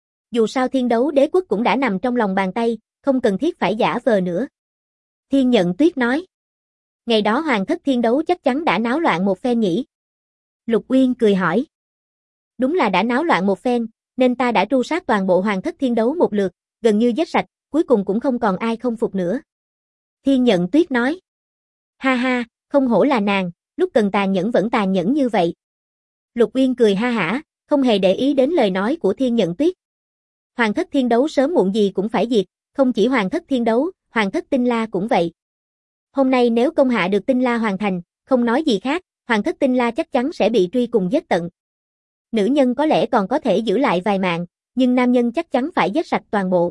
Dù sao Thiên Đấu Đế quốc cũng đã nằm trong lòng bàn tay, không cần thiết phải giả vờ nữa. Thiên Nhận Tuyết nói. Ngày đó Hoàng thất Thiên Đấu chắc chắn đã náo loạn một phen nhỉ? Lục Uyên cười hỏi. Đúng là đã náo loạn một phen, nên ta đã tru sát toàn bộ Hoàng thất Thiên Đấu một lượt, gần như giết sạch, cuối cùng cũng không còn ai không phục nữa. Thiên Nhận Tuyết nói. Ha ha, không hổ là nàng, lúc cần tàn nhẫn vẫn tàn nhẫn như vậy. Lục Uyên cười ha hả, không hề để ý đến lời nói của Thiên Nhận Tuyết. Hoàng thất Thiên Đấu sớm muộn gì cũng phải diệt, không chỉ Hoàng thất Thiên Đấu, Hoàng thất Tinh La cũng vậy. Hôm nay nếu công hạ được Tinh La hoàn thành, không nói gì khác, Hoàng thất Tinh La chắc chắn sẽ bị truy cùng giết tận. Nữ nhân có lẽ còn có thể giữ lại vài mạng, nhưng nam nhân chắc chắn phải giết sạch toàn bộ.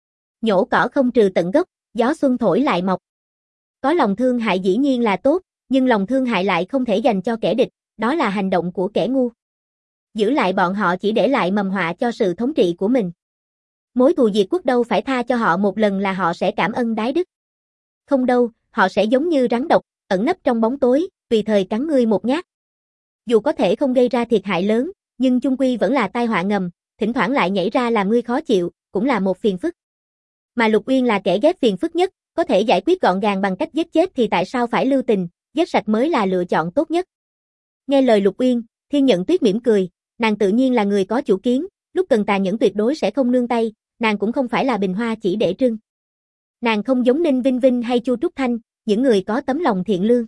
Nhổ cỏ không trừ tận gốc, gió xuân thổi lại mọc. Có lòng thương hại dĩ nhiên là tốt, nhưng lòng thương hại lại không thể dành cho kẻ địch, đó là hành động của kẻ ngu. Giữ lại bọn họ chỉ để lại mầm họa cho sự thống trị của mình. Mối thù diệt quốc đâu phải tha cho họ một lần là họ sẽ cảm ơn đái đức. Không đâu, họ sẽ giống như rắn độc, ẩn nấp trong bóng tối, tùy thời cắn ngươi một nhát. Dù có thể không gây ra thiệt hại lớn, nhưng chung quy vẫn là tai họa ngầm, thỉnh thoảng lại nhảy ra làm ngươi khó chịu, cũng là một phiền phức. Mà Lục Uyên là kẻ ghét phiền phức nhất, có thể giải quyết gọn gàng bằng cách giết chết thì tại sao phải lưu tình, giết sạch mới là lựa chọn tốt nhất. Nghe lời Lục Uyên, Thiên Nhận Tuyết mỉm cười, nàng tự nhiên là người có chủ kiến, lúc cần tàn nhẫn tuyệt đối sẽ không nương tay, nàng cũng không phải là bình hoa chỉ để trưng. Nàng không giống Ninh Vinh Vinh hay Chu Trúc Thanh, những người có tấm lòng thiện lương.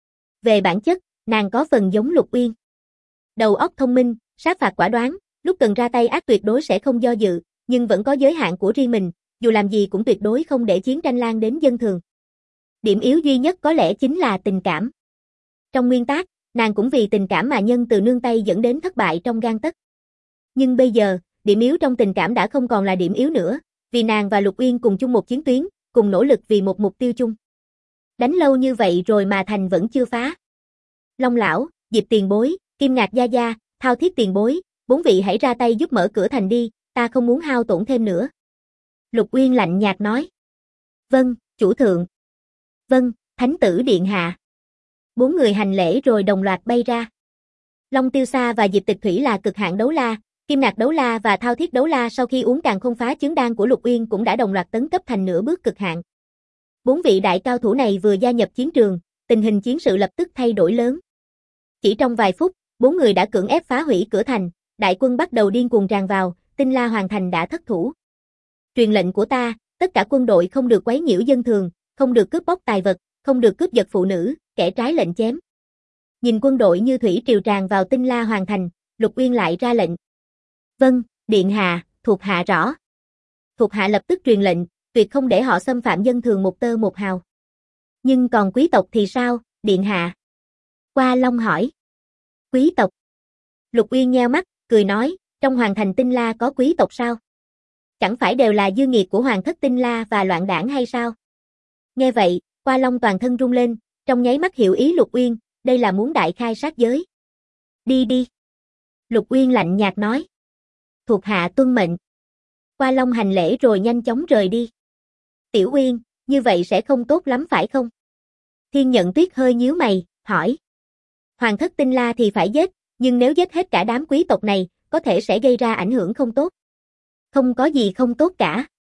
Về bản chất, nàng có phần giống Lục Uyên. Đầu óc thông minh, sát phạt quả đoán, lúc cần ra tay ác tuyệt đối sẽ không do dự, nhưng vẫn có giới hạn của riêng mình, dù làm gì cũng tuyệt đối không để chiến tranh lan đến dân thường. Điểm yếu duy nhất có lẽ chính là tình cảm. Trong nguyên tắc, nàng cũng vì tình cảm mà nhân từ nương tay dẫn đến thất bại trong gang tấc. Nhưng bây giờ, điểm yếu trong tình cảm đã không còn là điểm yếu nữa, vì nàng và Lục Uyên cùng chung một chiến tuyến, cùng nỗ lực vì một mục tiêu chung. Đánh lâu như vậy rồi mà thành vẫn chưa phá. Long lão, Diệp tiền bối, Kim Ngạc gia gia, Thao Thiết tiền bối, bốn vị hãy ra tay giúp mở cửa thành đi, ta không muốn hao tổn thêm nữa. Lục Uyên lạnh nhạt nói. Vâng, chủ thượng. Vâng, thánh tử điện hạ. Bốn người hành lễ rồi đồng loạt bay ra. Long Tiêu Sa và Diệp Tịch Thủy là cực hạn đấu la, Kim Ngạc đấu la và Thao Thiết đấu la sau khi uống Càn Khôn Phá Chướng Đan của Lục Uyên cũng đã đồng loạt tấn cấp thành nửa bước cực hạn. Bốn vị đại cao thủ này vừa gia nhập chiến trường, tình hình chiến sự lập tức thay đổi lớn. Chỉ trong vài phút, bốn người đã cưỡng ép phá hủy cửa thành, đại quân bắt đầu điên cuồng tràn vào, Tinh La Hoàng thành đã thất thủ. Truyền lệnh của ta, tất cả quân đội không được quấy nhiễu dân thường, không được cướp bóc tài vật, không được cướp giật phụ nữ, kẻ trái lệnh chém. Nhìn quân đội như thủy triều tràn vào Tinh La Hoàng thành, Lục Uyên lại ra lệnh. Vâng, điện hạ, thuộc hạ rõ. Thuộc hạ lập tức truyền lệnh, tuyệt không để họ xâm phạm dân thường một tơ một hào. Nhưng còn quý tộc thì sao, điện hạ? Qua Long hỏi. Quý tộc. Lục Uyên nheo mắt, cười nói, trong hoàng thành Tinh La có quý tộc sao? Chẳng phải đều là dư nghiệt của hoàng thất Tinh La và loạn đảng hay sao? Nghe vậy, Qua Long toàn thân rung lên, trong nháy mắt hiểu ý Lục Uyên, đây là muốn đại khai sát giới. Đi đi. Lục Uyên lạnh nhạt nói. Thuộc hạ tuân mệnh. Qua Long hành lễ rồi nhanh chóng rời đi. Tiểu Uyên, như vậy sẽ không tốt lắm phải không? Thiên Nhận Tuyết hơi nhíu mày, hỏi. Hoàng thất Tinh La thì phải giết, nhưng nếu giết hết cả đám quý tộc này, có thể sẽ gây ra ảnh hưởng không tốt. Không có gì không tốt cả.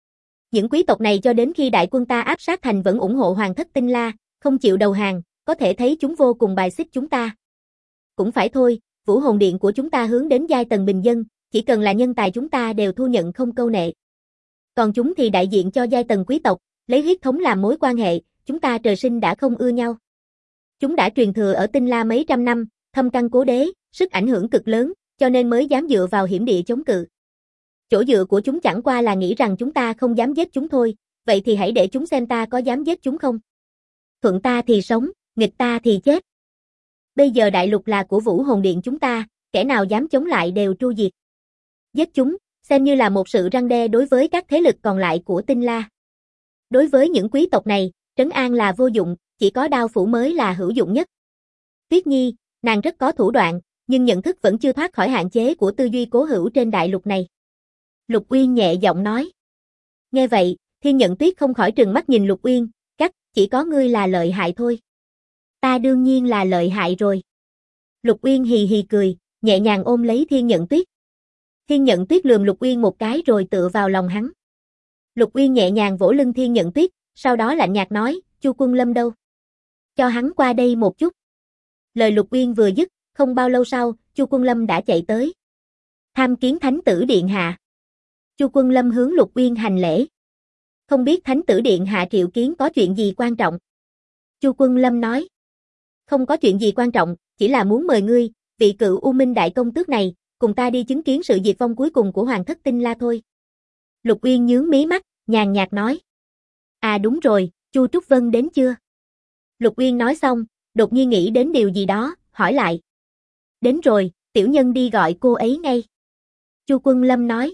Những quý tộc này cho đến khi đại quân ta áp sát thành vẫn ủng hộ Hoàng thất Tinh La, không chịu đầu hàng, có thể thấy chúng vô cùng bài xích chúng ta. Cũng phải thôi, Vũ Hồn Điện của chúng ta hướng đến giai tầng bình dân, chỉ cần là nhân tài chúng ta đều thu nhận không câu nệ. Còn chúng thì đại diện cho giai tầng quý tộc, lấy huyết thống làm mối quan hệ, chúng ta trời sinh đã không ưa nhau. Chúng đã truyền thừa ở Tinh La mấy trăm năm, thâm căn cố đế, sức ảnh hưởng cực lớn, cho nên mới dám dựa vào hiểm địa chống cự. Chỗ dựa của chúng chẳng qua là nghĩ rằng chúng ta không dám giết chúng thôi, vậy thì hãy để chúng xem ta có dám giết chúng không. Thuận ta thì sống, nghịch ta thì chết. Bây giờ đại lục là của Vũ Hồn Điện chúng ta, kẻ nào dám chống lại đều tru diệt. Giết chúng, xem như là một sự răn đe đối với các thế lực còn lại của Tinh La. Đối với những quý tộc này, trấn an là vô dụng, chỉ có đao phủ mới là hữu dụng nhất. Tuyết Nhi, nàng rất có thủ đoạn, nhưng nhận thức vẫn chưa thoát khỏi hạn chế của tư duy cố hữu trên đại lục này. Lục Uyên nhẹ giọng nói. Nghe vậy, Thiên Nhận Tuyết không khỏi trừng mắt nhìn Lục Uyên, chỉ có ngươi là lợi hại thôi. Ta đương nhiên là lợi hại rồi. Lục Uyên hì hì cười, nhẹ nhàng ôm lấy Thiên Nhận Tuyết. Thiên Nhận Tuyết lườm Lục Uyên một cái rồi tựa vào lòng hắn. Lục Uyên nhẹ nhàng vỗ lưng Thiên Nhận Tuyết, sau đó lạnh nhạt nói, Chu Quân Lâm đâu? Cho hắn qua đây một chút. Lời Lục Uyên vừa dứt, không bao lâu sau, Chu Quân Lâm đã chạy tới. Tham kiến Thánh tử điện hạ. Chu Quân Lâm hướng Lục Uyên hành lễ. Không biết Thánh tử điện hạ triệu kiến có chuyện gì quan trọng? Chu Quân Lâm nói. Không có chuyện gì quan trọng, chỉ là muốn mời ngươi, vị cựu U Minh đại công tước này, cùng ta đi chứng kiến sự diệt vong cuối cùng của Hoàng thất Tinh La thôi. Lục Uyên nhướng mí mắt, nhàn nhạt nói. À đúng rồi, Chu Trúc Vân đến chưa? Lục Uyên nói xong, đột nhiên nghĩ đến điều gì đó, hỏi lại. Đến rồi, tiểu nhân đi gọi cô ấy ngay. Chu Quân Lâm nói.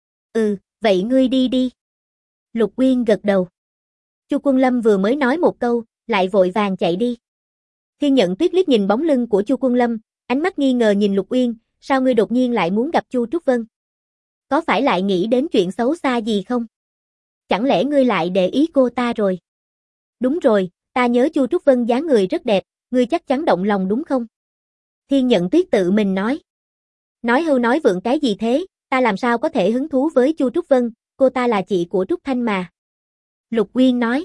Vậy ngươi đi đi. Lục Uyên gật đầu. Chu Quân Lâm vừa mới nói một câu, lại vội vàng chạy đi. Thiên Nhận Tuyết liếc nhìn bóng lưng của Chu Quân Lâm, ánh mắt nghi ngờ nhìn Lục Uyên, sao ngươi đột nhiên lại muốn gặp Chu Trúc Vân? Có phải lại nghĩ đến chuyện xấu xa gì không? Chẳng lẽ ngươi lại để ý cô ta rồi? Đúng rồi, ta nhớ Chu Trúc Vân dáng người rất đẹp, ngươi chắc chắn động lòng đúng không? Thiên Nhận Tuyết tự mình nói. Nói hưu nói vượng cái gì thế, ta làm sao có thể hứng thú với Chu Trúc Vân, cô ta là chị của Trúc Thanh mà. Lục Uyên nói.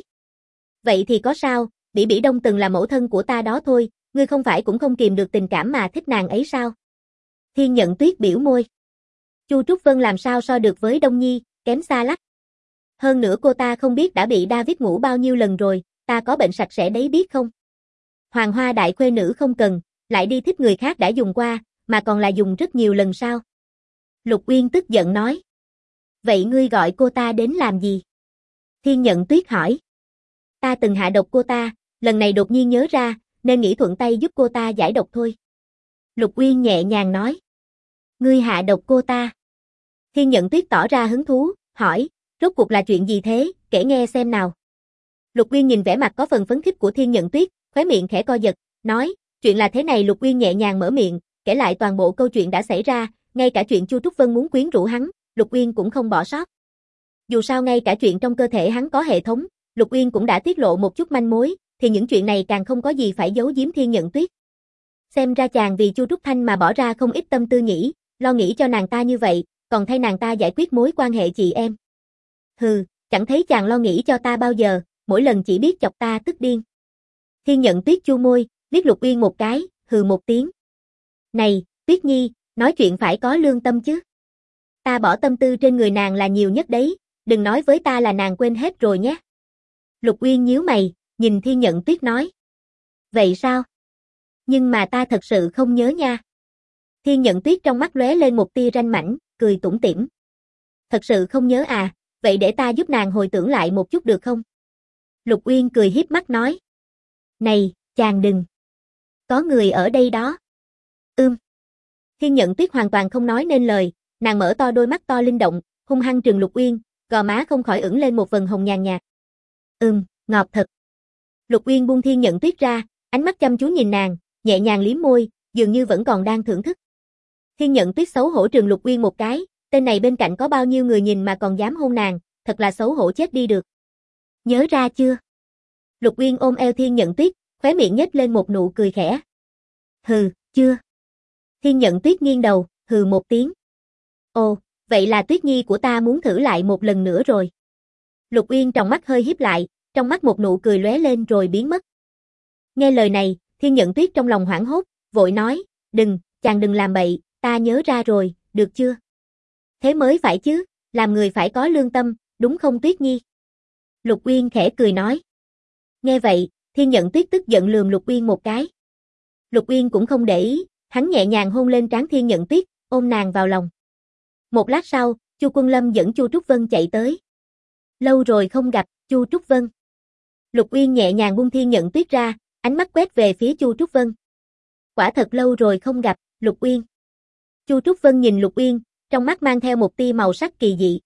Vậy thì có sao, Bỉ Bỉ Đông từng là mẫu thân của ta đó thôi, ngươi không phải cũng không kìm được tình cảm mà thích nàng ấy sao? Thiên Nhận Tuyết biểu môi. Chu Trúc Vân làm sao so được với Đông Nhi, kém xa lắm. Hơn nữa cô ta không biết đã bị David ngủ bao nhiêu lần rồi, ta có bệnh sạch sẽ đấy biết không? Hoàng hoa đại khuê nữ không cần, lại đi thích người khác đã dùng qua, mà còn là dùng rất nhiều lần sao? Lục Uyên tức giận nói. Vậy ngươi gọi cô ta đến làm gì? Thiên Nhận Tuyết hỏi. Ta từng hạ độc cô ta, lần này đột nhiên nhớ ra, nên nghĩ thuận tay giúp cô ta giải độc thôi. Lục Uyên nhẹ nhàng nói. Ngươi hạ độc cô ta. Thiên Nhận Tuyết tỏ ra hứng thú, hỏi, rốt cuộc là chuyện gì thế, kể nghe xem nào. Lục Uyên nhìn vẻ mặt có phần phấn khích của Thiên Nhận Tuyết, khóe miệng khẽ co giật, nói, chuyện là thế này. Lục Uyên nhẹ nhàng mở miệng, kể lại toàn bộ câu chuyện đã xảy ra, ngay cả chuyện Chu Trúc Vân muốn quyến rũ hắn, Lục Uyên cũng không bỏ sót. Dù sao ngay cả chuyện trong cơ thể hắn có hệ thống, Lục Uyên cũng đã tiết lộ một chút manh mối, thì những chuyện này càng không có gì phải giấu giếm Thiên Nhận Tuyết. Xem ra chàng vì Chu Trúc Thanh mà bỏ ra không ít tâm tư nhỉ, lo nghĩ cho nàng ta như vậy, còn thay nàng ta giải quyết mối quan hệ chị em. Hừ, chẳng thấy chàng lo nghĩ cho ta bao giờ, mỗi lần chỉ biết chọc ta tức điên. Thiên Nhận Tuyết chu môi, liếc Lục Uyên một cái, hừ một tiếng. Này, Tuyết Nhi, nói chuyện phải có lương tâm chứ. Ta bỏ tâm tư trên người nàng là nhiều nhất đấy, đừng nói với ta là nàng quên hết rồi nhé. Lục Uyên nhíu mày, nhìn Thiên Nhận Tuyết nói. Vậy sao? Nhưng mà ta thật sự không nhớ nha. Thiên Nhận Tuyết trong mắt lóe lên một tia ranh mãnh, cười tủm tỉm. Thật sự không nhớ à, vậy để ta giúp nàng hồi tưởng lại một chút được không? Lục Uyên cười hiếp mắt nói. Này, chàng đừng. Có người ở đây đó. Thiên Nhận Tuyết hoàn toàn không nói nên lời, nàng mở to đôi mắt to linh động, hung hăng trừng Lục Uyên, gò má không khỏi ửng lên một vầng hồng nhàn nhạt. Ngọt thật. Lục Uyên buông Thiên Nhận Tuyết ra, ánh mắt chăm chú nhìn nàng, nhẹ nhàng liếm môi, dường như vẫn còn đang thưởng thức. Thiên Nhận Tuyết xấu hổ trừng Lục Uyên một cái, tên này bên cạnh có bao nhiêu người nhìn mà còn dám hôn nàng, thật là xấu hổ chết đi được. Nhớ ra chưa? Lục Uyên ôm eo Thiên Nhận Tuyết, khóe miệng nhếch lên một nụ cười khẽ. Hừ, chưa. Thiên Nhận Tuyết nghiêng đầu, hừ một tiếng. Ồ, vậy là Tuyết Nhi của ta muốn thử lại một lần nữa rồi. Lục Uyên trong mắt hơi híp lại, trong mắt một nụ cười lóe lên rồi biến mất. Nghe lời này, Thiên Nhận Tuyết trong lòng hoảng hốt, vội nói, đừng, chàng đừng làm bậy, ta nhớ ra rồi, được chưa? Thế mới phải chứ, làm người phải có lương tâm, đúng không Tuyết Nhi? Lục Uyên khẽ cười nói. Nghe vậy, Thiên Nhận Tuyết tức giận lườm Lục Uyên một cái. Lục Uyên cũng không để ý, hắn nhẹ nhàng hôn lên trán Thiên Nhận Tuyết, ôm nàng vào lòng. Một lát sau, Chu Quân Lâm dẫn Chu Trúc Vân chạy tới. Lâu rồi không gặp, Chu Trúc Vân. Lục Uyên nhẹ nhàng buông Thiên Nhận Tuyết ra, ánh mắt quét về phía Chu Trúc Vân. Quả thật lâu rồi không gặp, Lục Uyên. Chu Trúc Vân nhìn Lục Uyên, trong mắt mang theo một tia màu sắc kỳ dị.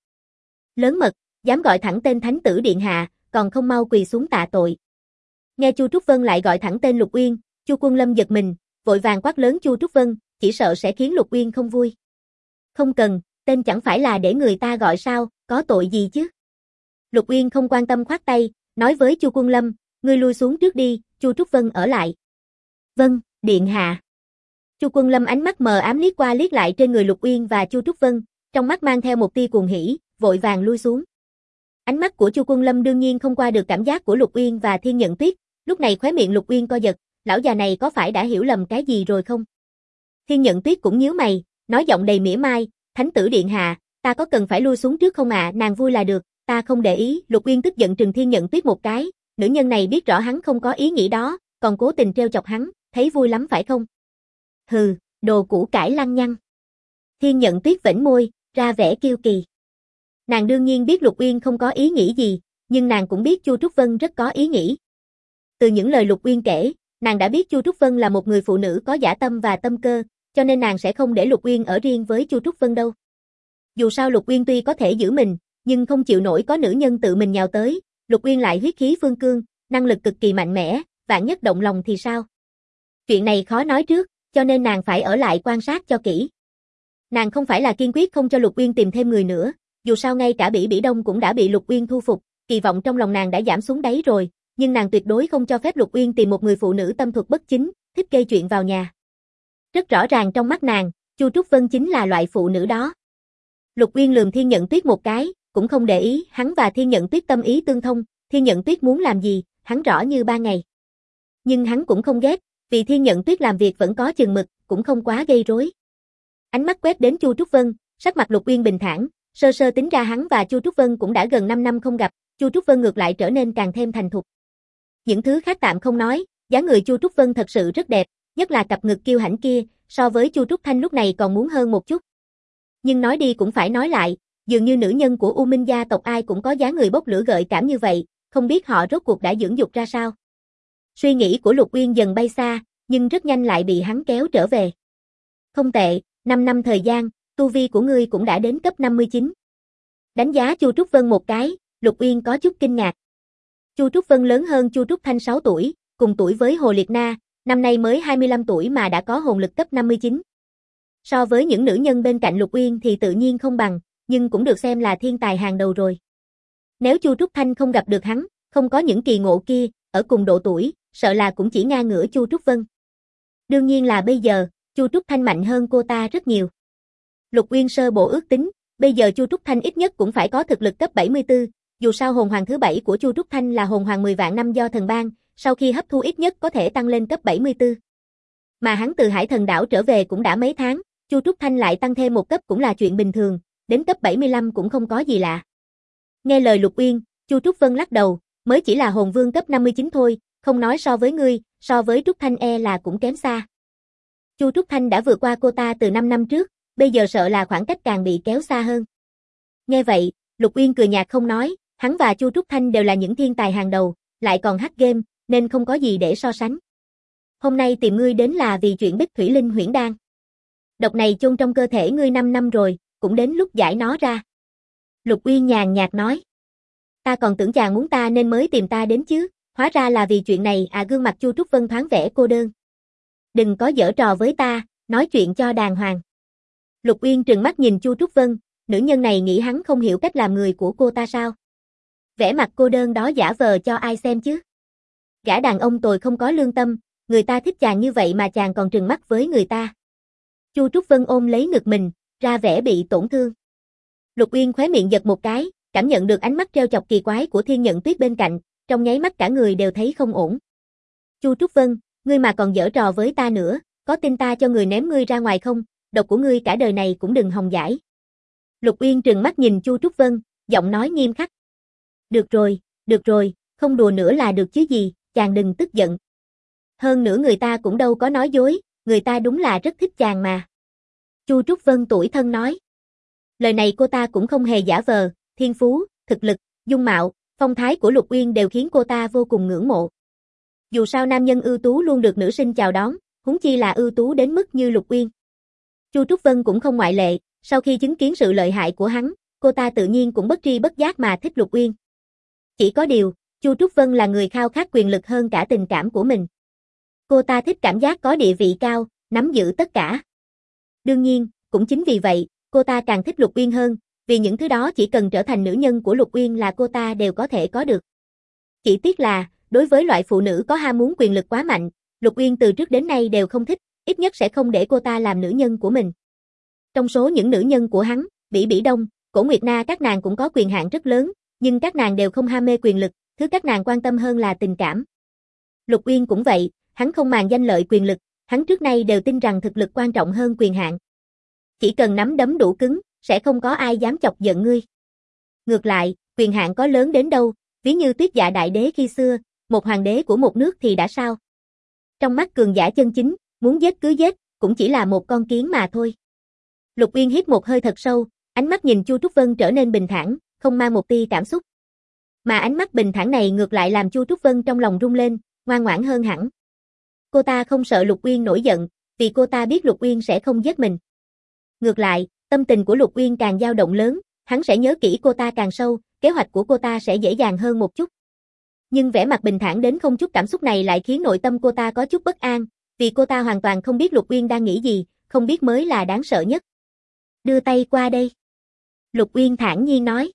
Lớn mật, dám gọi thẳng tên Thánh tử điện hạ, còn không mau quỳ xuống tạ tội. Nghe Chu Trúc Vân lại gọi thẳng tên Lục Uyên, Chu Quân Lâm giật mình, vội vàng quát lớn Chu Trúc Vân, chỉ sợ sẽ khiến Lục Uyên không vui. Không cần, tên chẳng phải là để người ta gọi sao, có tội gì chứ? Lục Uyên không quan tâm khoát tay, nói với Chu Quân Lâm, ngươi lui xuống trước đi, Chu Trúc Vân ở lại. Vâng, điện hạ. Chu Quân Lâm ánh mắt mờ ám liếc qua liếc lại trên người Lục Uyên và Chu Trúc Vân, trong mắt mang theo một tia cuồng hỉ, vội vàng lui xuống. Ánh mắt của Chu Quân Lâm đương nhiên không qua được cảm giác của Lục Uyên và Thiên Nhận Tuyết, lúc này khóe miệng Lục Uyên co giật, lão già này có phải đã hiểu lầm cái gì rồi không? Thiên Nhận Tuyết cũng nhíu mày, nói giọng đầy mỉa mai, Thánh tử điện hạ, ta có cần phải lui xuống trước không ạ? Nàng vui là được, ta không để ý. Lục Uyên tức giận trừng Thiên Nhận Tuyết một cái, nữ nhân này biết rõ hắn không có ý nghĩ đó, còn cố tình trêu chọc hắn, thấy vui lắm phải không? Hừ, đồ củ cải lăng nhăng. Thiên Nhận Tuyết vểnh môi, ra vẻ kiêu kỳ. Nàng đương nhiên biết Lục Uyên không có ý nghĩ gì, nhưng nàng cũng biết Chu Trúc Vân rất có ý nghĩ. Từ những lời Lục Uyên kể, nàng đã biết Chu Trúc Vân là một người phụ nữ có dã tâm và tâm cơ, cho nên nàng sẽ không để Lục Uyên ở riêng với Chu Trúc Vân đâu. Dù sao Lục Uyên tuy có thể giữ mình, nhưng không chịu nổi có nữ nhân tự mình nhào tới, Lục Uyên lại huyết khí phương cương, năng lực cực kỳ mạnh mẽ, vạn nhất động lòng thì sao? Chuyện này khó nói trước, cho nên nàng phải ở lại quan sát cho kỹ. Nàng không phải là kiên quyết không cho Lục Uyên tìm thêm người nữa, dù sao ngay cả Bỉ Bỉ Đông cũng đã bị Lục Uyên thu phục, kỳ vọng trong lòng nàng đã giảm xuống đáy rồi, nhưng nàng tuyệt đối không cho phép Lục Uyên tìm một người phụ nữ tâm thuật bất chính, thích gây chuyện vào nhà. Rất rõ ràng trong mắt nàng, Chu Trúc Vân chính là loại phụ nữ đó. Lục Uyên lườm Thiên Nhận Tuyết một cái, cũng không để ý, hắn và Thiên Nhận Tuyết tâm ý tương thông, Thiên Nhận Tuyết muốn làm gì, hắn rõ như ban ngày. Nhưng hắn cũng không ghét, vì Thiên Nhận Tuyết làm việc vẫn có chừng mực, cũng không quá gây rối. Ánh mắt quét đến Chu Trúc Vân, sắc mặt Lục Uyên bình thản, sơ sơ tính ra hắn và Chu Trúc Vân cũng đã gần 5 năm không gặp, Chu Trúc Vân ngược lại trở nên càng thêm thành thục. Những thứ khác tạm không nói, dáng người Chu Trúc Vân thật sự rất đẹp, nhất là cặp ngực kiêu hãnh kia, so với Chu Trúc Thanh lúc này còn muốn hơn một chút. Nhưng nói đi cũng phải nói lại, dường như nữ nhân của U Minh gia tộc ai cũng có dáng người bốc lửa gợi cảm như vậy, không biết họ rốt cuộc đã dưỡng dục ra sao. Suy nghĩ của Lục Uyên dần bay xa, nhưng rất nhanh lại bị hắn kéo trở về. Không tệ, 5 năm thời gian, tu vi của ngươi cũng đã đến cấp 59. Đánh giá Chu Trúc Vân một cái, Lục Uyên có chút kinh ngạc. Chu Trúc Vân lớn hơn Chu Trúc Thanh 6 tuổi, cùng tuổi với Hồ Liệt Na, năm nay mới 25 tuổi mà đã có hồn lực cấp 59. So với những nữ nhân bên cạnh Lục Uyên thì tự nhiên không bằng, nhưng cũng được xem là thiên tài hàng đầu rồi. Nếu Chu Trúc Thanh không gặp được hắn, không có những kỳ ngộ kia, ở cùng độ tuổi, sợ là cũng chỉ ngang ngửa Chu Trúc Vân. Đương nhiên là bây giờ, Chu Trúc Thanh mạnh hơn cô ta rất nhiều. Lục Uyên sơ bộ ước tính, bây giờ Chu Trúc Thanh ít nhất cũng phải có thực lực cấp 74, dù sao hồn hoàng thứ 7 của Chu Trúc Thanh là hồn hoàng 10 vạn năm do thần ban, sau khi hấp thu ít nhất có thể tăng lên cấp 74. Mà hắn từ Hải Thần đảo trở về cũng đã mấy tháng, Chu Trúc Thanh lại tăng thêm một cấp cũng là chuyện bình thường, đến cấp 75 cũng không có gì lạ. Nghe lời Lục Uyên, Chu Trúc Vân lắc đầu, mới chỉ là hồn vương cấp 59 thôi, không nói so với ngươi, so với Trúc Thanh là cũng kém xa. Chu Trúc Thanh đã vượt qua cô ta từ 5 năm trước, bây giờ sợ là khoảng cách càng bị kéo xa hơn. Nghe vậy, Lục Uyên cười nhạt không nói, hắn và Chu Trúc Thanh đều là những thiên tài hàng đầu, lại còn hack game, nên không có gì để so sánh. Hôm nay tìm ngươi đến là vì chuyện Bích Thủy Linh huyễn đan. Độc này chôn trong cơ thể ngươi 5 năm rồi, cũng đến lúc giải nó ra. Lục Uyên nhàn nhạt nói. Ta còn tưởng chàng muốn ta nên mới tìm ta đến chứ, hóa ra là vì chuyện này à. Gương mặt Chu Trúc Vân thoáng vẻ cô đơn. Đừng có giở trò với ta, nói chuyện cho đàng hoàng. Lục Uyên trừng mắt nhìn Chu Trúc Vân, nữ nhân này nghĩ hắn không hiểu cách làm người của cô ta sao? Vẻ mặt cô đơn đó giả vờ cho ai xem chứ? Gã đàn ông tồi không có lương tâm, người ta thích chàng như vậy mà chàng còn trừng mắt với người ta. Chu Trúc Vân ôm lấy ngực mình, ra vẻ bị tổn thương. Lục Uyên khóe miệng giật một cái, cảm nhận được ánh mắt trêu chọc kỳ quái của Thiên Nhận Tuyết bên cạnh, trong nháy mắt cả người đều thấy không ổn. Chu Trúc Vân, ngươi mà còn giở trò với ta nữa, có tin ta cho người ném ngươi ra ngoài không, độc của ngươi cả đời này cũng đừng hòng giải. Lục Uyên trừng mắt nhìn Chu Trúc Vân, giọng nói nghiêm khắc. Được rồi, không đùa nữa là được chứ gì, chàng đừng tức giận. Hơn nữa người ta cũng đâu có nói dối, người ta đúng là rất thích chàng mà. Chu Trúc Vân tủi thân nói. Lời này cô ta cũng không hề giả vờ, thiên phú, thực lực, dung mạo, phong thái của Lục Uyên đều khiến cô ta vô cùng ngưỡng mộ. Dù sao nam nhân ưu tú luôn được nữ sinh chào đón, huống chi là ưu tú đến mức như Lục Uyên. Chu Trúc Vân cũng không ngoại lệ, sau khi chứng kiến sự lợi hại của hắn, cô ta tự nhiên cũng bất tri bất giác mà thích Lục Uyên. Chỉ có điều, Chu Trúc Vân là người khao khát quyền lực hơn cả tình cảm của mình. Cô ta thích cảm giác có địa vị cao, nắm giữ tất cả. Đương nhiên, cũng chính vì vậy, cô ta càng thích Lục Uyên hơn, vì những thứ đó chỉ cần trở thành nữ nhân của Lục Uyên là cô ta đều có thể có được. Chỉ tiếc là, đối với loại phụ nữ có ham muốn quyền lực quá mạnh, Lục Uyên từ trước đến nay đều không thích, ít nhất sẽ không để cô ta làm nữ nhân của mình. Trong số những nữ nhân của hắn, Bỉ Bỉ Đông, Cổ Nguyệt Na các nàng cũng có quyền hạn rất lớn, nhưng các nàng đều không ham mê quyền lực, thứ các nàng quan tâm hơn là tình cảm. Lục Uyên cũng vậy, hắn không màng danh lợi quyền lực, hắn trước nay đều tin rằng thực lực quan trọng hơn quyền hạn. Chỉ cần nắm đấm đủ cứng, sẽ không có ai dám chọc giận ngươi. Ngược lại, quyền hạn có lớn đến đâu, ví như Tuyết Dạ đại đế khi xưa, một hoàng đế của một nước thì đã sao? Trong mắt cường giả chân chính, muốn giết cứ giết, cũng chỉ là một con kiến mà thôi. Lục Uyên hít một hơi thật sâu, ánh mắt nhìn Chu Trúc Vân trở nên bình thản, không mang một tia cảm xúc. Mà ánh mắt bình thản này ngược lại làm Chu Trúc Vân trong lòng rung lên, ngoan ngoãn hơn hẳn. Cô ta không sợ Lục Uyên nổi giận, vì cô ta biết Lục Uyên sẽ không giết mình. Ngược lại, tâm tình của Lục Uyên càng dao động lớn, hắn sẽ nhớ kỹ cô ta càng sâu, kế hoạch của cô ta sẽ dễ dàng hơn một chút. Nhưng vẻ mặt bình thản đến không chút cảm xúc này lại khiến nội tâm cô ta có chút bất an, vì cô ta hoàn toàn không biết Lục Uyên đang nghĩ gì, không biết mới là đáng sợ nhất. Đưa tay qua đây. Lục Uyên thản nhiên nói.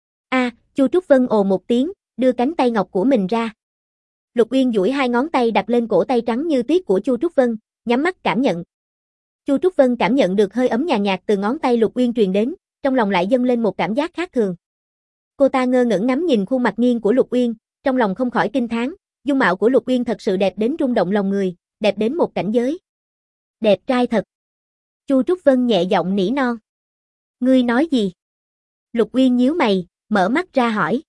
Chu Trúc Vân ồ một tiếng, đưa cánh tay ngọc của mình ra. Lục Uyên duỗi hai ngón tay đặt lên cổ tay trắng như tuyết của Chu Trúc Vân, nhắm mắt cảm nhận. Chu Trúc Vân cảm nhận được hơi ấm nhàn nhạt từ ngón tay Lục Uyên truyền đến, trong lòng lại dâng lên một cảm giác khác thường. Cô ta ngơ ngẩn ngắm nhìn khuôn mặt nghiêng của Lục Uyên, trong lòng không khỏi kinh thán, dung mạo của Lục Uyên thật sự đẹp đến rung động lòng người, đẹp đến một cảnh giới. Đẹp trai thật. Chu Trúc Vân nhẹ giọng nỉ non. Ngươi nói gì? Lục Uyên nhíu mày, mở mắt ra hỏi.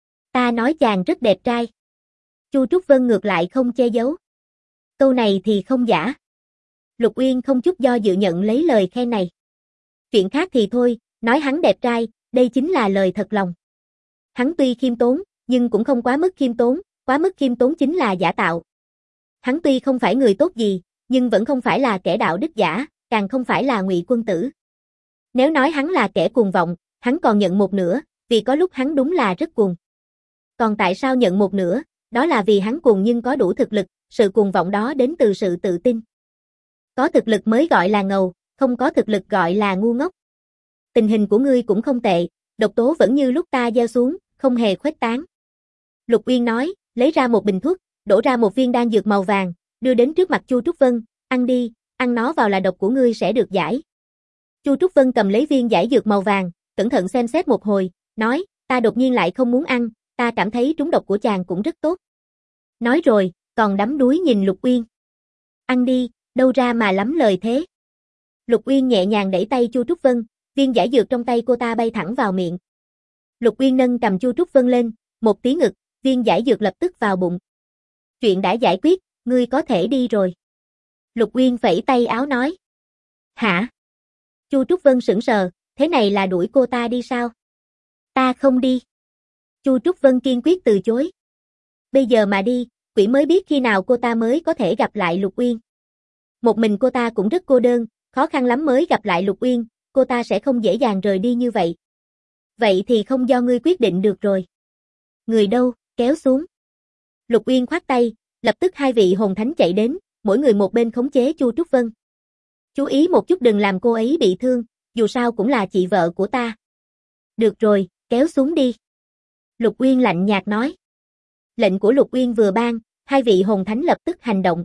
Ta nói chàng rất đẹp trai. Chu Trúc Vân ngược lại không che giấu. Câu này thì không giả. Lục Uyên không chút do dự nhận lấy lời khen này. Chuyện khác thì thôi, nói hắn đẹp trai, đây chính là lời thật lòng. Hắn tuy khiêm tốn, nhưng cũng không quá mức khiêm tốn, quá mức khiêm tốn chính là giả tạo. Hắn tuy không phải người tốt gì, nhưng vẫn không phải là kẻ đạo đức giả, càng không phải là ngụy quân tử. Nếu nói hắn là kẻ cuồng vọng, hắn còn nhận một nửa, vì có lúc hắn đúng là rất cuồng. Còn tại sao nhận một nửa? Đó là vì hắn cuồng nhưng có đủ thực lực, sự cuồng vọng đó đến từ sự tự tin. Có thực lực mới gọi là ngầu, không có thực lực gọi là ngu ngốc. Tình hình của ngươi cũng không tệ, độc tố vẫn như lúc ta gieo xuống, không hề khuếch tán. Lục Uyên nói, lấy ra một bình thuốc, đổ ra một viên đan dược màu vàng, đưa đến trước mặt Chu Trúc Vân, ăn đi, ăn nó vào là độc của ngươi sẽ được giải. Chu Trúc Vân cầm lấy viên giải dược màu vàng, cẩn thận xem xét một hồi, nói, ta đột nhiên lại không muốn ăn, ta cảm thấy trúng độc của chàng cũng rất tốt. Nói rồi, còn đắm đuối nhìn Lục Uyên. Ăn đi, đâu ra mà lắm lời thế. Lục Uyên nhẹ nhàng đẩy tay Chu Trúc Vân, viên giải dược trong tay cô ta bay thẳng vào miệng. Lục Uyên nâng cầm Chu Trúc Vân lên, một tiếng ngực, viên giải dược lập tức vào bụng. Chuyện đã giải quyết, ngươi có thể đi rồi. Lục Uyên phẩy tay áo nói. Hả? Chu Trúc Vân sững sờ, thế này là đuổi cô ta đi sao? Ta không đi. Chu Trúc Vân kiên quyết từ chối. Bây giờ mà đi, quỷ mới biết khi nào cô ta mới có thể gặp lại Lục Uyên. Một mình cô ta cũng rất cô đơn, khó khăn lắm mới gặp lại Lục Uyên, cô ta sẽ không dễ dàng rời đi như vậy. Vậy thì không do ngươi quyết định được rồi. Người đâu, kéo xuống. Lục Uyên khoát tay, lập tức hai vị hồn thánh chạy đến, mỗi người một bên khống chế Chu Trúc Vân. Chú ý một chút đừng làm cô ấy bị thương, dù sao cũng là chị vợ của ta. Được rồi, kéo xuống đi. Lục Uyên lạnh nhạt nói. Lệnh của Lục Uyên vừa ban, hai vị hồn thánh lập tức hành động.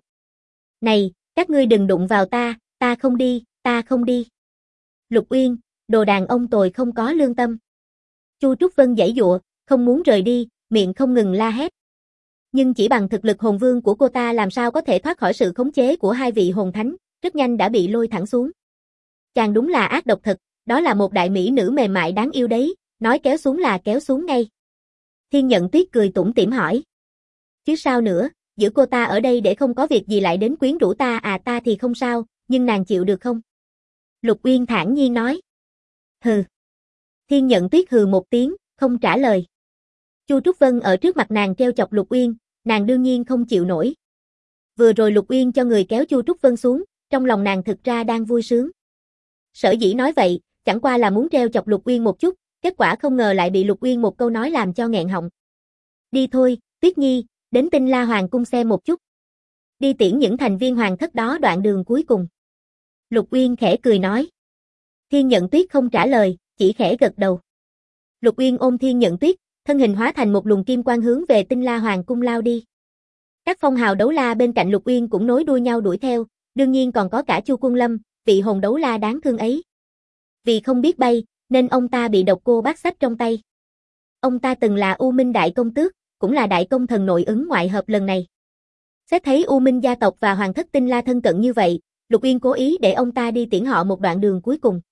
Này, các ngươi đừng đụng vào ta, ta không đi, ta không đi. Lục Uyên, đồ đàn ông tồi không có lương tâm. Chu Trúc Vân giãy giụa, không muốn rời đi, miệng không ngừng la hét. Nhưng chỉ bằng thực lực hồn vương của cô ta làm sao có thể thoát khỏi sự khống chế của hai vị hồn thánh, rất nhanh đã bị lôi thẳng xuống. Chàng đúng là ác độc thật, đó là một đại mỹ nữ mềm mại đáng yêu đấy, nói kéo xuống là kéo xuống ngay. Thiên Nhận Tuyết cười tủm tỉm hỏi. Chứ sao nữa, giữ cô ta ở đây để không có việc gì lại đến quyến rũ ta à, ta thì không sao, nhưng nàng chịu được không? Lục Uyên thản nhiên nói. Hừ. Thiên Nhận Tuyết hừ một tiếng, không trả lời. Chu Trúc Vân ở trước mặt nàng treo chọc Lục Uyên, nàng đương nhiên không chịu nổi. Vừa rồi Lục Uyên cho người kéo Chu Trúc Vân xuống, trong lòng nàng thực ra đang vui sướng. Sở dĩ nói vậy, chẳng qua là muốn treo chọc Lục Uyên một chút, kết quả không ngờ lại bị Lục Uyên một câu nói làm cho nghẹn họng. Đi thôi, Tuyết Nhi, đến Tinh La Hoàng cung xem một chút. Đi tiễn những thành viên hoàng thất đó đoạn đường cuối cùng. Lục Uyên khẽ cười nói. Thiên Nhận Tuyết không trả lời, chỉ khẽ gật đầu. Lục Uyên ôm Thiên Nhận Tuyết, thân hình hóa thành một luồng kim quang hướng về Tinh La Hoàng cung lao đi. Các phong hào đấu la bên cạnh Lục Uyên cũng nối đuôi nhau đuổi theo, đương nhiên còn có cả Chu Quân Lâm, vị hồn đấu la đáng thương ấy. Vì không biết bay, nên ông ta bị độc cô bát xách trong tay. Ông ta từng là U Minh Đại Công Tước, cũng là đại công thần nội ứng ngoại hợp lần này. Xét thấy U Minh gia tộc và hoàng thất Tinh La thân cận như vậy, Lục Uyên cố ý để ông ta đi tiễn họ một đoạn đường cuối cùng.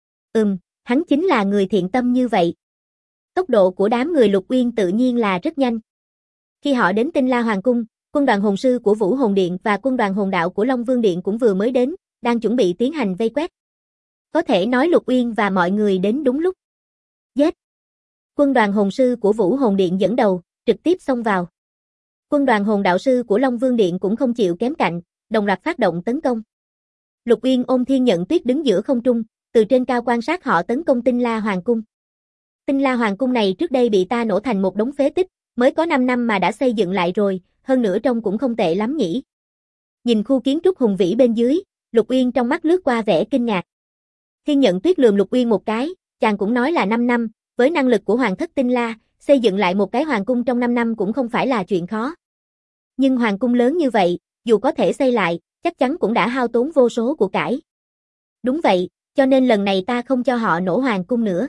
Hắn chính là người thiện tâm như vậy. Tốc độ của đám người Lục Uyên tự nhiên là rất nhanh. Khi họ đến Tinh La Hoàng cung, quân đoàn hồn sư của Vũ Hồn Điện và quân đoàn hồn đạo của Long Vương Điện cũng vừa mới đến, đang chuẩn bị tiến hành vây quét. Có thể nói Lục Uyên và mọi người đến đúng lúc. Giết! Quân đoàn hồn sư của Vũ Hồn Điện dẫn đầu, trực tiếp xông vào. Quân đoàn hồn đạo sư của Long Vương Điện cũng không chịu kém cạnh, đồng loạt phát động tấn công. Lục Uyên ôm Thiên Nhận Tuyết đứng giữa không trung, từ trên cao quan sát họ tấn công Tinh La Hoàng cung. Tinh La Hoàng cung này trước đây bị ta nổ thành một đống phế tích, mới có 5 năm mà đã xây dựng lại rồi, hơn nữa trông cũng không tệ lắm nhỉ. Nhìn khu kiến trúc hùng vĩ bên dưới, Lục Uyên trong mắt lướt qua vẻ kinh ngạc. Thiên Nhận Tuyết lườm Lục Uyên một cái, chàng cũng nói là 5 năm, với năng lực của hoàng thất Tinh La, xây dựng lại một cái hoàng cung trong 5 năm cũng không phải là chuyện khó. Nhưng hoàng cung lớn như vậy, dù có thể xây lại, chắc chắn cũng đã hao tốn vô số của cải. Đúng vậy, cho nên lần này ta không cho họ nổ hoàng cung nữa.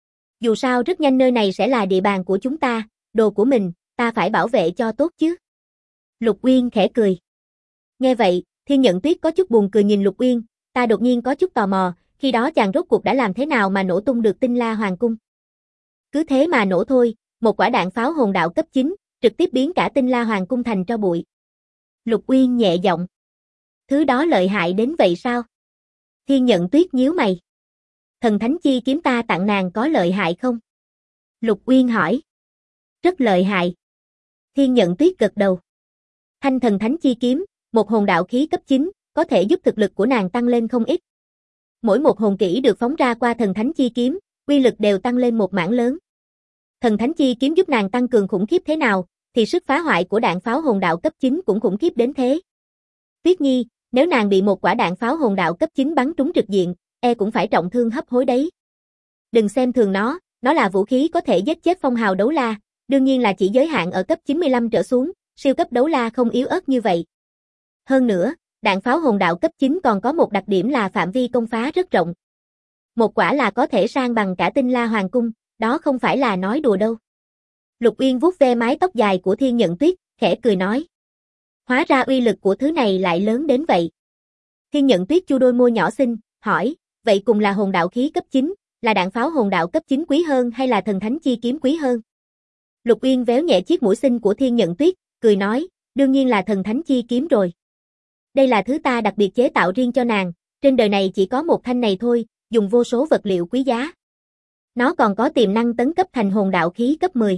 Dù sao rất nhanh nơi này sẽ là địa bàn của chúng ta, đồ của mình, ta phải bảo vệ cho tốt chứ. Lục Uyên khẽ cười. Nghe vậy, Thiên Nhận Tuyết có chút buồn cười nhìn Lục Uyên, ta đột nhiên có chút tò mò, khi đó chàng rốt cuộc đã làm thế nào mà nổ tung được Tinh La Hoàng cung. Cứ thế mà nổ thôi, một quả đạn pháo hồn đạo cấp 9, trực tiếp biến cả Tinh La Hoàng cung thành tro bụi. Lục Uyên nhẹ giọng. Thứ đó lợi hại đến vậy sao? Thiên Nhận Tuyết nhíu mày. Thần thánh chi kiếm ta tặng nàng có lợi hại không? Lục Uyên hỏi. Rất lợi hại. Thiên Nhận Tuyết gật đầu. Thanh thần thánh chi kiếm, một hồn đạo khí cấp 9, có thể giúp thực lực của nàng tăng lên không ít. Mỗi một hồn kỹ được phóng ra qua thần thánh chi kiếm, uy lực đều tăng lên một mảng lớn. Thần thánh chi kiếm giúp nàng tăng cường khủng khiếp thế nào, thì sức phá hoại của đạn pháo hồn đạo cấp 9 cũng khủng khiếp đến thế. Tuyết Nhi, nếu nàng bị một quả đạn pháo hồn đạo cấp 9 bắn trúng trực diện, cũng phải trọng thương hấp hối đấy. Đừng xem thường nó là vũ khí có thể giết chết phong hào đấu la, đương nhiên là chỉ giới hạn ở cấp 95 trở xuống, siêu cấp đấu la không yếu ớt như vậy. Hơn nữa, đạn pháo hồn đạo cấp 9 còn có một đặc điểm là phạm vi công phá rất rộng. Một quả là có thể san bằng cả Tinh La Hoàng cung, đó không phải là nói đùa đâu. Lục Uyên vuốt ve mái tóc dài của Thiên Nhận Tuyết, khẽ cười nói. Hóa ra uy lực của thứ này lại lớn đến vậy. Thiên Nhận Tuyết chu đôi môi nhỏ xinh, hỏi, vậy cùng là hồn đạo khí cấp 9, là đạn pháo hồn đạo cấp 9 quý hơn hay là thần thánh chi kiếm quý hơn? Lục Uyên véo nhẹ chiếc mũi xinh của Thiên Nhận Tuyết, cười nói, đương nhiên là thần thánh chi kiếm rồi. Đây là thứ ta đặc biệt chế tạo riêng cho nàng, trên đời này chỉ có một thanh này thôi, dùng vô số vật liệu quý giá. Nó còn có tiềm năng tấn cấp thành hồn đạo khí cấp 10.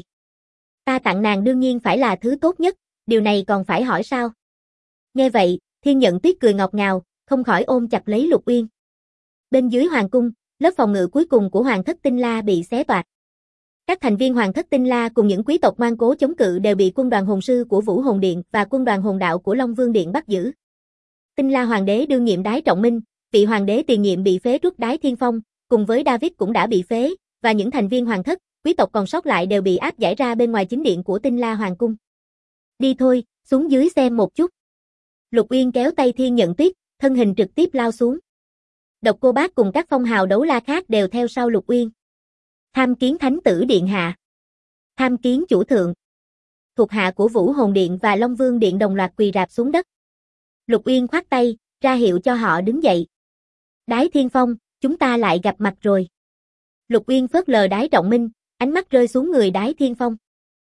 Ta tặng nàng đương nhiên phải là thứ tốt nhất, điều này còn phải hỏi sao? Nghe vậy, Thiên Nhận Tuyết cười ngọt ngào, không khỏi ôm chặt lấy Lục Uyên. Bên dưới hoàng cung, lớp phòng ngự cuối cùng của Hoàng thất Tinh La bị xé toạc. Các thành viên Hoàng thất Tinh La cùng những quý tộc ngoan cố chống cự đều bị quân đoàn hồn sư của Vũ Hồn Điện và quân đoàn hồn đạo của Long Vương Điện bắt giữ. Tinh La Hoàng đế đương nhiệm Đái Trọng Minh, vị hoàng đế tiền nhiệm bị phế truất Đái Thiên Phong, cùng với David cũng đã bị phế, và những thành viên hoàng thất, quý tộc còn sót lại đều bị áp giải ra bên ngoài chính điện của Tinh La Hoàng cung. Đi thôi, xuống dưới xem một chút. Lục Uyên kéo tay Thiên Nhận Tuyết, thân hình trực tiếp lao xuống. Độc Cô Bác cùng các phong hào đấu la khác đều theo sau Lục Uyên. Tham kiến thánh tử điện hạ. Tham kiến chủ thượng. Thuộc hạ của Vũ Hồn Điện và Long Vương Điện đồng loạt quỳ rạp xuống đất. Lục Uyên khoát tay, ra hiệu cho họ đứng dậy. Đái Thiên Phong, chúng ta lại gặp mặt rồi. Lục Uyên phớt lờ Đái Trọng Minh, ánh mắt rơi xuống người Đái Thiên Phong.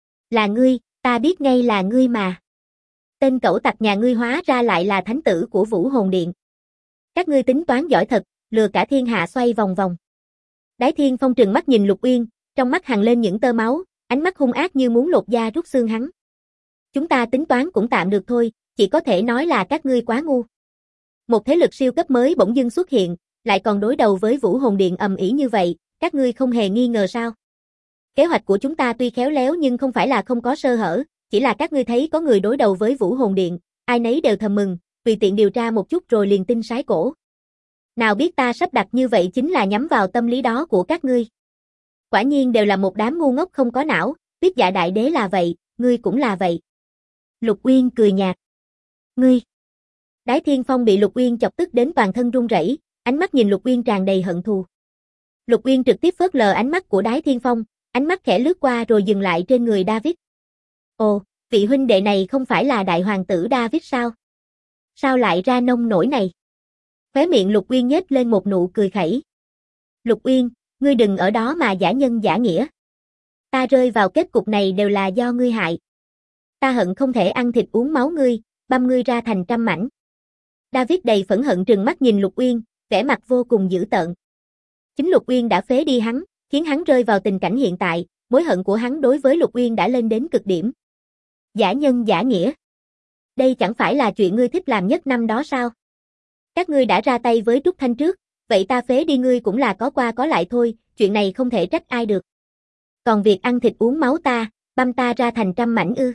Là ngươi, ta biết ngay là ngươi mà. Tên cẩu tặc nhà ngươi hóa ra lại là thánh tử của Vũ Hồn Điện. Các ngươi tính toán giỏi thật, lừa cả thiên hạ xoay vòng vòng. Đái Thiên Phong trừng mắt nhìn Lục Uyên, trong mắt hằn lên những tơ máu, ánh mắt hung ác như muốn lột da rút xương hắn. Chúng ta tính toán cũng tạm được thôi, chỉ có thể nói là các ngươi quá ngu. Một thế lực siêu cấp mới bỗng dưng xuất hiện, lại còn đối đầu với Vũ Hồn Điện ầm ĩ như vậy, các ngươi không hề nghi ngờ sao? Kế hoạch của chúng ta tuy khéo léo nhưng không phải là không có sơ hở, chỉ là các ngươi thấy có người đối đầu với Vũ Hồn Điện, ai nấy đều thầm mừng, tùy tiện điều tra một chút rồi liền tin sái cổ. Nào biết ta sắp đặt như vậy chính là nhắm vào tâm lý đó của các ngươi. Quả nhiên đều là một đám ngu ngốc không có não, biết dạ đại đế là vậy, ngươi cũng là vậy. Lục Uyên cười nhạt. Ngươi. Đái Thiên Phong bị Lục Uyên chọc tức đến toàn thân run rẩy, ánh mắt nhìn Lục Uyên tràn đầy hận thù. Lục Uyên trực tiếp phớt lờ ánh mắt của Đái Thiên Phong, ánh mắt khẽ lướt qua rồi dừng lại trên người David. Ồ, vị huynh đệ này không phải là đại hoàng tử David sao? Sao lại ra nông nổi này? Khóe miệng Lục Uyên nhếch lên một nụ cười khẩy. Lục Uyên, ngươi đừng ở đó mà giả nhân giả nghĩa. Ta rơi vào kết cục này đều là do ngươi hại. Ta hận không thể ăn thịt uống máu ngươi, băm ngươi ra thành trăm mảnh. David đầy phẫn hận trừng mắt nhìn Lục Uyên, vẻ mặt vô cùng dữ tợn. Chính Lục Uyên đã phế đi hắn, khiến hắn rơi vào tình cảnh hiện tại, mối hận của hắn đối với Lục Uyên đã lên đến cực điểm. Giả nhân giả nghĩa. Đây chẳng phải là chuyện ngươi thích làm nhất năm đó sao? Các ngươi đã ra tay với Trúc Thanh trước, vậy ta phế đi ngươi cũng là có qua có lại thôi, chuyện này không thể trách ai được. Còn việc ăn thịt uống máu ta, băm ta ra thành trăm mảnh ư?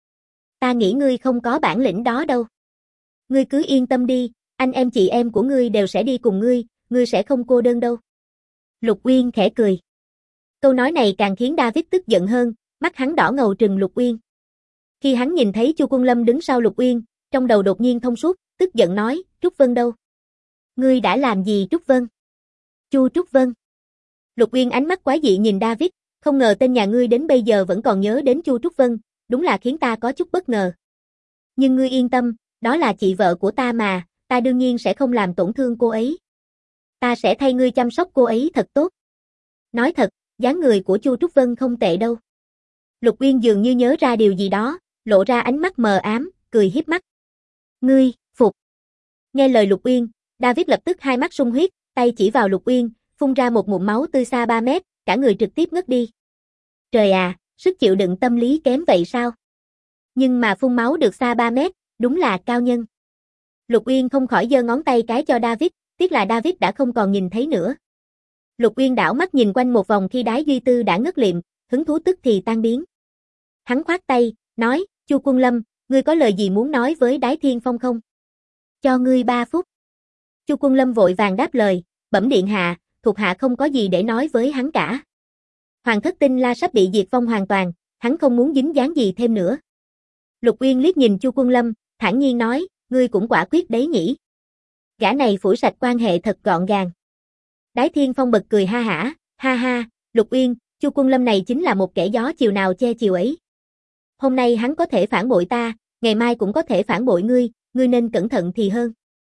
Ta nghĩ ngươi không có bản lĩnh đó đâu. Ngươi cứ yên tâm đi, anh em chị em của ngươi đều sẽ đi cùng ngươi sẽ không cô đơn đâu. Lục Uyên khẽ cười. Câu nói này càng khiến David tức giận hơn, mắt hắn đỏ ngầu trừng Lục Uyên. Khi hắn nhìn thấy Chu Quân Lâm đứng sau Lục Uyên, trong đầu đột nhiên thông suốt, tức giận nói, Trúc Vân đâu? Ngươi đã làm gì Trúc Vân? Chu Trúc Vân. Lục Uyên ánh mắt quái dị nhìn David, không ngờ tên nhà ngươi đến bây giờ vẫn còn nhớ đến Chu Trúc Vân, đúng là khiến ta có chút bất ngờ. Nhưng ngươi yên tâm, đó là chị vợ của ta mà, ta đương nhiên sẽ không làm tổn thương cô ấy. Ta sẽ thay ngươi chăm sóc cô ấy thật tốt. Nói thật, dáng người của Chu Trúc Vân không tệ đâu. Lục Uyên dường như nhớ ra điều gì đó, lộ ra ánh mắt mờ ám, cười hiếp mắt. Ngươi, phục. Nghe lời Lục Uyên, David lập tức hai mắt sung huyết, tay chỉ vào Lục Uyên, phun ra một ngụm máu tươi xa 3 mét, cả người trực tiếp ngất đi. Trời à, sức chịu đựng tâm lý kém vậy sao? Nhưng mà phun máu được xa 3 mét, đúng là cao nhân. Lục Uyên không khỏi giơ ngón tay cái cho David, tiếc là David đã không còn nhìn thấy nữa. Lục Uyên đảo mắt nhìn quanh một vòng khi Đái Duy Tư đã ngất liệm, hứng thú tức thì tan biến. Hắn khoát tay, nói, Chu Quân Lâm, ngươi có lời gì muốn nói với Đái Thiên Phong không? Cho ngươi 3 phút. Chu Quân Lâm vội vàng đáp lời, bẩm điện hạ, thuộc hạ không có gì để nói với hắn cả. Hoàng thất Tinh La sắp bị diệt vong hoàn toàn, hắn không muốn dính dáng gì thêm nữa. Lục Uyên liếc nhìn Chu Quân Lâm, thản nhiên nói, ngươi cũng quả quyết đấy nhỉ. Gã này phủi sạch quan hệ thật gọn gàng. Đái Thiên Phong bật cười ha ha, Lục Uyên, Chu Quân Lâm này chính là một kẻ gió chiều nào che chiều ấy. Hôm nay hắn có thể phản bội ta, ngày mai cũng có thể phản bội ngươi nên cẩn thận thì hơn.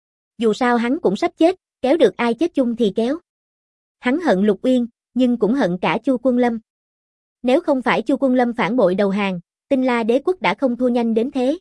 Dù sao hắn cũng sắp chết, kéo được ai chết chung thì kéo. Hắn hận Lục Uyên, nhưng cũng hận cả Chu Quân Lâm. Nếu không phải Chu Quân Lâm phản bội đầu hàng, Tinh La đế quốc đã không thua nhanh đến thế.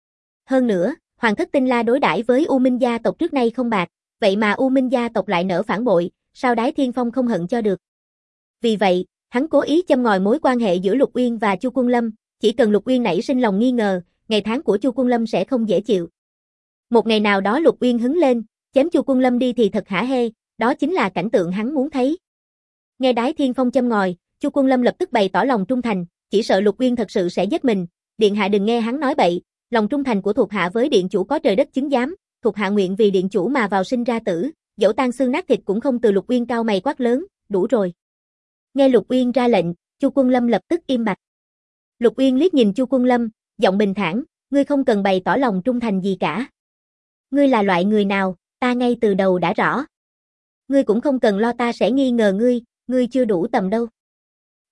Hơn nữa, Hoàng thất Tinh La đối đãi với U Minh gia tộc trước nay không bạc, vậy mà U Minh gia tộc lại nỡ phản bội, sao Đái Thiên Phong không hận cho được. Vì vậy, hắn cố ý châm ngòi mối quan hệ giữa Lục Uyên và Chu Quân Lâm, chỉ cần Lục Uyên nảy sinh lòng nghi ngờ, ngày tháng của Chu Quân Lâm sẽ không dễ chịu. Một ngày nào đó Lục Uyên hứng lên, chém Chu Quân Lâm đi thì thật hả hê, đó chính là cảnh tượng hắn muốn thấy. Nghe Đái Thiên Phong châm ngòi, Chu Quân Lâm lập tức bày tỏ lòng trung thành, chỉ sợ Lục Uyên thật sự sẽ giết mình, điện hạ đừng nghe hắn nói bậy, lòng trung thành của thuộc hạ với điện chủ có trời đất chứng giám, thuộc hạ nguyện vì điện chủ mà vào sinh ra tử, dẫu tan xương nát thịt cũng không từ. Lục Uyên cao mày quát lớn, đủ rồi. Nghe Lục Uyên ra lệnh, Chu Quân Lâm lập tức im bặt. Lục Uyên liếc nhìn Chu Quân Lâm, giọng bình thản, ngươi không cần bày tỏ lòng trung thành gì cả. Ngươi là loại người nào, ta ngay từ đầu đã rõ. Ngươi cũng không cần lo ta sẽ nghi ngờ ngươi chưa đủ tầm đâu.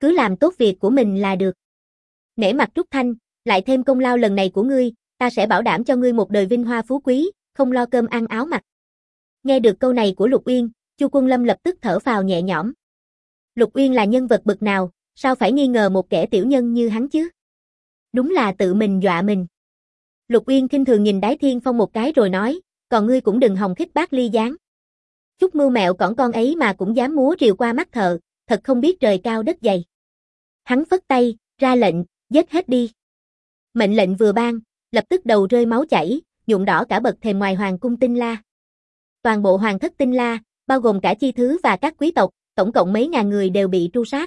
cứ làm tốt việc của mình là được. Nể mặt Trúc Thanh, lại thêm công lao lần này của ngươi, ta sẽ bảo đảm cho ngươi một đời vinh hoa phú quý, không lo cơm ăn áo mặc. Nghe được câu này của Lục Uyên, Chu Quân Lâm lập tức thở phào nhẹ nhõm. Lục Uyên là nhân vật bậc nào, sao phải nghi ngờ một kẻ tiểu nhân như hắn chứ? Đúng là tự mình dọa mình. Lục Uyên khinh thường nhìn Đái Thiên Phong một cái rồi nói, còn ngươi cũng đừng hòng khích bác Ly Giáng. Chút mưu mẹo cỏn con ấy mà cũng dám múa rìu qua mắt thợ, thật không biết trời cao đất dày. Hắn phất tay, ra lệnh, giết hết đi. Mệnh lệnh vừa ban, lập tức đầu rơi máu chảy, nhuộm đỏ cả bậc thềm ngoài hoàng cung Tinh La. Toàn bộ hoàng thất Tinh La, bao gồm cả chi thứ và các quý tộc, tổng cộng mấy ngàn người đều bị tru sát.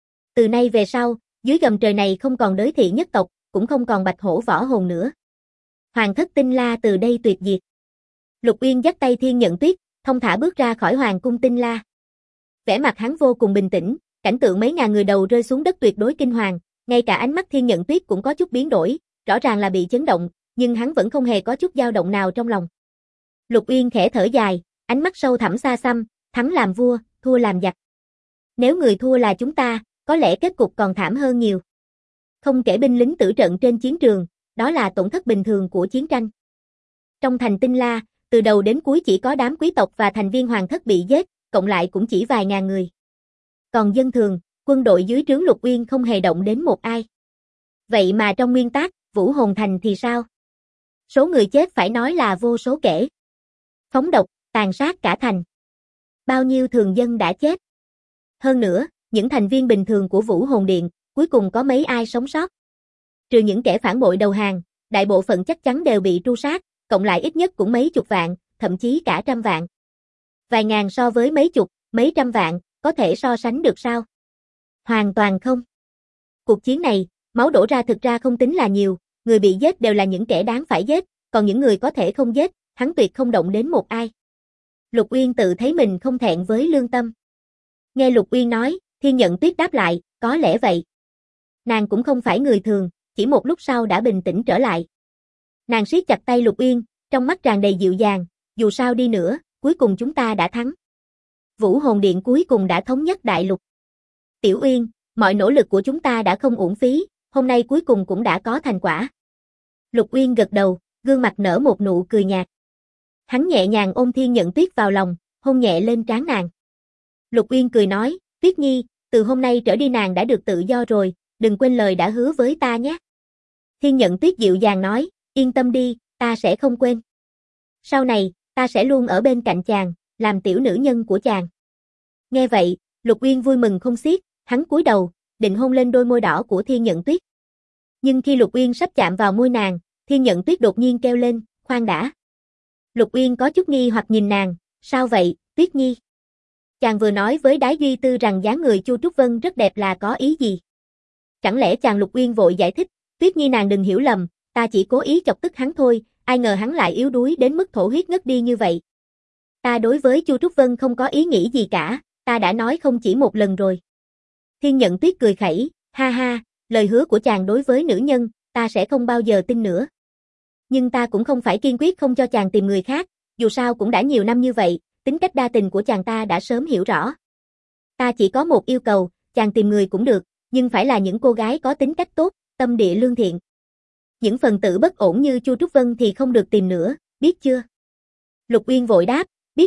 Từ nay về sau, dưới gầm trời này không còn Đới Thị nhất tộc, cũng không còn Bạch Hổ Võ Hồn nữa. Hoàng thất Tinh La từ đây tuyệt diệt. Lục Uyên dắt tay Thiên Nhận Tuyết, thông thả bước ra khỏi hoàng cung Tinh La. Vẻ mặt hắn vô cùng bình tĩnh, cảnh tượng mấy ngàn người đầu rơi xuống đất tuyệt đối kinh hoàng, ngay cả ánh mắt Thiên Nhận Tuyết cũng có chút biến đổi, rõ ràng là bị chấn động, nhưng hắn vẫn không hề có chút dao động nào trong lòng. Lục Uyên khẽ thở dài, ánh mắt sâu thẳm xa xăm, thắng làm vua, thua làm giặc. Nếu người thua là chúng ta, có lẽ kết cục còn thảm hơn nhiều. Không kể binh lính tử trận trên chiến trường, đó là tổn thất bình thường của chiến tranh. Trong thành Tinh La, từ đầu đến cuối chỉ có đám quý tộc và thành viên hoàng thất bị giết, cộng lại cũng chỉ vài ngàn người. Còn dân thường, quân đội dưới trướng Lục Uyên không hề động đến một ai. Vậy mà trong nguyên tắc, Vũ Hồn Thành thì sao? Số người chết phải nói là vô số kể. Phóng độc, tàn sát cả thành. Bao nhiêu thường dân đã chết. Hơn nữa, những thành viên bình thường của Vũ Hồn Điện, cuối cùng có mấy ai sống sót. Trừ những kẻ phản bội đầu hàng, đại bộ phận chắc chắn đều bị tru sát, cộng lại ít nhất cũng mấy chục vạn, thậm chí cả trăm vạn. Vài ngàn so với mấy chục, mấy trăm vạn, có thể so sánh được sao? Hoàn toàn không. Cuộc chiến này, máu đổ ra thực ra không tính là nhiều, người bị giết đều là những kẻ đáng phải giết, còn những người có thể không giết, hắn tuyệt không động đến một ai. Lục Uyên tự thấy mình không thẹn với lương tâm. Nghe Lục Uyên nói, Thiên Nhận Tuyết đáp lại, có lẽ vậy. Nàng cũng không phải người thường, chỉ một lúc sau đã bình tĩnh trở lại. Nàng siết chặt tay Lục Uyên, trong mắt tràn đầy dịu dàng, dù sao đi nữa, cuối cùng chúng ta đã thắng. Vũ Hồn Điện cuối cùng đã thống nhất đại lục. Tiểu Uyên, mọi nỗ lực của chúng ta đã không uổng phí, hôm nay cuối cùng cũng đã có thành quả. Lục Uyên gật đầu, gương mặt nở một nụ cười nhạt. Hắn nhẹ nhàng ôm Thiên Nhận Tuyết vào lòng, hôn nhẹ lên trán nàng. Lục Uyên cười nói, Tuyết Nhi, từ hôm nay trở đi nàng đã được tự do rồi, đừng quên lời đã hứa với ta nhé. Thiên Nhận Tuyết dịu dàng nói, yên tâm đi, ta sẽ không quên. Sau này, ta sẽ luôn ở bên cạnh chàng, làm tiểu nữ nhân của chàng. Nghe vậy, Lục Uyên vui mừng không xiết, hắn cúi đầu, định hôn lên đôi môi đỏ của Thiên Nhận Tuyết. Nhưng khi Lục Uyên sắp chạm vào môi nàng, Thiên Nhận Tuyết đột nhiên kêu lên, khoan đã. Lục Uyên có chút nghi hoặc nhìn nàng, sao vậy, Tuyết Nhi? Chàng vừa nói với Đái Duy Tư rằng dáng người Chu Trúc Vân rất đẹp là có ý gì? Chẳng lẽ chàng? Lục Uyên vội giải thích, Tuyết Nhi nàng đừng hiểu lầm, ta chỉ cố ý chọc tức hắn thôi, ai ngờ hắn lại yếu đuối đến mức thổ huyết ngất đi như vậy. Ta đối với Chu Trúc Vân không có ý nghĩ gì cả, ta đã nói không chỉ một lần rồi. Thiên Nhận Tuyết cười khẩy, ha ha, lời hứa của chàng đối với nữ nhân, ta sẽ không bao giờ tin nữa. Nhưng ta cũng không phải kiên quyết không cho chàng tìm người khác, dù sao cũng đã nhiều năm như vậy, tính cách đa tình của chàng ta đã sớm hiểu rõ. Ta chỉ có một yêu cầu, chàng tìm người cũng được, nhưng phải là những cô gái có tính cách tốt, tâm địa lương thiện. Những phần tử bất ổn như Chu Trúc Vân thì không được tìm nữa, biết chưa? Lục Uyên vội đáp,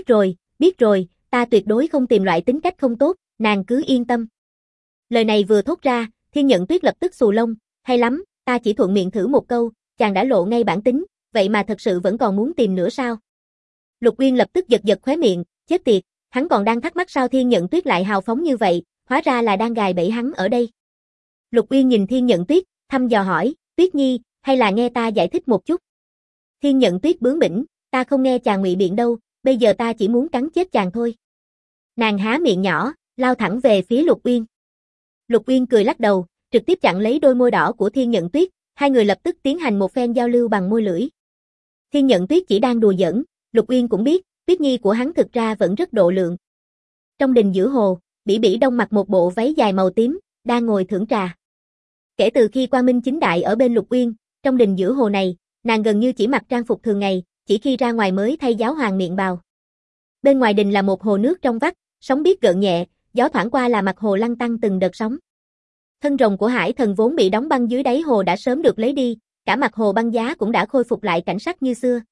biết rồi, ta tuyệt đối không tìm loại tính cách không tốt, nàng cứ yên tâm. Lời này vừa thốt ra, Thiên Nhận Tuyết lập tức xù lông, hay lắm, ta chỉ thuận miệng thử một câu, chàng đã lộ ngay bản tính, vậy mà thật sự vẫn còn muốn tìm nữa sao? Lục Uyên lập tức giật khóe miệng, chết tiệt, hắn còn đang thắc mắc sao Thiên Nhận Tuyết lại hào phóng như vậy, hóa ra là đang gài bẫy hắn ở đây. Lục Uyên nhìn Thiên Nhận Tuyết, thăm dò hỏi, Tuyết Nhi, hay là nghe ta giải thích một chút? Thiên Nhận Tuyết bướng bỉnh, ta không nghe chàng ngụy biện đâu, bây giờ ta chỉ muốn cắn chết chàng thôi. Nàng há miệng nhỏ, lao thẳng về phía Lục Uyên. Lục Uyên cười lắc đầu, trực tiếp chặn lấy đôi môi đỏ của Thiên Nhận Tuyết, hai người lập tức tiến hành một phen giao lưu bằng môi lưỡi. Thiên Nhận Tuyết chỉ đang đùa giỡn, Lục Uyên cũng biết, Tuyết Nhi của hắn thực ra vẫn rất độ lượng. Trong đình giữa hồ, Bỉ Bỉ Đông mặc một bộ váy dài màu tím, đang ngồi thưởng trà. Kể từ khi Quang Minh Chính Đại ở bên Lục Uyên, trong đình giữa hồ này, nàng gần như chỉ mặc trang phục thường ngày, chỉ khi ra ngoài mới thay giáo hoàng miệng bào. Bên ngoài đình là một hồ nước trong vắt, sóng biếc gợn nhẹ, gió thoảng qua là mặt hồ lăn tăn từng đợt sóng. Thân rồng của hải thần vốn bị đóng băng dưới đáy hồ đã sớm được lấy đi, cả mặt hồ băng giá cũng đã khôi phục lại cảnh sắc như xưa.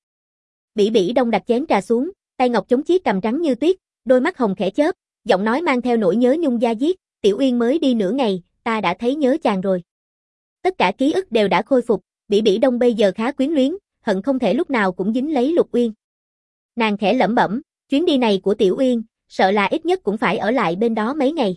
Bỉ Bỉ Đông đặt chén trà xuống, tay ngọc chống chiếc cằm trắng như tuyết, đôi mắt hồng khẽ chớp, giọng nói mang theo nỗi nhớ nhung da diết, Tiểu Uyên mới đi nửa ngày, ta đã thấy nhớ chàng rồi. Tất cả ký ức đều đã khôi phục, Bỉ Bỉ Đông bây giờ khá quyến luyến, hận không thể lúc nào cũng dính lấy Lục Uyên. Nàng khẽ lẩm bẩm, chuyến đi này của Tiểu Uyên, sợ là ít nhất cũng phải ở lại bên đó mấy ngày.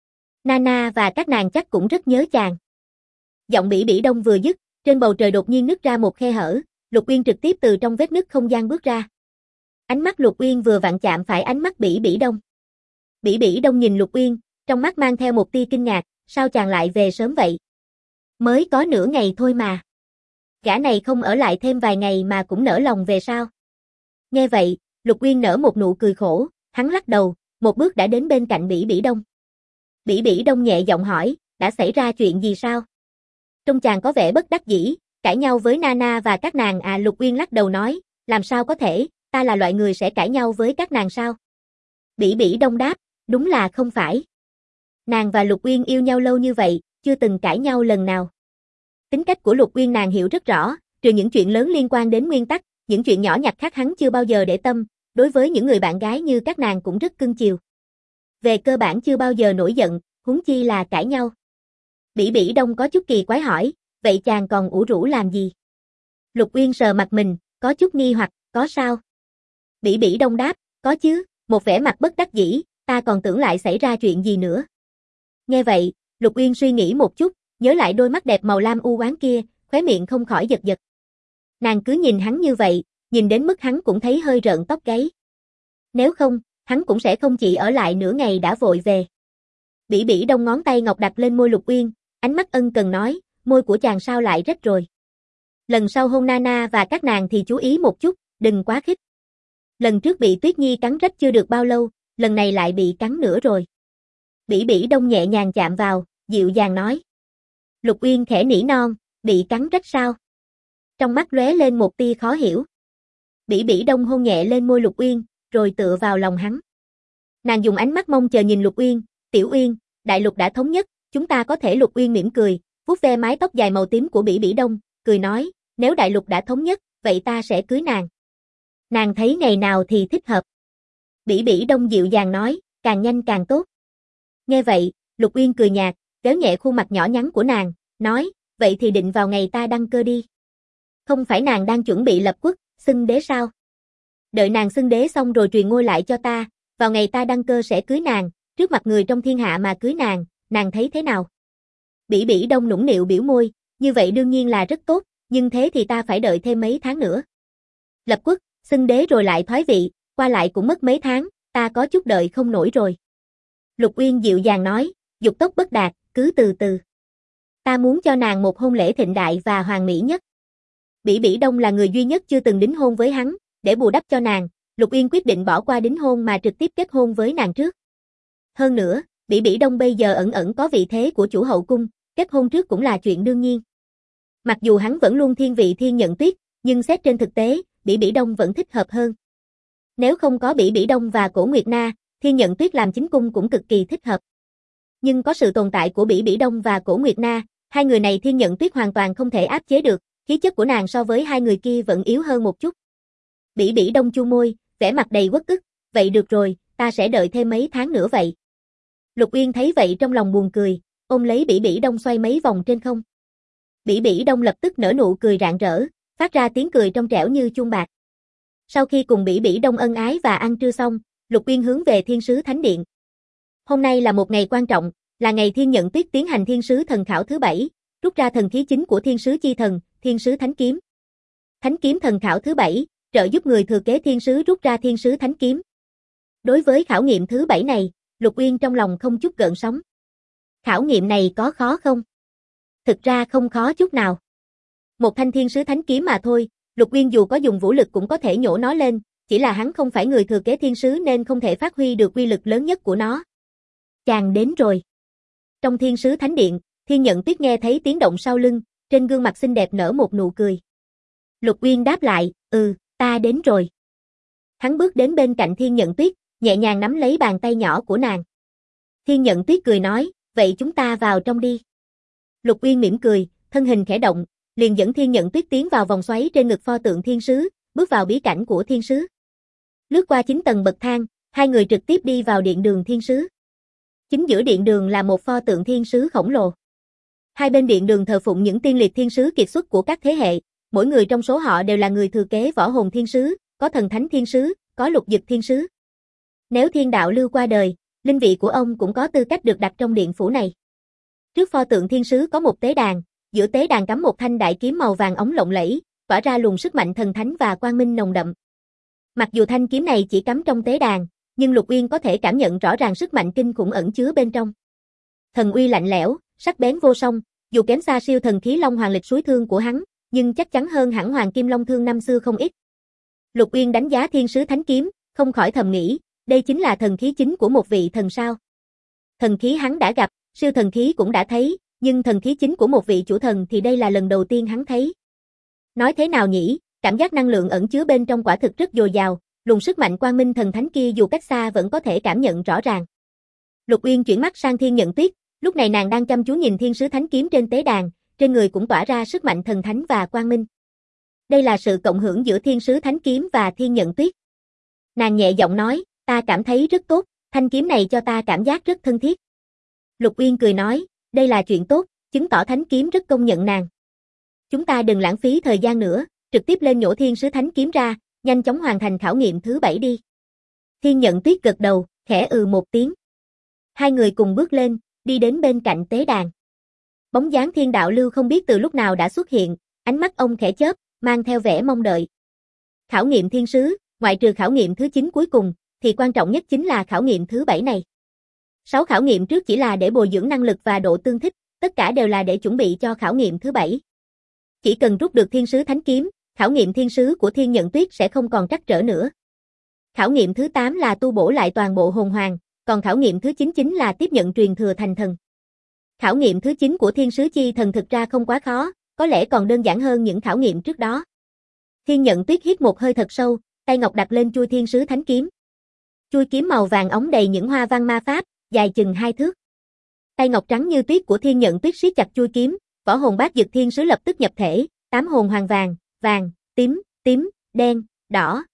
Nana và các nàng chắc cũng rất nhớ chàng. Giọng Bỉ Bỉ Đông vừa dứt, trên bầu trời đột nhiên nứt ra một khe hở, Lục Uyên trực tiếp từ trong vết nứt không gian bước ra. Ánh mắt Lục Uyên vừa vặn chạm phải ánh mắt Bỉ Bỉ Đông. Bỉ Bỉ Đông nhìn Lục Uyên, trong mắt mang theo một tia kinh ngạc, sao chàng lại về sớm vậy? Mới có nửa ngày thôi mà. Gã này không ở lại thêm vài ngày mà cũng nỡ lòng về sao? Nghe vậy, Lục Uyên nở một nụ cười khổ, hắn lắc đầu, một bước đã đến bên cạnh Bỉ Bỉ Đông. Bỉ Bỉ Đông nhẹ giọng hỏi, đã xảy ra chuyện gì sao? Trông chàng có vẻ bất đắc dĩ, cãi nhau với Nana và các nàng à? Lục Uyên lắc đầu nói, làm sao có thể, ta là loại người sẽ cãi nhau với các nàng sao? Bỉ Bỉ Đông đáp, đúng là không phải. Nàng và Lục Uyên yêu nhau lâu như vậy, chưa từng cãi nhau lần nào. Tính cách của Lục Uyên nàng hiểu rất rõ, trừ những chuyện lớn liên quan đến nguyên tắc, những chuyện nhỏ nhặt khác hắn chưa bao giờ để tâm, đối với những người bạn gái như các nàng cũng rất cưng chiều. Về cơ bản chưa bao giờ nổi giận, huống chi là cãi nhau. Bỉ Bỉ Đông có chút kỳ quái hỏi, vậy chàng còn ủ rũ làm gì? Lục Uyên sờ mặt mình, có chút nghi hoặc, có sao? Bỉ Bỉ Đông đáp, có chứ, một vẻ mặt bất đắc dĩ, ta còn tưởng lại xảy ra chuyện gì nữa. Nghe vậy, Lục Uyên suy nghĩ một chút, nhớ lại đôi mắt đẹp màu lam u oán kia, khóe miệng không khỏi giật giật. Nàng cứ nhìn hắn như vậy, nhìn đến mức hắn cũng thấy hơi rợn tóc gáy. Nếu không, hắn cũng sẽ không chỉ ở lại nửa ngày đã vội về. Bỉ Bỉ Đông ngón tay ngọc đặt lên môi Lục Uyên, ánh mắt ân cần nói, môi của chàng sao lại rách rồi. Lần sau hôn Nana và các nàng thì chú ý một chút, đừng quá khích. Lần trước bị Tuyết Nhi cắn rách chưa được bao lâu, lần này lại bị cắn nữa rồi. Bỉ Bỉ Đông nhẹ nhàng chạm vào, dịu dàng nói. Lục Uyên khẽ nỉ non, bị cắn rách sao? Trong mắt lóe lên một tia khó hiểu. Bỉ Bỉ Đông hôn nhẹ lên môi Lục Uyên, rồi tựa vào lòng hắn. Nàng dùng ánh mắt mong chờ nhìn Lục Uyên, Tiểu Uyên, đại lục đã thống nhất, chúng ta có thể. Lục Uyên mỉm cười, vuốt ve mái tóc dài màu tím của Bỉ Bỉ Đông, cười nói, nếu đại lục đã thống nhất, vậy ta sẽ cưới nàng. Nàng thấy ngày nào thì thích hợp. Bỉ Bỉ Đông dịu dàng nói, càng nhanh càng tốt. Nghe vậy, Lục Uyên cười nhạt, kéo nhẹ khuôn mặt nhỏ nhắn của nàng, nói, vậy thì định vào ngày ta đăng cơ đi. Không phải nàng đang chuẩn bị lập quốc, xưng đế sao? Đợi nàng xưng đế xong rồi truyền ngôi lại cho ta, vào ngày ta đăng cơ sẽ cưới nàng, trước mặt người trong thiên hạ mà cưới nàng thấy thế nào? Bỉ Bỉ Đông nũng nịu biểu môi, như vậy đương nhiên là rất tốt, nhưng thế thì ta phải đợi thêm mấy tháng nữa. Lập quốc, xưng đế rồi lại thoái vị, qua lại cũng mất mấy tháng, ta có chút đợi không nổi rồi. Lục Uyên dịu dàng nói, dục tốc bất đạt, cứ từ từ. Ta muốn cho nàng một hôn lễ thịnh đại và hoàn mỹ nhất. Bỉ Bỉ Đông là người duy nhất chưa từng đính hôn với hắn, để bù đắp cho nàng, Lục Uyên quyết định bỏ qua đính hôn mà trực tiếp kết hôn với nàng trước. Hơn nữa, Bỉ Bỉ Đông bây giờ ẩn ẩn có vị thế của chủ hậu cung, kết hôn trước cũng là chuyện đương nhiên. Mặc dù hắn vẫn luôn thiên vị Thiên Nhận Tuyết, nhưng xét trên thực tế, Bỉ Bỉ Đông vẫn thích hợp hơn. Nếu không có Bỉ Bỉ Đông và Cổ Nguyệt Na, Thiên Nhận Tuyết làm chính cung cũng cực kỳ thích hợp. Nhưng có sự tồn tại của Bỉ Bỉ Đông và Cổ Nguyệt Na, hai người này Thiên Nhận Tuyết hoàn toàn không thể áp chế được, khí chất của nàng so với hai người kia vẫn yếu hơn một chút. Bỉ Bỉ Đông chu môi, vẻ mặt đầy uất ức, vậy được rồi, ta sẽ đợi thêm mấy tháng nữa vậy. Lục Uyên thấy vậy trong lòng buồn cười, ôm lấy Bỉ Bỉ Đông xoay mấy vòng trên không. Bỉ Bỉ Đông lập tức nở nụ cười rạng rỡ, phát ra tiếng cười trong trẻo như chuông bạc. Sau khi cùng Bỉ Bỉ Đông ân ái và ăn trưa xong, Lục Uyên hướng về Thiên Sứ Thánh Điện. Hôm nay là một ngày quan trọng, là ngày Thiên Nhận Tuyết tiến hành Thiên Sứ Thần Khảo thứ 7, rút ra thần khí chính của Thiên Sứ Chi Thần, Thiên Sứ Thánh Kiếm. Thánh Kiếm Thần Khảo thứ 7, trợ giúp người thừa kế Thiên Sứ rút ra Thiên Sứ Thánh Kiếm. Đối với khảo nghiệm thứ 7 này, Lục Uyên trong lòng không chút gợn sóng. Khảo nghiệm này có khó không? Thực ra không khó chút nào. Một thanh Thiên Sứ Thánh Kiếm mà thôi, Lục Uyên dù có dùng vũ lực cũng có thể nhổ nó lên, chỉ là hắn không phải người thừa kế Thiên Sứ nên không thể phát huy được uy lực lớn nhất của nó. Chàng đến rồi. Trong Thiên Sứ Thánh Điện, Thiên Nhận Tuyết nghe thấy tiếng động sau lưng, trên gương mặt xinh đẹp nở một nụ cười. Lục Uyên đáp lại, ta đến rồi. Hắn bước đến bên cạnh Thiên Nhận Tuyết, nhẹ nhàng nắm lấy bàn tay nhỏ của nàng. Thiên Nhận Tuyết cười nói, vậy chúng ta vào trong đi. Lục Uyên mỉm cười, thân hình khẽ động, liền dẫn Thiên Nhận Tuyết tiến vào vòng xoáy trên ngực pho tượng thiên sứ, bước vào bí cảnh của thiên sứ. Lướt qua 9 tầng bậc thang, hai người trực tiếp đi vào điện đường thiên sứ. Chính giữa điện đường là một pho tượng thiên sứ khổng lồ. Hai bên điện đường thờ phụng những tiên liệt thiên sứ kiệt xuất của các thế hệ, mỗi người trong số họ đều là người thừa kế võ hồn thiên sứ, có thần thánh thiên sứ, có lục dực thiên sứ. Nếu Thiên Đạo Lưu qua đời, linh vị của ông cũng có tư cách được đặt trong điện phủ này. Trước pho tượng thiên sứ có một tế đàn, giữa tế đàn cắm một thanh đại kiếm màu vàng óng lộng lẫy, tỏa ra luồng sức mạnh thần thánh và quang minh nồng đậm. Mặc dù thanh kiếm này chỉ cắm trong tế đàn, nhưng Lục Uyên có thể cảm nhận rõ ràng sức mạnh kinh khủng ẩn chứa bên trong. Thần uy lạnh lẽo, sắc bén vô song, dù kém xa siêu thần khí Long Hoàng Lịch Suối Thương của hắn, nhưng chắc chắn hơn hẳn Hoàng Kim Long Thương năm xưa không ít. Lục Uyên đánh giá thiên sứ thánh kiếm, không khỏi thầm nghĩ, đây chính là thần khí chính của một vị thần sao. Thần khí hắn đã gặp, siêu thần khí cũng đã thấy, nhưng thần khí chính của một vị chủ thần thì đây là lần đầu tiên hắn thấy. Nói thế nào nhỉ, cảm giác năng lượng ẩn chứa bên trong quả thực rất dồi dào, luồng sức mạnh quang minh thần thánh kia dù cách xa vẫn có thể cảm nhận rõ ràng. Lục Uyên chuyển mắt sang Thiên Nhận Tuyết, lúc này nàng đang chăm chú nhìn thiên sứ thánh kiếm trên tế đàn, trên người cũng tỏa ra sức mạnh thần thánh và quang minh. Đây là sự cộng hưởng giữa thiên sứ thánh kiếm và Thiên Nhận Tuyết. Nàng nhẹ giọng nói, ta cảm thấy rất tốt, thanh kiếm này cho ta cảm giác rất thân thiết. Lục Uyên cười nói, đây là chuyện tốt, chứng tỏ thánh kiếm rất công nhận nàng. Chúng ta đừng lãng phí thời gian nữa, trực tiếp lên nhổ thiên sứ thánh kiếm ra, nhanh chóng hoàn thành khảo nghiệm thứ 7 đi. Thiên Nhận Tuyết gật đầu, khẽ một tiếng. Hai người cùng bước lên, đi đến bên cạnh tế đàn. Bóng dáng Thiên Đạo Lưu không biết từ lúc nào đã xuất hiện, ánh mắt ông khẽ chớp, mang theo vẻ mong đợi. Khảo nghiệm thiên sứ, ngoại trừ khảo nghiệm thứ 9 cuối cùng, thì quan trọng nhất chính là khảo nghiệm thứ 7 này. 6 khảo nghiệm trước chỉ là để bồi dưỡng năng lực và độ tương thích, tất cả đều là để chuẩn bị cho khảo nghiệm thứ 7. Chỉ cần rút được thiên sứ thánh kiếm, khảo nghiệm thiên sứ của Thiên Nhận Tuyết sẽ không còn trắc trở nữa. Khảo nghiệm thứ 8 là tu bổ lại toàn bộ hồn hoàng, còn khảo nghiệm thứ 9 chính là tiếp nhận truyền thừa thành thần. Khảo nghiệm thứ 9 của thiên sứ chi thần thực ra không quá khó, có lẽ còn đơn giản hơn những khảo nghiệm trước đó. Thiên Nhận Tuyết hít một hơi thật sâu, tay ngọc đặt lên chuôi thiên sứ thánh kiếm. Chuôi kiếm màu vàng óng đầy những hoa văn ma pháp, dài chừng 2 thước. Tay ngọc trắng như tuyết của Thiên Nhận Tuyết siết chặt chuôi kiếm, võ hồn bát dực thiên sứ lập tức nhập thể, 8 hồn hoàng vàng, vàng, tím, đen, đỏ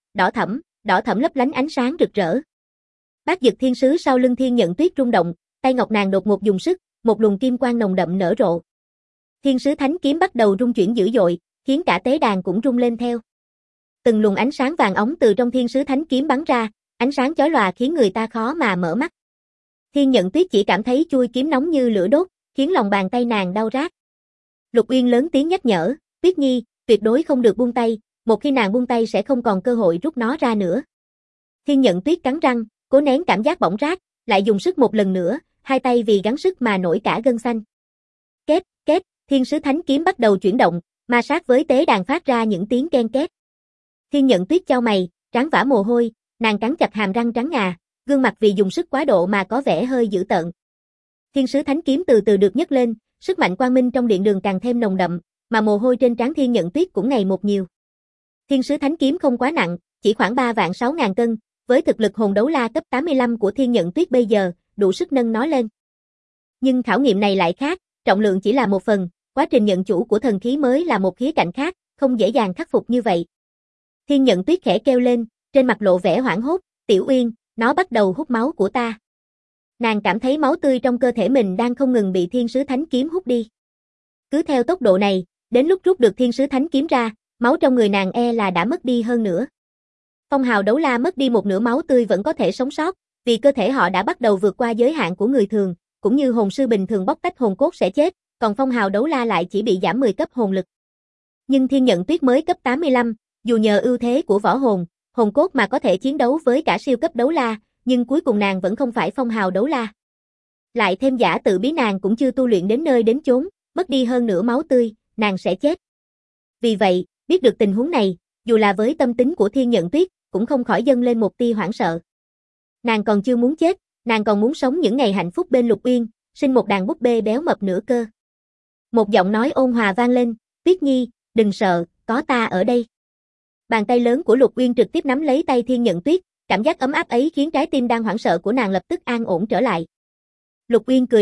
thẫm lấp lánh ánh sáng rực rỡ. Bát dực thiên sứ sau lưng Thiên Nhận Tuyết rung động, tay ngọc nàng đột ngột dùng sức, một luồng kim quang nồng đậm nở rộ. Thiên sứ thánh kiếm bắt đầu rung chuyển dữ dội, khiến cả tế đàn cũng rung lên theo. Từng luồng ánh sáng vàng óng từ trong thiên sứ thánh kiếm bắn ra, ánh sáng chói lòa khiến người ta khó mà mở mắt. Thiên Nhận Tuyết chỉ cảm thấy chuôi kiếm nóng như lửa đốt, khiến lòng bàn tay nàng đau rát. Lục Uyên lớn tiếng nhắc nhở, Tuyết Nhi, tuyệt đối không được buông tay, một khi nàng buông tay sẽ không còn cơ hội rút nó ra nữa. Thiên Nhận Tuyết cắn răng, cố nén cảm giác bỏng rát, lại dùng sức một lần nữa, hai tay vì gắng sức mà nổi cả gân xanh. Két, thiên sứ thánh kiếm bắt đầu chuyển động, ma sát với tế đàn phát ra những tiếng ken két. Thiên Nhận Tuyết chau mày, trán vã mồ hôi, nàng cắn chặt hàm răng trắng ngà, gương mặt vì dùng sức quá độ mà có vẻ hơi dữ tợn. Thiên sứ thánh kiếm từ từ được nhấc lên, sức mạnh quang minh trong điện đường càng thêm nồng đậm, mà mồ hôi trên trán Thiên Nhận Tuyết cũng ngày một nhiều. Thiên sứ thánh kiếm không quá nặng, chỉ khoảng 3.600.000 cân, với thực lực hồn đấu la cấp 85 của Thiên Nhận Tuyết bây giờ, đủ sức nâng nó lên. Nhưng khảo nghiệm này lại khác, trọng lượng chỉ là một phần, quá trình nhận chủ của thần khí mới là một khía cạnh khác, không dễ dàng khắc phục như vậy. Thiên Nhận Tuyết khẽ kêu lên, trên mặt lộ vẻ hoảng hốt, Tiểu Uyên, nó bắt đầu hút máu của ta. Nàng cảm thấy máu tươi trong cơ thể mình đang không ngừng bị thiên sứ thánh kiếm hút đi. Cứ theo tốc độ này, đến lúc rút được thiên sứ thánh kiếm ra, máu trong người nàng là đã mất đi hơn nữa. Phong hào đấu la mất đi một nửa máu tươi vẫn có thể sống sót, vì cơ thể họ đã bắt đầu vượt qua giới hạn của người thường, cũng như hồn sư bình thường bóc tách hồn cốt sẽ chết, còn phong hào đấu la lại chỉ bị giảm 10 cấp hồn lực. Nhưng Thiên Nhận Tuyết mới cấp 85, dù nhờ ưu thế của võ hồn, hồn cốt mà có thể chiến đấu với cả siêu cấp đấu la, nhưng cuối cùng nàng vẫn không phải phong hào đấu la. Lại thêm giả tự bí nàng cũng chưa tu luyện đến nơi đến chốn, mất đi hơn nửa máu tươi, nàng sẽ chết. Vì vậy, biết được tình huống này, dù là với tâm tính của Thiên Nhận Tuyết, cũng không khỏi dâng lên một tia hoảng sợ. Nàng còn chưa muốn chết, nàng còn muốn sống những ngày hạnh phúc bên Lục Uyên, sinh một đàn búp bê béo mập nửa cơ. Một giọng nói ôn hòa vang lên, Tuyết Nhi, đừng sợ, có ta ở đây. Bàn tay lớn của Lục Uyên trực tiếp nắm lấy tay Thiên Nhận Tuyết, cảm giác ấm áp ấy khiến trái tim đang hoảng sợ của nàng lập tức an ổn trở lại. Lục Uyên cười lạnh,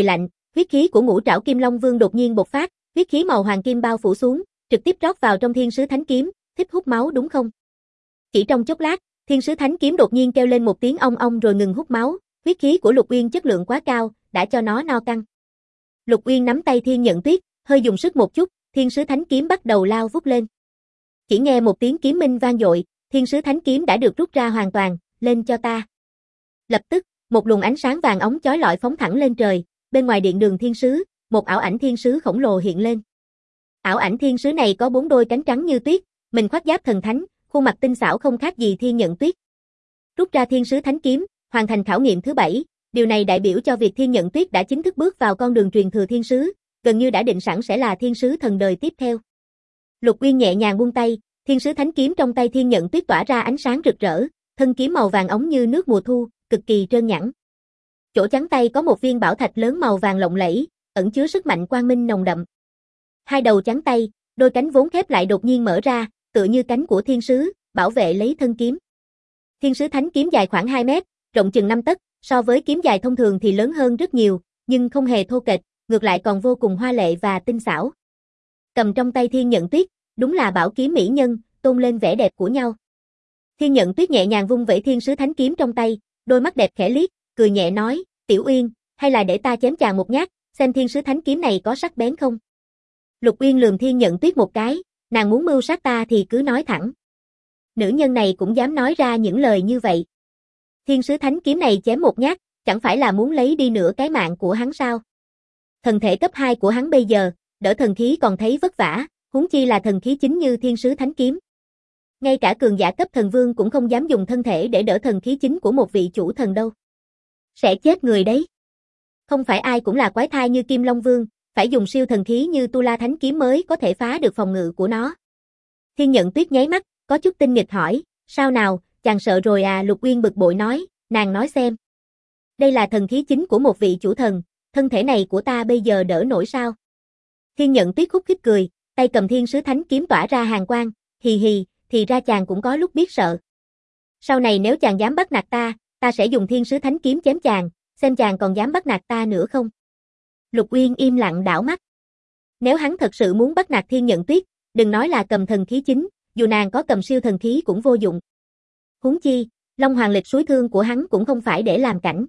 Huyết khí của Ngũ Trảo Kim Long Vương đột nhiên bộc phát, huyết khí màu hoàng kim bao phủ xuống, trực tiếp rót vào trong Thiên Sứ Thánh Kiếm, thích hút máu đúng không? Chỉ trong chốc lát, Thiên Sứ Thánh Kiếm đột nhiên kêu lên một tiếng ong ong rồi ngừng hút máu, huyết khí của Lục Uyên chất lượng quá cao, đã cho nó no căng. Lục Uyên nắm tay Thiên Nhận Tuyết, hơi dùng sức một chút, Thiên Sứ Thánh Kiếm bắt đầu lao vút lên. Chỉ nghe một tiếng kiếm minh vang dội, Thiên Sứ Thánh Kiếm đã được rút ra hoàn toàn, lên cho ta. Lập tức, một luồng ánh sáng vàng óng chói lọi phóng thẳng lên trời, bên ngoài điện đường thiên sứ, một ảo ảnh thiên sứ khổng lồ hiện lên. Ảo ảnh thiên sứ này có 4 đôi cánh trắng như tuyết, mình khoác giáp thần thánh, khuôn mặt tinh xảo không khác gì Thiên Nhận Tuyết. Rút ra Thiên Sứ Thánh Kiếm, hoàn thành khảo nghiệm thứ 7, điều này đại biểu cho việc Thiên Nhận Tuyết đã chính thức bước vào con đường truyền thừa thiên sứ, gần như đã định sẵn sẽ là thiên sứ thần đời tiếp theo. Lục Uyên nhẹ nhàng buông tay, Thiên Sứ Thánh Kiếm trong tay Thiên Nhận Tuyết tỏa ra ánh sáng rực rỡ, thân kiếm màu vàng óng như nước mùa thu, cực kỳ trơn nhẵn. Chỗ chắn tay có một viên bảo thạch lớn màu vàng lộng lẫy, ẩn chứa sức mạnh quang minh nồng đậm. Hai đầu chắn tay, đôi cánh vốn khép lại đột nhiên mở ra, tựa như cánh của thiên sứ, bảo vệ lấy thân kiếm. Thiên Sứ Thánh Kiếm dài khoảng 2 mét, rộng chừng 5 tấc, so với kiếm dài thông thường thì lớn hơn rất nhiều, nhưng không hề thô kệch, ngược lại còn vô cùng hoa lệ và tinh xảo. Cầm trong tay Thiên Nhận Tuyết, đúng là bảo kiếm mỹ nhân, tôn lên vẻ đẹp của nhau. Thiên Nhận Tuyết nhẹ nhàng vung vẩy Thiên Sứ Thánh Kiếm trong tay, đôi mắt đẹp khẽ liếc, cười nhẹ nói, Tiểu Uyên, hay là để ta chém chàng một nhát, xem Thiên Sứ Thánh Kiếm này có sắc bén không? Lục Uyên lườm Thiên Nhận Tuyết một cái, nàng muốn mưu sát ta thì cứ nói thẳng. Nữ nhân này cũng dám nói ra những lời như vậy. Thiên Sứ Thánh Kiếm này chém một nhát, chẳng phải là muốn lấy đi nửa cái mạng của hắn sao? Thần thể cấp 2 của hắn bây giờ, đỡ thần khí còn thấy vất vả, huống chi là thần khí chính như Thiên Sứ Thánh Kiếm. Ngay cả cường giả cấp thần vương cũng không dám dùng thân thể để đỡ thần khí chính của một vị chủ thần đâu. Sẽ chết người đấy. Không phải ai cũng là quái thai như Kim Long Vương, phải dùng siêu thần khí như Tu La Thánh Kiếm mới có thể phá được phòng ngự của nó. Thiên Nhận Tuyết nháy mắt, có chút tinh nghịch hỏi, sao nào, chàng sợ rồi à? Lục Uyên bực bội nói, nàng nói xem. Đây là thần khí chính của một vị chủ thần, thân thể này của ta bây giờ đỡ nổi sao? Thiên Nhận Tuyết khúc khích cười, tay cầm Thiên Sứ Thánh Kiếm tỏa ra hàn quang, hì hì, thì ra chàng cũng có lúc biết sợ. Sau này nếu chàng dám bắt nạt ta sẽ dùng Thiên Sứ Thánh Kiếm chém chàng, xem chàng còn dám bắt nạt ta nữa không? Lục Uyên im lặng đảo mắt. Nếu hắn thật sự muốn bắt nạt Thiên Nhận Tuyết, đừng nói là cầm thần khí chính, dù nàng có cầm siêu thần khí cũng vô dụng. Huống chi, Long Hoàng lịch suối thương của hắn cũng không phải để làm cảnh.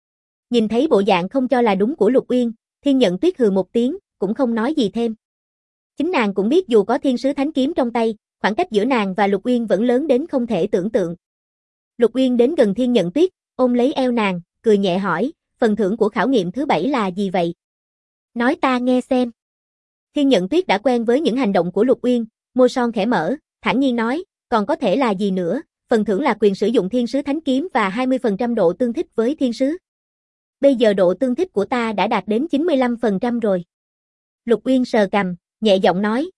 Nhìn thấy bộ dạng không cho là đúng của Lục Uyên, Thiên Nhận Tuyết hừ một tiếng, cũng không nói gì thêm. Chính nàng cũng biết dù có Thiên Sứ Thánh Kiếm trong tay, khoảng cách giữa nàng và Lục Uyên vẫn lớn đến không thể tưởng tượng. Lục Uyên đến gần Thiên Nhận Tuyết, ôm lấy eo nàng, cười nhẹ hỏi, phần thưởng của khảo nghiệm thứ 7 là gì vậy? Nói ta nghe xem. Thiên Nhận Tuyết đã quen với những hành động của Lục Uyên, môi son khẽ mở, thản nhiên nói, còn có thể là gì nữa, phần thưởng là quyền sử dụng Thiên Sứ Thánh Kiếm và 20% độ tương thích với thiên sứ. Bây giờ độ tương thích của ta đã đạt đến 95% rồi. Lục Uyên sờ cằm, nhẹ giọng nói,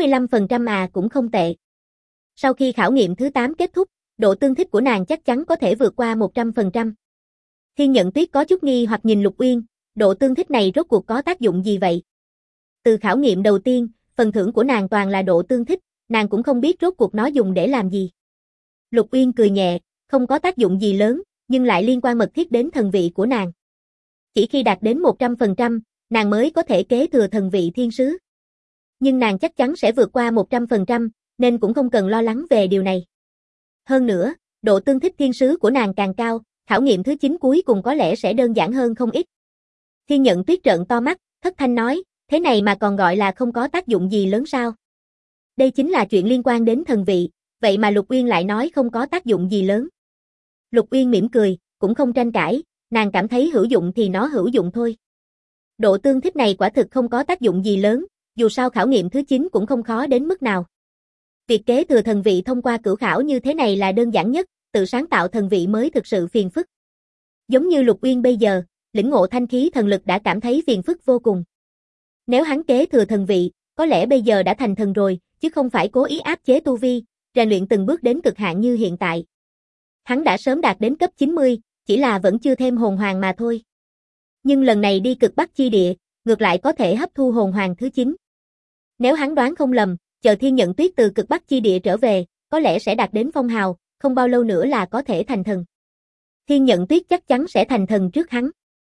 95% à, cũng không tệ. Sau khi khảo nghiệm thứ 8 kết thúc, độ tương thích của nàng chắc chắn có thể vượt qua 100%. Thiên Nhận Tuyết có chút nghi hoặc nhìn Lục Uyên, độ tương thích này rốt cuộc có tác dụng gì vậy? Từ khảo nghiệm đầu tiên, phần thưởng của nàng toàn là độ tương thích, nàng cũng không biết rốt cuộc nó dùng để làm gì. Lục Uyên cười nhẹ, không có tác dụng gì lớn, nhưng lại liên quan mật thiết đến thần vị của nàng. Chỉ khi đạt đến 100%, nàng mới có thể kế thừa thần vị thiên sứ. Nhưng nàng chắc chắn sẽ vượt qua 100%, nên cũng không cần lo lắng về điều này. Hơn nữa, độ tương thích thiên sứ của nàng càng cao, khảo nghiệm thứ 9 cuối cùng có lẽ sẽ đơn giản hơn không ít. Thiên Nhận Tuyết trợn to mắt, thất thanh nói, thế này mà còn gọi là không có tác dụng gì lớn sao? Đây chính là chuyện liên quan đến thần vị, vậy mà Lục Uyên lại nói không có tác dụng gì lớn. Lục Uyên mỉm cười, cũng không tranh cãi, nàng cảm thấy hữu dụng thì nó hữu dụng thôi. Độ tương thích này quả thực không có tác dụng gì lớn, dù sao khảo nghiệm thứ 9 cũng không khó đến mức nào. Việc kế thừa thần vị thông qua cửu khảo như thế này là đơn giản nhất, tự sáng tạo thần vị mới thực sự phiền phức. Giống như Lục Uyên bây giờ, lĩnh ngộ thanh khí thần lực đã cảm thấy phiền phức vô cùng. Nếu hắn kế thừa thần vị, có lẽ bây giờ đã thành thần rồi, chứ không phải cố ý áp chế tu vi, rèn luyện từng bước đến cực hạn như hiện tại. Hắn đã sớm đạt đến cấp 90, chỉ là vẫn chưa thêm hồn hoàng mà thôi. Nhưng lần này đi cực Bắc chi địa, ngược lại có thể hấp thu hồn hoàng thứ 9. Nếu hắn đoán không lầm, chờ Thiên Nhận Tuyết từ cực Bắc chi địa trở về, có lẽ sẽ đạt đến phong hào, không bao lâu nữa là có thể thành thần. Thiên Nhận Tuyết chắc chắn sẽ thành thần trước hắn.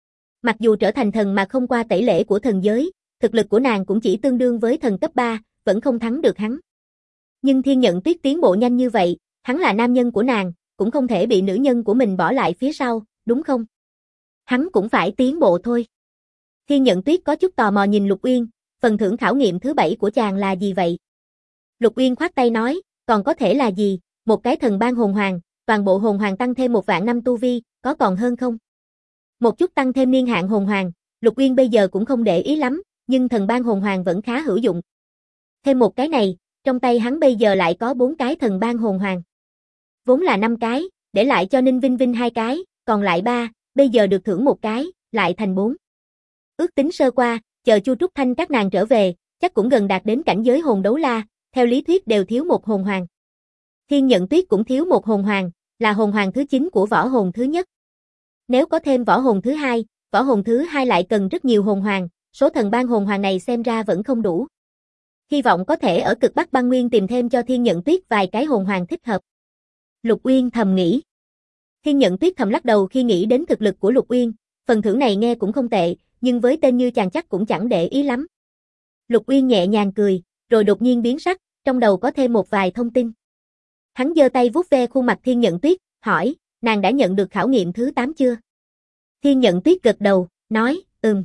Mặc dù trở thành thần mà không qua tẩy lễ của thần giới, thực lực của nàng cũng chỉ tương đương với thần cấp 3, vẫn không thắng được hắn. Nhưng Thiên Nhận Tuyết tiến bộ nhanh như vậy, hắn là nam nhân của nàng, cũng không thể bị nữ nhân của mình bỏ lại phía sau, đúng không? Hắn cũng phải tiến bộ thôi. Thiên Nhận Tuyết có chút tò mò nhìn Lục Uyên, phần thưởng khảo nghiệm thứ 7 của chàng là gì vậy? Lục Uyên khoát tay nói, còn có thể là gì, một cái thần ban hồn hoàng, toàn bộ hồn hoàng tăng thêm 1.000 năm tu vi, có còn hơn không? Một chút tăng thêm niên hạn hồn hoàng, Lục Uyên bây giờ cũng không để ý lắm, nhưng thần ban hồn hoàng vẫn khá hữu dụng. Thêm một cái này, trong tay hắn bây giờ lại có 4 cái thần ban hồn hoàng. Vốn là 5 cái, để lại cho Ninh Vinh Vinh 2 cái, còn lại 3, bây giờ được thưởng 1 cái, lại thành 4. Ước tính sơ qua, chờ Chu Trúc Thanh các nàng trở về, chắc cũng gần đạt đến cảnh giới hồn đấu la, theo lý thuyết đều thiếu một hồn hoàng. Thiên Nhận Tuyết cũng thiếu một hồn hoàng, là hồn hoàng thứ 9 của võ hồn thứ nhất. Nếu có thêm võ hồn thứ 2, võ hồn thứ 2 lại cần rất nhiều hồn hoàng, số thần ban hồn hoàng này xem ra vẫn không đủ. Hy vọng có thể ở cực Bắc Băng Nguyên tìm thêm cho Thiên Nhận Tuyết vài cái hồn hoàng thích hợp. Lục Uyên thầm nghĩ. Thiên Nhận Tuyết thầm lắc đầu khi nghĩ đến thực lực của Lục Uyên, phần thưởng này nghe cũng không tệ, nhưng với tên như chàng chắc cũng chẳng để ý lắm. Lục Uyên nhẹ nhàng cười, rồi đột nhiên biến sắc, trong đầu có thêm một vài thông tin. Hắn giơ tay vuốt ve khuôn mặt Thiên Nhận Tuyết, hỏi, nàng đã nhận được khảo nghiệm thứ 8 chưa? Thiên Nhận Tuyết gật đầu, nói,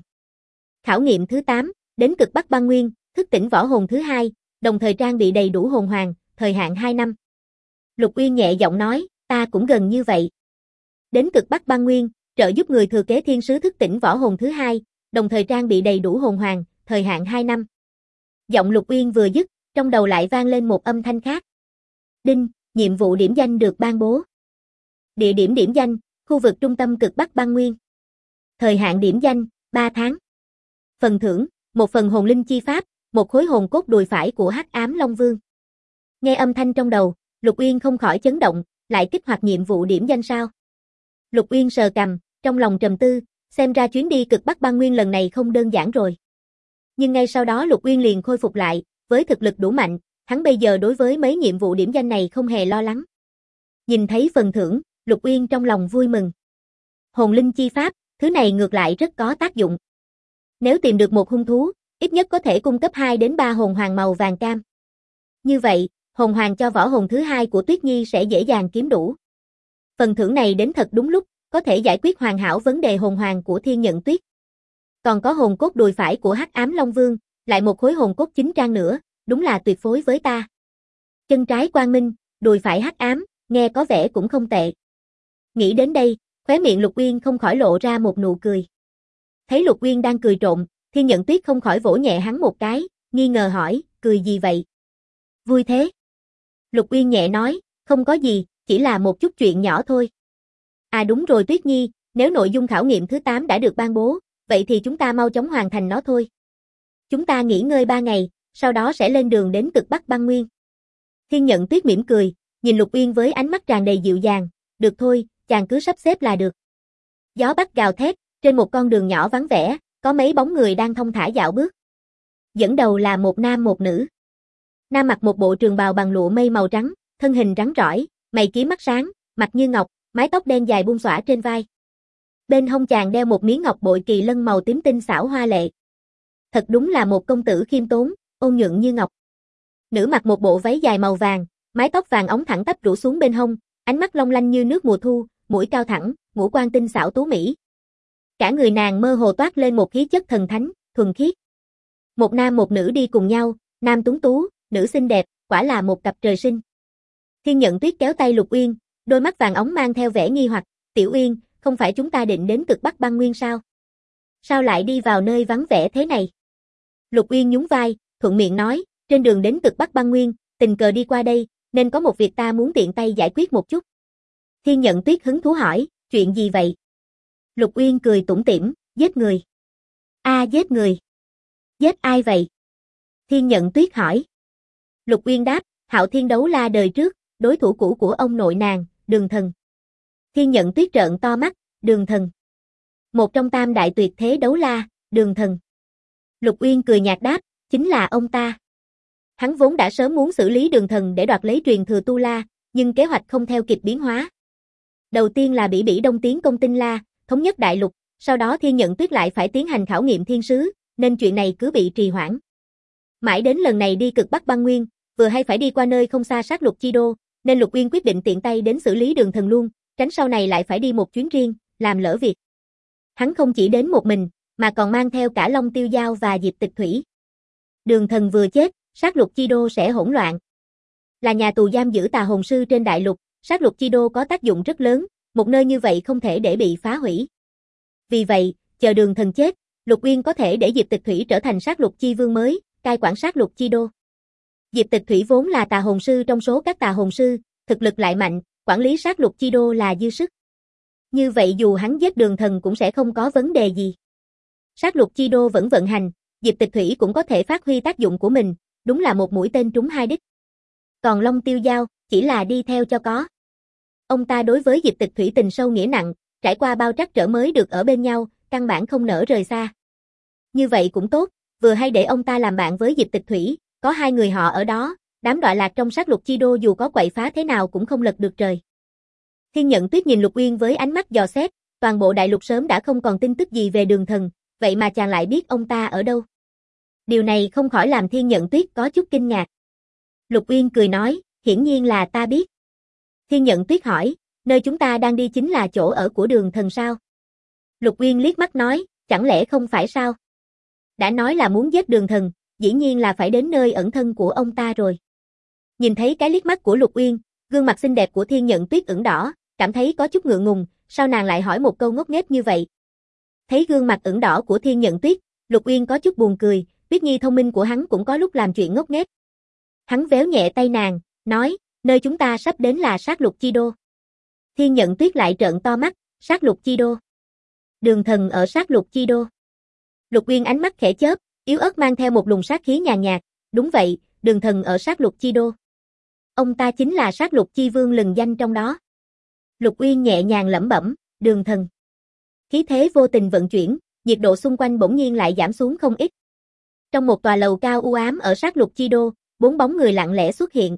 Khảo nghiệm thứ 8, đến cực Bắc Băng Nguyên, thức tỉnh võ hồn thứ 2, đồng thời trang bị đầy đủ hồn hoàng, thời hạn 2 năm. Lục Uyên nhẹ giọng nói, ta cũng gần như vậy. Đến cực Bắc Băng Nguyên, trợ giúp người thừa kế thiên sứ thức tỉnh võ hồn thứ 2, đồng thời trang bị đầy đủ hồn hoàng, thời hạn 2 năm. Giọng Lục Uyên vừa dứt, trong đầu lại vang lên một âm thanh khác. Đinh, nhiệm vụ điểm danh được ban bố. Địa điểm điểm danh, khu vực trung tâm cực Bắc Băng Nguyên. Thời hạn điểm danh, 3 tháng. Phần thưởng, một phần hồn linh chi pháp, một khối hồn cốt đùi phải của Hắc Ám Long Vương. Nghe âm thanh trong đầu, Lục Uyên không khỏi chấn động, lại kích hoạt nhiệm vụ điểm danh sao? Lục Uyên sờ cằm, trong lòng trầm tư, xem ra chuyến đi cực Bắc Băng Nguyên lần này không đơn giản rồi. Nhưng ngay sau đó Lục Uyên liền khôi phục lại, với thực lực đủ mạnh, hắn bây giờ đối với mấy nhiệm vụ điểm danh này không hề lo lắng. Nhìn thấy phần thưởng, Lục Uyên trong lòng vui mừng. Hồn linh chi pháp, thứ này ngược lại rất có tác dụng. Nếu tìm được một hung thú, ít nhất có thể cung cấp 2 đến 3 hồn hoàng màu vàng cam. Như vậy, hồn hoàng cho võ hồn thứ 2 của Tuyết Nhi sẽ dễ dàng kiếm đủ. Phần thưởng này đến thật đúng lúc, có thể giải quyết hoàn hảo vấn đề hồn hoàng của Thiên Nhận Tuyết. Còn có hồn cốt đùi phải của Hắc Ám Long Vương, lại một khối hồn cốt chính trang nữa, đúng là tuyệt phối với ta. Chân trái quang minh, đùi phải hắc ám, nghe có vẻ cũng không tệ. Nghĩ đến đây, khóe miệng Lục Uyên không khỏi lộ ra một nụ cười. Thấy Lục Uyên đang cười trộm, Thiên Nhận Tuyết không khỏi vỗ nhẹ hắn một cái, nghi ngờ hỏi, cười gì vậy? Vui thế? Lục Uyên nhẹ nói, không có gì, chỉ là một chút chuyện nhỏ thôi. À đúng rồi Tuyết Nhi, nếu nội dung khảo nghiệm thứ 8 đã được ban bố, vậy thì chúng ta mau chóng hoàn thành nó thôi. Chúng ta nghỉ ngơi 3 ngày, sau đó sẽ lên đường đến cực Bắc Băng Nguyên. Thiên Nhận Tuyết mỉm cười, nhìn Lục Uyên với ánh mắt tràn đầy dịu dàng, được thôi, chàng cứ sắp xếp là được. Gió bắc gào thét, trên một con đường nhỏ vắng vẻ, có mấy bóng người đang thong thả dạo bước. Dẫn đầu là một nam một nữ. Nam mặc một bộ trường bào bằng lụa mây màu trắng, thân hình rắn rỏi, mày kiếm mắt sáng, mặt như ngọc, mái tóc đen dài buông xõa trên vai. Bên hông chàng đeo một miếng ngọc bội kỳ lân màu tím tinh xảo hoa lệ. Thật đúng là một công tử khiêm tốn, ôn nhuận như ngọc. Nữ mặc một bộ váy dài màu vàng, mái tóc vàng óng thẳng tắp rủ xuống bên hông, ánh mắt long lanh như nước mùa thu, mũi cao thẳng, ngũ quan tinh xảo tú mỹ. Cả người nàng mơ hồ toát lên một khí chất thần thánh, thuần khiết. Một nam một nữ đi cùng nhau, nam tuấn tú, nữ xinh đẹp, quả là một cặp trời sinh. Thiên Nhận Tuyết kéo tay Lục Uyên, đôi mắt vàng óng mang theo vẻ nghi hoặc, "Tiểu Uyên, không phải chúng ta định đến cực Bắc Băng Nguyên sao? Sao lại đi vào nơi vắng vẻ thế này?" Lục Uyên nhún vai, thuận miệng nói, "Trên đường đến cực Bắc Băng Nguyên, tình cờ đi qua đây, nên có một việc ta muốn tiện tay giải quyết một chút." Thiên Nhận Tuyết hứng thú hỏi, "Chuyện gì vậy?" Lục Uyên cười tủm tỉm, "Giết người." "A, giết người? Giết ai vậy?" Thiên Nhận Tuyết hỏi. Lục Uyên đáp, "Hạo Thiên Đấu La đời trước, đối thủ cũ của ông nội nàng, Đường Thần." Thiên Nhận Tuyết trợn to mắt, "Đường Thần? Một trong tam đại tuyệt thế đấu la, Đường Thần?" Lục Uyên cười nhạt đáp, "Chính là ông ta." Hắn vốn đã sớm muốn xử lý Đường Thần để đoạt lấy truyền thừa Tu La, nhưng kế hoạch không theo kịp biến hóa. Đầu tiên là Bỉ Bỉ Đông tiến công Tinh La, thống nhất đại lục, Sau đó Thiên Nhận Tuyết lại phải tiến hành khảo nghiệm thiên sứ, nên chuyện này cứ bị trì hoãn. Mãi đến lần này đi cực Bắc băng nguyên, vừa hay phải đi qua nơi không xa sát lục chi đô, nên Lục Uyên quyết định tiện tay đến xử lý Đường Thần luôn, tránh sau này lại phải đi một chuyến riêng, làm lỡ việc. Hắn không chỉ đến một mình, mà còn mang theo cả Long Tiêu Dao và Diệp Tịch Thủy. Đường Thần vừa chết, sát lục chi đô sẽ hỗn loạn. Là nhà tù giam giữ tà hồn sư trên đại lục, sát lục chi đô có tác dụng rất lớn, một nơi như vậy không thể để bị phá hủy. Vì vậy, chờ Đường Thần chết, Lục Uyên có thể để Diệp Tịch Thủy trở thành sát lục chi vương mới, cai quản sát lục chi đô. Diệp Tịch Thủy vốn là tà hồn sư trong số các tà hồn sư, thực lực lại mạnh, quản lý sát lục chi đô là dư sức. Như vậy dù hắn giết Đường Thần cũng sẽ không có vấn đề gì. Sát lục chi đô vẫn vận hành, Diệp Tịch Thủy cũng có thể phát huy tác dụng của mình, đúng là một mũi tên trúng hai đích. Còn Long Tiêu Dao, chỉ là đi theo cho có. Ông ta đối với Diệp Tịch Thủy tình sâu nghĩa nặng, trải qua bao trắc trở mới được ở bên nhau, căn bản không nỡ rời xa. Như vậy cũng tốt, vừa hay để ông ta làm bạn với Diệp Tịch Thủy, có hai người họ ở đó, đám đọa lạc trong sát lục chi đô dù có quậy phá thế nào cũng không lật được trời. Thiên Nhận Tuyết nhìn Lục Uyên với ánh mắt dò xét, toàn bộ đại lục sớm đã không còn tin tức gì về Đường Thần, vậy mà chàng lại biết ông ta ở đâu. Điều này không khỏi làm Thiên Nhận Tuyết có chút kinh ngạc. Lục Uyên cười nói, hiển nhiên là ta biết. Thiên Nhận Tuyết hỏi, nơi chúng ta đang đi chính là chỗ ở của Đường Thần sao? Lục Uyên liếc mắt nói, chẳng lẽ không phải sao? Đã nói là muốn giết Đường Thần, dĩ nhiên là phải đến nơi ẩn thân của ông ta rồi. Nhìn thấy cái liếc mắt của Lục Uyên, gương mặt xinh đẹp của Thiên Nhận Tuyết ửng đỏ, cảm thấy có chút ngượng ngùng, sao nàng lại hỏi một câu ngốc nghếch như vậy? Thấy gương mặt ửng đỏ của Thiên Nhận Tuyết, Lục Uyên có chút buồn cười, biết nhi thông minh của hắn cũng có lúc làm chuyện ngốc nghếch. Hắn véo nhẹ tay nàng, nói, nơi chúng ta sắp đến là sát lục chi đô. Thiên Nhận Tuyết lại trợn to mắt, sát lục chi đô. Đường Thần ở sát lục chi đô. Lục Uyên ánh mắt khẽ chớp, yếu ớt mang theo một luồng sát khí nhàn nhạt, đúng vậy, Đường Thần ở sát lục chi đô. Ông ta chính là sát lục chi vương lừng danh trong đó. Lục Uyên nhẹ nhàng lẩm bẩm, Đường Thần. Khí thế vô tình vận chuyển, nhiệt độ xung quanh bỗng nhiên lại giảm xuống không ít. Trong một tòa lầu cao u ám ở sát lục chi đô, 4 bóng người lặng lẽ xuất hiện.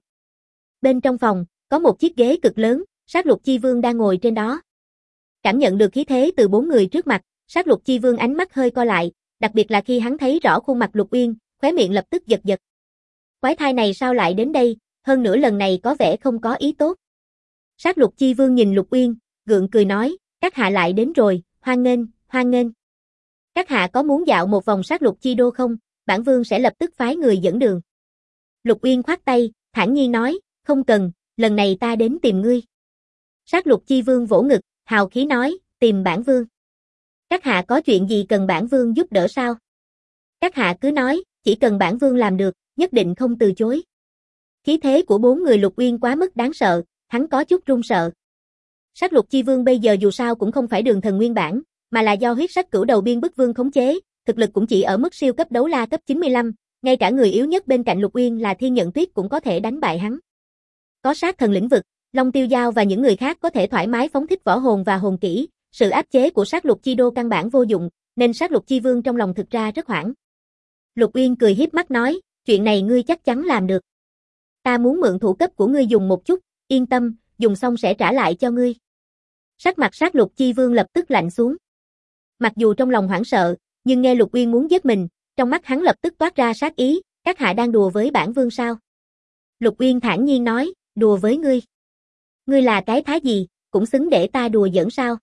Bên trong phòng, có một chiếc ghế cực lớn, sát lục chi vương đang ngồi trên đó. Cảm nhận được khí thế từ 4 người trước mặt, sát lục chi vương ánh mắt hơi co lại, đặc biệt là khi hắn thấy rõ khuôn mặt Lục Uyên, khóe miệng lập tức giật giật. Quái thai này sao lại đến đây, hơn nữa lần này có vẻ không có ý tốt. Sát lục chi vương nhìn Lục Uyên, gượng cười nói, các hạ lại đến rồi, hoan nghênh, hoan nghênh. Các hạ có muốn dạo một vòng sát lục chi đô không, bản vương sẽ lập tức phái người dẫn đường. Lục Uyên khoát tay, thản nhiên nói, không cần, lần này ta đến tìm ngươi. Sát lục chi vương vỗ ngực, hào khí nói, tìm bản vương. Các hạ có chuyện gì cần bản vương giúp đỡ sao? Các hạ cứ nói, chỉ cần bản vương làm được, nhất định không từ chối. Khí thế của 4 người Lục Uyên quá mức đáng sợ, hắn có chút run sợ. Sát lục chi vương bây giờ dù sao cũng không phải Đường Thần nguyên bản, mà là do huyết sắc cửu đầu biên bức vương khống chế, thực lực cũng chỉ ở mức siêu cấp đấu la cấp 95, ngay cả người yếu nhất bên cạnh Lục Uyên là Thiên Nhận Tuyết cũng có thể đánh bại hắn. Có sát thần lĩnh vực, Long Tiêu Dao và những người khác có thể thoải mái phóng thích võ hồn và hồn kỹ, sự áp chế của sát lục chi đô căn bản vô dụng, nên sát lục chi vương trong lòng thực ra rất hoảng. Lục Uyên cười hiếp mắt nói, chuyện này ngươi chắc chắn làm được. Ta muốn mượn thủ cấp của ngươi dùng một chút, yên tâm, dùng xong sẽ trả lại cho ngươi. Sắc mặt sát lục chi vương lập tức lạnh xuống. Mặc dù trong lòng hoảng sợ, nhưng nghe Lục Uyên muốn giết mình, trong mắt hắn lập tức toát ra sát ý, các hạ đang đùa với bản vương sao? Lục Uyên thản nhiên nói, đùa với ngươi. Ngươi là cái thá gì, cũng xứng để ta đùa giỡn sao?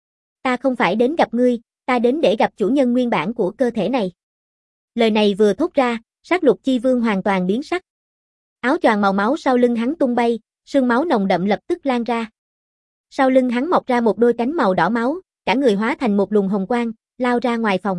Ta không phải đến gặp ngươi, ta đến để gặp chủ nhân nguyên bản của cơ thể này. Lời này vừa thốt ra, sát lục chi vương hoàn toàn biến sắc. Áo choàng màu máu sau lưng hắn tung bay, sương máu nồng đậm lập tức lan ra. Sau lưng hắn mọc ra một đôi cánh màu đỏ máu, cả người hóa thành một luồng hồng quang, lao ra ngoài phòng.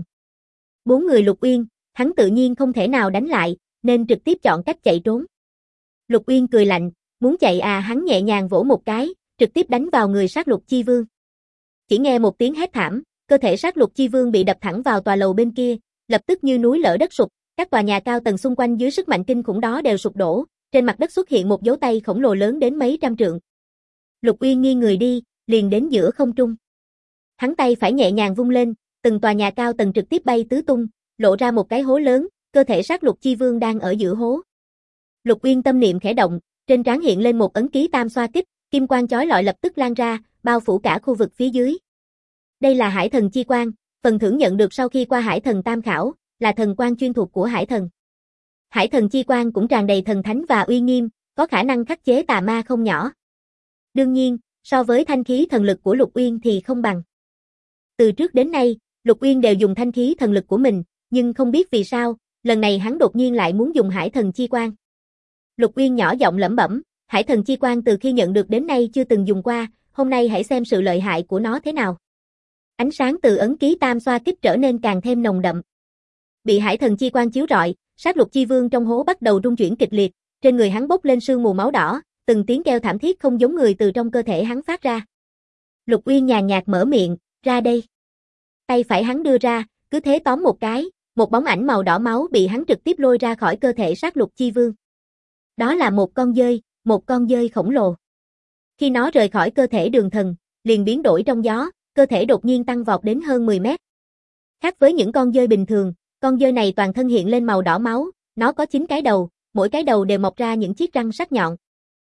4 người Lục Uyên, hắn tự nhiên không thể nào đánh lại, nên trực tiếp chọn cách chạy trốn. Lục Uyên cười lạnh, muốn chạy à, hắn nhẹ nhàng vỗ một cái, trực tiếp đánh vào người sát lục chi vương. Chỉ nghe một tiếng hét thảm, cơ thể sát lục chi vương bị đập thẳng vào tòa lầu bên kia, lập tức như núi lở đất sụp, các tòa nhà cao tầng xung quanh dưới sức mạnh kinh khủng đó đều sụp đổ, trên mặt đất xuất hiện một dấu tay khổng lồ lớn đến mấy trăm trượng. Lục Uyên nghiêng người đi, liền đến giữa không trung. Hắn tay phải nhẹ nhàng vung lên, từng tòa nhà cao tầng trực tiếp bay tứ tung, lộ ra một cái hố lớn, cơ thể sát lục chi vương đang ở giữa hố. Lục Uyên tâm niệm khẽ động, trên trán hiện lên một ấn ký tam xoa kích, kim quang chói lọi lập tức lan ra, bao phủ cả khu vực phía dưới. Đây là Hải Thần Chi Quang, phần thưởng nhận được sau khi qua Hải Thần Tam Khảo, là thần quang chuyên thuộc của Hải Thần. Hải Thần Chi Quang cũng tràn đầy thần thánh và uy nghiêm, có khả năng khắc chế tà ma không nhỏ. Đương nhiên, so với thanh khí thần lực của Lục Uyên thì không bằng. Từ trước đến nay, Lục Uyên đều dùng thanh khí thần lực của mình, nhưng không biết vì sao, lần này hắn đột nhiên lại muốn dùng Hải Thần Chi Quang. Lục Uyên nhỏ giọng lẩm bẩm, Hải Thần Chi Quang từ khi nhận được đến nay chưa từng dùng qua, hôm nay hãy xem sự lợi hại của nó thế nào. Ánh sáng từ ấn ký tam xoa kích trở nên càng thêm nồng đậm. Bị Hải Thần Chi Quang chiếu rọi, Sát Lục Chi Vương trong hố bắt đầu rung chuyển kịch liệt, trên người hắn bốc lên sương mù máu đỏ, từng tiếng kêu thảm thiết không giống người từ trong cơ thể hắn phát ra. Lục Uyên nhàn nhạt mở miệng, ra đây. Tay phải hắn đưa ra, cứ thế tóm một cái, một bóng ảnh màu đỏ máu bị hắn trực tiếp lôi ra khỏi cơ thể Sát Lục Chi Vương. Đó là một con dơi khổng lồ. Khi nó rời khỏi cơ thể Đường Thần, liền biến đổi trong gió, cơ thể đột nhiên tăng vọt đến hơn 10 mét. Khác với những con dơi bình thường, con dơi này toàn thân hiện lên màu đỏ máu, nó có 9 cái đầu, mỗi cái đầu đều mọc ra những chiếc răng sắc nhọn.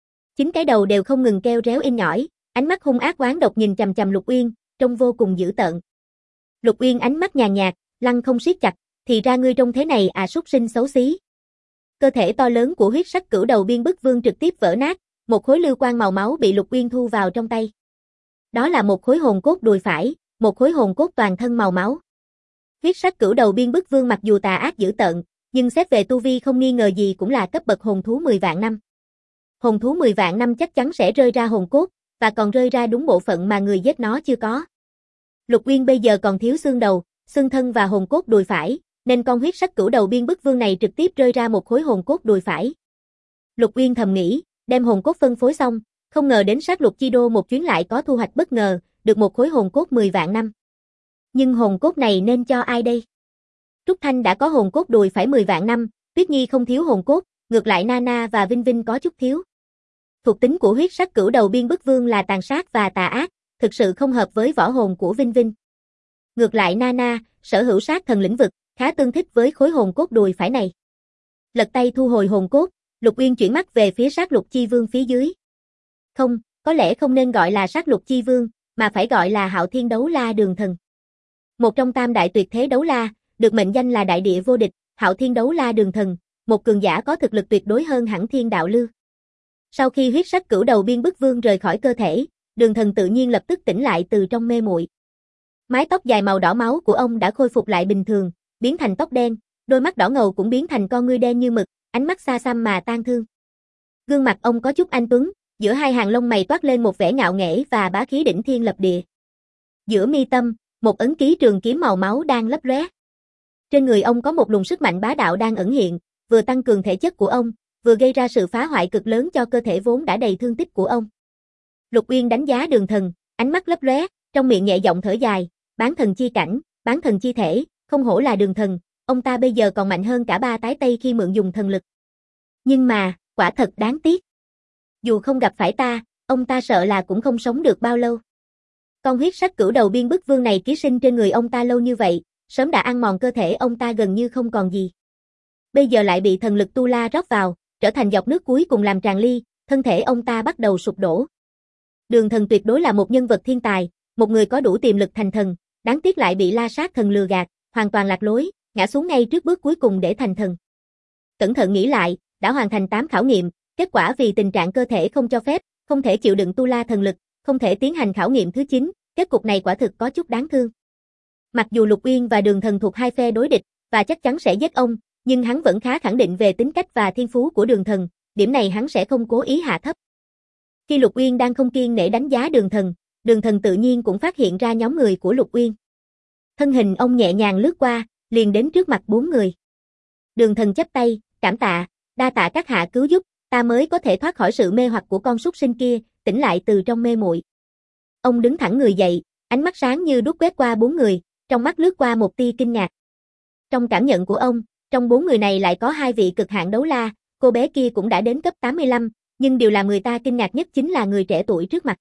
9 cái đầu đều không ngừng kêu réo in nhỏi, ánh mắt hung ác oán độc nhìn chằm chằm Lục Uyên, trông vô cùng dữ tợn. Lục Uyên ánh mắt nhàn nhạt, lăng không siết chặt, thì ra ngươi trông thế này à, súc sinh xấu xí. Cơ thể to lớn của huyết sắc cửu đầu biên bức vương trực tiếp vỡ nát, một khối lưu quang màu máu bị Lục Uyên thu vào trong tay. Đó là một khối hồn cốt đùi phải, một khối hồn cốt toàn thân màu máu. Huyết sắc cửu đầu biên bức vương mặc dù tà ác dữ tợn, nhưng xét về tu vi không nghi ngờ gì cũng là cấp bậc hồn thú 10 vạn năm. Hồn thú 10 vạn năm chắc chắn sẽ rơi ra hồn cốt, và còn rơi ra đúng bộ phận mà người giết nó chưa có. Lục Uyên bây giờ còn thiếu xương đầu, xương thân và hồn cốt đùi phải, nên con huyết sắc cửu đầu biên bức vương này trực tiếp rơi ra một khối hồn cốt đùi phải. Lục Uyên thầm nghĩ, đem hồn cốt phân phối xong, không ngờ đến Sát Lục Chi Đô một chuyến lại có thu hoạch bất ngờ, được một khối hồn cốt 10 vạn năm. Nhưng hồn cốt này nên cho ai đây? Trúc Thanh đã có hồn cốt đùi phải 10 vạn năm, Tuyết Nhi không thiếu hồn cốt, ngược lại Nana và Vinh Vinh có chút thiếu. Thuộc tính của huyết sắc cửu đầu biên bức vương là tàn sát và tà ác, thực sự không hợp với võ hồn của Vinh Vinh. Ngược lại Nana, sở hữu sát thần lĩnh vực, khá tương thích với khối hồn cốt đùi phải này. Lật tay thu hồi hồn cốt, Lục Uyên chuyển mắt về phía Sát Lục Chi Vương phía dưới. Không, có lẽ không nên gọi là Sát Lục Chi Vương, mà phải gọi là Hạo Thiên Đấu La Đường Thần. Một trong tam đại tuyệt thế đấu la, được mệnh danh là đại địa vô địch, Hạo Thiên Đấu La Đường Thần, một cường giả có thực lực tuyệt đối hơn hẳn Thiên Đạo Lưu. Sau khi huyết sắc cửu đầu biên bức vương rời khỏi cơ thể, Đường Thần tự nhiên lập tức tỉnh lại từ trong mê muội. Mái tóc dài màu đỏ máu của ông đã khôi phục lại bình thường, biến thành tóc đen, đôi mắt đỏ ngầu cũng biến thành con ngươi đen như mực, ánh mắt xa xăm mà tang thương. Gương mặt ông có chút anh tuấn, giữa hai hàng lông mày toát lên một vẻ ngạo nghễ và bá khí đỉnh thiên lập địa. Giữa mi tâm, một ấn ký trường kiếm màu máu đang lấp lóe. Trên người ông có một luồng sức mạnh bá đạo đang ẩn hiện, vừa tăng cường thể chất của ông, vừa gây ra sự phá hoại cực lớn cho cơ thể vốn đã đầy thương tích của ông. Lục Uyên đánh giá Đường Thần, ánh mắt lấp lóe, trong miệng nhẹ giọng thở dài, bán thần chi cảnh, bán thần chi thể, không hổ là Đường Thần, ông ta bây giờ còn mạnh hơn cả ba tái tây khi mượn dùng thần lực. Nhưng mà, quả thật đáng tiếc. Dù không gặp phải ta, ông ta sợ là cũng không sống được bao lâu. Con huyết sắc cửu đầu biên bức vương này ký sinh trên người ông ta lâu như vậy, sớm đã ăn mòn cơ thể ông ta gần như không còn gì. Bây giờ lại bị thần lực tu la rót vào, trở thành giọt nước cuối cùng làm tràn ly, thân thể ông ta bắt đầu sụp đổ. Đường Thần tuyệt đối là một nhân vật thiên tài, một người có đủ tiềm lực thành thần, đáng tiếc lại bị La Sát Thần lừa gạt, hoàn toàn lạc lối, ngã xuống ngay trước bước cuối cùng để thành thần. Cẩn thận nghĩ lại, đã hoàn thành 8 khảo nghiệm, kết quả vì tình trạng cơ thể không cho phép, không thể chịu đựng tu la thần lực, không thể tiến hành khảo nghiệm thứ 9, kết cục này quả thực có chút đáng thương. Mặc dù Lục Uyên và Đường Thần thuộc hai phe đối địch, và chắc chắn sẽ giết ông, nhưng hắn vẫn khá khẳng định về tính cách và thiên phú của Đường Thần, điểm này hắn sẽ không cố ý hạ thấp. Khi Lục Uyên đang không kiêng nể đánh giá Đường Thần tự nhiên cũng phát hiện ra nhóm người của Lục Uyên. Thân hình ông nhẹ nhàng lướt qua, liền đến trước mặt 4 người. Đường Thần chắp tay, cảm tạ, đa tạ các hạ cứu giúp, ta mới có thể thoát khỏi sự mê hoặc của con súc sinh kia, tỉnh lại từ trong mê muội. Ông đứng thẳng người dậy, ánh mắt sáng như đuốc quét qua 4 người, trong mắt lướt qua một tia kinh ngạc. Trong cảm nhận của ông, trong 4 người này lại có 2 vị cực hạn đấu la, cô bé kia cũng đã đến cấp 85, nhưng điều làm người ta kinh ngạc nhất chính là người trẻ tuổi trước mặt.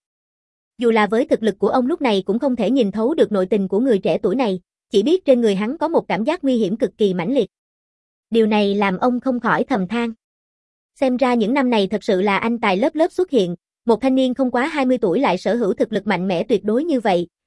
Dù là với thực lực của ông lúc này cũng không thể nhìn thấu được nội tình của người trẻ tuổi này, chỉ biết trên người hắn có một cảm giác nguy hiểm cực kỳ mãnh liệt. Điều này làm ông không khỏi thầm than. Xem ra những năm này thật sự là anh tài lớp lớp xuất hiện, một thanh niên không quá 20 tuổi lại sở hữu thực lực mạnh mẽ tuyệt đối như vậy,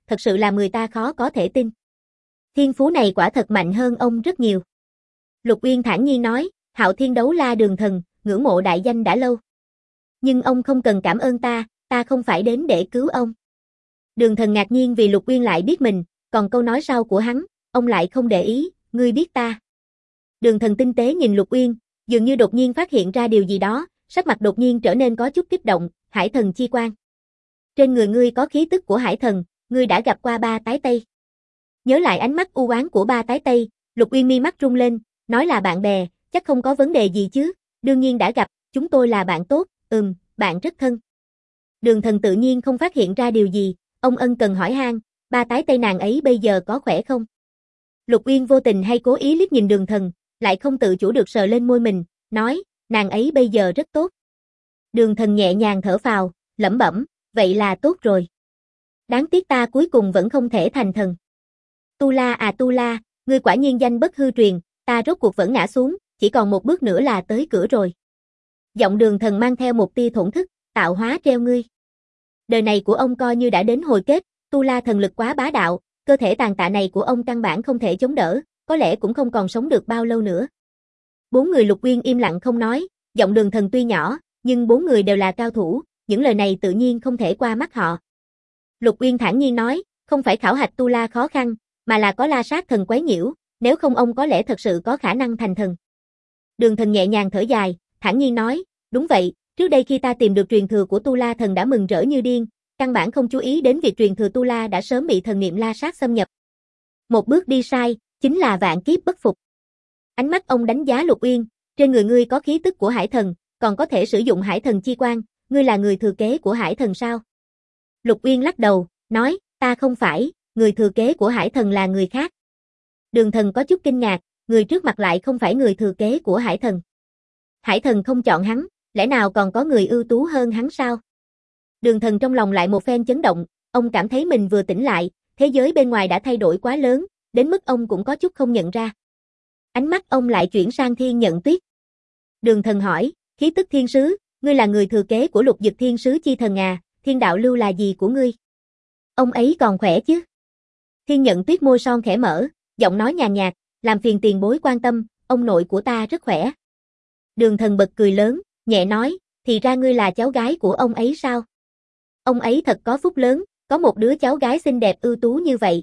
thật sự làm người ta khó có thể tin. Thiên phú này quả thật mạnh hơn ông rất nhiều. Lục Uyên thản nhiên nói, Hạo Thiên đấu la Đường Thần, ngưỡng mộ đại danh đã lâu. Nhưng ông không cần cảm ơn ta không phải đến để cứu ông. Đường Thần ngạc nhiên vì Lục Uyên lại biết mình, còn câu nói sau của hắn, ông lại không để ý, ngươi biết ta. Đường Thần tinh tế nhìn Lục Uyên, dường như đột nhiên phát hiện ra điều gì đó, sắc mặt đột nhiên trở nên có chút kích động, Hải Thần chi quan. Trên người ngươi có khí tức của Hải Thần, ngươi đã gặp qua Ba Tái Tây. Nhớ lại ánh mắt u oán của Ba Tái Tây, Lục Uyên mi mắt rung lên, nói là bạn bè, chắc không có vấn đề gì chứ, đương nhiên đã gặp, chúng tôi là bạn tốt, bạn rất thân. Đường Thần tự nhiên không phát hiện ra điều gì, ông ân cần hỏi han, Ba Tái Tây nàng ấy bây giờ có khỏe không? Lục Uyên vô tình hay cố ý liếc nhìn Đường Thần, lại không tự chủ được sờ lên môi mình, nói, nàng ấy bây giờ rất tốt. Đường Thần nhẹ nhàng thở phào, lẩm bẩm, vậy là tốt rồi. Đáng tiếc ta cuối cùng vẫn không thể thành thần. Tu La Tu La, ngươi quả nhiên danh bất hư truyền, ta rốt cuộc vẫn ngã xuống, chỉ còn một bước nữa là tới cửa rồi. Giọng Đường Thần mang theo một tia thổn thức, tạo hóa treo ngươi. Đời này của ông coi như đã đến hồi kết, Tu La thần lực quá bá đạo, cơ thể tàn tạ này của ông căn bản không thể chống đỡ, có lẽ cũng không còn sống được bao lâu nữa. Bốn người Lục Uyên im lặng không nói, giọng Đường Thần tuy nhỏ, nhưng bốn người đều là cao thủ, những lời này tự nhiên không thể qua mắt họ. Lục Uyên thản nhiên nói, không phải khảo hạch Tu La khó khăn, mà là có La Sát thần quấy nhiễu, nếu không ông có lẽ thật sự có khả năng thành thần. Đường Thần nhẹ nhàng thở dài, thản nhiên nói, đúng vậy, trước đây khi ta tìm được truyền thừa của Tu La thần đã mừng rỡ như điên, căn bản không chú ý đến việc truyền thừa Tu La đã sớm bị thần niệm La Sát xâm nhập. Một bước đi sai, chính là vạn kiếp bất phục. Ánh mắt ông đánh giá Lục Uyên, trên người ngươi có khí tức của Hải Thần, còn có thể sử dụng Hải Thần chi quan, ngươi là người thừa kế của Hải Thần sao? Lục Uyên lắc đầu, nói, ta không phải, người thừa kế của Hải Thần là người khác. Đường Thần có chút kinh ngạc, người trước mặt lại không phải người thừa kế của Hải Thần. Hải Thần không chọn hắn, lẽ nào còn có người ưu tú hơn hắn sao? Đường Thần trong lòng lại một phen chấn động, ông cảm thấy mình vừa tỉnh lại, thế giới bên ngoài đã thay đổi quá lớn, đến mức ông cũng có chút không nhận ra. Ánh mắt ông lại chuyển sang Thiên Nhận Tuyết. Đường Thần hỏi, khí tức thiên sứ, ngươi là người thừa kế của Lục Dực thiên sứ chi thần à, thiên đạo lưu là gì của ngươi? Ông ấy còn khỏe chứ? Thiên Nhận Tuyết môi son khẽ mở, giọng nói nhàn nhạt, làm phiền tiền bối quan tâm, ông nội của ta rất khỏe. Đường Thần bật cười lớn, nhẹ nói, thì ra ngươi là cháu gái của ông ấy sao? Ông ấy thật có phúc lớn, có một đứa cháu gái xinh đẹp ưu tú như vậy.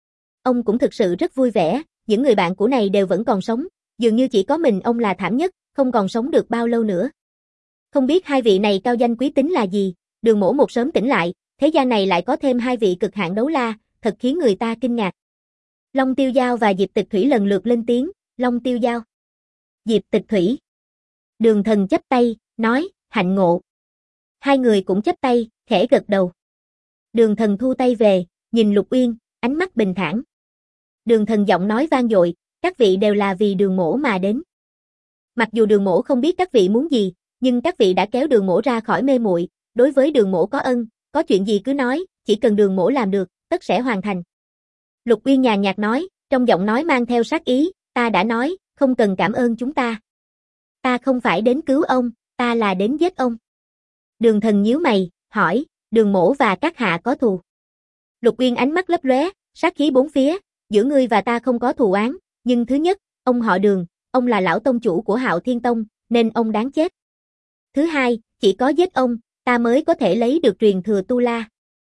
Ông cũng thực sự rất vui vẻ, những người bạn của này đều vẫn còn sống, dường như chỉ có mình ông là thảm nhất, không còn sống được bao lâu nữa. Không biết hai vị này cao danh quý tính là gì, Đường Mỗ một sớm tỉnh lại, thế gian này lại có thêm hai vị cực hạn đấu la, thật khiến người ta kinh ngạc. Long Tiêu Dao và Diệp Tịch Thủy lần lượt lên tiếng, Long Tiêu Dao, Diệp Tịch Thủy. Đường Thần chắp tay, nói, hạnh ngộ. Hai người cũng chắp tay, khẽ gật đầu. Đường Thần thu tay về, nhìn Lục Uyên, ánh mắt bình thản. Đường Thần giọng nói vang dội, các vị đều là vì Đường Mỗ mà đến. Mặc dù Đường Mỗ không biết các vị muốn gì, nhưng các vị đã kéo Đường Mỗ ra khỏi mê muội, đối với Đường Mỗ có ân, có chuyện gì cứ nói, chỉ cần Đường Mỗ làm được, tất sẽ hoàn thành. Lục Uyên nhàn nhạt nói, trong giọng nói mang theo sát ý, ta đã nói, không cần cảm ơn chúng ta. Ta không phải đến cứu ông, ta là đến giết ông. Đường Thần nhíu mày, hỏi, Đường Mỗ và các hạ có thù? Lục Uyên ánh mắt lấp lóe, sát khí bốn phía, giữa ngươi và ta không có thù oán, nhưng thứ nhất, ông họ Đường, ông là lão tông chủ của Hạo Thiên Tông, nên ông đáng chết. Thứ hai, chỉ có giết ông, ta mới có thể lấy được truyền thừa Tu La.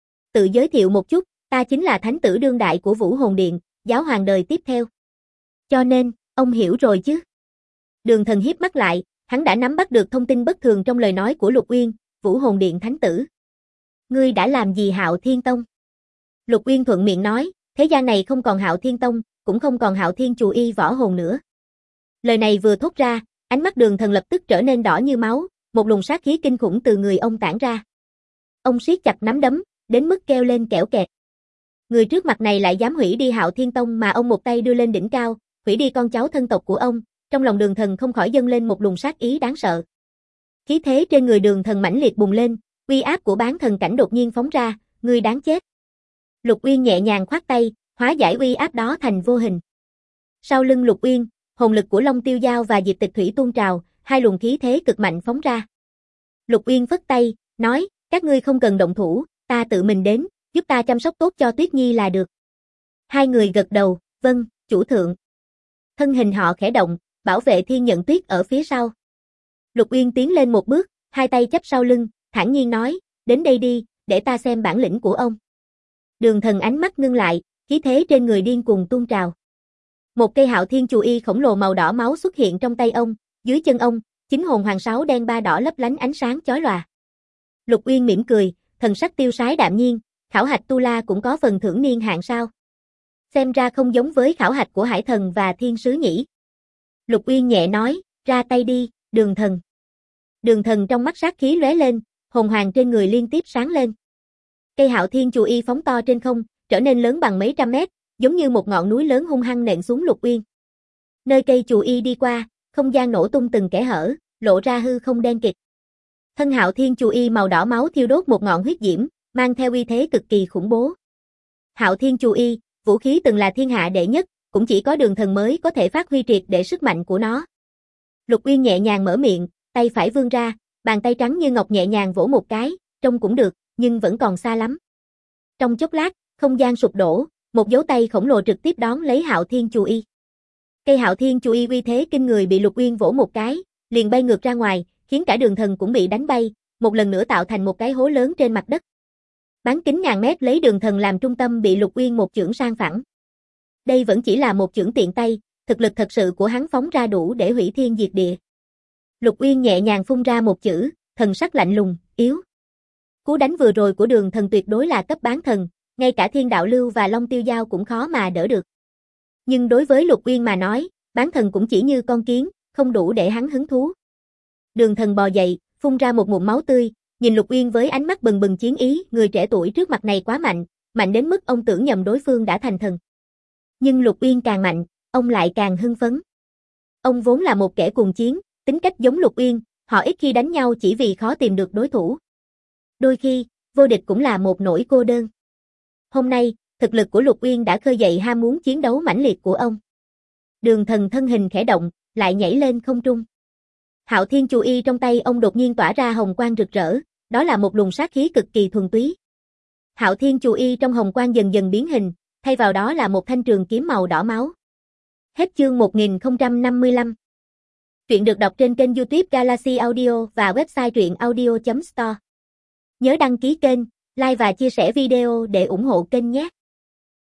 Tự giới thiệu một chút, ta chính là thánh tử đương đại của Vũ Hồn Điện, giáo hoàng đời tiếp theo. Cho nên, ông hiểu rồi chứ? Đường Thần híp mắt lại, hắn đã nắm bắt được thông tin bất thường trong lời nói của Lục Uyên, Vũ Hồn Điện thánh tử. Ngươi đã làm gì Hạo Thiên Tông? Lục Uyên thuận miệng nói, thế gian này không còn Hạo Thiên Tông, cũng không còn Hạo Thiên Chù Y võ hồn nữa. Lời này vừa thốt ra, ánh mắt Đường Thần lập tức trở nên đỏ như máu, một luồng sát khí kinh khủng từ người ông tản ra. Ông siết chặt nắm đấm, đến mức kêu lên kẽo kẹt. Người trước mặt này lại dám hủy đi Hạo Thiên Tông mà ông một tay đưa lên đỉnh cao, hủy đi con cháu thân tộc của ông, trong lòng Đường Thần không khỏi dâng lên một luồng sát ý đáng sợ. Khí thế trên người Đường Thần mãnh liệt bùng lên, uy áp của bán thần cảnh đột nhiên phóng ra, ngươi đáng chết. Lục Uyên nhẹ nhàng khoát tay, hóa giải uy áp đó thành vô hình. Sau lưng Lục Uyên, hồn lực của Long Tiêu Dao và Diệp Tịch Thủy tuôn trào, hai luồng khí thế cực mạnh phóng ra. Lục Uyên phất tay, nói, các ngươi không cần động thủ, ta tự mình đến, Giúp ta chăm sóc tốt cho Tuyết Nhi là được. Hai người gật đầu, vâng, chủ thượng. Thân hình họ khẽ động, bảo vệ Thiên Nhận Tuyết ở phía sau. Lục Uyên tiến lên một bước, hai tay chắp sau lưng, thản nhiên nói, đến đây đi, để ta xem bản lĩnh của ông. Đường Thần ánh mắt ngưng lại, khí thế trên người điên cuồng tuôn trào. Một cây Hạo Thiên Chù Y khổng lồ màu đỏ máu xuất hiện trong tay ông, dưới chân ông, chính hồn hoàng sáo đen ba đỏ lấp lánh ánh sáng chói lòa. Lục Uyên mỉm cười, thần sắc tiêu sái đạm nhiên, khảo hạch tu la cũng có phần thưởng niên hạn sao? Xem ra không giống với khảo hạch của Hải Thần và Thiên Sứ nhỉ. Lục Uyên nhẹ nói, ra tay đi, Đường Thần. Đường Thần trong mắt sát khí lóe lên, hồn hoàng trên người liên tiếp sáng lên. Cây Hạo Thiên Chù Y phóng to trên không, trở nên lớn bằng mấy trăm mét, giống như một ngọn núi lớn hung hăng nện xuống Lục Uyên. Nơi cây Chù Y đi qua, không gian nổ tung từng kẽ hở, lộ ra hư không đen kịt. Thân Hạo Thiên Chù Y màu đỏ máu thiêu đốt một ngọn huyết diễm, mang theo uy thế cực kỳ khủng bố. Hạo Thiên Chù Y, vũ khí từng là thiên hạ đệ nhất, cũng chỉ có Đường Thần mới có thể phát huy triệt để sức mạnh của nó. Lục Uyên nhẹ nhàng mở miệng, tay phải vươn ra, bàn tay trắng như ngọc nhẹ nhàng vỗ một cái, trông cũng được, nhưng vẫn còn xa lắm. Trong chốc lát, không gian sụp đổ, một dấu tay khổng lồ trực tiếp đón lấy Hạo Thiên Chù Y. Cây Hạo Thiên Chù Y uy thế kinh người bị Lục Uyên vỗ một cái, liền bay ngược ra ngoài, khiến cả Đường Thần cũng bị đánh bay, một lần nữa tạo thành một cái hố lớn trên mặt đất. Bán kính ngàn mét lấy Đường Thần làm trung tâm bị Lục Uyên một chưởng sang phẳng. Đây vẫn chỉ là một chưởng tiện tay, thực lực thật sự của hắn phóng ra đủ để hủy thiên diệt địa. Lục Uyên nhẹ nhàng phun ra một chữ, thần sắc lạnh lùng, yếu. Cú đánh vừa rồi của Đường Thần tuyệt đối là cấp bán thần, ngay cả Thiên Đạo Lưu và Long Tiêu Giao cũng khó mà đỡ được. Nhưng đối với Lục Uyên mà nói, bán thần cũng chỉ như con kiến, không đủ để hắn hứng thú. Đường Thần bò dậy, phun ra một ngụm máu tươi, nhìn Lục Uyên với ánh mắt bừng bừng chiến ý, người trẻ tuổi trước mặt này quá mạnh, mạnh đến mức ông tưởng nhầm đối phương đã thành thần. Nhưng Lục Uyên càng mạnh, ông lại càng hưng phấn. Ông vốn là một kẻ cuồng chiến, tính cách giống Lục Uyên, họ ít khi đánh nhau chỉ vì khó tìm được đối thủ. Đôi khi, vô địch cũng là một nỗi cô đơn. Hôm nay, thực lực của Lục Uyên đã khơi dậy ham muốn chiến đấu mãnh liệt của ông. Đường Thần thân hình khẽ động, lại nhảy lên không trung. Hạo Thiên Chù Y trong tay ông đột nhiên tỏa ra hồng quang rực rỡ, đó là một luồng sát khí cực kỳ thuần túy. Hạo Thiên Chù Y trong hồng quang dần dần biến hình, thay vào đó là một thanh trường kiếm màu đỏ máu. Hết chương 1055. Truyện được đọc trên kênh YouTube Galaxy Audio và website truyệnaudio.store. Nhớ đăng ký kênh, like và chia sẻ video để ủng hộ kênh nhé.